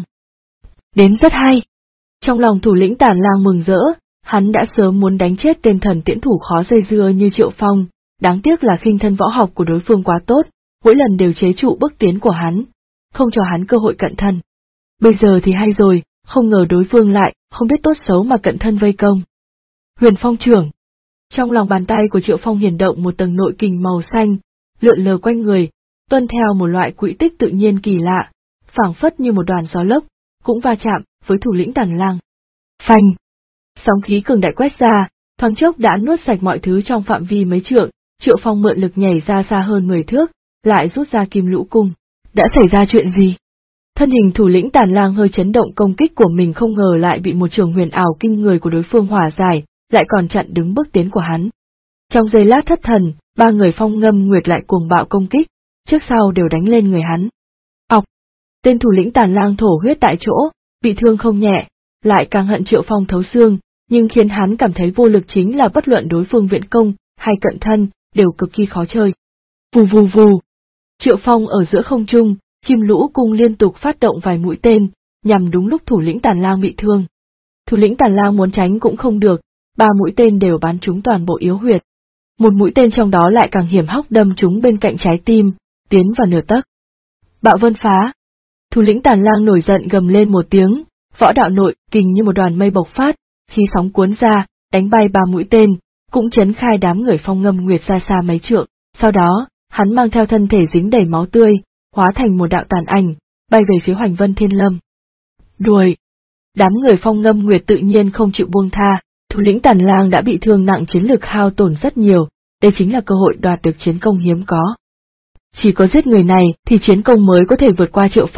Đến rất hay! Trong lòng thủ lĩnh Tàn Lang mừng rỡ, hắn đã sớm muốn đánh chết tên thần tiễn thủ khó dây dưa như Triệu Phong, đáng tiếc là khinh thân võ học của đối phương quá tốt, mỗi lần đều chế trụ bước tiến của hắn, không cho hắn cơ hội cận thân. Bây giờ thì hay rồi, không ngờ đối phương lại không biết tốt xấu mà cận thân vây công. Huyền Phong trưởng. Trong lòng bàn tay của Triệu Phong hiển động một tầng nội kình màu xanh, lượn lờ quanh người, tuân theo một loại quỹ tích tự nhiên kỳ lạ, phảng phất như một đoàn gió lốc, cũng va chạm với thủ lĩnh Tàn Lang. Phanh! Sóng khí cường đại quét ra, thoáng chốc đã nuốt sạch mọi thứ trong phạm vi mấy trượng, Triệu Phong mượn lực nhảy ra xa hơn 10 thước, lại rút ra kim lũ cung. Đã xảy ra chuyện gì? Thân hình thủ lĩnh Tàn Lang hơi chấn động, công kích của mình không ngờ lại bị một trường huyền ảo kinh người của đối phương hòa giải, lại còn chặn đứng bước tiến của hắn. Trong giây lát thất thần, 3 người Phong Ngâm Nguyệt lại cuồng bạo công kích, trước sau đều đánh lên người hắn. Ọc! Tên thủ lĩnh Tàn Lang thổ huyết tại chỗ, bị thương không nhẹ, lại càng hận Triệu Phong thấu xương, nhưng khiến hắn cảm thấy vô lực chính là bất luận đối phương viện công hay cận thân, đều cực kỳ khó chơi. Vù vù vù! Triệu Phong ở giữa không trung, kim lũ cung liên tục phát động vài mũi tên, nhằm đúng lúc thủ lĩnh Tàn Lang bị thương. Thủ lĩnh Tàn Lang muốn tránh cũng không được, 3 mũi tên đều bắn trúng toàn bộ yếu huyệt. Một mũi tên trong đó lại càng hiểm hóc đâm trúng bên cạnh trái tim, tiến vào nửa tấc. Bạo vân phá! Thủ lĩnh Tàn Lang nổi giận gầm lên một tiếng, võ đạo nội kình như một đoàn mây bộc phát, khí sóng cuốn ra, đánh bay 3 mũi tên, cũng chấn khai đám người Phong Ngâm Nguyệt ra xa mấy trượng. Sau đó, hắn mang theo thân thể dính đầy máu tươi, hóa thành một đạo tàn ảnh, bay về phía Hoành Vân Thiên Lâm. Đuổi! Đám người Phong Ngâm Nguyệt tự nhiên không chịu buông tha, thủ lĩnh Tàn Lang đã bị thương nặng, chiến lực hao tổn rất nhiều, đây chính là cơ hội đoạt được chiến công hiếm có. Chỉ có giết người này thì chiến công mới có thể vượt qua Triệu Phong.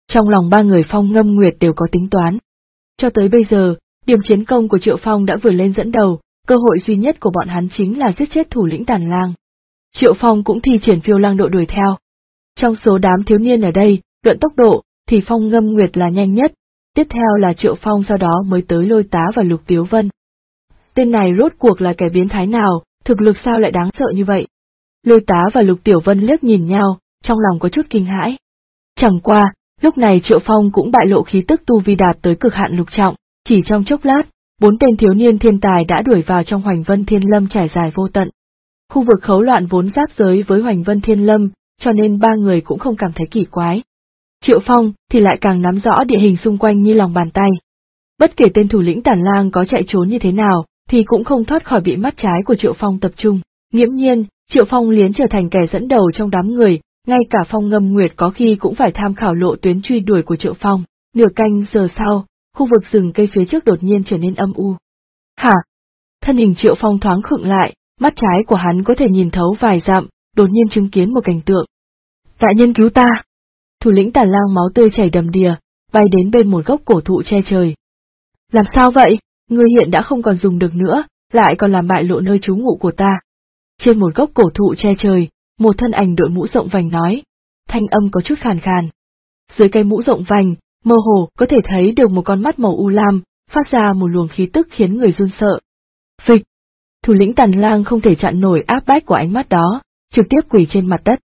Trong lòng ba người Phong Ngâm Nguyệt đều có tính toán. Cho tới bây giờ, điểm chiến công của Triệu Phong đã vượt lên dẫn đầu, cơ hội duy nhất của bọn hắn chính là giết chết thủ lĩnh Tàn Lang. Triệu Phong cũng thi triển phiêu lang độ đuổi theo. Trong số đám thiếu niên ở đây, luận tốc độ, thì Phong Ngâm Nguyệt là nhanh nhất, tiếp theo là Triệu Phong, sau đó mới tới Lôi Tá và Lục Tiếu Vân. Tên này rốt cuộc là kẻ biến thái nào, thực lực sao lại đáng sợ như vậy? Lôi Tá và Lục Tiểu Vân liếc nhìn nhau, trong lòng có chút kinh hãi. Chẳng qua, lúc này Triệu Phong cũng bại lộ khí tức tu vi đạt tới cực hạn lục trọng, chỉ trong chốc lát, 4 tên thiếu niên thiên tài đã đuổi vào trong Hoành Vân Thiên Lâm trải dài vô tận. Khu vực khấu loạn vốn giáp giới với Hoành Vân Thiên Lâm, cho nên ba người cũng không cảm thấy kỳ quái. Triệu Phong thì lại càng nắm rõ địa hình xung quanh như lòng bàn tay. Bất kể tên thủ lĩnh Tàn Lang có chạy trốn như thế nào, thì cũng không thoát khỏi bị mắt trái của Triệu Phong tập trung. Nghiễm nhiên, Triệu Phong liền trở thành kẻ dẫn đầu trong đám người, ngay cả Phong Ngâm Nguyệt có khi cũng phải tham khảo lộ tuyến truy đuổi của Triệu Phong. Nửa canh giờ sau, khu vực rừng cây phía trước đột nhiên trở nên âm u. Hả? Thân hình Triệu Phong thoáng khựng lại, mắt trái của hắn có thể nhìn thấu vài dặm, đột nhiên chứng kiến một cảnh tượng. Đại nhân cứu ta! Thủ lĩnh Tàn Lang máu tươi chảy đầm đìa, bay đến bên một gốc cổ thụ che trời. Làm sao vậy? Ngươi hiện đã không còn dùng được nữa, lại còn làm bại lộ nơi trú ngụ của ta. Trên một gốc cổ thụ che trời, một thân ảnh đội mũ rộng vành nói, thanh âm có chút khàn khàn. Dưới cây mũ rộng vành, mơ hồ có thể thấy được một con mắt màu u lam, phát ra một luồng khí tức khiến người run sợ. Phịch! Thủ lĩnh Tàn Lang không thể chặn nổi áp bách của ánh mắt đó, trực tiếp quỳ trên mặt đất.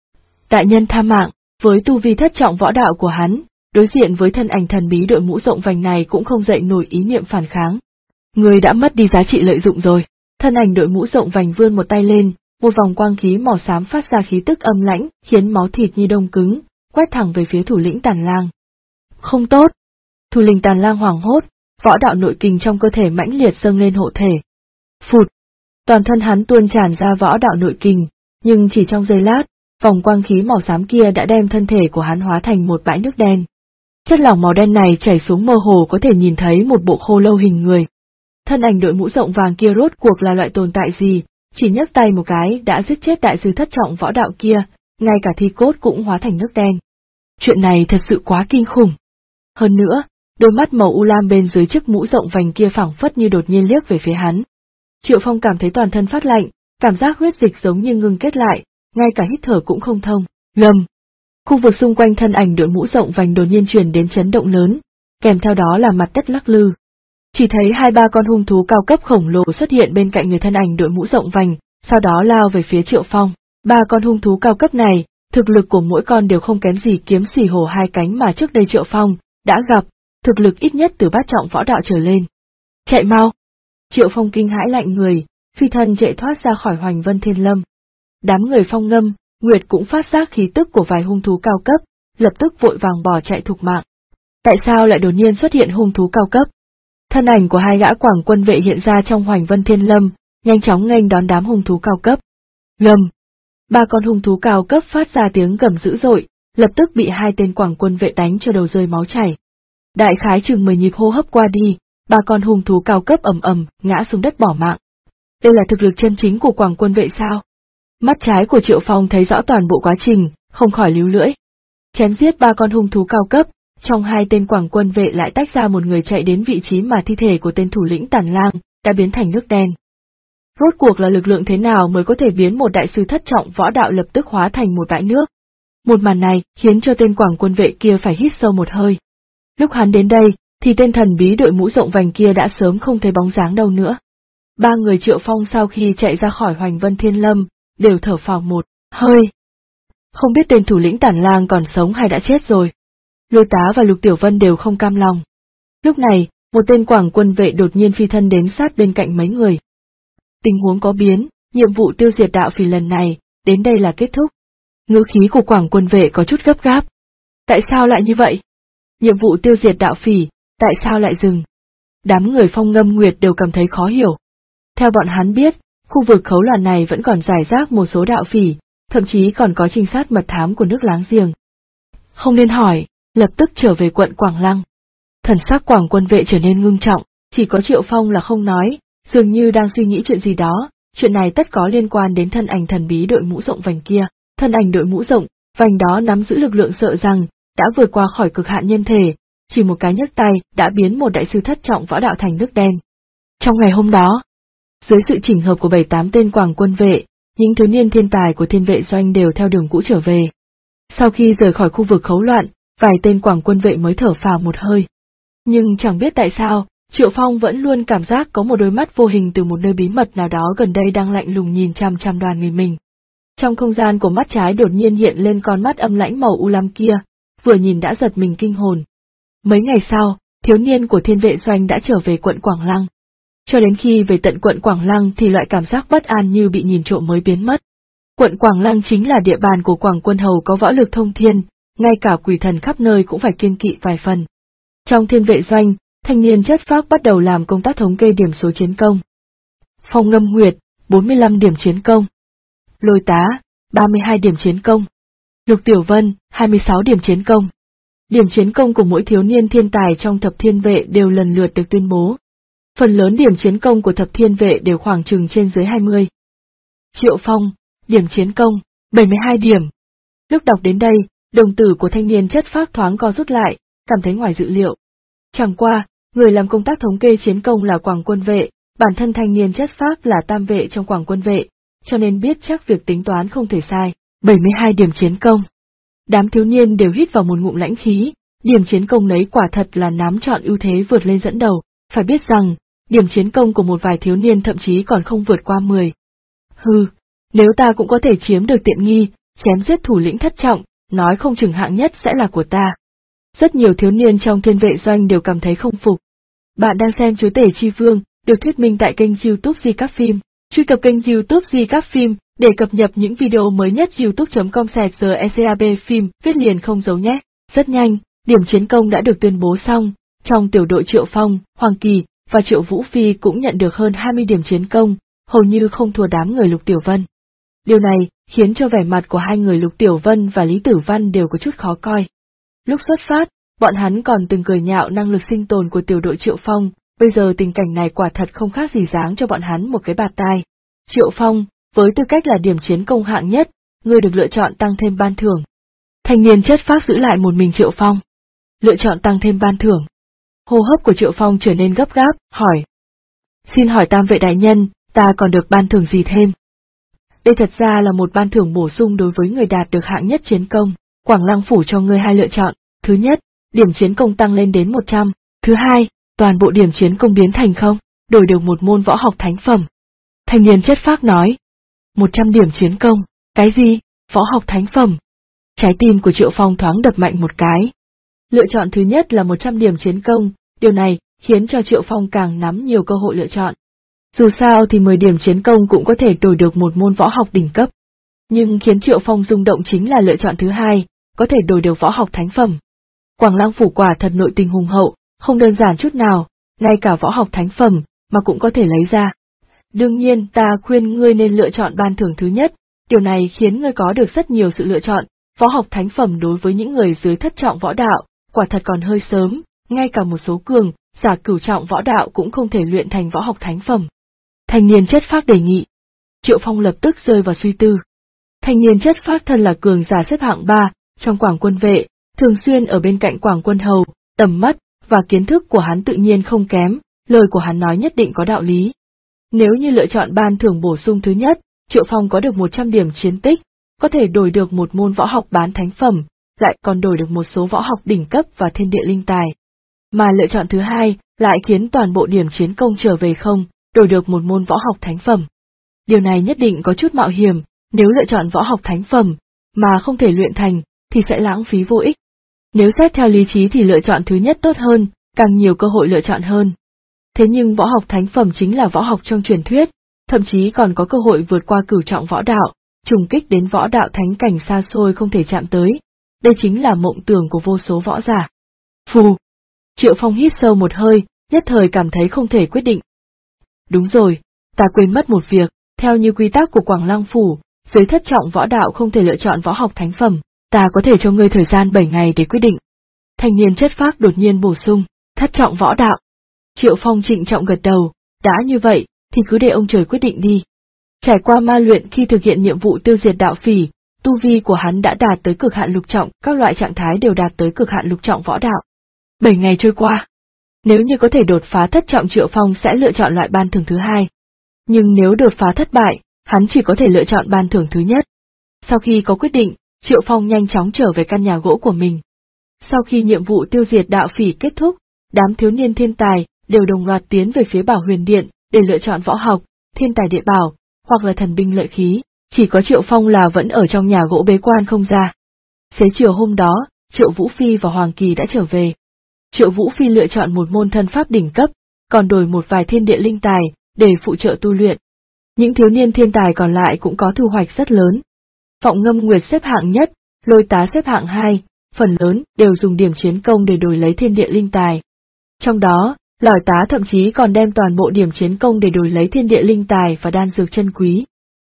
Đại nhân tha mạng, với tu vi thất trọng võ đạo của hắn, đối diện với thân ảnh thần bí đội mũ rộng vành này cũng không dậy nổi ý niệm phản kháng. Người đã mất đi giá trị lợi dụng rồi. Thân ảnh đội mũ rộng vành vươn một tay lên, một vòng quang khí màu xám phát ra khí tức âm lãnh, khiến máu thịt như đông cứng, quét thẳng về phía thủ lĩnh Tàn Lang. Không tốt! Thủ lĩnh Tàn Lang hoảng hốt, võ đạo nội kình trong cơ thể mãnh liệt dâng lên hộ thể. Phụt! Toàn thân hắn tuôn tràn ra võ đạo nội kình, nhưng chỉ trong giây lát, vòng quang khí màu xám kia đã đem thân thể của hắn hóa thành một bãi nước đen. Chất lỏng màu đen này chảy xuống mơ hồ có thể nhìn thấy một bộ khô lâu hình người. Thân ảnh đội mũ rộng vàng kia rốt cuộc là loại tồn tại gì, chỉ nhấc tay một cái đã giết chết đại sư thất trọng võ đạo kia, ngay cả thi cốt cũng hóa thành nước đen. Chuyện này thật sự quá kinh khủng. Hơn nữa, đôi mắt màu u lam bên dưới chiếc mũ rộng vành kia phảng phất như đột nhiên liếc về phía hắn. Triệu Phong cảm thấy toàn thân phát lạnh, cảm giác huyết dịch giống như ngưng kết lại, ngay cả hít thở cũng không thông. Ngầm! Khu vực xung quanh thân ảnh đội mũ rộng vành đột nhiên truyền đến chấn động lớn, kèm theo đó là mặt đất lắc lư. Chỉ thấy 2-3 con hung thú cao cấp khổng lồ xuất hiện bên cạnh người thân ảnh đội mũ rộng vành, sau đó lao về phía Triệu Phong. 3 con hung thú cao cấp này, thực lực của mỗi con đều không kém gì kiếm xỉ hổ 2 cánh mà trước đây Triệu Phong đã gặp, thực lực ít nhất từ bát trọng võ đạo trở lên. Chạy mau! Triệu Phong kinh hãi lạnh người, phi thân chạy thoát ra khỏi Hoành Vân Thiên Lâm. Đám người Phong Ngâm, Nguyệt cũng phát giác khí tức của vài hung thú cao cấp, lập tức vội vàng bỏ chạy thục mạng. Tại sao lại đột nhiên xuất hiện hung thú cao cấp? Thân ảnh của 2 gã quảng quân vệ hiện ra trong Hoành Vân Thiên Lâm, nhanh chóng nghênh đón đám hung thú cao cấp. Gầm! 3 con hung thú cao cấp phát ra tiếng gầm dữ dội, lập tức bị 2 tên quảng quân vệ đánh cho đầu rơi máu chảy. Đại khái chừng 10 nhịp hô hấp qua đi, 3 con hung thú cao cấp ầm ầm ngã xuống đất bỏ mạng. Đây là thực lực chân chính của quảng quân vệ sao? Mắt trái của Triệu Phong thấy rõ toàn bộ quá trình, không khỏi líu lưỡi. Chém giết 3 con hung thú cao cấp, trong 2 tên quảng quân vệ lại tách ra một người chạy đến vị trí mà thi thể của tên thủ lĩnh Tàn Lang đã biến thành nước đen. Rốt cuộc là lực lượng thế nào mới có thể biến một đại sư thất trọng võ đạo lập tức hóa thành một bãi nước? Một màn này khiến cho tên quảng quân vệ kia phải hít sâu một hơi. Lúc hắn đến đây, thì tên thần bí đội mũ rộng vành kia đã sớm không thấy bóng dáng đâu nữa. 3 người Triệu Phong sau khi chạy ra khỏi Hoành Vân Thiên Lâm, đều thở phào một hơi. Không biết tên thủ lĩnh Tàn Lang còn sống hay đã chết rồi. Lôi Tá và Lục Tiểu Vân đều không cam lòng. Lúc này, một tên quảng quân vệ đột nhiên phi thân đến sát bên cạnh mấy người. Tình huống có biến, nhiệm vụ tiêu diệt đạo phỉ lần này, đến đây là kết thúc. Ngữ khí của quảng quân vệ có chút gấp gáp. Tại sao lại như vậy? Nhiệm vụ tiêu diệt đạo phỉ, tại sao lại dừng? Đám người Phong Ngâm Nguyệt đều cảm thấy khó hiểu. Theo bọn hắn biết, khu vực khấu loạn này vẫn còn rải rác một số đạo phỉ, thậm chí còn có trinh sát mật thám của nước láng giềng. Không nên hỏi, lập tức trở về quận Quảng Lăng. Thần sắc quảng quân vệ trở nên ngưng trọng, chỉ có Triệu Phong là không nói, dường như đang suy nghĩ chuyện gì đó, chuyện này tất có liên quan đến thân ảnh thần bí đội mũ rộng vành kia. Thân ảnh đội mũ rộng vành đó nắm giữ lực lượng sợ rằng, đã vượt qua khỏi cực hạn nhân thể, chỉ một cái nhấc tay đã biến một đại sư thất trọng võ đạo thành nước đen. Trong ngày hôm đó, dưới sự chỉnh hợp của 7-8 tên quảng quân vệ, những thiếu niên thiên tài của Thiên Vệ Doanh đều theo đường cũ trở về. Sau khi rời khỏi khu vực khấu loạn, vài tên quảng quân vệ mới thở phào một hơi. Nhưng chẳng biết tại sao, Triệu Phong vẫn luôn cảm giác có một đôi mắt vô hình từ một nơi bí mật nào đó gần đây đang lạnh lùng nhìn chằm chằm đoàn người mình. Trong không gian của mắt trái đột nhiên hiện lên con mắt âm lãnh màu u lam kia, vừa nhìn đã giật mình kinh hồn. Mấy ngày sau, thiếu niên của Thiên Vệ Doanh đã trở về quận Quảng Lăng. Cho đến khi về tận quận Quảng Lăng thì loại cảm giác bất an như bị nhìn trộm mới biến mất. Quận Quảng Lăng chính là địa bàn của Quảng Quân Hầu có võ lực thông thiên, ngay cả quỷ thần khắp nơi cũng phải kiêng kỵ vài phần. Trong Thiên Vệ Doanh, thanh niên chất phác bắt đầu làm công tác thống kê điểm số chiến công. Phong Ngâm Nguyệt, 45 điểm chiến công. Lôi Tá, 32 điểm chiến công. Lục Tiểu Vân, 26 điểm chiến công. Điểm chiến công của mỗi thiếu niên thiên tài trong Thập Thiên Vệ đều lần lượt được tuyên bố. Phần lớn điểm chiến công của Thập Thiên Vệ đều khoảng chừng trên dưới 20. Triệu Phong, điểm chiến công, 72 điểm. Lúc đọc đến đây, đồng tử của thanh niên chất phác thoáng co rút lại, cảm thấy ngoài dự liệu. Chẳng qua, người làm công tác thống kê chiến công là Quảng Quân Vệ, bản thân thanh niên chất phác là tam vệ trong Quảng Quân Vệ, cho nên biết chắc việc tính toán không thể sai, 72 điểm chiến công. Đám thiếu niên đều hít vào một ngụm lãnh khí, điểm chiến công lấy quả thật là nắm trọn ưu thế vượt lên dẫn đầu, phải biết rằng, điểm chiến công của một vài thiếu niên thậm chí còn không vượt qua 10. Hừ, nếu ta cũng có thể chiếm được tiện nghi, chém giết thủ lĩnh thất trọng, nói không chừng hạng nhất sẽ là của ta. Rất nhiều thiếu niên trong Thiên Vệ Doanh đều cảm thấy không phục. Bạn đang xem Chúa Tể Chi Vương, được thuyết minh tại kênh YouTube Di Các Phim. Truy cập kênh YouTube Di Các Phim để cập nhật những video mới nhất youtube.com/secab phim, viết liền không giấu nhé. Rất nhanh, điểm chiến công đã được tuyên bố xong, trong tiểu đội Triệu Phong, Hoàng Kỳ và Triệu Vũ Phi cũng nhận được hơn 20 điểm chiến công, hầu như không thua đám người Lục Tiểu Vân. Điều này khiến cho vẻ mặt của hai người Lục Tiểu Vân và Lý Tử Văn đều có chút khó coi. Lúc xuất phát, bọn hắn còn từng cười nhạo năng lực sinh tồn của tiểu đội Triệu Phong, bây giờ tình cảnh này quả thật không khác gì giáng cho bọn hắn một cái bạt tai. Triệu Phong, với tư cách là điểm chiến công hạng nhất, ngươi được lựa chọn tăng thêm ban thưởng. Thanh niên chất phác giữ lại một mình Triệu Phong. Lựa chọn tăng thêm ban thưởng. Hô hấp của Triệu Phong trở nên gấp gáp, hỏi. Xin hỏi tam vệ đại nhân, ta còn được ban thưởng gì thêm? Đây thật ra là một ban thưởng bổ sung đối với người đạt được hạng nhất chiến công. Quảng Lăng Phủ cho ngươi hai lựa chọn. Thứ nhất, điểm chiến công tăng lên đến 100. Thứ hai, toàn bộ điểm chiến công biến thành không, đổi được một môn võ học thánh phẩm. Thanh niên chất phác nói. 100 điểm chiến công, cái gì, võ học thánh phẩm? Trái tim của Triệu Phong thoáng đập mạnh một cái. Lựa chọn thứ nhất là 100 điểm chiến công, điều này khiến cho Triệu Phong càng nắm nhiều cơ hội lựa chọn. Dù sao thì 10 điểm chiến công cũng có thể đổi được một môn võ học đỉnh cấp. Nhưng khiến Triệu Phong rung động chính là lựa chọn thứ hai, có thể đổi được võ học thánh phẩm. Quảng Lăng Phủ quả thật nội tình hùng hậu, không đơn giản chút nào, ngay cả võ học thánh phẩm mà cũng có thể lấy ra. Đương nhiên ta khuyên ngươi nên lựa chọn ban thưởng thứ nhất, điều này khiến ngươi có được rất nhiều sự lựa chọn, võ học thánh phẩm đối với những người dưới thất trọng võ đạo, quả thật còn hơi sớm, ngay cả một số cường, giả cửu trọng võ đạo cũng không thể luyện thành võ học thánh phẩm. Thanh niên chất phác đề nghị. Triệu Phong lập tức rơi vào suy tư. Thanh niên chất phác thân là cường giả xếp hạng 3, trong Quảng Quân Vệ, thường xuyên ở bên cạnh Quảng Quân Hầu, tầm mắt và kiến thức của hắn tự nhiên không kém, lời của hắn nói nhất định có đạo lý. Nếu như lựa chọn ban thưởng bổ sung thứ nhất, Triệu Phong có được 100 điểm chiến tích, có thể đổi được một môn võ học bán thánh phẩm, lại còn đổi được một số võ học đỉnh cấp và thiên địa linh tài. Mà lựa chọn thứ hai lại khiến toàn bộ điểm chiến công trở về không, đổi được một môn võ học thánh phẩm. Điều này nhất định có chút mạo hiểm, nếu lựa chọn võ học thánh phẩm, mà không thể luyện thành, thì sẽ lãng phí vô ích. Nếu xét theo lý trí thì lựa chọn thứ nhất tốt hơn, càng nhiều cơ hội lựa chọn hơn. Thế nhưng võ học thánh phẩm chính là võ học trong truyền thuyết, thậm chí còn có cơ hội vượt qua cửu trọng võ đạo, trùng kích đến võ đạo thánh cảnh xa xôi không thể chạm tới. Đây chính là mộng tưởng của vô số võ giả. Phù! Triệu Phong hít sâu một hơi, nhất thời cảm thấy không thể quyết định. Đúng rồi, ta quên mất một việc, theo như quy tắc của Quảng Lăng Phủ, dưới thất trọng võ đạo không thể lựa chọn võ học thánh phẩm, ta có thể cho ngươi thời gian 7 ngày để quyết định. Thanh niên chất phác đột nhiên bổ sung, thất trọng võ đạo. Triệu Phong trịnh trọng gật đầu, đã như vậy, thì cứ để ông trời quyết định đi. Trải qua ma luyện khi thực hiện nhiệm vụ tiêu diệt đạo phỉ, tu vi của hắn đã đạt tới cực hạn lục trọng, các loại trạng thái đều đạt tới cực hạn lục trọng võ đạo. 7 ngày trôi qua. Nếu như có thể đột phá thất trọng, Triệu Phong sẽ lựa chọn loại ban thưởng thứ hai. Nhưng nếu đột phá thất bại, hắn chỉ có thể lựa chọn ban thưởng thứ nhất. Sau khi có quyết định, Triệu Phong nhanh chóng trở về căn nhà gỗ của mình. Sau khi nhiệm vụ tiêu diệt đạo phỉ kết thúc, đám thiếu niên thiên tài đều đồng loạt tiến về phía Bảo Huyền Điện để lựa chọn võ học, thiên tài địa bảo, hoặc là thần binh lợi khí. Chỉ có Triệu Phong là vẫn ở trong nhà gỗ bế quan không ra. Xế chiều hôm đó, Triệu Vũ Phi và Hoàng Kỳ đã trở về. Triệu Vũ Phi lựa chọn một môn thân pháp đỉnh cấp, còn đổi một vài thiên địa linh tài để phụ trợ tu luyện. Những thiếu niên thiên tài còn lại cũng có thu hoạch rất lớn. Vọng Ngâm Nguyệt xếp hạng nhất, Lôi Tá xếp hạng 2, phần lớn đều dùng điểm chiến công để đổi lấy thiên địa linh tài. Trong đó, Lỏi Tá thậm chí còn đem toàn bộ điểm chiến công để đổi lấy thiên địa linh tài và đan dược chân quý.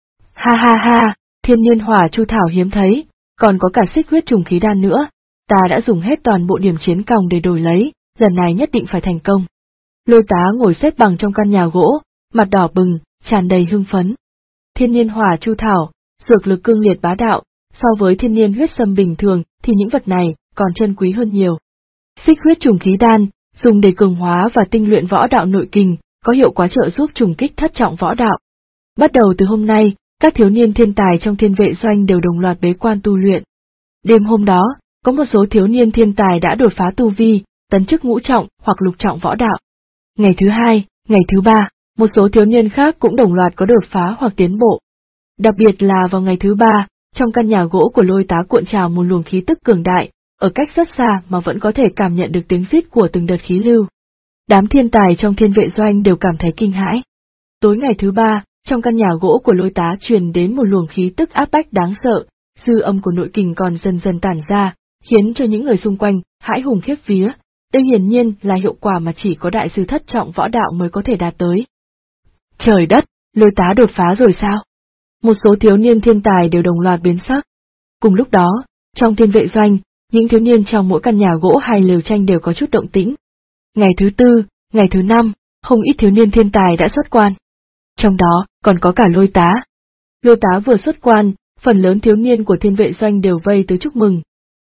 Ha ha ha, thiên nhiên hỏa chu thảo hiếm thấy, còn có cả xích huyết trùng khí đan nữa, ta đã dùng hết toàn bộ điểm chiến công để đổi lấy, lần này nhất định phải thành công. Lôi Tá ngồi xếp bằng trong căn nhà gỗ, mặt đỏ bừng, tràn đầy hưng phấn. Thiên nhiên hỏa chu thảo, dược lực cương liệt bá đạo, so với thiên nhiên huyết sâm bình thường thì những vật này còn chân quý hơn nhiều. Xích huyết trùng khí đan, dùng để cường hóa và tinh luyện võ đạo nội kình, có hiệu quả trợ giúp trùng kích thất trọng võ đạo. Bắt đầu từ hôm nay, các thiếu niên thiên tài trong thiên vệ doanh đều đồng loạt bế quan tu luyện. Đêm hôm đó, có một số thiếu niên thiên tài đã đột phá tu vi, tấn chức ngũ trọng hoặc lục trọng võ đạo. Ngày thứ hai, ngày thứ ba, một số thiếu niên khác cũng đồng loạt có đột phá hoặc tiến bộ. Đặc biệt là vào ngày thứ ba, trong căn nhà gỗ của Lôi Tá cuộn trào một luồng khí tức cường đại, ở cách rất xa mà vẫn có thể cảm nhận được tiếng rít của từng đợt khí lưu. Đám thiên tài trong thiên vệ doanh đều cảm thấy kinh hãi. Tối ngày thứ ba, trong căn nhà gỗ của Lôi Tá truyền đến một luồng khí tức áp bách đáng sợ, dư âm của nội kình còn dần dần tản ra, khiến cho những người xung quanh hãi hùng khiếp vía. Đây hiển nhiên là hiệu quả mà chỉ có đại sư thất trọng võ đạo mới có thể đạt tới. Trời đất, Lôi Tá đột phá rồi sao? Một số thiếu niên thiên tài đều đồng loạt biến sắc. Cùng lúc đó, trong thiên vệ doanh, những thiếu niên trong mỗi căn nhà gỗ hay lều tranh đều có chút động tĩnh. Ngày thứ tư, ngày thứ năm, không ít thiếu niên thiên tài đã xuất quan. Trong đó, còn có cả Lôi Tá. Lôi Tá vừa xuất quan, phần lớn thiếu niên của thiên vệ doanh đều vây tới chúc mừng.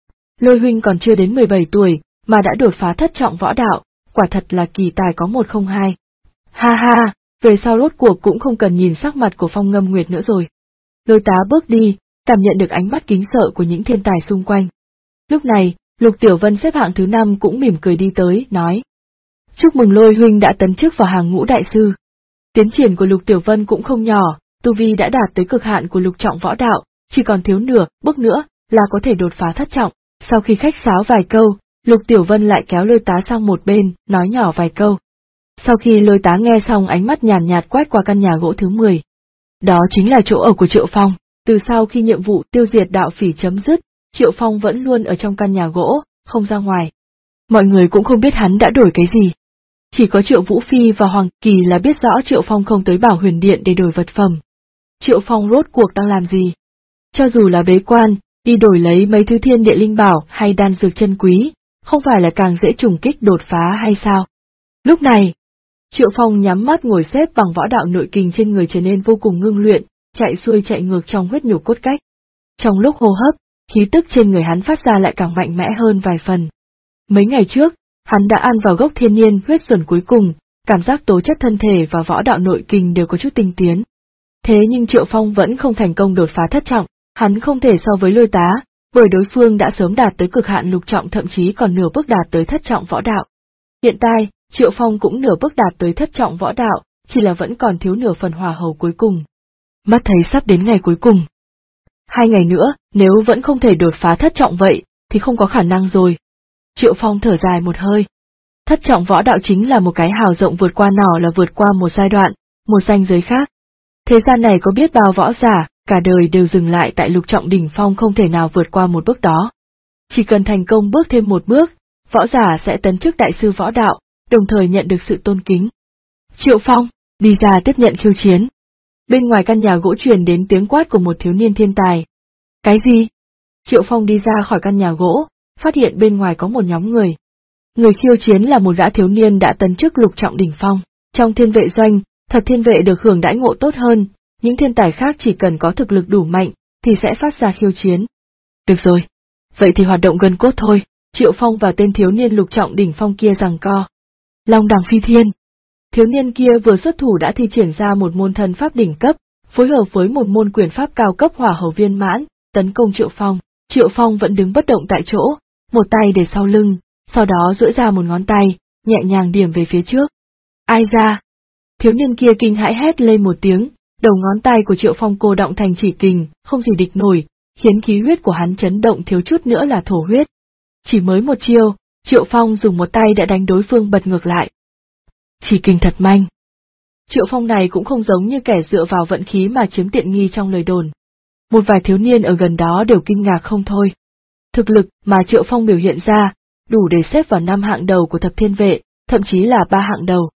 Lôi huynh còn chưa đến 17 tuổi, mà đã đột phá thất trọng võ đạo, quả thật là kỳ tài có 102. Ha ha, về sau rốt cuộc cũng không cần nhìn sắc mặt của Phong Ngâm Nguyệt nữa rồi. Lôi Tá bước đi, cảm nhận được ánh mắt kính sợ của những thiên tài xung quanh. Lúc này, Lục Tiểu Vân xếp hạng thứ 5 cũng mỉm cười đi tới, nói. Chúc mừng Lôi huynh đã tấn chức vào hàng ngũ đại sư. Tiến triển của Lục Tiểu Vân cũng không nhỏ, tu vi đã đạt tới cực hạn của lục trọng võ đạo, chỉ còn thiếu nửa bước nữa là có thể đột phá thất trọng. Sau khi khách sáo vài câu, Lục Tiểu Vân lại kéo Lôi Tá sang một bên, nói nhỏ vài câu. Sau khi Lôi Tá nghe xong, ánh mắt nhàn nhạt quét qua căn nhà gỗ thứ 10. Đó chính là chỗ ở của Triệu Phong. Từ sau khi nhiệm vụ tiêu diệt đạo phỉ chấm dứt, Triệu Phong vẫn luôn ở trong căn nhà gỗ, không ra ngoài. Mọi người cũng không biết hắn đã đổi cái gì. Chỉ có Triệu Vũ Phi và Hoàng Kỳ là biết rõ Triệu Phong không tới Bảo Huyền Điện để đổi vật phẩm. Triệu Phong rốt cuộc đang làm gì? Cho dù là bế quan, đi đổi lấy mấy thứ thiên địa linh bảo hay đan dược chân quý, không phải là càng dễ trùng kích đột phá hay sao? Lúc này, Triệu Phong nhắm mắt ngồi xếp bằng, võ đạo nội kình trên người trở nên vô cùng ngưng luyện, chạy xuôi chạy ngược trong huyết nhục cốt cách. Trong lúc hô hấp, khí tức trên người hắn phát ra lại càng mạnh mẽ hơn vài phần. Mấy ngày trước, hắn đã ăn vào gốc thiên nhiên huyết xuẩn cuối cùng, cảm giác tố chất thân thể và võ đạo nội kình đều có chút tinh tiến. Thế nhưng Triệu Phong vẫn không thành công đột phá thất trọng, hắn không thể so với Lôi Tá, bởi đối phương đã sớm đạt tới cực hạn lục trọng, thậm chí còn nửa bước đạt tới thất trọng võ đạo. Hiện tại, Triệu Phong cũng nửa bước đạt tới thất trọng võ đạo, chỉ là vẫn còn thiếu nửa phần hỏa hầu cuối cùng. Mắt thấy sắp đến ngày cuối cùng. 2 ngày nữa, nếu vẫn không thể đột phá thất trọng vậy, thì không có khả năng rồi. Triệu Phong thở dài một hơi. Thất trọng võ đạo chính là một cái hào rộng vượt qua nỏ, là vượt qua một giai đoạn, một ranh giới khác. Thế gian này có biết bao võ giả, cả đời đều dừng lại tại lục trọng đỉnh phong, không thể nào vượt qua một bước đó. Chỉ cần thành công bước thêm một bước, võ giả sẽ tấn chức đại sư võ đạo, đồng thời nhận được sự tôn kính. Triệu Phong, đi ra tiếp nhận khiêu chiến. Bên ngoài căn nhà gỗ truyền đến tiếng quát của một thiếu niên thiên tài. Cái gì? Triệu Phong đi ra khỏi căn nhà gỗ, phát hiện bên ngoài có một nhóm người. Người khiêu chiến là một gã thiếu niên đã tấn chức lục trọng đỉnh phong. Trong thiên vệ doanh, thật thiên vệ được hưởng đãi ngộ tốt hơn, những thiên tài khác chỉ cần có thực lực đủ mạnh, thì sẽ phát ra khiêu chiến. Được rồi, vậy thì hoạt động gân cốt thôi. Triệu Phong và tên thiếu niên lục trọng đỉnh phong kia giằng co. Long đằng phi thiên. Thiếu niên kia vừa xuất thủ đã thi triển ra một môn thân pháp đỉnh cấp, phối hợp với một môn quyền pháp cao cấp hỏa hầu viên mãn, tấn công Triệu Phong. Triệu Phong vẫn đứng bất động tại chỗ, một tay để sau lưng, sau đó duỗi ra một ngón tay, nhẹ nhàng điểm về phía trước. Ai ra? Thiếu niên kia kinh hãi hét lên một tiếng, đầu ngón tay của Triệu Phong cô động thành chỉ kình, không gì địch nổi, khiến khí huyết của hắn chấn động thiếu chút nữa là thổ huyết. Chỉ mới một chiêu, Triệu Phong dùng một tay đã đánh đối phương bật ngược lại. Chỉ kình thật manh. Triệu Phong này cũng không giống như kẻ dựa vào vận khí mà chiếm tiện nghi trong lời đồn. Một vài thiếu niên ở gần đó đều kinh ngạc không thôi. Thực lực mà Triệu Phong biểu hiện ra, đủ để xếp vào 5 hạng đầu của thập thiên vệ, thậm chí là 3 hạng đầu.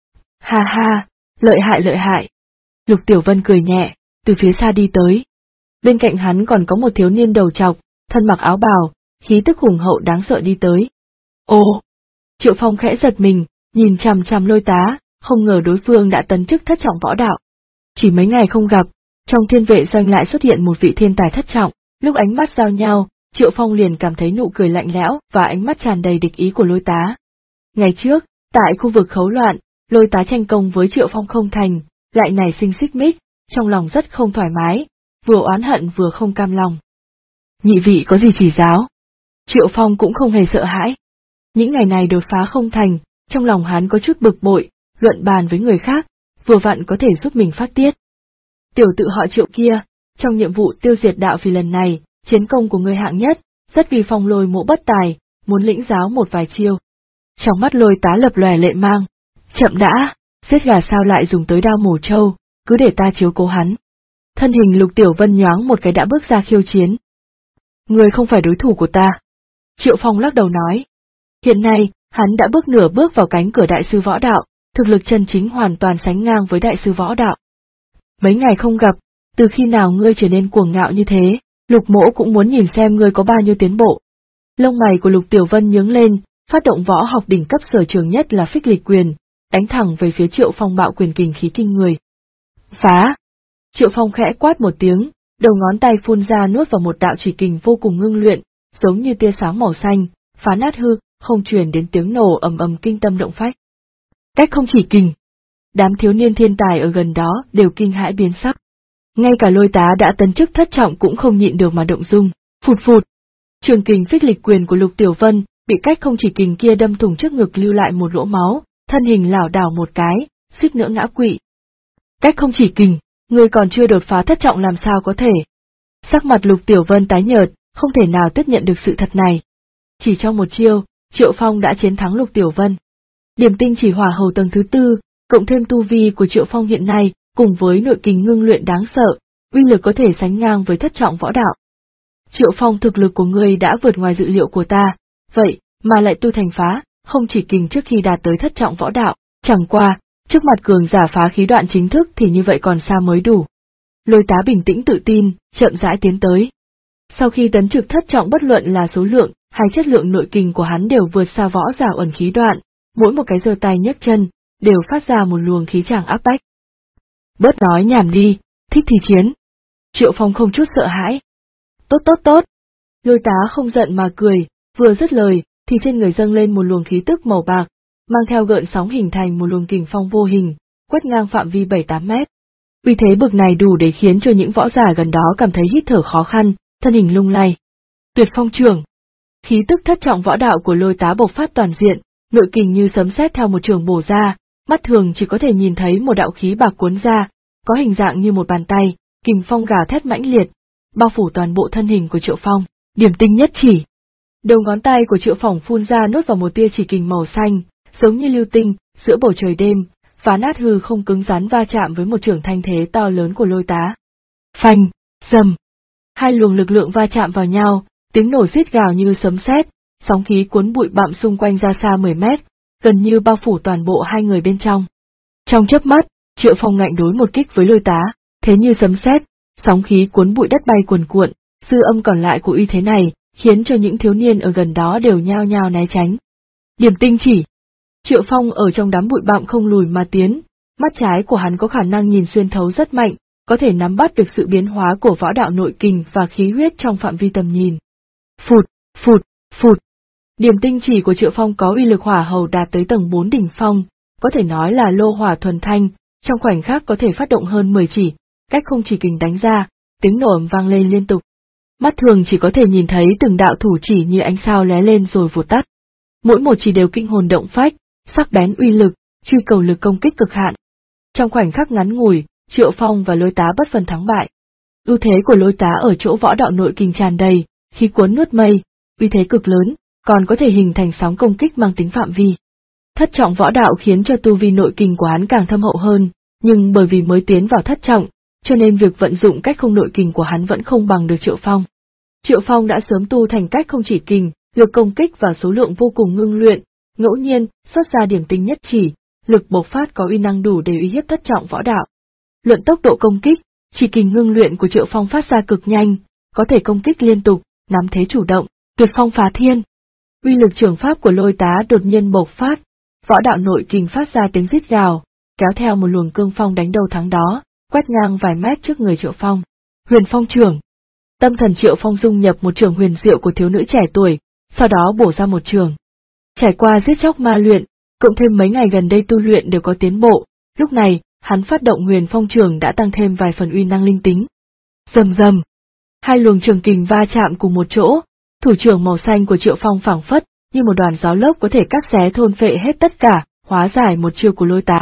Ha ha, lợi hại. Lục Tiểu Vân cười nhẹ, từ phía xa đi tới. Bên cạnh hắn còn có một thiếu niên đầu trọc, thân mặc áo bào, khí tức hùng hậu đáng sợ đi tới. Ồ! Triệu Phong khẽ giật mình, nhìn chằm chằm Lôi Tá, không ngờ đối phương đã tấn chức thất trọng võ đạo. Chỉ mấy ngày không gặp, trong thiên vệ doanh lại xuất hiện một vị thiên tài thất trọng, lúc ánh mắt giao nhau, Triệu Phong liền cảm thấy nụ cười lạnh lẽo và ánh mắt tràn đầy địch ý của Lôi Tá. Ngày trước, tại khu vực khấu loạn, Lôi Tá tranh công với Triệu Phong không thành, lại nảy sinh xích mích, trong lòng rất không thoải mái, vừa oán hận vừa không cam lòng. Nhị vị có gì chỉ giáo? Triệu Phong cũng không hề sợ hãi. Những ngày này đột phá không thành, trong lòng hắn có chút bực bội, luận bàn với người khác, vừa vặn có thể giúp mình phát tiết. Tiểu tự họ Triệu kia, trong nhiệm vụ tiêu diệt đạo vì lần này, chiến công của người hạng nhất, rất vì phong Lôi Mộ bất tài, muốn lĩnh giáo một vài chiêu. Trong mắt Lôi Tá lập lòe lệ mang. Chậm đã, giết gà sao lại dùng tới đao mổ trâu, cứ để ta chiếu cố hắn. Thân hình Lục Tiểu Vân nhoáng một cái đã bước ra khiêu chiến. Người không phải đối thủ của ta. Triệu Phong lắc đầu nói. Hiện nay, hắn đã bước nửa bước vào cánh cửa đại sư võ đạo, thực lực chân chính hoàn toàn sánh ngang với đại sư võ đạo. Mấy ngày không gặp, từ khi nào ngươi trở nên cuồng ngạo như thế, Lục Mỗ cũng muốn nhìn xem ngươi có bao nhiêu tiến bộ. Lông mày của Lục Tiểu Vân nhướng lên, phát động võ học đỉnh cấp sở trường nhất là phích lịch quyền, đánh thẳng về phía Triệu Phong bạo quyền kình khí kinh người. Phá! Triệu Phong khẽ quát một tiếng, đầu ngón tay phun ra nuốt vào một đạo chỉ kình vô cùng ngưng luyện, giống như tia sáng màu xanh, phá nát hư, không truyền đến tiếng nổ ầm ầm kinh tâm động phách. Cách không chỉ kình. Đám thiếu niên thiên tài ở gần đó đều kinh hãi biến sắc. Ngay cả Lôi Tá đã tấn chức thất trọng cũng không nhịn được mà động dung, phụt phụt. Trường kình phích lịch quyền của Lục Tiểu Vân bị cách không chỉ kình kia đâm thủng trước ngực lưu lại một lỗ máu, thân hình lảo đảo một cái, suýt nữa ngã quỵ. Cách không chỉ kình, ngươi còn chưa đột phá thất trọng làm sao có thể? Sắc mặt Lục Tiểu Vân tái nhợt, không thể nào tiếp nhận được sự thật này. Chỉ trong một chiêu, Triệu Phong đã chiến thắng Lục Tiểu Vân. Điểm tinh chỉ hỏa hầu tầng thứ 4, cộng thêm tu vi của Triệu Phong hiện nay, cùng với nội kình ngưng luyện đáng sợ, uy lực có thể sánh ngang với thất trọng võ đạo. Triệu Phong, thực lực của ngươi đã vượt ngoài dự liệu của ta, vậy mà lại tu thành phá, không chỉ kình trước khi đạt tới thất trọng võ đạo, chẳng qua, trước mặt cường giả phá khí đoạn chính thức thì như vậy còn xa mới đủ. Lôi Tá bình tĩnh tự tin, chậm rãi tiến tới. Sau khi tấn trực thất trọng, bất luận là số lượng hay chất lượng nội kình của hắn đều vượt xa võ giả ẩn khí đoạn, mỗi một cái giơ tay nhấc chân đều phát ra một luồng khí tràng áp bách. Bớt nói nhảm đi, thích thì chiến. Triệu Phong không chút sợ hãi. Tốt. Lôi Tá không giận mà cười, vừa dứt lời thì trên người dâng lên một luồng khí tức màu bạc, mang theo gợn sóng hình thành một luồng kình phong vô hình, quét ngang phạm vi 7-8 mét. Uy thế bực này đủ để khiến cho những võ giả gần đó cảm thấy hít thở khó khăn, thân hình lung lay. Tuyệt phong trường. Khí tức thất trọng võ đạo của Lôi Tá bộc phát toàn diện, nội kình như sấm sét theo một trường bổ ra, mắt thường chỉ có thể nhìn thấy một đạo khí bạc cuốn ra, có hình dạng như một bàn tay, kình phong gào thét mãnh liệt, bao phủ toàn bộ thân hình của Triệu Phong, điểm tinh nhất chỉ. Đầu ngón tay của Triệu Phong phun ra nuốt vào một tia chỉ kình màu xanh, giống như lưu tinh, giữa bầu trời đêm, phá nát hư không cứng rắn va chạm với một trường thanh thế to lớn của Lôi Tá. Phanh, rầm. Hai luồng lực lượng va chạm vào nhau, tiếng nổ rít gào như sấm sét, sóng khí cuốn bụi bặm xung quanh ra xa 10 mét, gần như bao phủ toàn bộ hai người bên trong. Trong chớp mắt, Triệu Phong ngạnh đối một kích với Lôi Tá, thế như sấm sét, sóng khí cuốn bụi đất bay cuồn cuộn, dư âm còn lại của uy thế này khiến cho những thiếu niên ở gần đó đều nhao nhao né tránh. Điểm tinh chỉ. Triệu Phong ở trong đám bụi bặm không lùi mà tiến, mắt trái của hắn có khả năng nhìn xuyên thấu rất mạnh, có thể nắm bắt được sự biến hóa của võ đạo nội kình và khí huyết trong phạm vi tầm nhìn. Phụt, phụt, phụt. Điểm tinh chỉ của Triệu Phong có uy lực hỏa hầu đạt tới tầng 4 đỉnh phong, có thể nói là lô hỏa thuần thanh, trong khoảnh khắc có thể phát động hơn 10 chỉ, cách không chỉ kình đánh ra, tiếng nổ ầm vang lên liên tục. Mắt thường chỉ có thể nhìn thấy từng đạo thủ chỉ như ánh sao lóe lên rồi vụt tắt. Mỗi một chỉ đều kinh hồn động phách, sắc bén uy lực, truy cầu lực công kích cực hạn. Trong khoảnh khắc ngắn ngủi, Triệu Phong và Lôi Tá bất phân thắng bại. Ưu thế của Lôi Tá ở chỗ võ đạo nội kình tràn đầy, khí cuốn nuốt mây, uy thế cực lớn, còn có thể hình thành sóng công kích mang tính phạm vi. Thất trọng võ đạo khiến cho tu vi nội kình của hắn càng thâm hậu hơn, nhưng bởi vì mới tiến vào thất trọng, cho nên việc vận dụng cách không nội kình của hắn vẫn không bằng được Triệu Phong. Triệu Phong đã sớm tu thành cách không chỉ kình, lực công kích và số lượng vô cùng ngưng luyện, ngẫu nhiên xuất ra điểm tinh nhất chỉ, lực bộc phát có uy năng đủ để uy hiếp thất trọng võ đạo. Luận tốc độ công kích, chỉ kình ngưng luyện của Triệu Phong phát ra cực nhanh, có thể công kích liên tục, nắm thế chủ động, tuyệt phong phá thiên. Uy lực trường pháp của Lôi Tá đột nhiên bộc phát, võ đạo nội kình phát ra tiếng rít gào, kéo theo một luồng cương phong đánh đầu thắng đó, quét ngang vài mét trước người Triệu Phong. Huyền phong trưởng. Tâm thần Triệu Phong dung nhập một trường huyền diệu của thiếu nữ trẻ tuổi, sau đó bổ ra một trường. Trải qua giết chóc ma luyện, cộng thêm mấy ngày gần đây tu luyện đều có tiến bộ, lúc này, hắn phát động huyền phong trường đã tăng thêm vài phần uy năng linh tính. Rầm rầm. Hai luồng trường kình va chạm cùng một chỗ, thủ trưởng màu xanh của Triệu Phong phảng phất như một đoàn gió lốc có thể cắt xé thôn phệ hết tất cả, hóa giải một chiêu của Lôi Tá.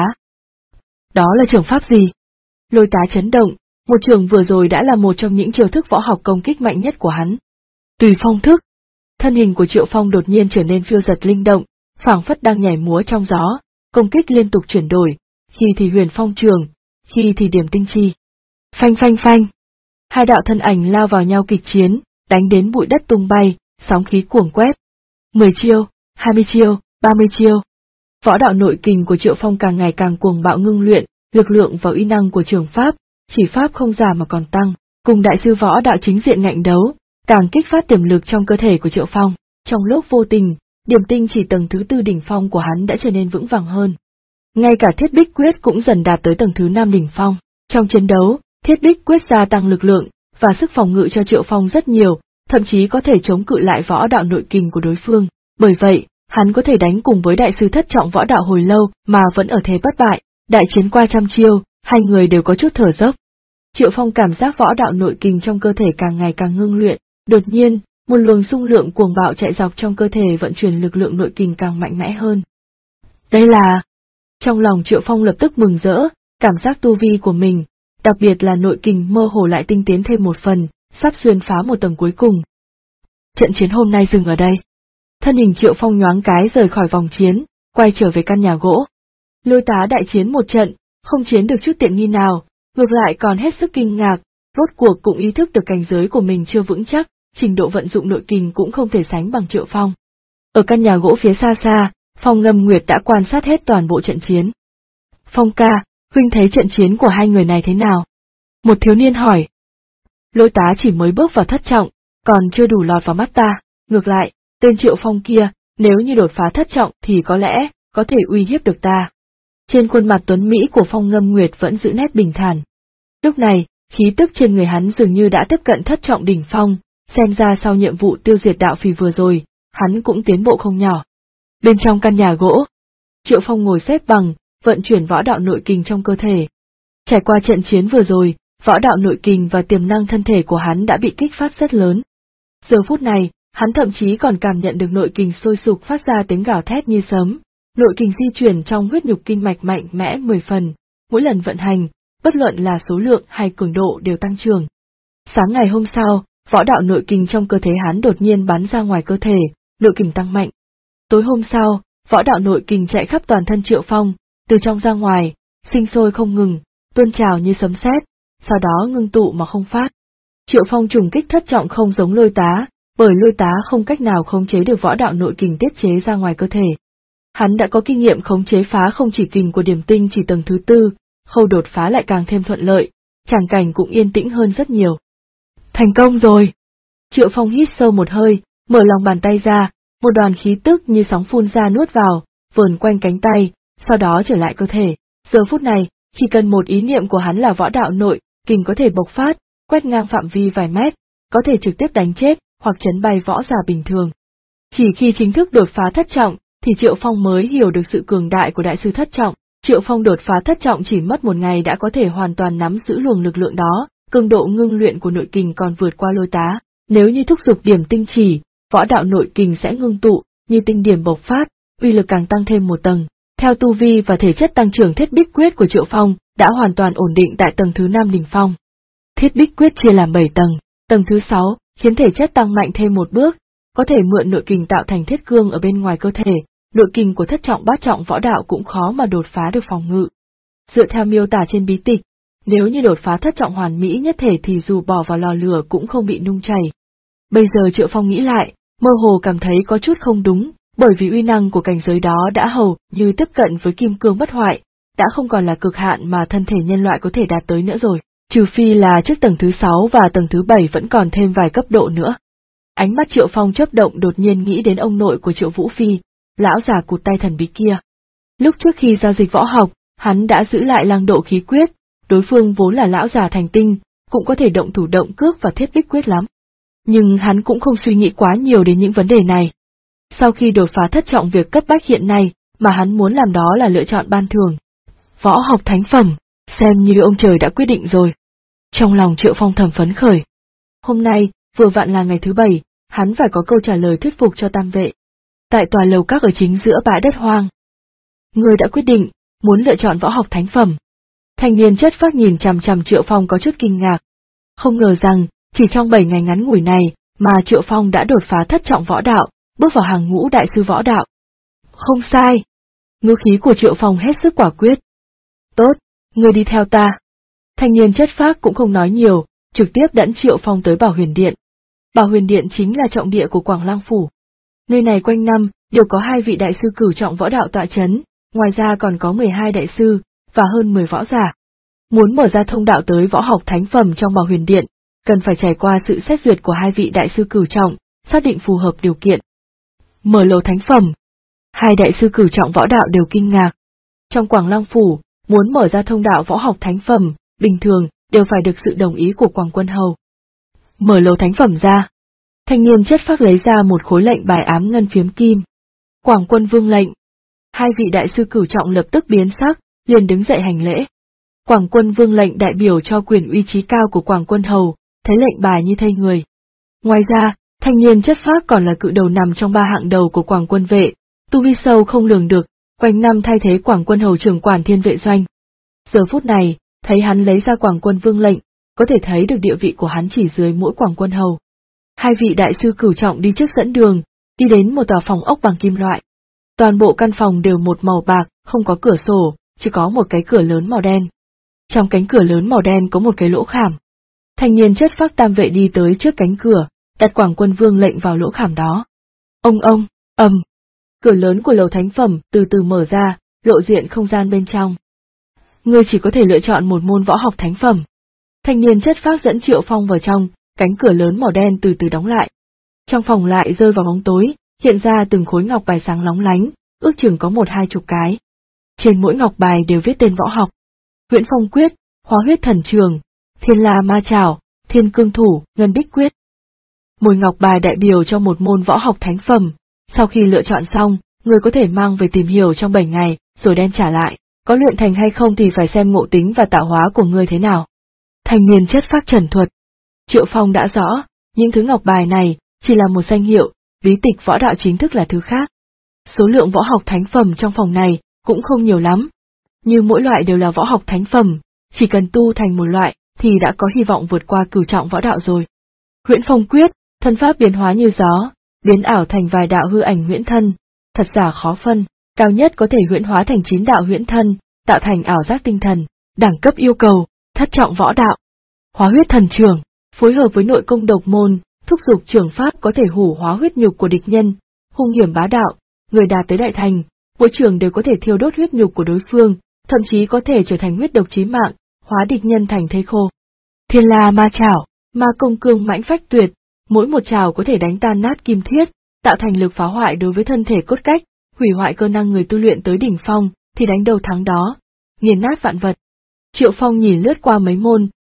Đó là trường pháp gì? Lôi Tá chấn động, một trường vừa rồi đã là một trong những chiêu thức võ học công kích mạnh nhất của hắn. Tùy phong thức. Thân hình của Triệu Phong đột nhiên trở nên phiêu giật linh động, phảng phất đang nhảy múa trong gió, công kích liên tục chuyển đổi, khi thì huyền phong trường, khi thì điểm tinh chi. Phanh phanh phanh. Hai đạo thân ảnh lao vào nhau kịch chiến, đánh đến bụi đất tung bay, sóng khí cuồng quét. 10 chiêu, 20 chiêu, 30 chiêu. Võ đạo nội kình của Triệu Phong càng ngày càng cuồng bạo ngưng luyện, lực lượng và uy năng của trường pháp, chỉ pháp không giảm mà còn tăng, cùng đại sư võ đạo chính diện ngạnh đấu, càng kích phát tiềm lực trong cơ thể của Triệu Phong. Trong lúc vô tình, điểm tinh chỉ tầng thứ 4 đỉnh phong của hắn đã trở nên vững vàng hơn. Ngay cả thiết bích quyết cũng dần đạt tới tầng thứ 5 đỉnh phong. Trong chiến đấu, thiết bích quyết gia tăng lực lượng và sức phòng ngự cho Triệu Phong rất nhiều, thậm chí có thể chống cự lại võ đạo nội kình của đối phương. Bởi vậy, hắn có thể đánh cùng với đại sư thất trọng võ đạo hồi lâu mà vẫn ở thế bất bại. Đại chiến qua trăm chiêu, hai người đều có chút thở dốc. Triệu Phong cảm giác võ đạo nội kình trong cơ thể càng ngày càng ngưng luyện, đột nhiên, một luồng xung lượng cuồng bạo chạy dọc trong cơ thể vận chuyển lực lượng nội kình càng mạnh mẽ hơn. Đây là... Trong lòng Triệu Phong lập tức mừng rỡ, cảm giác tu vi của mình, đặc biệt là nội kình mơ hồ lại tinh tiến thêm một phần, sắp xuyên phá một tầng cuối cùng. Trận chiến hôm nay dừng ở đây. Thân hình Triệu Phong nhoáng cái rời khỏi vòng chiến, quay trở về căn nhà gỗ. Lôi Tá đại chiến một trận, không chiến được chút tiện nghi nào, ngược lại còn hết sức kinh ngạc, rốt cuộc cũng ý thức được cảnh giới của mình chưa vững chắc, trình độ vận dụng nội kình cũng không thể sánh bằng Triệu Phong. Ở căn nhà gỗ phía xa xa, Phong Ngâm Nguyệt đã quan sát hết toàn bộ trận chiến. Phong ca, huynh thấy trận chiến của hai người này thế nào? Một thiếu niên hỏi. Lôi Tá chỉ mới bước vào thất trọng, còn chưa đủ lọt vào mắt ta, ngược lại, tên Triệu Phong kia, nếu như đột phá thất trọng thì có lẽ, có thể uy hiếp được ta. Trên khuôn mặt tuấn Mỹ của Phong Ngâm Nguyệt vẫn giữ nét bình thản. Lúc này, khí tức trên người hắn dường như đã tiếp cận thất trọng đỉnh phong, xem ra sau nhiệm vụ tiêu diệt đạo phì vừa rồi, hắn cũng tiến bộ không nhỏ. Bên trong căn nhà gỗ, Triệu Phong ngồi xếp bằng, vận chuyển võ đạo nội kình trong cơ thể. Trải qua trận chiến vừa rồi, võ đạo nội kình và tiềm năng thân thể của hắn đã bị kích phát rất lớn. Giờ phút này, hắn thậm chí còn cảm nhận được nội kình sôi sục phát ra tiếng gào thét như sấm, nội kình di chuyển trong huyết nhục kinh mạch mạnh mẽ 10 phần, mỗi lần vận hành, bất luận là số lượng hay cường độ đều tăng trưởng. Sáng ngày hôm sau, võ đạo nội kình trong cơ thể hắn đột nhiên bắn ra ngoài cơ thể, nội kình tăng mạnh. Tối hôm sau, võ đạo nội kình chạy khắp toàn thân Triệu Phong, từ trong ra ngoài, sinh sôi không ngừng, tuôn trào như sấm sét, sau đó ngưng tụ mà không phát. Triệu Phong trùng kích thất trọng không giống Lôi Tá, bởi Lôi Tá không cách nào khống chế được võ đạo nội kình tiết chế ra ngoài cơ thể. Hắn đã có kinh nghiệm khống chế phá không chỉ kình của điểm tinh chỉ tầng thứ 4, khâu đột phá lại càng thêm thuận lợi, tràng cảnh cũng yên tĩnh hơn rất nhiều. Thành công rồi! Triệu Phong hít sâu một hơi, mở lòng bàn tay ra, một đoàn khí tức như sóng phun ra nuốt vào, vờn quanh cánh tay, sau đó trở lại cơ thể. Giờ phút này, chỉ cần một ý niệm của hắn là võ đạo nội kình có thể bộc phát, quét ngang phạm vi vài mét, có thể trực tiếp đánh chết hoặc chấn bay võ giả bình thường. Chỉ khi chính thức đột phá thất trọng, thì Triệu Phong mới hiểu được sự cường đại của đại sư thất trọng. Triệu Phong đột phá thất trọng chỉ mất một ngày đã có thể hoàn toàn nắm giữ luồng lực lượng đó, cường độ ngưng luyện của nội kình còn vượt qua lôi tá. Nếu như thúc giục điểm tinh chỉ, võ đạo nội kình sẽ ngưng tụ, như tinh điểm bộc phát, uy lực càng tăng thêm một tầng. Theo tu vi và thể chất tăng trưởng Thiết Bích Quyết của Triệu Phong đã hoàn toàn ổn định tại tầng thứ 5 đỉnh phong. Thiết Bích Quyết chia làm 7 tầng, tầng thứ 6 khiến thể chất tăng mạnh thêm một bước, có thể mượn nội kình tạo thành thiết cương ở bên ngoài cơ thể. Nội kình của thất trọng bát trọng võ đạo cũng khó mà đột phá được phòng ngự. Dựa theo miêu tả trên bí tịch, nếu như đột phá thất trọng hoàn mỹ nhất thể thì dù bỏ vào lò lửa cũng không bị nung chảy. Bây giờ Triệu Phong nghĩ lại, mơ hồ cảm thấy có chút không đúng, bởi vì uy năng của cảnh giới đó đã hầu như tiếp cận với kim cương bất hoại, đã không còn là cực hạn mà thân thể nhân loại có thể đạt tới nữa rồi, trừ phi là trước tầng thứ 6 và tầng thứ 7 vẫn còn thêm vài cấp độ nữa. Ánh mắt Triệu Phong chớp động, đột nhiên nghĩ đến ông nội của Triệu Vũ Phi, lão già cụt tay thần bí kia. Lúc trước khi giao dịch võ học, hắn đã giữ lại Lăng Độ khí quyết, đối phương vốn là lão già thành tinh, cũng có thể động thủ động cước và Thiết Bích Quyết lắm. Nhưng hắn cũng không suy nghĩ quá nhiều đến những vấn đề này. Sau khi đột phá thất trọng, việc cấp bách hiện nay mà hắn muốn làm đó là lựa chọn ban thưởng. Võ học thánh phẩm, xem như ông trời đã quyết định rồi. Trong lòng Triệu Phong thầm phấn khởi. Hôm nay, vừa vặn là ngày thứ 7, hắn phải có câu trả lời thuyết phục cho Tam Vệ. Tại tòa lầu các ở chính giữa bãi đất hoang. Ngươi đã quyết định, muốn lựa chọn võ học thánh phẩm. Thanh niên chất phác nhìn chằm chằm Triệu Phong có chút kinh ngạc. Không ngờ rằng, chỉ trong 7 ngày ngắn ngủi này, mà Triệu Phong đã đột phá thất trọng võ đạo, bước vào hàng ngũ đại sư võ đạo. Không sai. Ngữ khí của Triệu Phong hết sức quả quyết. Tốt, ngươi đi theo ta. Thanh niên chất phác cũng không nói nhiều, trực tiếp dẫn Triệu Phong tới Bảo Huyền Điện. Bảo Huyền Điện chính là trọng địa của Quảng Lăng Phủ. Nơi này quanh năm đều có 2 vị đại sư cửu trọng võ đạo tọa chấn, ngoài ra còn có 12 đại sư và hơn 10 võ giả. Muốn mở ra thông đạo tới võ học thánh phẩm trong Bảo Huyền Điện, cần phải trải qua sự xét duyệt của 2 vị đại sư cửu trọng, xác định phù hợp điều kiện. Mở lầu thánh phẩm. 2 đại sư cửu trọng võ đạo đều kinh ngạc. Trong Quảng Lăng Phủ, muốn mở ra thông đạo võ học thánh phẩm, bình thường đều phải được sự đồng ý của Quảng Quân Hầu. Mở lầu thánh phẩm ra. Thanh niên chất phác lấy ra một khối lệnh bài ám ngân phiếm kim. Quảng Quân Vương lệnh. 2 vị đại sư cửu trọng lập tức biến sắc, liền đứng dậy hành lễ. Quảng Quân Vương lệnh đại biểu cho quyền uy trí cao của Quảng Quân Hầu, thấy lệnh bài như thây người. Ngoài ra, thanh niên chất phác còn là cự đầu nằm trong 3 hạng đầu của Quảng Quân vệ, tu vi sâu không lường được, quanh năm thay thế Quảng Quân Hầu trưởng quản Thiên Vệ doanh. Giờ phút này, thấy hắn lấy ra Quảng Quân Vương lệnh, có thể thấy được địa vị của hắn chỉ dưới mỗi Quảng Quân Hầu. 2 vị đại sư cửu trọng đi trước dẫn đường, đi đến một tòa phòng ốc bằng kim loại. Toàn bộ căn phòng đều một màu bạc, không có cửa sổ, chỉ có một cái cửa lớn màu đen. Trong cánh cửa lớn màu đen có một cái lỗ khảm. Thanh niên chất phác Tam Vệ đi tới trước cánh cửa, đặt Quảng Quân Vương lệnh vào lỗ khảm đó. Ông, cửa lớn của lầu thánh phẩm từ từ mở ra, lộ diện không gian bên trong. Ngươi chỉ có thể lựa chọn một môn võ học thánh phẩm. Thanh niên chất phác dẫn Triệu Phong vào trong, cánh cửa lớn màu đen từ từ đóng lại. Trong phòng lại rơi vào bóng tối, hiện ra từng khối ngọc bài sáng lóng lánh, ước chừng có 1-20 cái. Trên mỗi ngọc bài đều viết tên võ học. Huyễn Phong Quyết, Hóa Huyết Thần Trường, Thiên La Ma Chảo, Thiên Cương Thủ, Ngân Bích Quyết. Mỗi ngọc bài đại biểu cho một môn võ học thánh phẩm. Sau khi lựa chọn xong, người có thể mang về tìm hiểu trong 7 ngày, rồi đem trả lại. Có luyện thành hay không thì phải xem ngộ tính và tạo hóa của ngươi thế nào. Thanh niên chất phác trần thuật. Triệu Phong đã rõ, những thứ ngọc bài này chỉ là một danh hiệu, bí tịch võ đạo chính thức là thứ khác. Số lượng võ học thánh phẩm trong phòng này cũng không nhiều lắm. Như mỗi loại đều là võ học thánh phẩm, chỉ cần tu thành một loại thì đã có hy vọng vượt qua cửu trọng võ đạo rồi. Huyễn Phong Quyết, thân pháp biến hóa như gió, biến ảo thành vài đạo hư ảnh huyễn thân, thật giả khó phân, cao nhất có thể huyễn hóa thành 9 đạo huyễn thân, tạo thành ảo giác tinh thần, đẳng cấp yêu cầu, thất trọng võ đạo. Hóa Huyết Thần Trường, phối hợp với nội công độc môn, thúc giục trường pháp có thể hủ hóa huyết nhục của địch nhân, hung hiểm bá đạo, người đạt tới đại thành, mỗi trường đều có thể thiêu đốt huyết nhục của đối phương, thậm chí có thể trở thành huyết độc chí mạng, hóa địch nhân thành thây khô. Thiên La Ma Chảo, ma công cương mãnh phách tuyệt, mỗi một chảo có thể đánh tan nát kim thiết, tạo thành lực phá hoại đối với thân thể cốt cách, hủy hoại cơ năng người tu luyện tới đỉnh phong, thì đánh đầu thắng đó, nghiền nát vạn vật. Triệu Phong nhìn lướt qua mấy môn,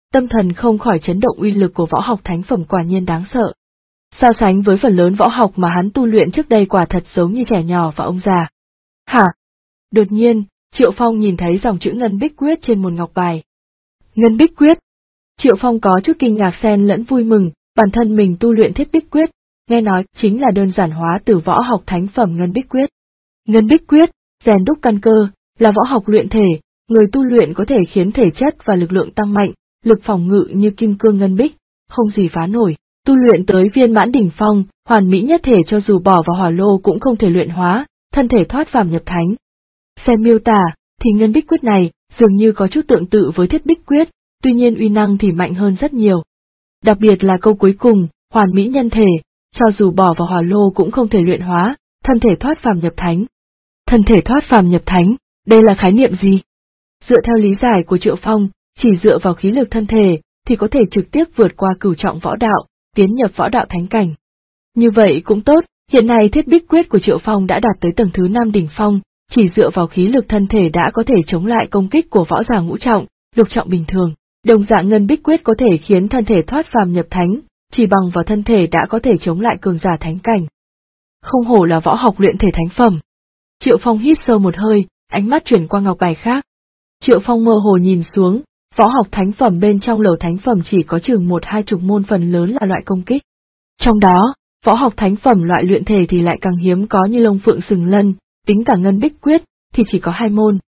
tâm thần không khỏi chấn động, uy lực của võ học thánh phẩm quả nhiên đáng sợ. So sánh với phần lớn võ học mà hắn tu luyện trước đây quả thật giống như trẻ nhỏ và ông già. Hả? Đột nhiên, Triệu Phong nhìn thấy dòng chữ Ngân Bích Quyết trên một ngọc bài. Ngân Bích Quyết. Triệu Phong có chút kinh ngạc xen lẫn vui mừng, bản thân mình tu luyện Thiết Bích Quyết, nghe nói chính là đơn giản hóa từ võ học thánh phẩm Ngân Bích Quyết. Ngân Bích Quyết, rèn đúc căn cơ, là võ học luyện thể, người tu luyện có thể khiến thể chất và lực lượng tăng mạnh, lực phòng ngự như kim cương ngân bích, không gì phá nổi, tu luyện tới viên mãn đỉnh phong, hoàn mỹ nhất thể cho dù bỏ vào hỏa lô cũng không thể luyện hóa, thân thể thoát phàm nhập thánh. Xem miêu tả, thì Ngân Bích Quyết này dường như có chút tương tự với Thiết Bích Quyết, tuy nhiên uy năng thì mạnh hơn rất nhiều. Đặc biệt là câu cuối cùng, hoàn mỹ nhân thể, cho dù bỏ vào hỏa lô cũng không thể luyện hóa, thân thể thoát phàm nhập thánh. Thân thể thoát phàm nhập thánh, đây là khái niệm gì? Dựa theo lý giải của Triệu Phong, chỉ dựa vào khí lực thân thể thì có thể trực tiếp vượt qua cửu trọng võ đạo, tiến nhập võ đạo thánh cảnh. Như vậy cũng tốt, hiện nay Thiết Bích Quyết của Triệu Phong đã đạt tới tầng thứ 5 đỉnh phong, chỉ dựa vào khí lực thân thể đã có thể chống lại công kích của võ giả ngũ trọng, lục trọng bình thường. Đồng dạng Ngân Bích Quyết có thể khiến thân thể thoát phàm nhập thánh, chỉ bằng vào thân thể đã có thể chống lại cường giả thánh cảnh. Không hổ là võ học luyện thể thánh phẩm. Triệu Phong hít sâu một hơi, ánh mắt chuyển qua ngọc bài khác. Triệu Phong mơ hồ nhìn xuống, võ học thánh phẩm bên trong lầu thánh phẩm chỉ có chừng 1-20 môn, phần lớn là loại công kích. Trong đó, võ học thánh phẩm loại luyện thể thì lại càng hiếm có như Long Phượng Sừng Lân, tính cả Ngân Bích Quyết thì chỉ có 2 môn.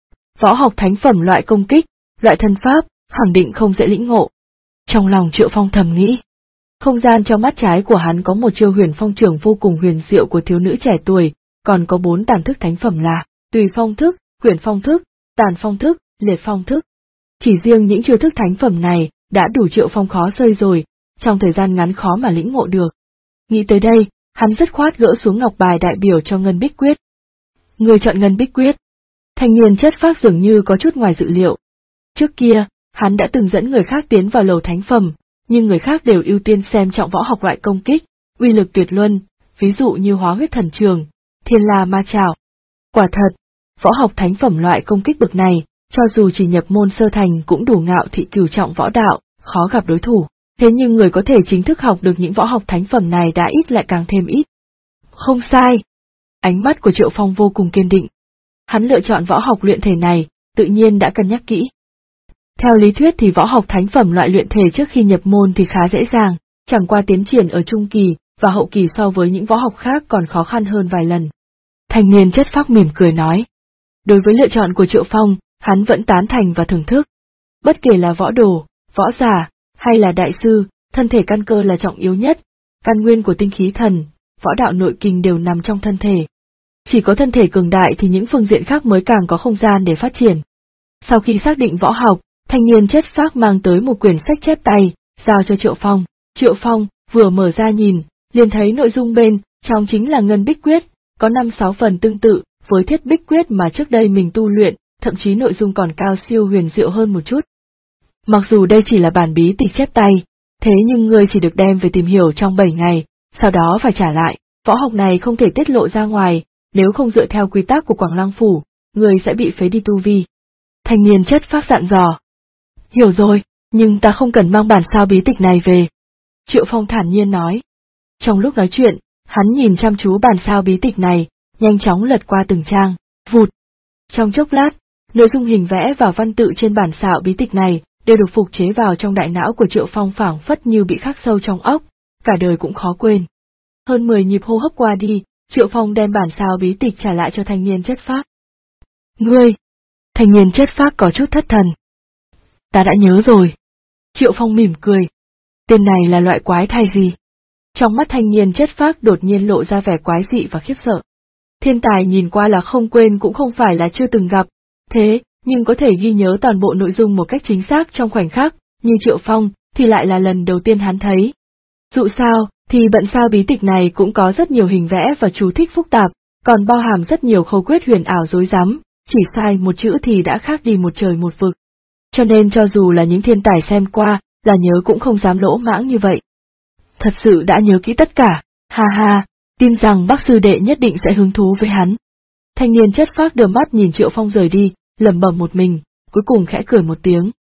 Võ học thánh phẩm loại công kích, loại thân pháp, khẳng định không dễ lĩnh ngộ. Trong lòng Triệu Phong thầm nghĩ. Không gian trong mắt trái của hắn có một chiêu huyền phong trưởng vô cùng huyền diệu của thiếu nữ trẻ tuổi, còn có 4 tàn thức thánh phẩm là Tùy Phong Thức, Quyển Phong Thức, Tàn Phong Thức, Liệt Phong Thức. Chỉ riêng những chiêu thức thánh phẩm này đã đủ Triệu Phong khó xơi rồi, trong thời gian ngắn khó mà lĩnh ngộ được. Nghĩ tới đây, hắn dứt khoát gỡ xuống ngọc bài đại biểu cho Ngân Bích Quyết. Người chọn Ngân Bích Quyết. Thanh niên chất phác dường như có chút ngoài dự liệu. Trước kia, hắn đã từng dẫn người khác tiến vào lầu thánh phẩm, nhưng người khác đều ưu tiên xem trọng võ học loại công kích, uy lực tuyệt luân, ví dụ như Hóa Huyết Thần Trường, Thiên La Ma Chảo. Quả thật, võ học thánh phẩm loại công kích bậc này, cho dù chỉ nhập môn sơ thành cũng đủ ngạo thị cửu trọng võ đạo, khó gặp đối thủ. Thế nhưng người có thể chính thức học được những võ học thánh phẩm này đã ít lại càng thêm ít. Không sai. Ánh mắt của Triệu Phong vô cùng kiên định. Hắn lựa chọn võ học luyện thể này, tự nhiên đã cân nhắc kỹ. Theo lý thuyết thì võ học thánh phẩm loại luyện thể trước khi nhập môn thì khá dễ dàng, chẳng qua tiến triển ở trung kỳ và hậu kỳ so với những võ học khác còn khó khăn hơn vài lần. Thanh niên chất phác mỉm cười nói. Đối với lựa chọn của Triệu Phong, hắn vẫn tán thành và thưởng thức. Bất kể là võ đồ, võ giả, hay là đại sư, thân thể căn cơ là trọng yếu nhất, căn nguyên của tinh khí thần, võ đạo nội kinh đều nằm trong thân thể. Chỉ có thân thể cường đại thì những phương diện khác mới càng có không gian để phát triển. Sau khi xác định võ học, thanh niên chất phác mang tới một quyển sách chép tay, giao cho Triệu Phong. Triệu Phong vừa mở ra nhìn, liền thấy nội dung bên trong chính là Ngân Bích Quyết, có 5-6 phần tương tự với Thiết Bích Quyết mà trước đây mình tu luyện, thậm chí nội dung còn cao siêu huyền diệu hơn một chút. Mặc dù đây chỉ là bản bí tịch chép tay, thế nhưng ngươi chỉ được đem về tìm hiểu trong 7 ngày, sau đó phải trả lại, võ học này không thể tiết lộ ra ngoài, nếu không dựa theo quy tắc của Quảng Lăng Phủ, ngươi sẽ bị phế đi tu vi. Thanh niên chất phác dặn dò. Hiểu rồi, nhưng ta không cần mang bản sao bí tịch này về. Triệu Phong thản nhiên nói. Trong lúc nói chuyện, hắn nhìn chăm chú bản sao bí tịch này, nhanh chóng lật qua từng trang, vụt. Trong chốc lát, nội dung hình vẽ và văn tự trên bản sao bí tịch này đều được phục chế vào trong đại não của Triệu Phong, phảng phất như bị khắc sâu trong óc, cả đời cũng khó quên. Hơn 10 nhịp hô hấp qua đi, Triệu Phong đem bản sao bí tịch trả lại cho thanh niên chất phác. Ngươi! Thanh niên chất phác có chút thất thần. Ta đã nhớ rồi. Triệu Phong mỉm cười. Tên này là loại quái thai gì? Trong mắt thanh niên chất phác đột nhiên lộ ra vẻ quái dị và khiếp sợ. Thiên tài nhìn qua là không quên cũng không phải là chưa từng gặp, thế nhưng có thể ghi nhớ toàn bộ nội dung một cách chính xác trong khoảnh khắc, như Triệu Phong thì lại là lần đầu tiên hắn thấy. Dù sao, thì bận sao bí tịch này cũng có rất nhiều hình vẽ và chú thích phức tạp, còn bao hàm rất nhiều khẩu quyết huyền ảo rối rắm, chỉ sai một chữ thì đã khác đi một trời một vực. Cho nên cho dù là những thiên tài xem qua, là nhớ cũng không dám lỗ mãng như vậy. Thật sự đã nhớ kỹ tất cả, ha ha, tin rằng bác sư đệ nhất định sẽ hứng thú với hắn. Thanh niên chất phác đưa mắt nhìn Triệu Phong rời đi, lẩm bẩm một mình, cuối cùng khẽ cười một tiếng.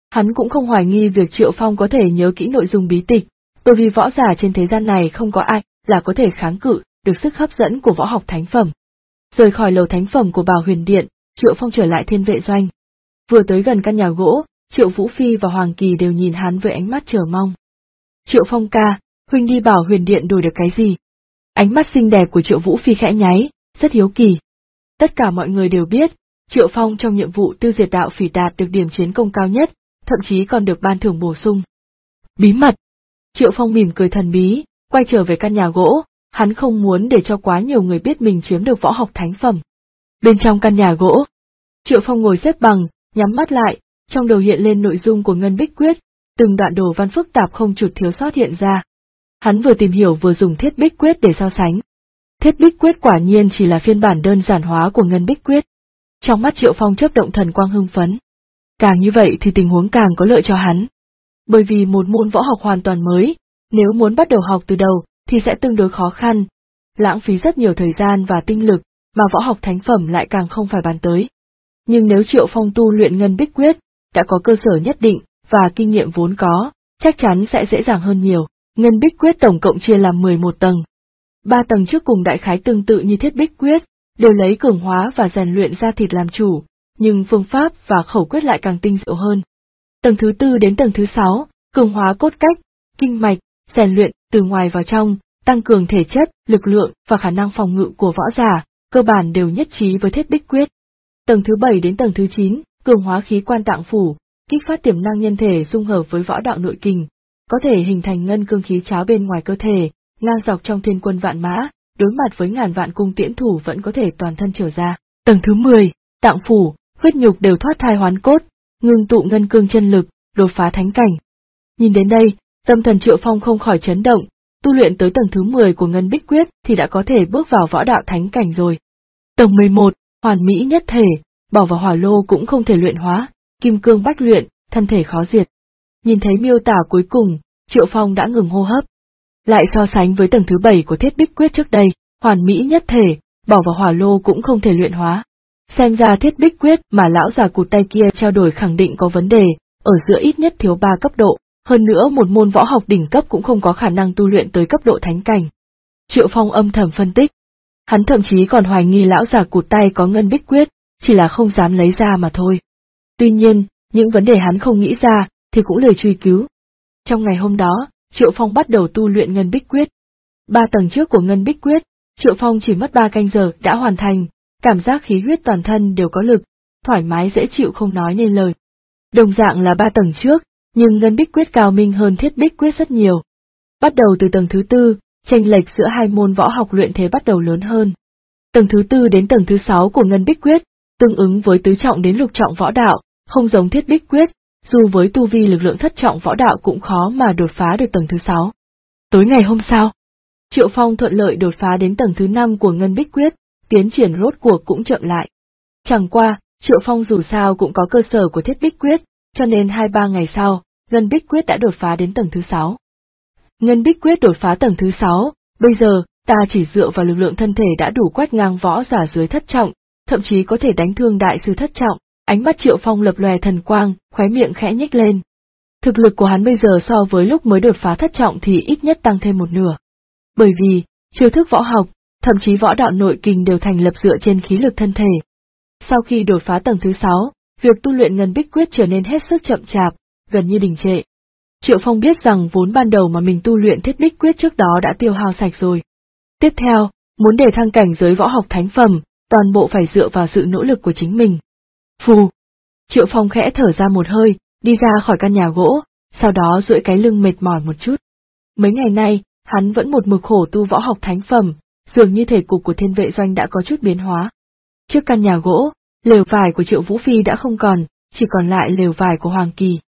Hắn cũng không hoài nghi việc Triệu Phong có thể nhớ kỹ nội dung bí tịch, bởi vì võ giả trên thế gian này không có ai là có thể kháng cự được sức hấp dẫn của võ học thánh phẩm. Rời khỏi lầu thánh phẩm của Bảo Huyền Điện, Triệu Phong trở lại Thiên Vệ Doanh. Vừa tới gần căn nhà gỗ, Triệu Vũ Phi và Hoàng Kỳ đều nhìn hắn với ánh mắt chờ mong. Triệu Phong ca, huynh đi Bảo Huyền Điện đổi được cái gì? Ánh mắt xinh đẹp của Triệu Vũ Phi khẽ nháy, rất hiếu kỳ. Tất cả mọi người đều biết, Triệu Phong trong nhiệm vụ tiêu diệt đạo phỉ đạt được điểm chiến công cao nhất, thậm chí còn được ban thưởng bổ sung. Bí mật. Triệu Phong mỉm cười thần bí, quay trở về căn nhà gỗ, hắn không muốn để cho quá nhiều người biết mình chiếm được võ học thánh phẩm. Bên trong căn nhà gỗ, Triệu Phong ngồi xếp bằng, nhắm mắt lại, trong đầu hiện lên nội dung của Ngân Bích Quyết, từng đoạn đồ văn phức tạp không chút thiếu sót hiện ra. Hắn vừa tìm hiểu vừa dùng Thiết Bích Quyết để so sánh. Thiết Bích Quyết quả nhiên chỉ là phiên bản đơn giản hóa của Ngân Bích Quyết. Trong mắt Triệu Phong chớp động thần quang hưng phấn. Càng như vậy thì tình huống càng có lợi cho hắn. Bởi vì một môn võ học hoàn toàn mới, nếu muốn bắt đầu học từ đầu thì sẽ tương đối khó khăn, lãng phí rất nhiều thời gian và tinh lực, mà võ học thánh phẩm lại càng không phải bàn tới. Nhưng nếu Triệu Phong tu luyện Ngân Bích Quyết, đã có cơ sở nhất định và kinh nghiệm vốn có, chắc chắn sẽ dễ dàng hơn nhiều. Ngân Bích Quyết tổng cộng chia làm 11 tầng. 3 tầng trước cùng đại khái tương tự như Thiết Bích Quyết, đều lấy cường hóa và rèn luyện da thịt làm chủ, nhưng phương pháp và khẩu quyết lại càng tinh diệu hơn. Tầng thứ 4 đến tầng thứ 6, cường hóa cốt cách, kinh mạch, rèn luyện từ ngoài vào trong, tăng cường thể chất, lực lượng và khả năng phòng ngự của võ giả, cơ bản đều nhất trí với Thiết Bích Quyết. Tầng thứ 7 đến tầng thứ 9, cường hóa khí quan tạng phủ, kích phát tiềm năng nhân thể dung hợp với võ đạo nội kình, có thể hình thành ngân cương khí cháo bên ngoài cơ thể, ngang dọc trong thiên quân vạn mã, đối mặt với ngàn vạn cung tiễn thủ vẫn có thể toàn thân trở ra. Tầng thứ 10, tạng phủ, huyết nhục đều thoát thai hoán cốt, ngưng tụ ngân cương chân lực, đột phá thánh cảnh. Nhìn đến đây, tâm thần Triệu Phong không khỏi chấn động, tu luyện tới tầng thứ 10 của Ngân Bích Quyết thì đã có thể bước vào võ đạo thánh cảnh rồi. Tầng 11, hoàn mỹ nhất thể, bảo và hỏa lô cũng không thể luyện hóa, kim cương bách luyện, thân thể khó diệt. Nhìn thấy miêu tả cuối cùng, Triệu Phong đã ngừng hô hấp. Lại so sánh với tầng thứ 7 của Thiết Bích Quyết trước đây, hoàn mỹ nhất thể, bảo và hỏa lô cũng không thể luyện hóa. Xem ra Thiết Bích Quyết mà lão già cụt tay kia trao đổi khẳng định có vấn đề, ở giữa ít nhất thiếu 3 cấp độ, hơn nữa một môn võ học đỉnh cấp cũng không có khả năng tu luyện tới cấp độ thánh cảnh. Triệu Phong âm thầm phân tích. Hắn thậm chí còn hoài nghi lão già cụt tay có Ngân Bích Quyết, chỉ là không dám lấy ra mà thôi. Tuy nhiên, những vấn đề hắn không nghĩ ra, thì cũng lười truy cứu. Trong ngày hôm đó, Triệu Phong bắt đầu tu luyện Ngân Bích Quyết. 3 tầng trước của Ngân Bích Quyết, Triệu Phong chỉ mất 3 canh giờ đã hoàn thành, cảm giác khí huyết toàn thân đều có lực, thoải mái dễ chịu không nói nên lời. Đồng dạng là 3 tầng trước, nhưng Ngân Bích Quyết cao minh hơn Thiết Bích Quyết rất nhiều. Bắt đầu từ tầng thứ 4, chênh lệch giữa hai môn võ học luyện thế bắt đầu lớn hơn. Tầng thứ 4 đến tầng thứ 6 của Ngân Bích Quyết, tương ứng với tứ trọng đến lục trọng võ đạo, không giống Thiết Bích Quyết, dù với tu vi lực lượng thất trọng võ đạo cũng khó mà đột phá được tầng thứ 6. Tối ngày hôm sau, Triệu Phong thuận lợi đột phá đến tầng thứ 5 của Ngân Bích Quyết, tiến triển rốt cuộc cũng chậm lại. Chẳng qua, Triệu Phong dù sao cũng có cơ sở của Thiết Bích Quyết, cho nên 2-3 ngày sau, Ngân Bích Quyết đã đột phá đến tầng thứ 6. Ngân Bích Quyết đột phá tầng thứ 6, bây giờ, ta chỉ dựa vào lực lượng thân thể đã đủ quét ngang võ giả dưới thất trọng, thậm chí có thể đánh thương đại sư thất trọng. Ánh mắt Triệu Phong lập lòe thần quang, khóe miệng khẽ nhếch lên. Thực lực của hắn bây giờ so với lúc mới đột phá thất trọng thì ít nhất tăng thêm một nửa. Bởi vì, chiêu thức võ học, thậm chí võ đạo nội kình đều thành lập dựa trên khí lực thân thể. Sau khi đột phá tầng thứ 6, việc tu luyện Ngân Bích Quyết trở nên hết sức chậm chạp, gần như đình trệ. Triệu Phong biết rằng vốn ban đầu mà mình tu luyện Thiết Bích Quyết trước đó đã tiêu hao sạch rồi. Tiếp theo, muốn để thăng cảnh giới võ học thánh phẩm, toàn bộ phải dựa vào sự nỗ lực của chính mình. Phù! Triệu Phong khẽ thở ra một hơi, đi ra khỏi căn nhà gỗ, sau đó duỗi cái lưng mệt mỏi một chút. Mấy ngày nay, hắn vẫn một mực khổ tu võ học thánh phẩm, dường như thể cục của Thiên Vệ Doanh đã có chút biến hóa. Trước căn nhà gỗ, lều vải của Triệu Vũ Phi đã không còn, chỉ còn lại lều vải của Hoàng Kỳ.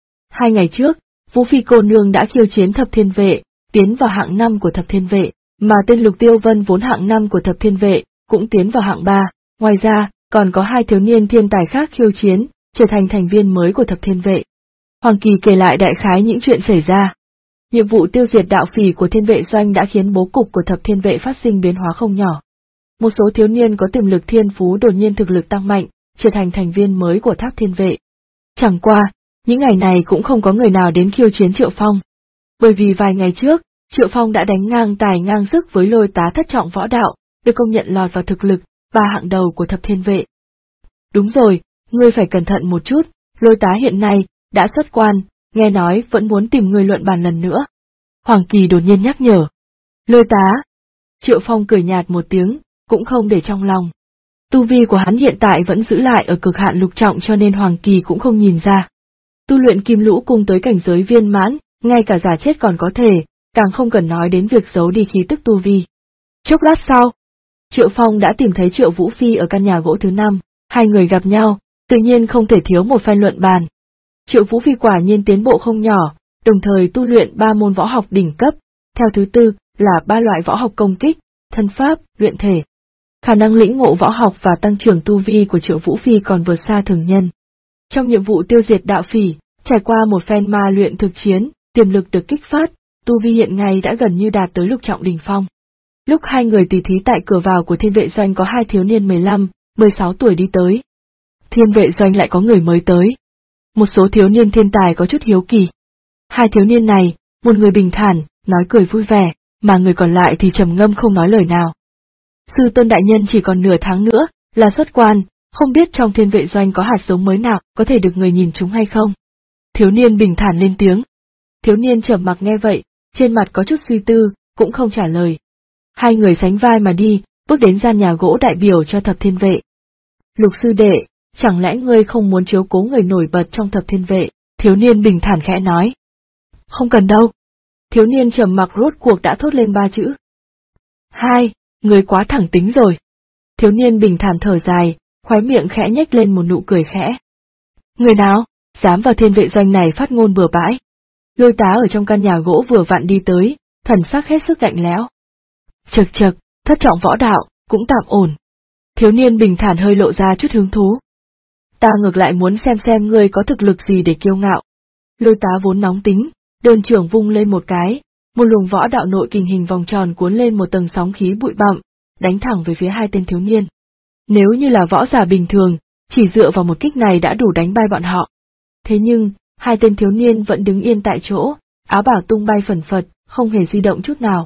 2 ngày trước, Vũ Phi cô nương đã khiêu chiến Thập Thiên Vệ, tiến vào hạng 5 của Thập Thiên Vệ, mà tên Lục Tiêu Vân vốn hạng 5 của Thập Thiên Vệ, cũng tiến vào hạng 3, ngoài ra, còn có 2 thiếu niên thiên tài khác khiêu chiến, trở thành thành viên mới của Thập Thiên Vệ. Hoàng Kỳ kể lại đại khái những chuyện xảy ra. Nhiệm vụ tiêu diệt đạo phỉ của Thiên Vệ Doanh đã khiến bố cục của Thập Thiên Vệ phát sinh biến hóa không nhỏ. Một số thiếu niên có tiềm lực thiên phú đột nhiên thực lực tăng mạnh, trở thành thành viên mới của Tháp Thiên Vệ. Chẳng qua, Những ngày này cũng không có người nào đến khiêu chiến Triệu Phong. Bởi vì vài ngày trước, Triệu Phong đã đánh ngang tài ngang sức với Lôi Tá thất trọng võ đạo, được công nhận lọt vào thực lực, 3 hạng đầu của thập thiên vệ. Đúng rồi, ngươi phải cẩn thận một chút, Lôi Tá hiện nay, đã xuất quan, nghe nói vẫn muốn tìm ngươi luận bàn lần nữa. Hoàng Kỳ đột nhiên nhắc nhở. Lôi Tá. Triệu Phong cười nhạt một tiếng, cũng không để trong lòng. Tu vi của hắn hiện tại vẫn giữ lại ở cực hạn lục trọng cho nên Hoàng Kỳ cũng không nhìn ra. Tu luyện Kim Lũ Cung tới cảnh giới viên mãn, ngay cả giả chết còn có thể, càng không cần nói đến việc giấu đi khí tức tu vi. Chốc lát sau, Triệu Phong đã tìm thấy Triệu Vũ Phi ở căn nhà gỗ thứ 5, hai người gặp nhau, tự nhiên không thể thiếu một phen luận bàn. Triệu Vũ Phi quả nhiên tiến bộ không nhỏ, đồng thời tu luyện 3 môn võ học đỉnh cấp, theo thứ tự là 3 loại võ học công kích, thân pháp, luyện thể. Khả năng lĩnh ngộ võ học và tăng trưởng tu vi của Triệu Vũ Phi còn vượt xa thường nhân. Trong nhiệm vụ tiêu diệt đạo phỉ, trải qua một phen ma luyện thực chiến, tiềm lực được kích phát, tu vi hiện ngày đã gần như đạt tới lục trọng đỉnh phong. Lúc hai người tỉ thí tại cửa vào của Thiên Vệ Doanh có hai thiếu niên 15, 16 tuổi đi tới. Thiên Vệ Doanh lại có người mới tới. Một số thiếu niên thiên tài có chút hiếu kỳ. Hai thiếu niên này, một người bình thản, nói cười vui vẻ, mà người còn lại thì trầm ngâm không nói lời nào. Sư tôn đại nhân chỉ còn nửa tháng nữa, là xuất quan, không biết trong Thiên Vệ Doanh có hạt giống mới nào có thể được người nhìn chúng hay không? Thiếu niên bình thản lên tiếng. Thiếu niên trầm mặc nghe vậy, trên mặt có chút suy tư, cũng không trả lời. Hai người sánh vai mà đi, bước đến gian nhà gỗ đại biểu cho thập thiên vệ. Lục sư đệ, chẳng lẽ ngươi không muốn chiếu cố người nổi bật trong thập thiên vệ? Thiếu niên bình thản khẽ nói. Không cần đâu. Thiếu niên trầm mặc rốt cuộc đã thốt lên 3 chữ. Hai, ngươi quá thẳng tính rồi. Thiếu niên bình thản thở dài, khóe miệng khẽ nhếch lên một nụ cười khẽ. Người nào, dám vào Thiên Vệ Doanh này phát ngôn bừa bãi? Lôi Tá ở trong căn nhà gỗ vừa vặn đi tới, thần sắc hết sức lạnh lẽo. Chậc chậc, thất trọng võ đạo, cũng tạm ổn. Thiếu niên bình thản hơi lộ ra chút hứng thú. Ta ngược lại muốn xem ngươi có thực lực gì để kiêu ngạo. Lôi Tá vốn nóng tính, đơn trưởng vung lên một cái, một luồng võ đạo nội kình hình vòng tròn cuốn lên một tầng sóng khí bụi bặm, đánh thẳng về phía hai tên thiếu niên. Nếu như là võ giả bình thường, chỉ dựa vào một kích này đã đủ đánh bay bọn họ. Thế nhưng, hai tên thiếu niên vẫn đứng yên tại chỗ, áo bào tung bay phần phật, không hề di động chút nào.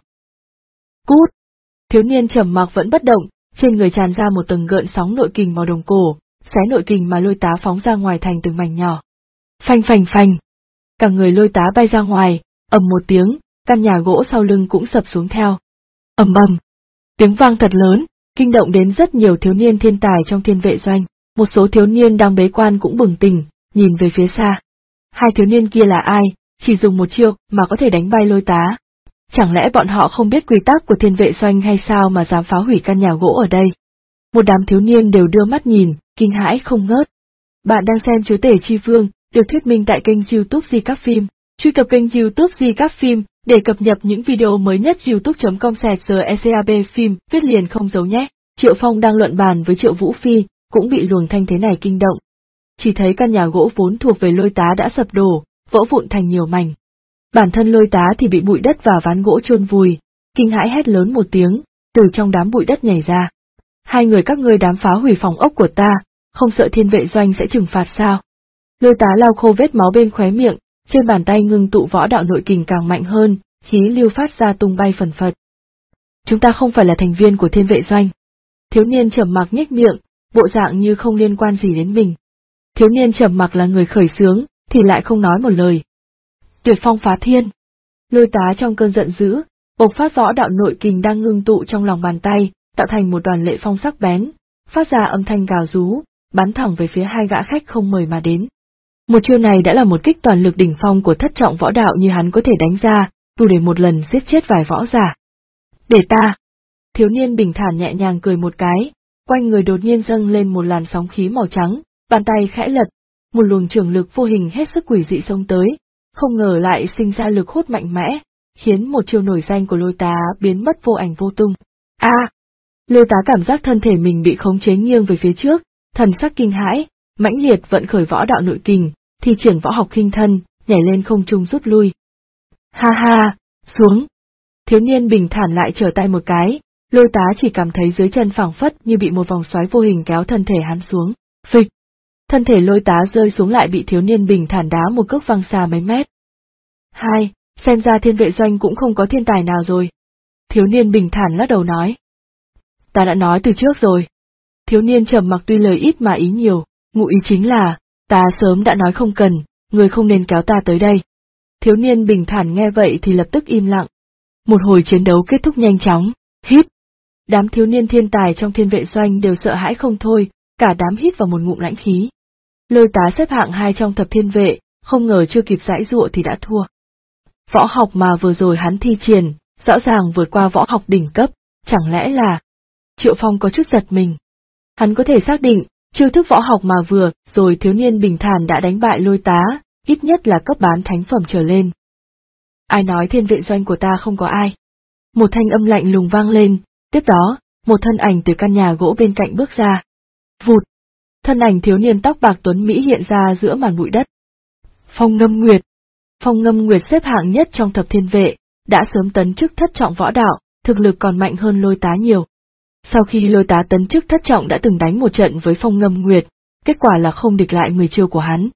Cút! Thiếu niên trầm mặc vẫn bất động, trên người tràn ra một tầng gợn sóng nội kình màu đồng cổ, xé nội kình mà Lôi Tá phóng ra ngoài thành từng mảnh nhỏ. Phanh phanh phanh! Cả người Lôi Tá bay ra ngoài, ầm một tiếng, căn nhà gỗ sau lưng cũng sập xuống theo. Ầm ầm! Tiếng vang thật lớn, kinh động đến rất nhiều thiếu niên thiên tài trong Thiên Vệ Doanh, một số thiếu niên đang bế quan cũng bừng tỉnh, nhìn về phía xa. Hai thiếu niên kia là ai, chỉ dùng một chiêu mà có thể đánh bay Lôi Tá. Chẳng lẽ bọn họ không biết quy tắc của Thiên Vệ Doanh hay sao mà dám phá hủy căn nhà gỗ ở đây? Một đám thiếu niên đều đưa mắt nhìn, kinh hãi không ngớt. Bạn đang xem Chúa Tể Chi Vương, được thuyết minh tại kênh YouTube Di Các Phim. Truy cập kênh YouTube Di Các Phim để cập nhật những video mới nhất. youtube.com/secab phim, viết liền không giấu nhé. Triệu Phong đang luận bàn với Triệu Vũ Phi, cũng bị luồng thanh thế này kinh động. Chỉ thấy căn nhà gỗ vốn thuộc về Lôi Tá đã sập đổ, vỡ vụn thành nhiều mảnh. Bản thân Lôi Tá thì bị bụi đất và ván gỗ chôn vùi, kinh hãi hét lớn một tiếng, từ trong đám bụi đất nhảy ra. Hai người các ngươi dám phá hủy phòng ốc của ta, không sợ Thiên Vệ Doanh sẽ trừng phạt sao? Lôi Tá lau khô vết máu bên khóe miệng, trên bàn tay ngưng tụ võ đạo nội kình càng mạnh hơn, khí lưu phát ra tung bay phần phật. Chúng ta không phải là thành viên của Thiên Vệ Doanh. Thiếu niên trầm mặc nhếch miệng, bộ dạng như không liên quan gì đến mình. Thiếu niên trầm mặc là người khởi xướng, thì lại không nói một lời. Tuyệt phong phá thiên. Lôi Tá trong cơn giận dữ, bộc phát võ đạo nội kình đang ngưng tụ trong lòng bàn tay, tạo thành một đoàn lệ phong sắc bén, phát ra âm thanh gào rú, bắn thẳng về phía hai gã khách không mời mà đến. Một chiêu này đã là một kích toàn lực đỉnh phong của thất trọng võ đạo như hắn có thể đánh ra, đủ để một lần giết chết vài võ giả. Để ta! Thiếu niên bình thản nhẹ nhàng cười một cái, quanh người đột nhiên dâng lên một làn sóng khí màu trắng, bàn tay khẽ lật, một luồng trường lực vô hình hết sức quỷ dị xông tới, không ngờ lại sinh ra lực hút mạnh mẽ, khiến một chiêu nổi danh của Lôi Tá biến mất vô ảnh vô tung. Lôi Tá cảm giác thân thể mình bị khống chế nghiêng về phía trước, thần sắc kinh hãi, mãnh liệt vận khởi võ đạo nội kình, thi triển võ học khinh thân, nhảy lên không trung rút lui. Ha ha, xuống! Thiếu niên bình thản lại trở tay một cái, Lôi Tá chỉ cảm thấy dưới chân phảng phất như bị một vòng xoáy vô hình kéo thân thể hắn xuống. Phịch! Thân thể Lôi Tá rơi xuống lại bị thiếu niên bình thản đá một cước văng xa mấy mét. Hai, xem ra Thiên Vệ Doanh cũng không có thiên tài nào rồi. Thiếu niên bình thản lắc đầu nói. Ta đã nói từ trước rồi. Thiếu niên trầm mặc tuy lời ít mà ý nhiều, ngụ ý chính là, ta sớm đã nói không cần, người không nên kéo ta tới đây. Thiếu niên bình thản nghe vậy thì lập tức im lặng. Một hồi chiến đấu kết thúc nhanh chóng, hít. Đám thiếu niên thiên tài trong Thiên Vệ Doanh đều sợ hãi không thôi, cả đám hít vào một ngụm lãnh khí. Lôi Tá xếp hạng 2 trong thập thiên vệ, không ngờ chưa kịp giãy giụa thì đã thua. Võ học mà vừa rồi hắn thi triển, rõ ràng vượt qua võ học đỉnh cấp, chẳng lẽ là... Triệu Phong có chút giật mình. Hắn có thể xác định, chiêu thức võ học mà vừa rồi thiếu niên bình thản đã đánh bại Lôi Tá, ít nhất là cấp bán thánh phẩm trở lên. Ai nói Thiên Vệ Doanh của ta không có ai? Một thanh âm lạnh lùng vang lên, tiếp đó, một thân ảnh từ căn nhà gỗ bên cạnh bước ra. Vụt! Thân ảnh thiếu niên tóc bạc tuấn Mỹ hiện ra giữa màn bụi đất. Phong Ngâm Nguyệt. Phong Ngâm Nguyệt xếp hạng nhất trong thập thiên vệ, đã sớm tấn chức thất trọng võ đạo, thực lực còn mạnh hơn Lôi Tá nhiều. Sau khi Lôi Tá tấn chức thất trọng đã từng đánh một trận với Phong Ngâm Nguyệt, kết quả là không địch lại 10 chiêu của hắn.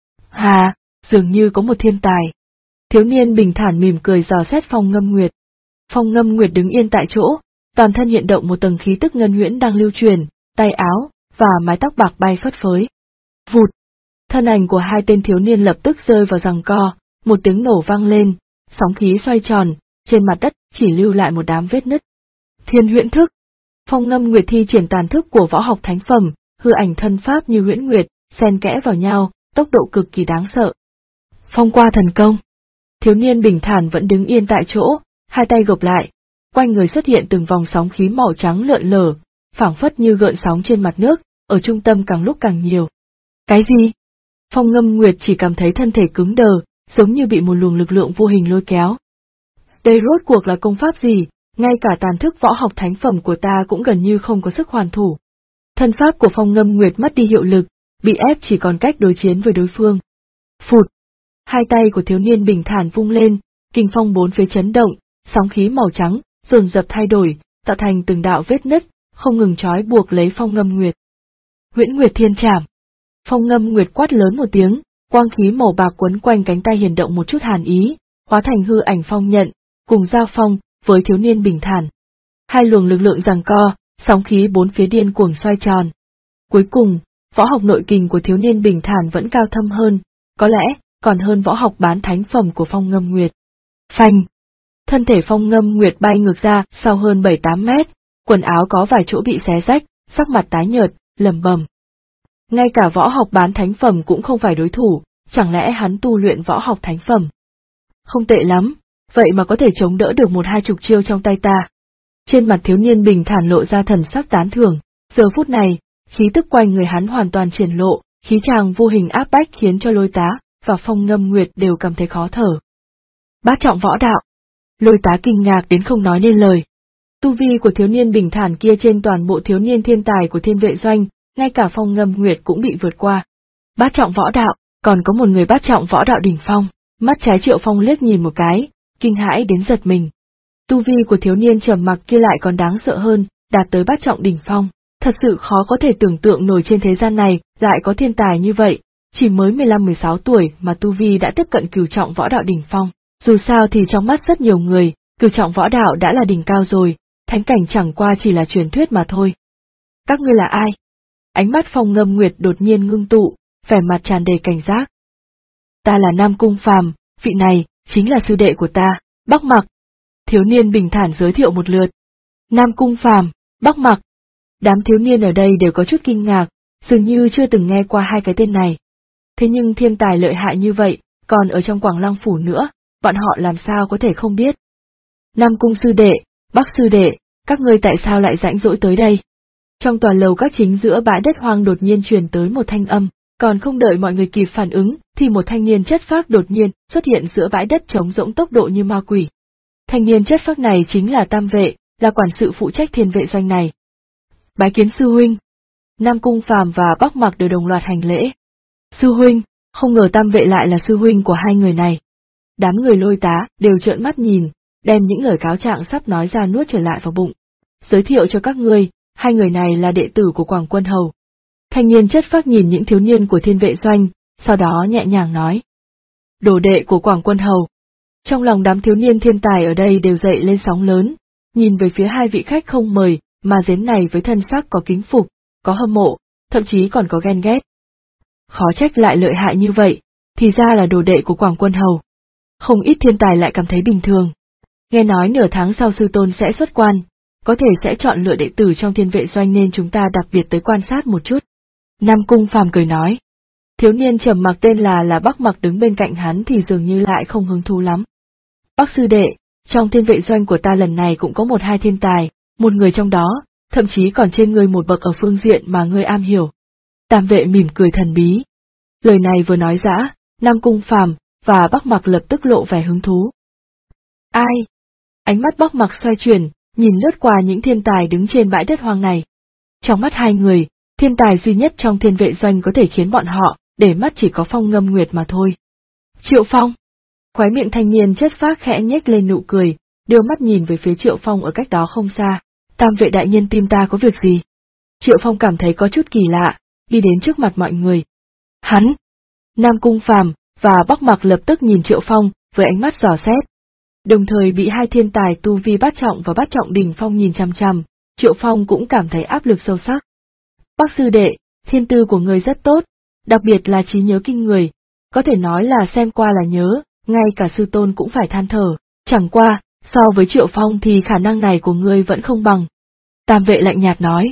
Hà, dường như có một thiên tài. Thiếu niên bình thản mỉm cười dò xét Phong Ngâm Nguyệt. Phong Ngâm Nguyệt đứng yên tại chỗ, toàn thân hiện động một tầng khí tức ngân huyễn đang lưu truyền, tay áo và mái tóc bạc bay phất phới. Vụt! Thân ảnh của hai tên thiếu niên lập tức rơi vào giằng co, một tiếng nổ vang lên, sóng khí xoay tròn, trên mặt đất chỉ lưu lại một đám vết nứt. Thiên huyễn thức. Phong Ngâm Nguyệt thi triển tàn thức của võ học thánh phẩm, hư ảnh thân pháp như huyễn nguyệt, xen kẽ vào nhau, tốc độ cực kỳ đáng sợ. Phong qua thần công. Thiếu niên bình thản vẫn đứng yên tại chỗ, hai tay gộp lại, quanh người xuất hiện từng vòng sóng khí màu trắng lượn lờ, phảng phất như gợn sóng trên mặt nước, ở trung tâm càng lúc càng nhiều. Cái gì? Phong Ngâm Nguyệt chỉ cảm thấy thân thể cứng đờ, giống như bị một luồng lực lượng vô hình lôi kéo. Đây rốt cuộc là công pháp gì, ngay cả tàn thức võ học thánh phẩm của ta cũng gần như không có sức hoàn thủ. Thân pháp của Phong Ngâm Nguyệt mất đi hiệu lực, bị ép chỉ còn cách đối chiến với đối phương. Phụt! Hai tay của thiếu niên bình thản vung lên, kinh phong bốn phía chấn động, sóng khí màu trắng, dồn dập thay đổi, tạo thành từng đạo vết nứt, không ngừng trói buộc lấy Phong Ngâm Nguyệt. Huyễn Nguyệt Thiên Trảm. Phong Ngâm Nguyệt quát lớn một tiếng, quang khí màu bạc quấn quanh cánh tay hiển động một chút hàn ý, hóa thành hư ảnh phong nhận, cùng giao phong với thiếu niên bình thản. Hai luồng lực lượng giằng co, sóng khí bốn phía điên cuồng xoay tròn. Cuối cùng, võ học nội kình của thiếu niên bình thản vẫn cao thâm hơn, có lẽ còn hơn võ học bán thánh phẩm của Phong Ngâm Nguyệt. Phanh! Thân thể Phong Ngâm Nguyệt bay ngược ra sau hơn 7-8 mét, quần áo có vài chỗ bị xé rách, sắc mặt tái nhợt, lẩm bẩm. Ngay cả võ học bán thánh phẩm cũng không phải đối thủ, chẳng lẽ hắn tu luyện võ học thánh phẩm? Không tệ lắm, vậy mà có thể chống đỡ được 1-20 chiêu trong tay ta. Trên mặt thiếu niên bình thản lộ ra thần sắc tán thưởng, giờ phút này, khí tức quanh người hắn hoàn toàn triển lộ, khí tràng vô hình áp bách khiến cho Lôi Tá và Phong Ngâm Nguyệt đều cảm thấy khó thở. Bát trọng võ đạo. Lôi Tá kinh ngạc đến không nói nên lời. Tu vi của thiếu niên bình thản kia trên toàn bộ thiếu niên thiên tài của Thiên Vệ Doanh, ngay cả Phong Ngâm Nguyệt cũng bị vượt qua. Bát trọng võ đạo, còn có một người bát trọng võ đạo đỉnh phong. Mắt trái Triệu Phong liếc nhìn một cái, kinh hãi đến giật mình. Tu vi của thiếu niên trầm mặc kia lại còn đáng sợ hơn, đạt tới bát trọng đỉnh phong. Thật sự khó có thể tưởng tượng nổi trên thế gian này lại có thiên tài như vậy, chỉ mới 15-16 tuổi mà tu vi đã tiếp cận cửu trọng võ đạo đỉnh phong. Dù sao thì trong mắt rất nhiều người, cửu trọng võ đạo đã là đỉnh cao rồi, thánh cảnh chẳng qua chỉ là truyền thuyết mà thôi. Các ngươi là ai? Ánh mắt Phong Ngâm Nguyệt đột nhiên ngưng tụ, vẻ mặt tràn đầy cảnh giác. Ta là Nam Cung Phàm, vị này chính là sư đệ của ta, Bắc Mặc. Thiếu niên bình thản giới thiệu một lượt. Nam Cung Phàm, Bắc Mặc. Đám thiếu niên ở đây đều có chút kinh ngạc, dường như chưa từng nghe qua hai cái tên này. Thế nhưng thiên tài lợi hại như vậy, còn ở trong Quảng Lăng Phủ nữa, bọn họ làm sao có thể không biết. Nam Cung sư đệ, Bắc sư đệ, các ngươi tại sao lại rãnh rỗi tới đây? Trong tòa lầu các chính giữa bãi đất hoang đột nhiên truyền tới một thanh âm, còn không đợi mọi người kịp phản ứng, thì một thanh niên chất phác đột nhiên xuất hiện giữa bãi đất trống rỗng tốc độ như ma quỷ. Thanh niên chất phác này chính là Tam Vệ, là quản sự phụ trách Thiên Vệ Doanh này. Bái kiến sư huynh. Nam Cung Phàm và Bắc Mặc đều đồng loạt hành lễ. Sư huynh, không ngờ Tam Vệ lại là sư huynh của hai người này. Đám người Lôi Tá đều trợn mắt nhìn, đem những lời cáo trạng sắp nói ra nuốt trở lại vào bụng. Giới thiệu cho các ngươi, hai người này là đệ tử của Quảng Quân Hầu. Thanh niên chất phác nhìn những thiếu niên của Thiên Vệ Doanh, sau đó nhẹ nhàng nói. Đồ đệ của Quảng Quân Hầu. Trong lòng đám thiếu niên thiên tài ở đây đều dậy lên sóng lớn, nhìn về phía hai vị khách không mời, mà đến này với thân sắc có kính phục, có hâm mộ, thậm chí còn có ghen ghét. Khó trách lại lợi hại như vậy, thì ra là đồ đệ của Quảng Quân Hầu. Không ít thiên tài lại cảm thấy bình thường. Nghe nói nửa tháng sau sư tôn sẽ xuất quan, có thể sẽ chọn lựa đệ tử trong Thiên Vệ Doanh nên chúng ta đặc biệt tới quan sát một chút. Nam Cung Phàm cười nói. Thiếu niên trầm mặc tên là Bắc Mặc đứng bên cạnh hắn thì dường như lại không hứng thú lắm. Bắc sư đệ, trong Thiên Vệ Doanh của ta lần này cũng có 1-2 thiên tài, một người trong đó, thậm chí còn trên ngươi một bậc ở phương diện mà ngươi am hiểu. Tam Vệ mỉm cười thần bí. Lời này vừa nói ra, Nam Cung Phàm và Bắc Mặc lập tức lộ vẻ hứng thú. Ai? Ánh mắt Bắc Mặc xoay chuyển, nhìn lướt qua những thiên tài đứng trên bãi đất hoang này. Trong mắt hai người, thiên tài duy nhất trong Thiên Vệ Doanh có thể khiến bọn họ để mắt chỉ có Phong Ngâm Nguyệt mà thôi. Triệu Phong. Khóe miệng thanh niên chất phác khẽ nhếch lên nụ cười, đưa mắt nhìn về phía Triệu Phong ở cách đó không xa. Tam Vệ đại nhân tìm ta có việc gì? Triệu Phong cảm thấy có chút kỳ lạ, đi đến trước mặt mọi người. Hắn. Nam Cung Phàm và Bắc Mặc lập tức nhìn Triệu Phong với ánh mắt dò xét. Đồng thời bị hai thiên tài tu vi bát trọng và bát trọng đỉnh phong nhìn chằm chằm, Triệu Phong cũng cảm thấy áp lực sâu sắc. Bắc sư đệ, thiên tư của người rất tốt, đặc biệt là trí nhớ kinh người, có thể nói là xem qua là nhớ, ngay cả sư tôn cũng phải than thở, chẳng qua, so với Triệu Phong thì khả năng này của ngươi vẫn không bằng. Tam Vệ lạnh nhạt nói.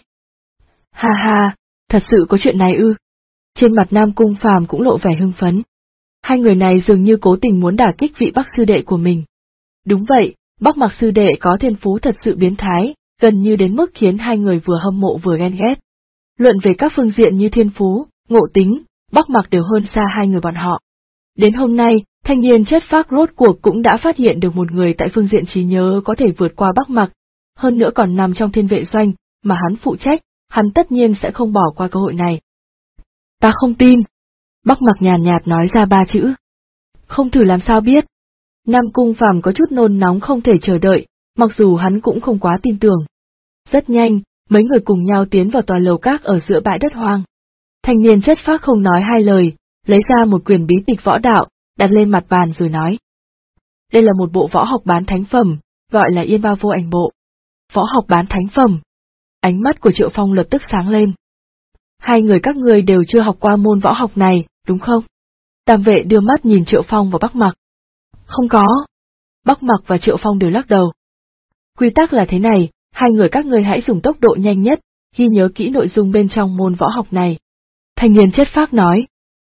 Ha ha, thật sự có chuyện này ư? Trên mặt Nam Cung Phàm cũng lộ vẻ hưng phấn. Hai người này dường như cố tình muốn đả kích vị Bắc sư đệ của mình. Đúng vậy, Bắc Mặc sư đệ có thiên phú thật sự biến thái, gần như đến mức khiến hai người vừa hâm mộ vừa ghen ghét. Luận về các phương diện như thiên phú, ngộ tính, Bắc Mặc đều hơn xa hai người bọn họ. Đến hôm nay, thanh niên chất phác rốt cuộc cũng đã phát hiện được một người tại phương diện trí nhớ có thể vượt qua Bắc Mặc, hơn nữa còn nằm trong Thiên Vệ Doanh, mà hắn phụ trách, hắn tất nhiên sẽ không bỏ qua cơ hội này. Ta không tin. Bắc Mặc nhàn nhạt nói ra 3 chữ. Không thử làm sao biết. Nam Cung Phàm có chút nôn nóng không thể chờ đợi, mặc dù hắn cũng không quá tin tưởng. Rất nhanh, mấy người cùng nhau tiến vào tòa lầu các ở giữa bãi đất hoang. Thanh niên chất phác không nói hai lời, lấy ra một quyển bí tịch võ đạo, đặt lên mặt bàn rồi nói. Đây là một bộ võ học bán thánh phẩm, gọi là Yên Ba Vô Ảnh Bộ. Võ học bán thánh phẩm. Ánh mắt của Triệu Phong lập tức sáng lên. Hai người các ngươi đều chưa học qua môn võ học này, đúng không? Tam Vệ đưa mắt nhìn Triệu Phong và Bắc Mặc. Không có. Bắc Mặc và Triệu Phong đều lắc đầu. Quy tắc là thế này, hai người các ngươi hãy dùng tốc độ nhanh nhất, ghi nhớ kỹ nội dung bên trong môn võ học này. Thanh niên chất phác nói.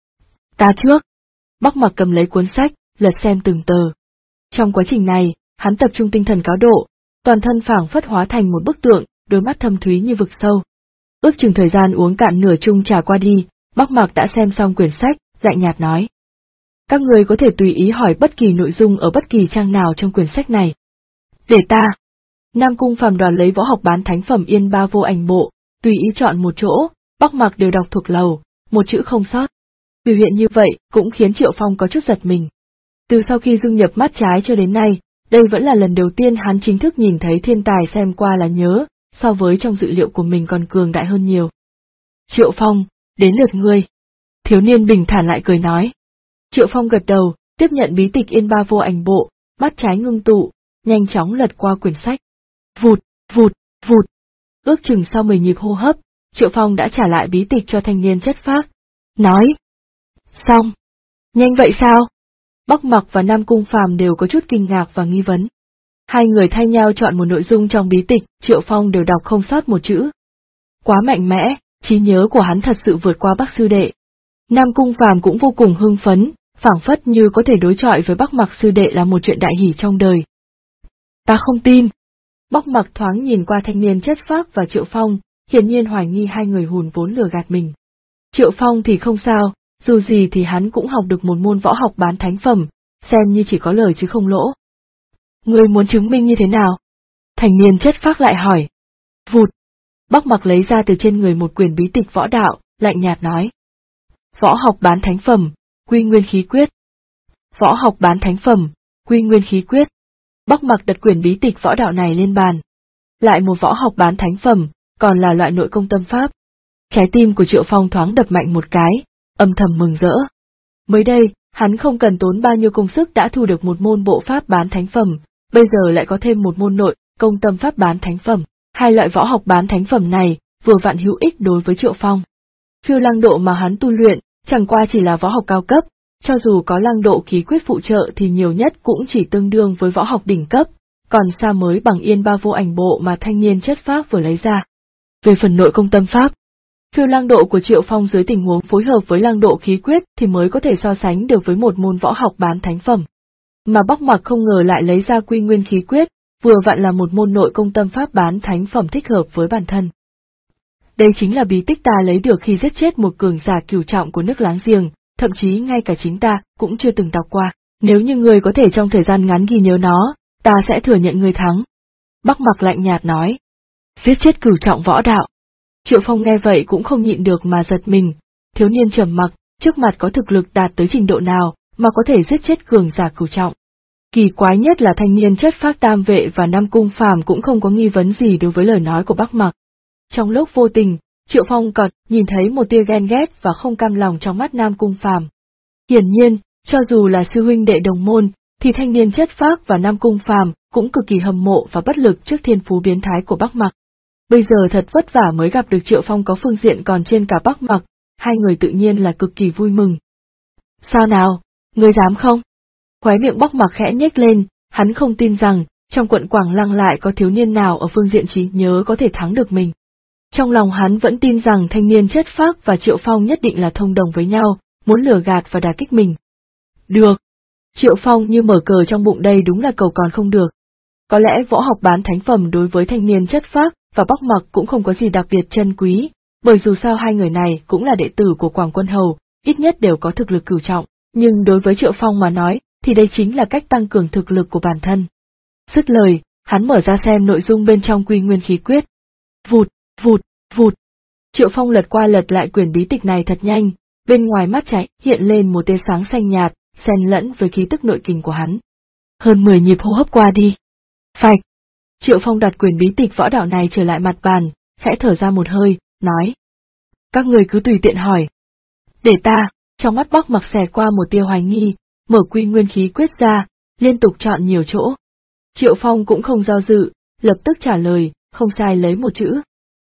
Ta trước. Bắc Mặc cầm lấy cuốn sách, lật xem từng tờ. Trong quá trình này, hắn tập trung tinh thần cao độ, toàn thân phảng phất hóa thành một bức tượng, đôi mắt thâm thúy như vực sâu. Ước chừng thời gian uống cạn nửa chung trà qua đi, Bắc Mặc đã xem xong quyển sách, lạnh nhạt nói. Các người có thể tùy ý hỏi bất kỳ nội dung ở bất kỳ trang nào trong quyển sách này. Để ta. Nam Cung Phàm đoạt lấy võ học bán thánh phẩm Yên Ba Vô Ảnh Bộ, tùy ý chọn một chỗ, Bắc Mặc đều đọc thuộc lầu, một chữ không sót. Biểu hiện như vậy cũng khiến Triệu Phong có chút giật mình. Từ sau khi dung nhập mắt trái cho đến nay, đây vẫn là lần đầu tiên hắn chính thức nhìn thấy thiên tài xem qua là nhớ, so với trong dự liệu của mình còn cường đại hơn nhiều. Triệu Phong, đến lượt ngươi. Thiếu niên bình thản lại cười nói. Triệu Phong gật đầu, tiếp nhận bí tịch Yên Ba Vô Ảnh Bộ, mắt trái ngưng tụ, nhanh chóng lật qua quyển sách. Vụt, vụt, vụt. Ước chừng sau 10 nhịp hô hấp, Triệu Phong đã trả lại bí tịch cho thanh niên chất phác. Nói. Xong. Nhanh vậy sao? Bắc Mặc và Nam Cung Phàm đều có chút kinh ngạc và nghi vấn. Hai người thay nhau chọn một nội dung trong bí tịch, Triệu Phong đều đọc không sót một chữ. Quá mạnh mẽ, trí nhớ của hắn thật sự vượt qua Bắc sư đệ. Nam Cung Phàm cũng vô cùng hưng phấn, phảng phất như có thể đối chọi với Bắc Mặc sư đệ là một chuyện đại hỷ trong đời. Ta không tin. Bắc Mặc thoáng nhìn qua thanh niên chất phác và Triệu Phong, hiển nhiên hoài nghi hai người hùn vốn lừa gạt mình. Triệu Phong thì không sao, dù gì thì hắn cũng học được một môn võ học bán thánh phẩm, xem như chỉ có lời chứ không lỗ. Ngươi muốn chứng minh như thế nào? Thanh niên chất phác lại hỏi. Vụt. Bắc Mặc lấy ra từ trên người một quyển bí tịch võ đạo, lạnh nhạt nói. Võ học bán thánh phẩm, Quy Nguyên Khí Quyết. Võ học bán thánh phẩm, Quy Nguyên Khí Quyết. Bắc Mặc đặt quyển bí tịch võ đạo này lên bàn. Lại một võ học bán thánh phẩm, còn là loại nội công tâm pháp. Trái tim của Triệu Phong thoáng đập mạnh một cái, âm thầm mừng rỡ. Mới đây, hắn không cần tốn bao nhiêu công sức đã thu được một môn bộ pháp bán thánh phẩm, bây giờ lại có thêm một môn nội công tâm pháp bán thánh phẩm. Hai loại võ học bán thánh phẩm này vừa vặn hữu ích đối với Triệu Phong. Phiêu lăng độ mà hắn tu luyện chẳng qua chỉ là võ học cao cấp, cho dù có lăng độ khí quyết phụ trợ thì nhiều nhất cũng chỉ tương đương với võ học đỉnh cấp, còn xa mới bằng yên ba vô ảnh bộ mà thanh niên chất phác vừa lấy ra. Về phần nội công tâm pháp, phiêu lăng độ của Triệu Phong dưới tình huống phối hợp với lăng độ khí quyết thì mới có thể so sánh được với một môn võ học bán thánh phẩm. Mà Bắc Mặc không ngờ lại lấy ra quy nguyên khí quyết, vừa vặn là một môn nội công tâm pháp bán thánh phẩm thích hợp với bản thân. Đây chính là bí tích ta lấy được khi giết chết một cường giả cửu trọng của nước láng giềng, thậm chí ngay cả chính ta cũng chưa từng đọc qua. Nếu như ngươi có thể trong thời gian ngắn ghi nhớ nó, ta sẽ thừa nhận ngươi thắng. Bắc Mặc lạnh nhạt nói. Giết chết cửu trọng võ đạo. Triệu Phong nghe vậy cũng không nhịn được mà giật mình, thiếu niên trầm mặc, trước mặt có thực lực đạt tới trình độ nào mà có thể giết chết cường giả cửu trọng. Kỳ quái nhất là thanh niên chất phác Tam Vệ và Nam Cung Phàm cũng không có nghi vấn gì đối với lời nói của Bắc Mặc. Trong lúc vô tình, Triệu Phong còn nhìn thấy một tia ghen ghét và không cam lòng trong mắt Nam Cung Phàm. Hiển nhiên, cho dù là sư huynh đệ đồng môn, thì thanh niên chất phác và Nam Cung Phàm cũng cực kỳ hâm mộ và bất lực trước thiên phú biến thái của Bắc Mặc. Bây giờ thật vất vả mới gặp được Triệu Phong có phương diện còn trên cả Bắc Mặc, hai người tự nhiên là cực kỳ vui mừng. Sao nào, ngươi dám không? Khóe miệng Bắc Mặc khẽ nhếch lên, hắn không tin rằng, trong quận Quảng Lăng lại có thiếu niên nào ở phương diện trí nhớ có thể thắng được mình. Trong lòng hắn vẫn tin rằng thanh niên chất phác và Triệu Phong nhất định là thông đồng với nhau, muốn lừa gạt và đả kích mình. Được. Triệu Phong như mở cờ trong bụng đây đúng là cầu còn không được. Có lẽ võ học bán thánh phẩm đối với thanh niên chất phác và Bắc Mặc cũng không có gì đặc biệt chân quý, bởi dù sao hai người này cũng là đệ tử của Quảng Quân Hầu, ít nhất đều có thực lực cửu trọng, nhưng đối với Triệu Phong mà nói, thì đây chính là cách tăng cường thực lực của bản thân. Dứt lời, hắn mở ra xem nội dung bên trong quy nguyên khí quyết. Vụt, vụt, vụt. Triệu Phong lật qua lật lại quyển bí tịch này thật nhanh, bên ngoài mắt trái hiện lên một tia sáng xanh nhạt, xen lẫn với khí tức nội kình của hắn. Hơn 10 nhịp hô hấp qua đi. Phạch. Triệu Phong đặt quyển bí tịch võ đạo này trở lại mặt bàn, khẽ thở ra một hơi, nói. Các người cứ tùy tiện hỏi. Để ta, trong mắt Bắc Mặc xẹt qua một tia hoài nghi, mở quy nguyên khí quyết ra, liên tục chọn nhiều chỗ. Triệu Phong cũng không do dự, lập tức trả lời, không sai lấy một chữ.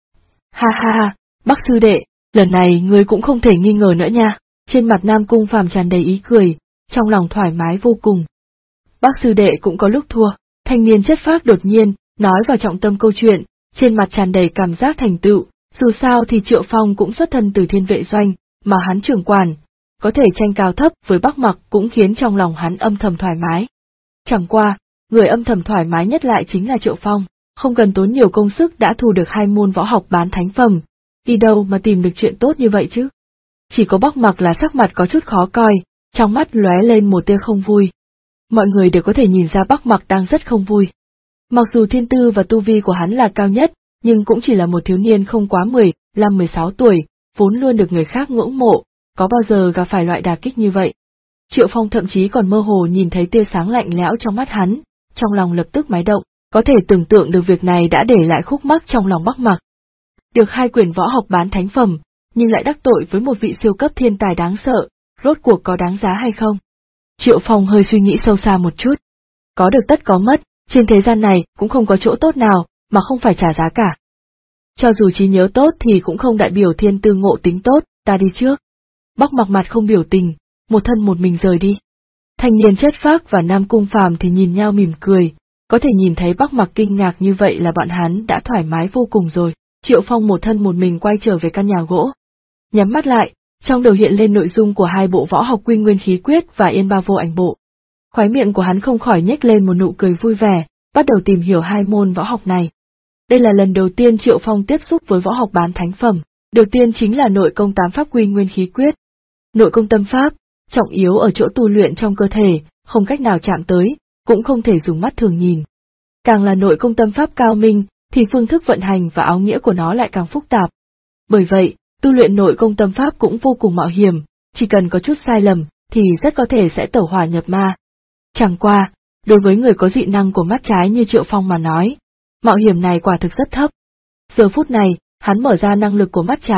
Ha ha ha, Bắc sư đệ, lần này ngươi cũng không thể nghi ngờ nữa nha. Trên mặt Nam Cung Phàm tràn đầy ý cười, trong lòng thoải mái vô cùng. Bắc sư đệ cũng có lúc thua, thanh niên chất phác đột nhiên, nói vào trọng tâm câu chuyện, trên mặt tràn đầy cảm giác thành tựu, dù sao thì Triệu Phong cũng xuất thân từ Thiên Vệ Doanh, mà hắn trưởng quản, có thể tranh cao thấp với Bắc Mặc cũng khiến trong lòng hắn âm thầm thoải mái. Chẳng qua, người âm thầm thoải mái nhất lại chính là Triệu Phong, không cần tốn nhiều công sức đã thu được hai môn võ học bán thánh phẩm, đi đâu mà tìm được chuyện tốt như vậy chứ? Chỉ có Bắc Mặc là sắc mặt có chút khó coi, trong mắt lóe lên một tia không vui. Mọi người đều có thể nhìn ra Bắc Mặc đang rất không vui. Mặc dù thiên tư và tu vi của hắn là cao nhất, nhưng cũng chỉ là một thiếu niên không quá 15-16 tuổi, vốn luôn được người khác ngưỡng mộ, có bao giờ gặp phải loại đả kích như vậy. Triệu Phong thậm chí còn mơ hồ nhìn thấy tia sáng lạnh lẽo trong mắt hắn, trong lòng lập tức máy động, có thể tưởng tượng được việc này đã để lại khúc mắc trong lòng Bắc Mặc. Được hai quyển võ học bán thánh phẩm, nhưng lại đắc tội với một vị siêu cấp thiên tài đáng sợ, rốt cuộc có đáng giá hay không? Triệu Phong hơi suy nghĩ sâu xa một chút. Có được tất có mất, trên thế gian này cũng không có chỗ tốt nào mà không phải trả giá cả. Cho dù trí nhớ tốt thì cũng không đại biểu thiên tư ngộ tính tốt, ta đi trước. Bắc Mặc mặt không biểu tình, một thân một mình rời đi. Thanh niên chất phác và Nam Cung Phàm thì nhìn nhau mỉm cười, có thể nhìn thấy Bắc Mặc kinh ngạc như vậy là bọn hắn đã thoải mái vô cùng rồi. Triệu Phong một thân một mình quay trở về căn nhà gỗ. Nhắm mắt lại, trong đầu hiện lên nội dung của hai bộ võ học quy nguyên khí quyết và yên ba vô ảnh bộ. Khóe miệng của hắn không khỏi nhếch lên một nụ cười vui vẻ, bắt đầu tìm hiểu hai môn võ học này. Đây là lần đầu tiên Triệu Phong tiếp xúc với võ học bán thánh phẩm, đầu tiên chính là nội công tám pháp quy nguyên khí quyết. Nội công tâm pháp, trọng yếu ở chỗ tu luyện trong cơ thể, không cách nào chạm tới, cũng không thể dùng mắt thường nhìn. Càng là nội công tâm pháp cao minh, thì phương thức vận hành và áo nghĩa của nó lại càng phức tạp. Bởi vậy, tu luyện nội công tâm pháp cũng vô cùng mạo hiểm, chỉ cần có chút sai lầm, thì rất có thể sẽ tẩu hỏa nhập ma. Chẳng qua, đối với người có dị năng của mắt trái như Triệu Phong mà nói, mạo hiểm này quả thực rất thấp. Giờ phút này, hắn mở ra năng lực của mắt trái,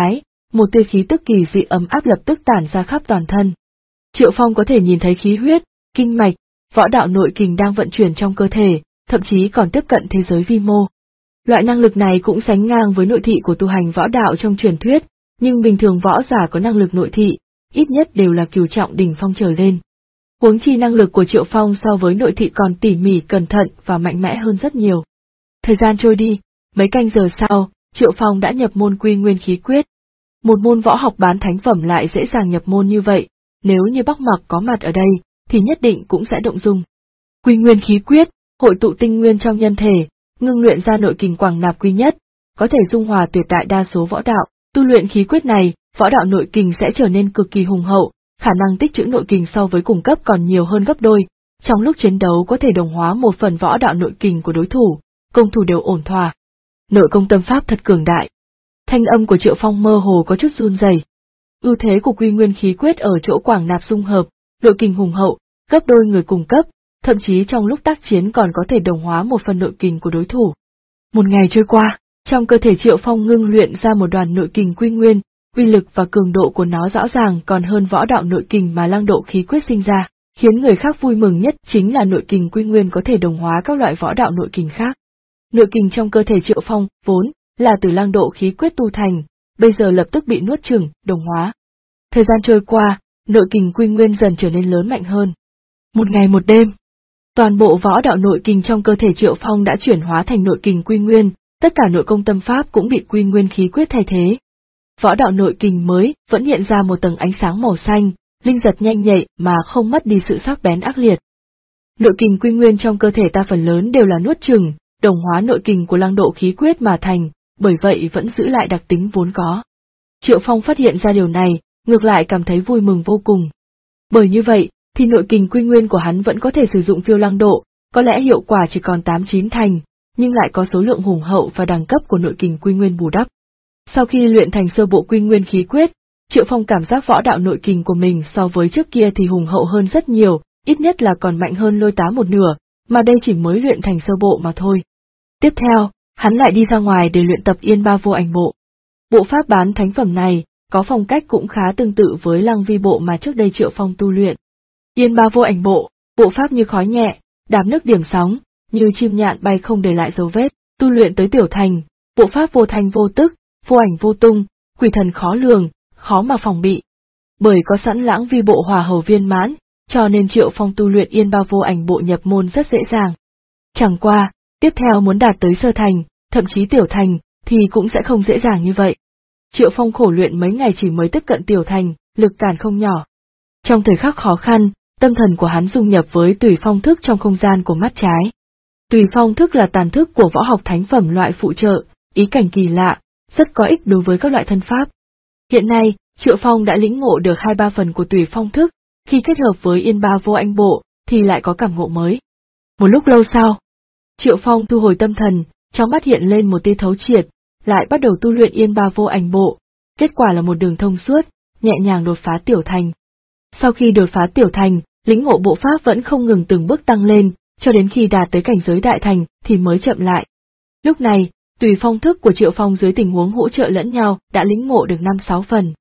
một tia khí tức kỳ dị ấm áp lập tức tản ra khắp toàn thân. Triệu Phong có thể nhìn thấy khí huyết, kinh mạch, võ đạo nội kình đang vận chuyển trong cơ thể, thậm chí còn tiếp cận thế giới vi mô. Loại năng lực này cũng sánh ngang với nội thị của tu hành võ đạo trong truyền thuyết, nhưng bình thường võ giả có năng lực nội thị, ít nhất đều là cửu trọng đỉnh phong trở lên. Huống chi năng lực của Triệu Phong so với nội thị còn tỉ mỉ cẩn thận và mạnh mẽ hơn rất nhiều. Thời gian trôi đi, mấy canh giờ sau, Triệu Phong đã nhập môn Quy Nguyên Khí Quyết. Một môn võ học bán thánh phẩm lại dễ dàng nhập môn như vậy, nếu như Bắc Mặc có mặt ở đây, thì nhất định cũng sẽ động dung. Quy Nguyên Khí Quyết, hội tụ tinh nguyên trong nhân thể, ngưng luyện ra nội kình quảng nạp quy nhất, có thể dung hòa tuyệt đại đa số võ đạo. Tu luyện khí quyết này, võ đạo nội kình sẽ trở nên cực kỳ hùng hậu, khả năng tích trữ nội kình so với cùng cấp còn nhiều hơn gấp đôi. Trong lúc chiến đấu có thể đồng hóa một phần võ đạo nội kình của đối thủ, công thủ đều ổn thỏa. Nội công tâm pháp thật cường đại. Thanh âm của Triệu Phong mơ hồ có chút run rẩy. Ưu thế của Quy Nguyên Khí Quyết ở chỗ quảng nạp dung hợp, nội kình hùng hậu, gấp đôi người cùng cấp, thậm chí trong lúc tác chiến còn có thể đồng hóa một phần nội kình của đối thủ. Một ngày trôi qua, trong cơ thể Triệu Phong ngưng luyện ra một đoàn nội kình quy nguyên, uy lực và cường độ của nó rõ ràng còn hơn võ đạo nội kình mà Lăng Độ Khí Quyết sinh ra, khiến người khác vui mừng nhất chính là nội kình quy nguyên có thể đồng hóa các loại võ đạo nội kình khác. Nội kình trong cơ thể Triệu Phong vốn là từ Lăng Độ Khí Quyết tu thành, bây giờ lập tức bị nuốt chửng, đồng hóa. Thời gian trôi qua, nội kình quy nguyên dần trở nên lớn mạnh hơn. Một ngày một đêm, toàn bộ võ đạo nội kình trong cơ thể Triệu Phong đã chuyển hóa thành nội kình quy nguyên, tất cả nội công tâm pháp cũng bị Quy Nguyên Khí Quyết thay thế. Võ đạo nội kình mới vẫn hiện ra một tầng ánh sáng màu xanh, linh giật nhanh nhạy mà không mất đi sự sắc bén ác liệt. Nội kình quy nguyên trong cơ thể ta phần lớn đều là nuốt chửng, đồng hóa nội kình của Lăng Độ Khí Quyết mà thành, bởi vậy vẫn giữ lại đặc tính vốn có. Triệu Phong phát hiện ra điều này, ngược lại cảm thấy vui mừng vô cùng. Bởi như vậy, thì nội kình quy nguyên của hắn vẫn có thể sử dụng phiêu lăng độ, có lẽ hiệu quả chỉ còn 8-9 thành, nhưng lại có số lượng hùng hậu và đẳng cấp của nội kình quy nguyên bù đắp. Sau khi luyện thành sơ bộ Quy Nguyên Khí Quyết, Triệu Phong cảm giác võ đạo nội kình của mình so với trước kia thì hùng hậu hơn rất nhiều, ít nhất là còn mạnh hơn Lôi Tá một nửa, mà đây chỉ mới luyện thành sơ bộ mà thôi. Tiếp theo, hắn lại đi ra ngoài để luyện tập Yên Ba Vô Ảnh Bộ. Bộ pháp bán thánh phẩm này, có phong cách cũng khá tương tự với Lăng Vi Bộ mà trước đây Triệu Phong tu luyện. Yên Ba Vô Ảnh Bộ, bộ pháp như khói nhẹ, đạp nước điểm sóng, như chim nhạn bay không để lại dấu vết, tu luyện tới tiểu thành, bộ pháp vô thanh vô tức, vô ảnh vô tung, quỷ thần khó lường, khó mà phòng bị. Bởi có sẵn Lãng Vi Bộ hòa hầu viên mãn, cho nên Triệu Phong tu luyện Yên Ba Vô Ảnh Bộ nhập môn rất dễ dàng. Chẳng qua, tiếp theo muốn đạt tới sơ thành, thậm chí tiểu thành, thì cũng sẽ không dễ dàng như vậy. Triệu Phong khổ luyện mấy ngày chỉ mới tiếp cận tiểu thành, lực cản không nhỏ. Trong thời khắc khó khăn, tâm thần của hắn dung nhập với Tùy Phong Thức trong không gian của mắt trái. Tùy Phong Thức là tàn thức của võ học thánh phẩm loại phụ trợ, ý cảnh kỳ lạ, rất có ích đối với các loại thân pháp. Hiện nay, Triệu Phong đã lĩnh ngộ được 2-3 phần của Tùy Phong Thức, khi kết hợp với Yên Ba Vô Ảnh Bộ, thì lại có cảm ngộ mới. Một lúc lâu sau, Triệu Phong thu hồi tâm thần, trong mắt hiện lên một tia thấu triệt, lại bắt đầu tu luyện Yên Ba Vô Ảnh Bộ, kết quả là một đường thông suốt, nhẹ nhàng đột phá tiểu thành. Sau khi đột phá tiểu thành, lĩnh ngộ bộ pháp vẫn không ngừng từng bước tăng lên, cho đến khi đạt tới cảnh giới đại thành thì mới chậm lại. Lúc này, Tùy Phong Thức của Triệu Phong dưới tình huống hỗ trợ lẫn nhau đã lĩnh ngộ được 5-6 phần.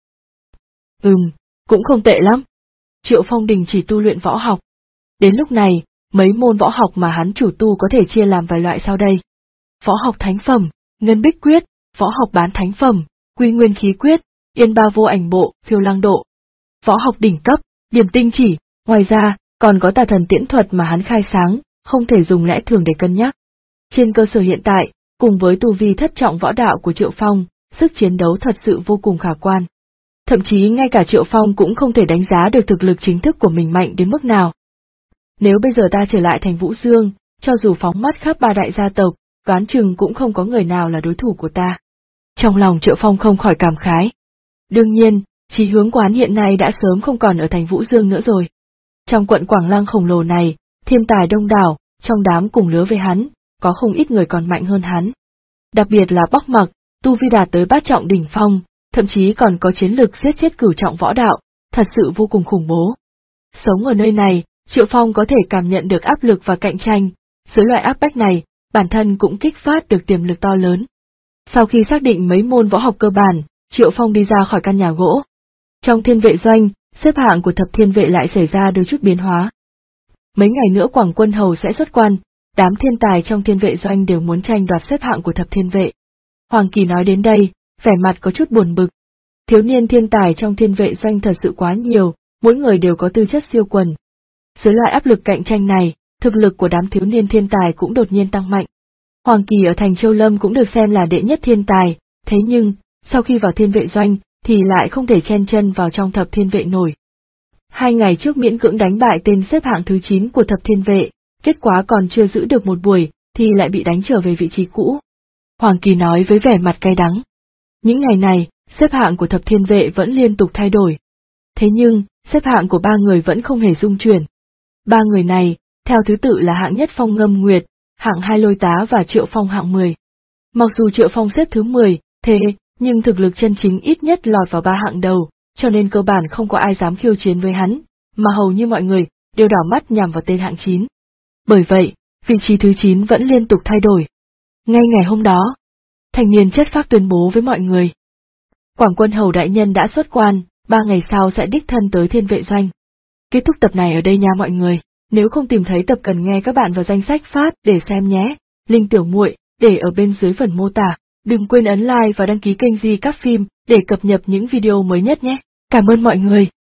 Cũng không tệ lắm. Triệu Phong đình chỉ tu luyện võ học. Đến lúc này, mấy môn võ học mà hắn chủ tu có thể chia làm vài loại sau đây. Võ học thánh phẩm, Ngân Bích Quyết, võ học bán thánh phẩm, Quy Nguyên Khí Quyết, Yên Ba Vô Ảnh Bộ, Phiêu Lăng Độ. Võ học đỉnh cấp, Điểm Tinh Chỉ, ngoài ra, còn có Tà Thần Tiễn Thuật mà hắn khai sáng, không thể dùng lẽ thường để cân nhắc. Trên cơ sở hiện tại, cùng với tu vi thất trọng võ đạo của Triệu Phong, sức chiến đấu thật sự vô cùng khả quan. Thậm chí ngay cả Triệu Phong cũng không thể đánh giá được thực lực chính thức của mình mạnh đến mức nào. Nếu bây giờ ta trở lại thành Vũ Dương, cho dù phóng mắt khắp 3 đại gia tộc, đoán chừng cũng không có người nào là đối thủ của ta. Trong lòng Triệu Phong không khỏi cảm khái. Đương nhiên, chí hướng của hắn hiện nay đã sớm không còn ở thành Vũ Dương nữa rồi. Trong quận Quảng Lăng khổng lồ này, thiên tài đông đảo, trong đám cùng lứa với hắn, có không ít người còn mạnh hơn hắn. Đặc biệt là Bắc Mặc, tu vi đạt tới bát trọng đỉnh phong, thậm chí còn có chiến lực giết chết cửu trọng võ đạo, thật sự vô cùng khủng bố. Sống ở nơi này, Triệu Phong có thể cảm nhận được áp lực và cạnh tranh, dưới loại áp bách này, bản thân cũng kích phát được tiềm lực to lớn. Sau khi xác định mấy môn võ học cơ bản, Triệu Phong đi ra khỏi căn nhà gỗ. Trong thiên vệ doanh, xếp hạng của thập thiên vệ lại xảy ra đôi chút biến hóa. Mấy ngày nữa Quảng Quân Hầu sẽ xuất quan, đám thiên tài trong thiên vệ doanh đều muốn tranh đoạt xếp hạng của thập thiên vệ. Hoàng Kỳ nói đến đây, vẻ mặt có chút buồn bực. Thiếu niên thiên tài trong thiên vệ doanh thật sự quá nhiều, mỗi người đều có tư chất siêu quần. Dưới loại áp lực cạnh tranh này, thực lực của đám thiếu niên thiên tài cũng đột nhiên tăng mạnh. Hoàng Kỳ ở thành Châu Lâm cũng được xem là đệ nhất thiên tài, thế nhưng, sau khi vào thiên vệ doanh, thì lại không thể chen chân vào trong thập thiên vệ nổi. 2 ngày trước miễn cưỡng đánh bại tên xếp hạng thứ 9 của thập thiên vệ, kết quả còn chưa giữ được một buổi, thì lại bị đánh trở về vị trí cũ. Hoàng Kỳ nói với vẻ mặt cay đắng. Những ngày này, xếp hạng của thập thiên vệ vẫn liên tục thay đổi. Thế nhưng, xếp hạng của 3 người vẫn không hề dung chuyển. 3 người này, theo thứ tự là hạng nhất Phong Ngâm Nguyệt, hạng 2 Lôi Tá và Triệu Phong hạng 10. Mặc dù Triệu Phong xếp thứ 10, thế nhưng thực lực chân chính ít nhất lọt vào 3 hạng đầu, cho nên cơ bản không có ai dám khiêu chiến với hắn, mà hầu như mọi người đều đảo mắt nhằm vào tên hạng 9. Bởi vậy, vị trí thứ 9 vẫn liên tục thay đổi. Ngay ngày hôm đó, thanh niên chất phác tuyên bố với mọi người. Quảng Quân Hầu đại nhân đã xuất quan, 3 ngày sau sẽ đích thân tới thiên vệ doanh. Kết thúc tập này ở đây nha mọi người, nếu không tìm thấy tập cần nghe các bạn vào danh sách phát để xem nhé, link tiểu muội để ở bên dưới phần mô tả, đừng quên ấn like và đăng ký kênh Di Các Phim để cập nhật những video mới nhất nhé. Cảm ơn mọi người.